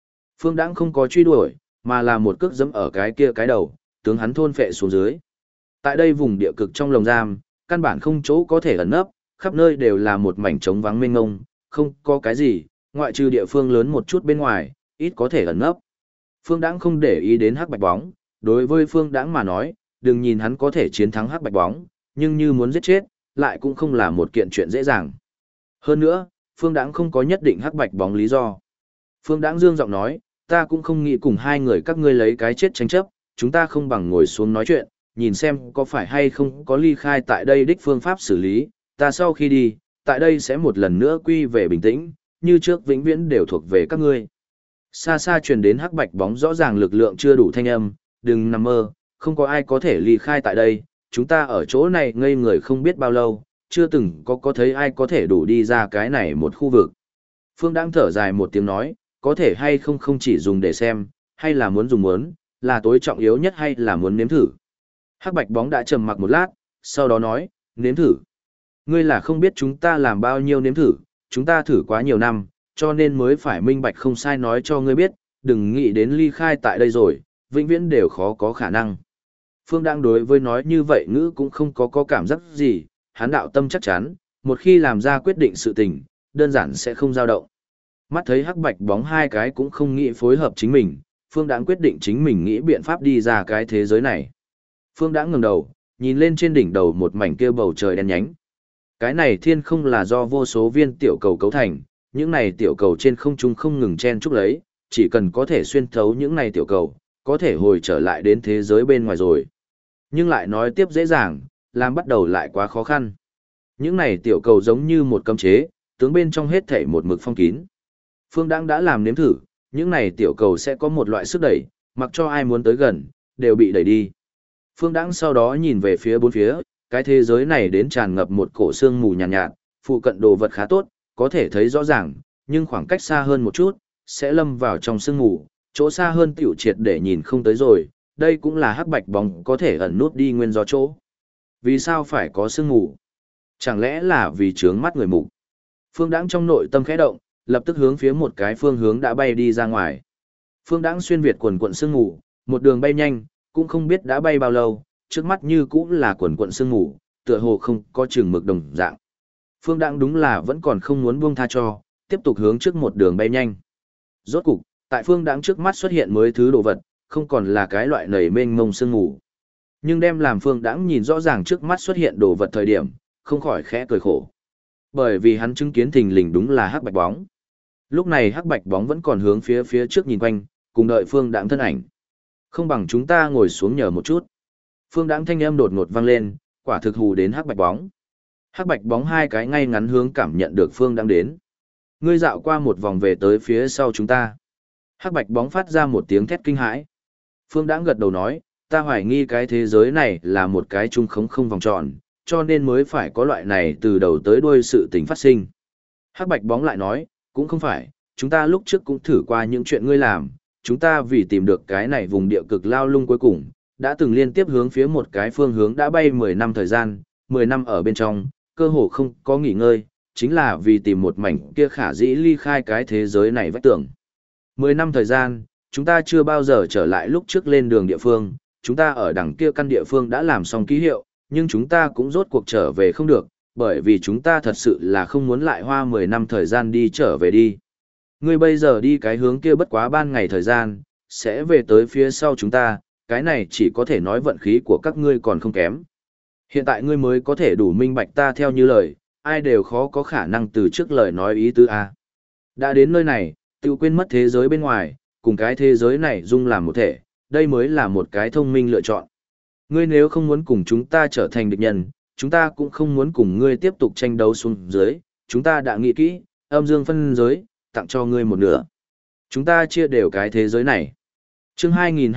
Phương Đãng không có truy đuổi, mà là một cước giẫm ở cái kia cái đầu, tướng hắn thôn phệ xuống dưới. Tại đây vùng địa cực trong lồng giam, căn bản không chỗ có thể ẩn nấp, khắp nơi đều là một mảnh trống vắng mênh mông, không có cái gì, ngoại trừ địa phương lớn một chút bên ngoài, ít có thể ẩn nấp. Phương Đãng không để ý đến hắc bạch bóng, đối với Phương Đãng mà nói, đừng nhìn hắn có thể chiến thắng hắc bạch bóng, nhưng như muốn giết chết, lại cũng không là một kiện chuyện dễ dàng. Hơn nữa, Phương Đãng không có nhất định hắc bạch bóng lý do. Phương Đãng dương giọng nói, ta cũng không nghĩ cùng hai người các ngươi lấy cái chết tranh chấp, chúng ta không bằng ngồi xuống nói chuyện, nhìn xem có phải hay không có ly khai tại đây đích phương pháp xử lý, ta sau khi đi, tại đây sẽ một lần nữa quy về bình tĩnh, như trước vĩnh viễn đều thuộc về các ngươi. Xa xa truyền đến hắc bạch bóng rõ ràng lực lượng chưa đủ thanh âm, đừng nằm mơ, không có ai có thể ly khai tại đây, chúng ta ở chỗ này ngây người không biết bao lâu, chưa từng có thấy ai có thể đủ đi ra cái này một khu vực. Phương Đãng thở dài một tiếng nói, có thể hay không không chỉ dùng để xem, hay là muốn dùng muốn, là tối trọng yếu nhất hay là muốn nếm thử. Hắc bạch bóng đã trầm mặc một lát, sau đó nói, nếm thử. Ngươi là không biết chúng ta làm bao nhiêu nếm thử, chúng ta thử quá nhiều năm, cho nên mới phải minh bạch không sai nói cho ngươi biết, đừng nghĩ đến ly khai tại đây rồi, vĩnh viễn đều khó có khả năng. Phương Đãng đối với nói như vậy ngữ cũng không có cảm giác gì, hắn đạo tâm chắc chắn, một khi làm ra quyết định sự tình, đơn giản sẽ không dao động. Mắt thấy hắc bạch bóng hai cái cũng không nghĩ phối hợp chính mình, Phương Đãng quyết định chính mình nghĩ biện pháp đi ra cái thế giới này. Phương Đãng ngẩng đầu, nhìn lên trên đỉnh đầu một mảnh kia bầu trời đen nhánh. Cái này thiên không là do vô số viên tiểu cầu cấu thành, những này tiểu cầu trên không trung không ngừng chen chúc lấy, chỉ cần có thể xuyên thấu những này tiểu cầu, có thể hồi trở lại đến thế giới bên ngoài rồi. Nhưng lại nói tiếp dễ dàng, làm bắt đầu lại quá khó khăn. Những này tiểu cầu giống như một cấm chế, tướng bên trong hết thảy một mực phong kín. Phương Đãng đã làm nếm thử, những này tiểu cầu sẽ có một loại sức đẩy, mặc cho ai muốn tới gần, đều bị đẩy đi. Phương Đãng sau đó nhìn về phía bốn phía, cái thế giới này đến tràn ngập một cổ sương mù nhàn nhạt, phụ cận đồ vật khá tốt, có thể thấy rõ ràng, nhưng khoảng cách xa hơn một chút, sẽ lâm vào trong sương mù, chỗ xa hơn tiểu triệt để nhìn không tới rồi, đây cũng là hắc bạch bóng có thể ẩn nút đi nguyên do chỗ. Vì sao phải có sương mù? Chẳng lẽ là vì chướng mắt người mù? Phương Đãng trong nội tâm khẽ động, lập tức hướng phía một cái phương hướng đã bay đi ra ngoài. Phương Đãng xuyên việt quần quận sương mù, một đường bay nhanh, cũng không biết đã bay bao lâu, trước mắt như cũng là quần quận sương mù, tựa hồ không có chừng mực đồng dạng. Phương Đãng đúng là vẫn còn không muốn buông tha cho, tiếp tục hướng trước một đường bay nhanh. Rốt cục, tại Phương Đãng trước mắt xuất hiện mới thứ đồ vật, không còn là cái loại nảy mênh mông sương mù. Nhưng đem làm Phương Đãng nhìn rõ ràng trước mắt xuất hiện đồ vật thời điểm, không khỏi khẽ cười khổ. Bởi vì hắn chứng kiến thình lình đúng là hắc bạch bóng. Lúc này hắc bạch bóng vẫn còn hướng phía trước nhìn quanh, cùng đợi Phương Đãng thân ảnh. Không bằng chúng ta ngồi xuống nhờ một chút. Phương Đãng thanh âm đột ngột vang lên, quả thực hù đến hắc bạch bóng. Hắc bạch bóng hai cái ngay ngắn hướng cảm nhận được Phương Đãng đến. Ngươi dạo qua một vòng về tới phía sau chúng ta. Hắc bạch bóng phát ra một tiếng thét kinh hãi. Phương Đãng gật đầu nói, ta hoài nghi cái thế giới này là một cái trung khống không vòng tròn, cho nên mới phải có loại này từ đầu tới đuôi sự tình phát sinh. Hắc bạch bóng lại nói, cũng không phải, chúng ta lúc trước cũng thử qua những chuyện ngươi làm, chúng ta vì tìm được cái này vùng địa cực lao lung cuối cùng, đã từng liên tiếp hướng phía một cái phương hướng đã bay 10 năm thời gian, 10 năm ở bên trong, cơ hồ không có nghỉ ngơi, chính là vì tìm một mảnh kia khả dĩ ly khai cái thế giới này vách tường. 10 năm thời gian, chúng ta chưa bao giờ trở lại lúc trước lên đường địa phương, chúng ta ở đằng kia căn địa phương đã làm xong ký hiệu, nhưng chúng ta cũng rốt cuộc trở về không được, bởi vì chúng ta thật sự là không muốn lại hoa 10 năm thời gian đi trở về đi. Ngươi bây giờ đi cái hướng kia bất quá ban ngày thời gian, sẽ về tới phía sau chúng ta, cái này chỉ có thể nói vận khí của các ngươi còn không kém. Hiện tại ngươi mới có thể đủ minh bạch ta theo như lời, ai đều khó có khả năng từ trước lời nói ý tứ A. Đã đến nơi này, tự quên mất thế giới bên ngoài, cùng cái thế giới này dung làm một thể, đây mới là một cái thông minh lựa chọn. Ngươi nếu không muốn cùng chúng ta trở thành địch nhân, chúng ta cũng không muốn cùng ngươi tiếp tục tranh đấu xuống dưới, chúng ta đã nghĩ kỹ, âm dương phân giới, tặng cho ngươi một nửa. Chúng ta chia đều cái thế giới này. Chương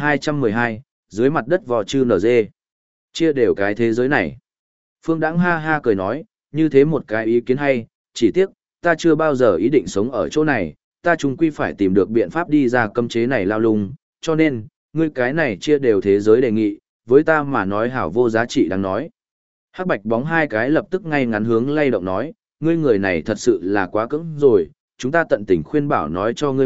2212, dưới mặt đất vò chư NG. Chia đều cái thế giới này. Phương Đãng ha ha cười nói, như thế một cái ý kiến hay, chỉ tiếc, ta chưa bao giờ ý định sống ở chỗ này, ta chung quy phải tìm được biện pháp đi ra cấm chế này lao lung, cho nên, ngươi cái này chia đều thế giới đề nghị, với ta mà nói hảo vô giá trị đáng nói. Hắc bạch bóng hai cái lập tức ngay ngắn hướng lay động nói, ngươi người này thật sự là quá cứng rồi, chúng ta tận tình khuyên bảo nói cho ngươi biết,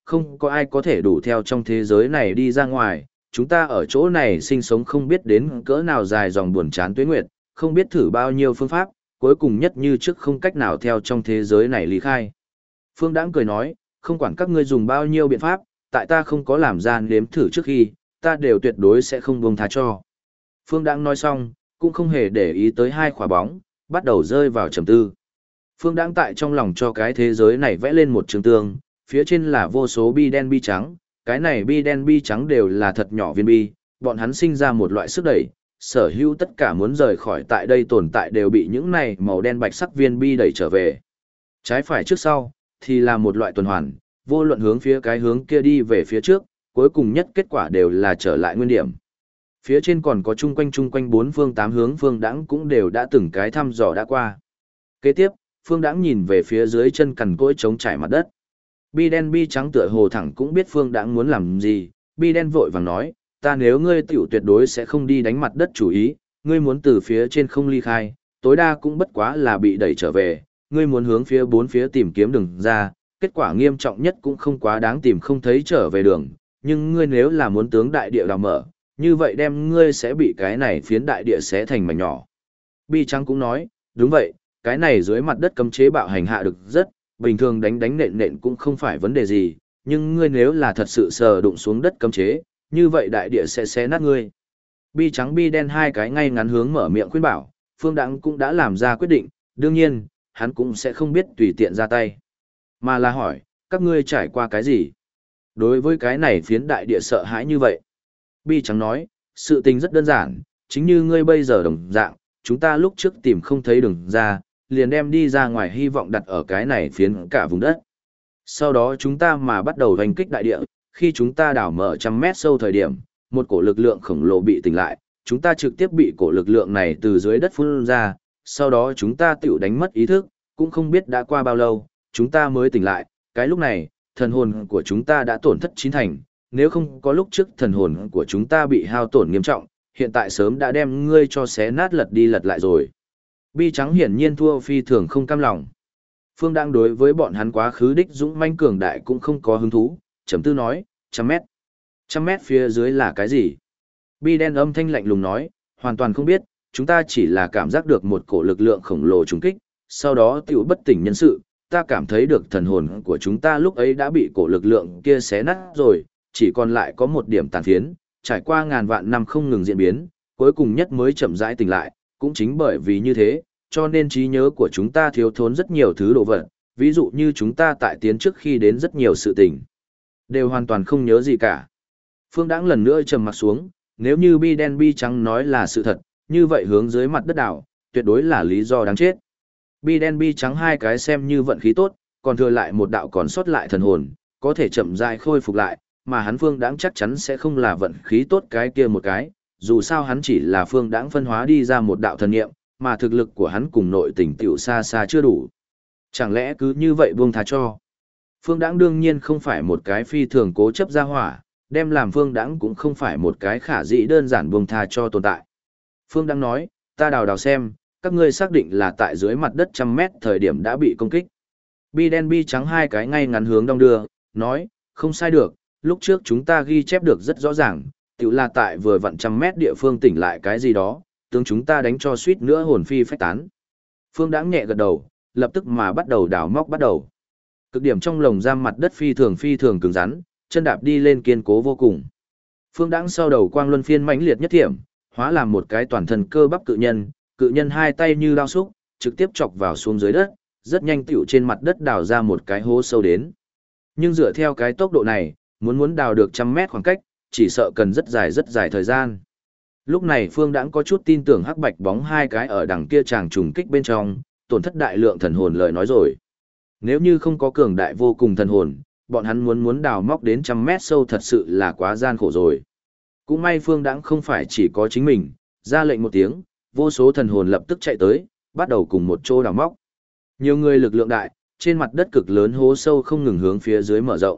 không có ai có thể đủ theo trong thế giới này đi ra ngoài, chúng ta ở chỗ này sinh sống không biết đến cỡ nào dài dòng buồn chán tuế nguyệt, không biết thử bao nhiêu phương pháp, cuối cùng nhất như trước không cách nào theo trong thế giới này lý khai. Phương Đãng cười nói, không quản các ngươi dùng bao nhiêu biện pháp, tại ta không có làm ra nếm thử trước khi, ta đều tuyệt đối sẽ không buông tha cho. Phương Đãng nói xong, cũng không hề để ý tới hai quả bóng, bắt đầu rơi vào trầm tư. Phương Đãng tại trong lòng cho cái thế giới này vẽ lên một trường tường, phía trên là vô số bi đen bi trắng, cái này bi đen bi trắng đều là thật nhỏ viên bi, bọn hắn sinh ra một loại sức đẩy, sở hữu tất cả muốn rời khỏi tại đây tồn tại đều bị những này màu đen bạch sắc viên bi đẩy trở về. Trái phải trước sau, thì là một loại tuần hoàn, vô luận hướng phía cái hướng kia đi về phía trước, cuối cùng nhất kết quả đều là trở lại nguyên điểm. Phía trên còn có chung quanh bốn phương tám hướng Phương Đãng cũng đều đã từng cái thăm dò đã qua. Kế tiếp, Phương Đãng nhìn về phía dưới chân cằn cỗi trống trải mặt đất. Bi đen bi trắng tựa hồ thẳng cũng biết Phương Đãng muốn làm gì, bi đen vội vàng nói, ta nếu ngươi tiểu tuyệt đối sẽ không đi đánh mặt đất chủ ý, ngươi muốn từ phía trên không ly khai, tối đa cũng bất quá là bị đẩy trở về, ngươi muốn hướng phía bốn phía tìm kiếm đường ra, kết quả nghiêm trọng nhất cũng không quá đáng tìm không thấy trở về đường, nhưng ngươi nếu là muốn tướng đại địa đào mở, như vậy đem ngươi sẽ bị cái này phiến đại địa xé thành mảnh nhỏ. Bi trắng cũng nói, đúng vậy, cái này dưới mặt đất cấm chế bạo hành hạ được rất, bình thường đánh nện nện cũng không phải vấn đề gì, nhưng ngươi nếu là thật sự sờ đụng xuống đất cấm chế, như vậy đại địa sẽ xé nát ngươi. Bi trắng bi đen hai cái ngay ngắn hướng mở miệng khuyên bảo, Phương Đãng cũng đã làm ra quyết định, đương nhiên, hắn cũng sẽ không biết tùy tiện ra tay. Mà là hỏi, các ngươi trải qua cái gì? Đối với cái này phiến đại địa sợ hãi như vậy. Bi trắng nói, sự tình rất đơn giản, chính như ngươi bây giờ đồng dạng, chúng ta lúc trước tìm không thấy đường ra, liền đem đi ra ngoài hy vọng đặt ở cái này phiến cả vùng đất. Sau đó chúng ta mà bắt đầu hoành kích đại địa, khi chúng ta đào mở trăm mét sâu thời điểm, một cổ lực lượng khổng lồ bị tỉnh lại, chúng ta trực tiếp bị cổ lực lượng này từ dưới đất phun ra, sau đó chúng ta tiểu đánh mất ý thức, cũng không biết đã qua bao lâu, chúng ta mới tỉnh lại, cái lúc này, thần hồn của chúng ta đã tổn thất chín thành, nếu không có lúc trước thần hồn của chúng ta bị hao tổn nghiêm trọng, hiện tại sớm đã đem ngươi cho xé nát lật đi lật lại rồi. Bi trắng hiển nhiên thua phi thường không cam lòng. Phương đang đối với bọn hắn quá khứ đích dũng manh cường đại cũng không có hứng thú, chấm tư nói, 100 mét. 100 mét phía dưới là cái gì? Bi đen âm thanh lạnh lùng nói, hoàn toàn không biết, chúng ta chỉ là cảm giác được một cổ lực lượng khổng lồ trùng kích, sau đó tiểu bất tỉnh nhân sự, ta cảm thấy được thần hồn của chúng ta lúc ấy đã bị cổ lực lượng kia xé nát rồi, chỉ còn lại có một điểm tàn phiến, trải qua ngàn vạn năm không ngừng diễn biến, cuối cùng nhất mới chậm rãi tỉnh lại, cũng chính bởi vì như thế, cho nên trí nhớ của chúng ta thiếu thốn rất nhiều thứ đồ vật, ví dụ như chúng ta tại tiến trước khi đến rất nhiều sự tình, đều hoàn toàn không nhớ gì cả. Phương Đãng lần nữa trầm mặt xuống, nếu như bi đen bi trắng nói là sự thật, như vậy hướng dưới mặt đất đảo, tuyệt đối là lý do đáng chết. Bi đen bi trắng hai cái xem như vận khí tốt, còn thừa lại một đạo còn sót lại thần hồn, có thể chậm rãi khôi phục lại, mà hắn Phương Đãng chắc chắn sẽ không là vận khí tốt cái kia một cái, dù sao hắn chỉ là Phương Đãng phân hóa đi ra một đạo thần niệm, mà thực lực của hắn cùng nội tình tiểu xa xa chưa đủ. Chẳng lẽ cứ như vậy buông tha cho? Phương Đãng đương nhiên không phải một cái phi thường cố chấp gia hỏa, đem làm Phương Đãng cũng không phải một cái khả dĩ đơn giản buông tha cho tồn tại. Phương Đãng nói, ta đào xem, các ngươi xác định là tại dưới mặt đất 100 mét thời điểm đã bị công kích. Bi đen bi trắng hai cái ngay ngắn hướng đong đưa, nói, không sai được, lúc trước chúng ta ghi chép được rất rõ ràng, tự là tại vừa vặn 100 mét địa phương tỉnh lại cái gì đó, tướng chúng ta đánh cho suýt nữa hồn phi phách tán. Phương Đãng nhẹ gật đầu, lập tức mà bắt đầu đào móc bắt đầu. Cực điểm trong lồng giam mặt đất phi thường cứng rắn, chân đạp đi lên kiên cố vô cùng. Phương Đãng sau đầu quang luân phiên mãnh liệt nhất thiểm, hóa làm một cái toàn thân cơ bắp cự nhân hai tay như đao xúc, trực tiếp chọc vào xuống dưới đất, rất nhanh tựu trên mặt đất đào ra một cái hố sâu đến. Nhưng dựa theo cái tốc độ này, muốn đào được 100 mét khoảng cách, chỉ sợ cần rất dài thời gian. Lúc này Phương Đãng có chút tin tưởng hắc bạch bóng hai cái ở đằng kia chàng trùng kích bên trong, tổn thất đại lượng thần hồn lời nói rồi. Nếu như không có cường đại vô cùng thần hồn, bọn hắn muốn đào móc đến 100 mét sâu thật sự là quá gian khổ rồi. Cũng may Phương Đãng không phải chỉ có chính mình, ra lệnh một tiếng, vô số thần hồn lập tức chạy tới, bắt đầu cùng một chỗ đào móc. Nhiều người lực lượng đại, trên mặt đất cực lớn hố sâu không ngừng hướng phía dưới mở rộng.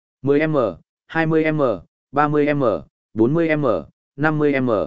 10m, 20m, 30m, 40m, 50m,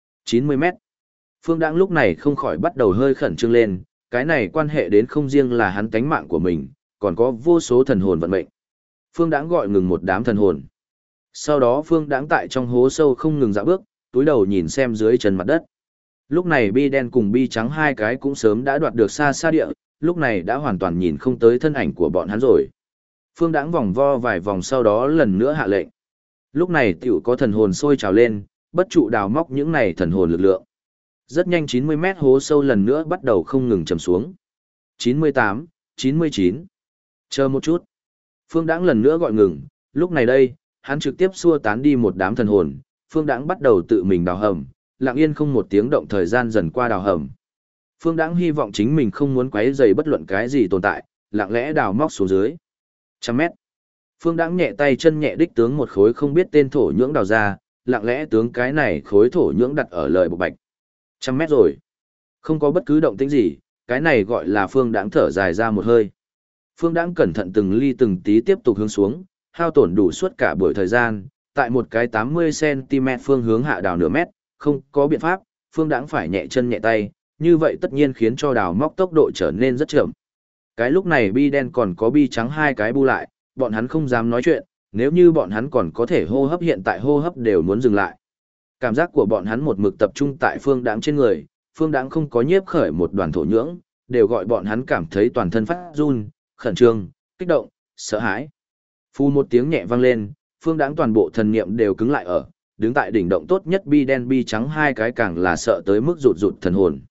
90m. Phương Đãng lúc này không khỏi bắt đầu hơi khẩn trương lên, cái này quan hệ đến không riêng là hắn tánh mạng của mình, còn có vô số thần hồn vận mệnh. Phương Đãng gọi ngừng một đám thần hồn. Sau đó Phương Đãng tại trong hố sâu không ngừng dạo bước, túi đầu nhìn xem dưới chân mặt đất. Lúc này bi đen cùng bi trắng hai cái cũng sớm đã đoạt được xa xa địa, lúc này đã hoàn toàn nhìn không tới thân ảnh của bọn hắn rồi. Phương Đãng vòng vo vài vòng sau đó lần nữa hạ lệnh. Lúc này tiểu có thần hồn sôi trào lên, bất trụ đào móc những này thần hồn lực lượng. Rất nhanh 90 mét hố sâu lần nữa bắt đầu không ngừng chầm xuống. 98, 99. Chờ một chút. Phương Đãng lần nữa gọi ngừng, lúc này đây, hắn trực tiếp xua tán đi một đám thần hồn, Phương Đãng bắt đầu tự mình đào hầm, lặng yên không một tiếng động thời gian dần qua đào hầm. Phương Đãng hy vọng chính mình không muốn quấy rầy bất luận cái gì tồn tại, lặng lẽ đào móc xuống dưới. 100 mét. Phương Đãng nhẹ tay chân nhẹ đích tướng một khối không biết tên thổ nhưỡng đào ra, lặng lẽ tướng cái này khối thổ nhưỡng đặt ở lời bộ bạch. 100 mét rồi. Không có bất cứ động tĩnh gì, cái này gọi là Phương Đãng thở dài ra một hơi. Phương Đãng cẩn thận từng ly từng tí tiếp tục hướng xuống, hao tổn đủ suốt cả buổi thời gian, tại một cái 80 cm phương hướng hạ đào nửa mét, không có biện pháp, Phương Đãng phải nhẹ chân nhẹ tay, như vậy tất nhiên khiến cho đào móc tốc độ trở nên rất chậm. Cái lúc này bi đen còn có bi trắng hai cái bu lại, bọn hắn không dám nói chuyện, nếu như bọn hắn còn có thể hô hấp hiện tại hô hấp đều muốn dừng lại. Cảm giác của bọn hắn một mực tập trung tại Phương Đãng trên người, Phương Đãng không có nhiếp khởi một đoàn thổ nhưỡng, đều gọi bọn hắn cảm thấy toàn thân phát run, khẩn trương, kích động, sợ hãi. Phu một tiếng nhẹ vang lên, Phương Đãng toàn bộ thần niệm đều cứng lại ở, đứng tại đỉnh động tốt nhất bi đen bi trắng hai cái càng là sợ tới mức rụt rụt thần hồn.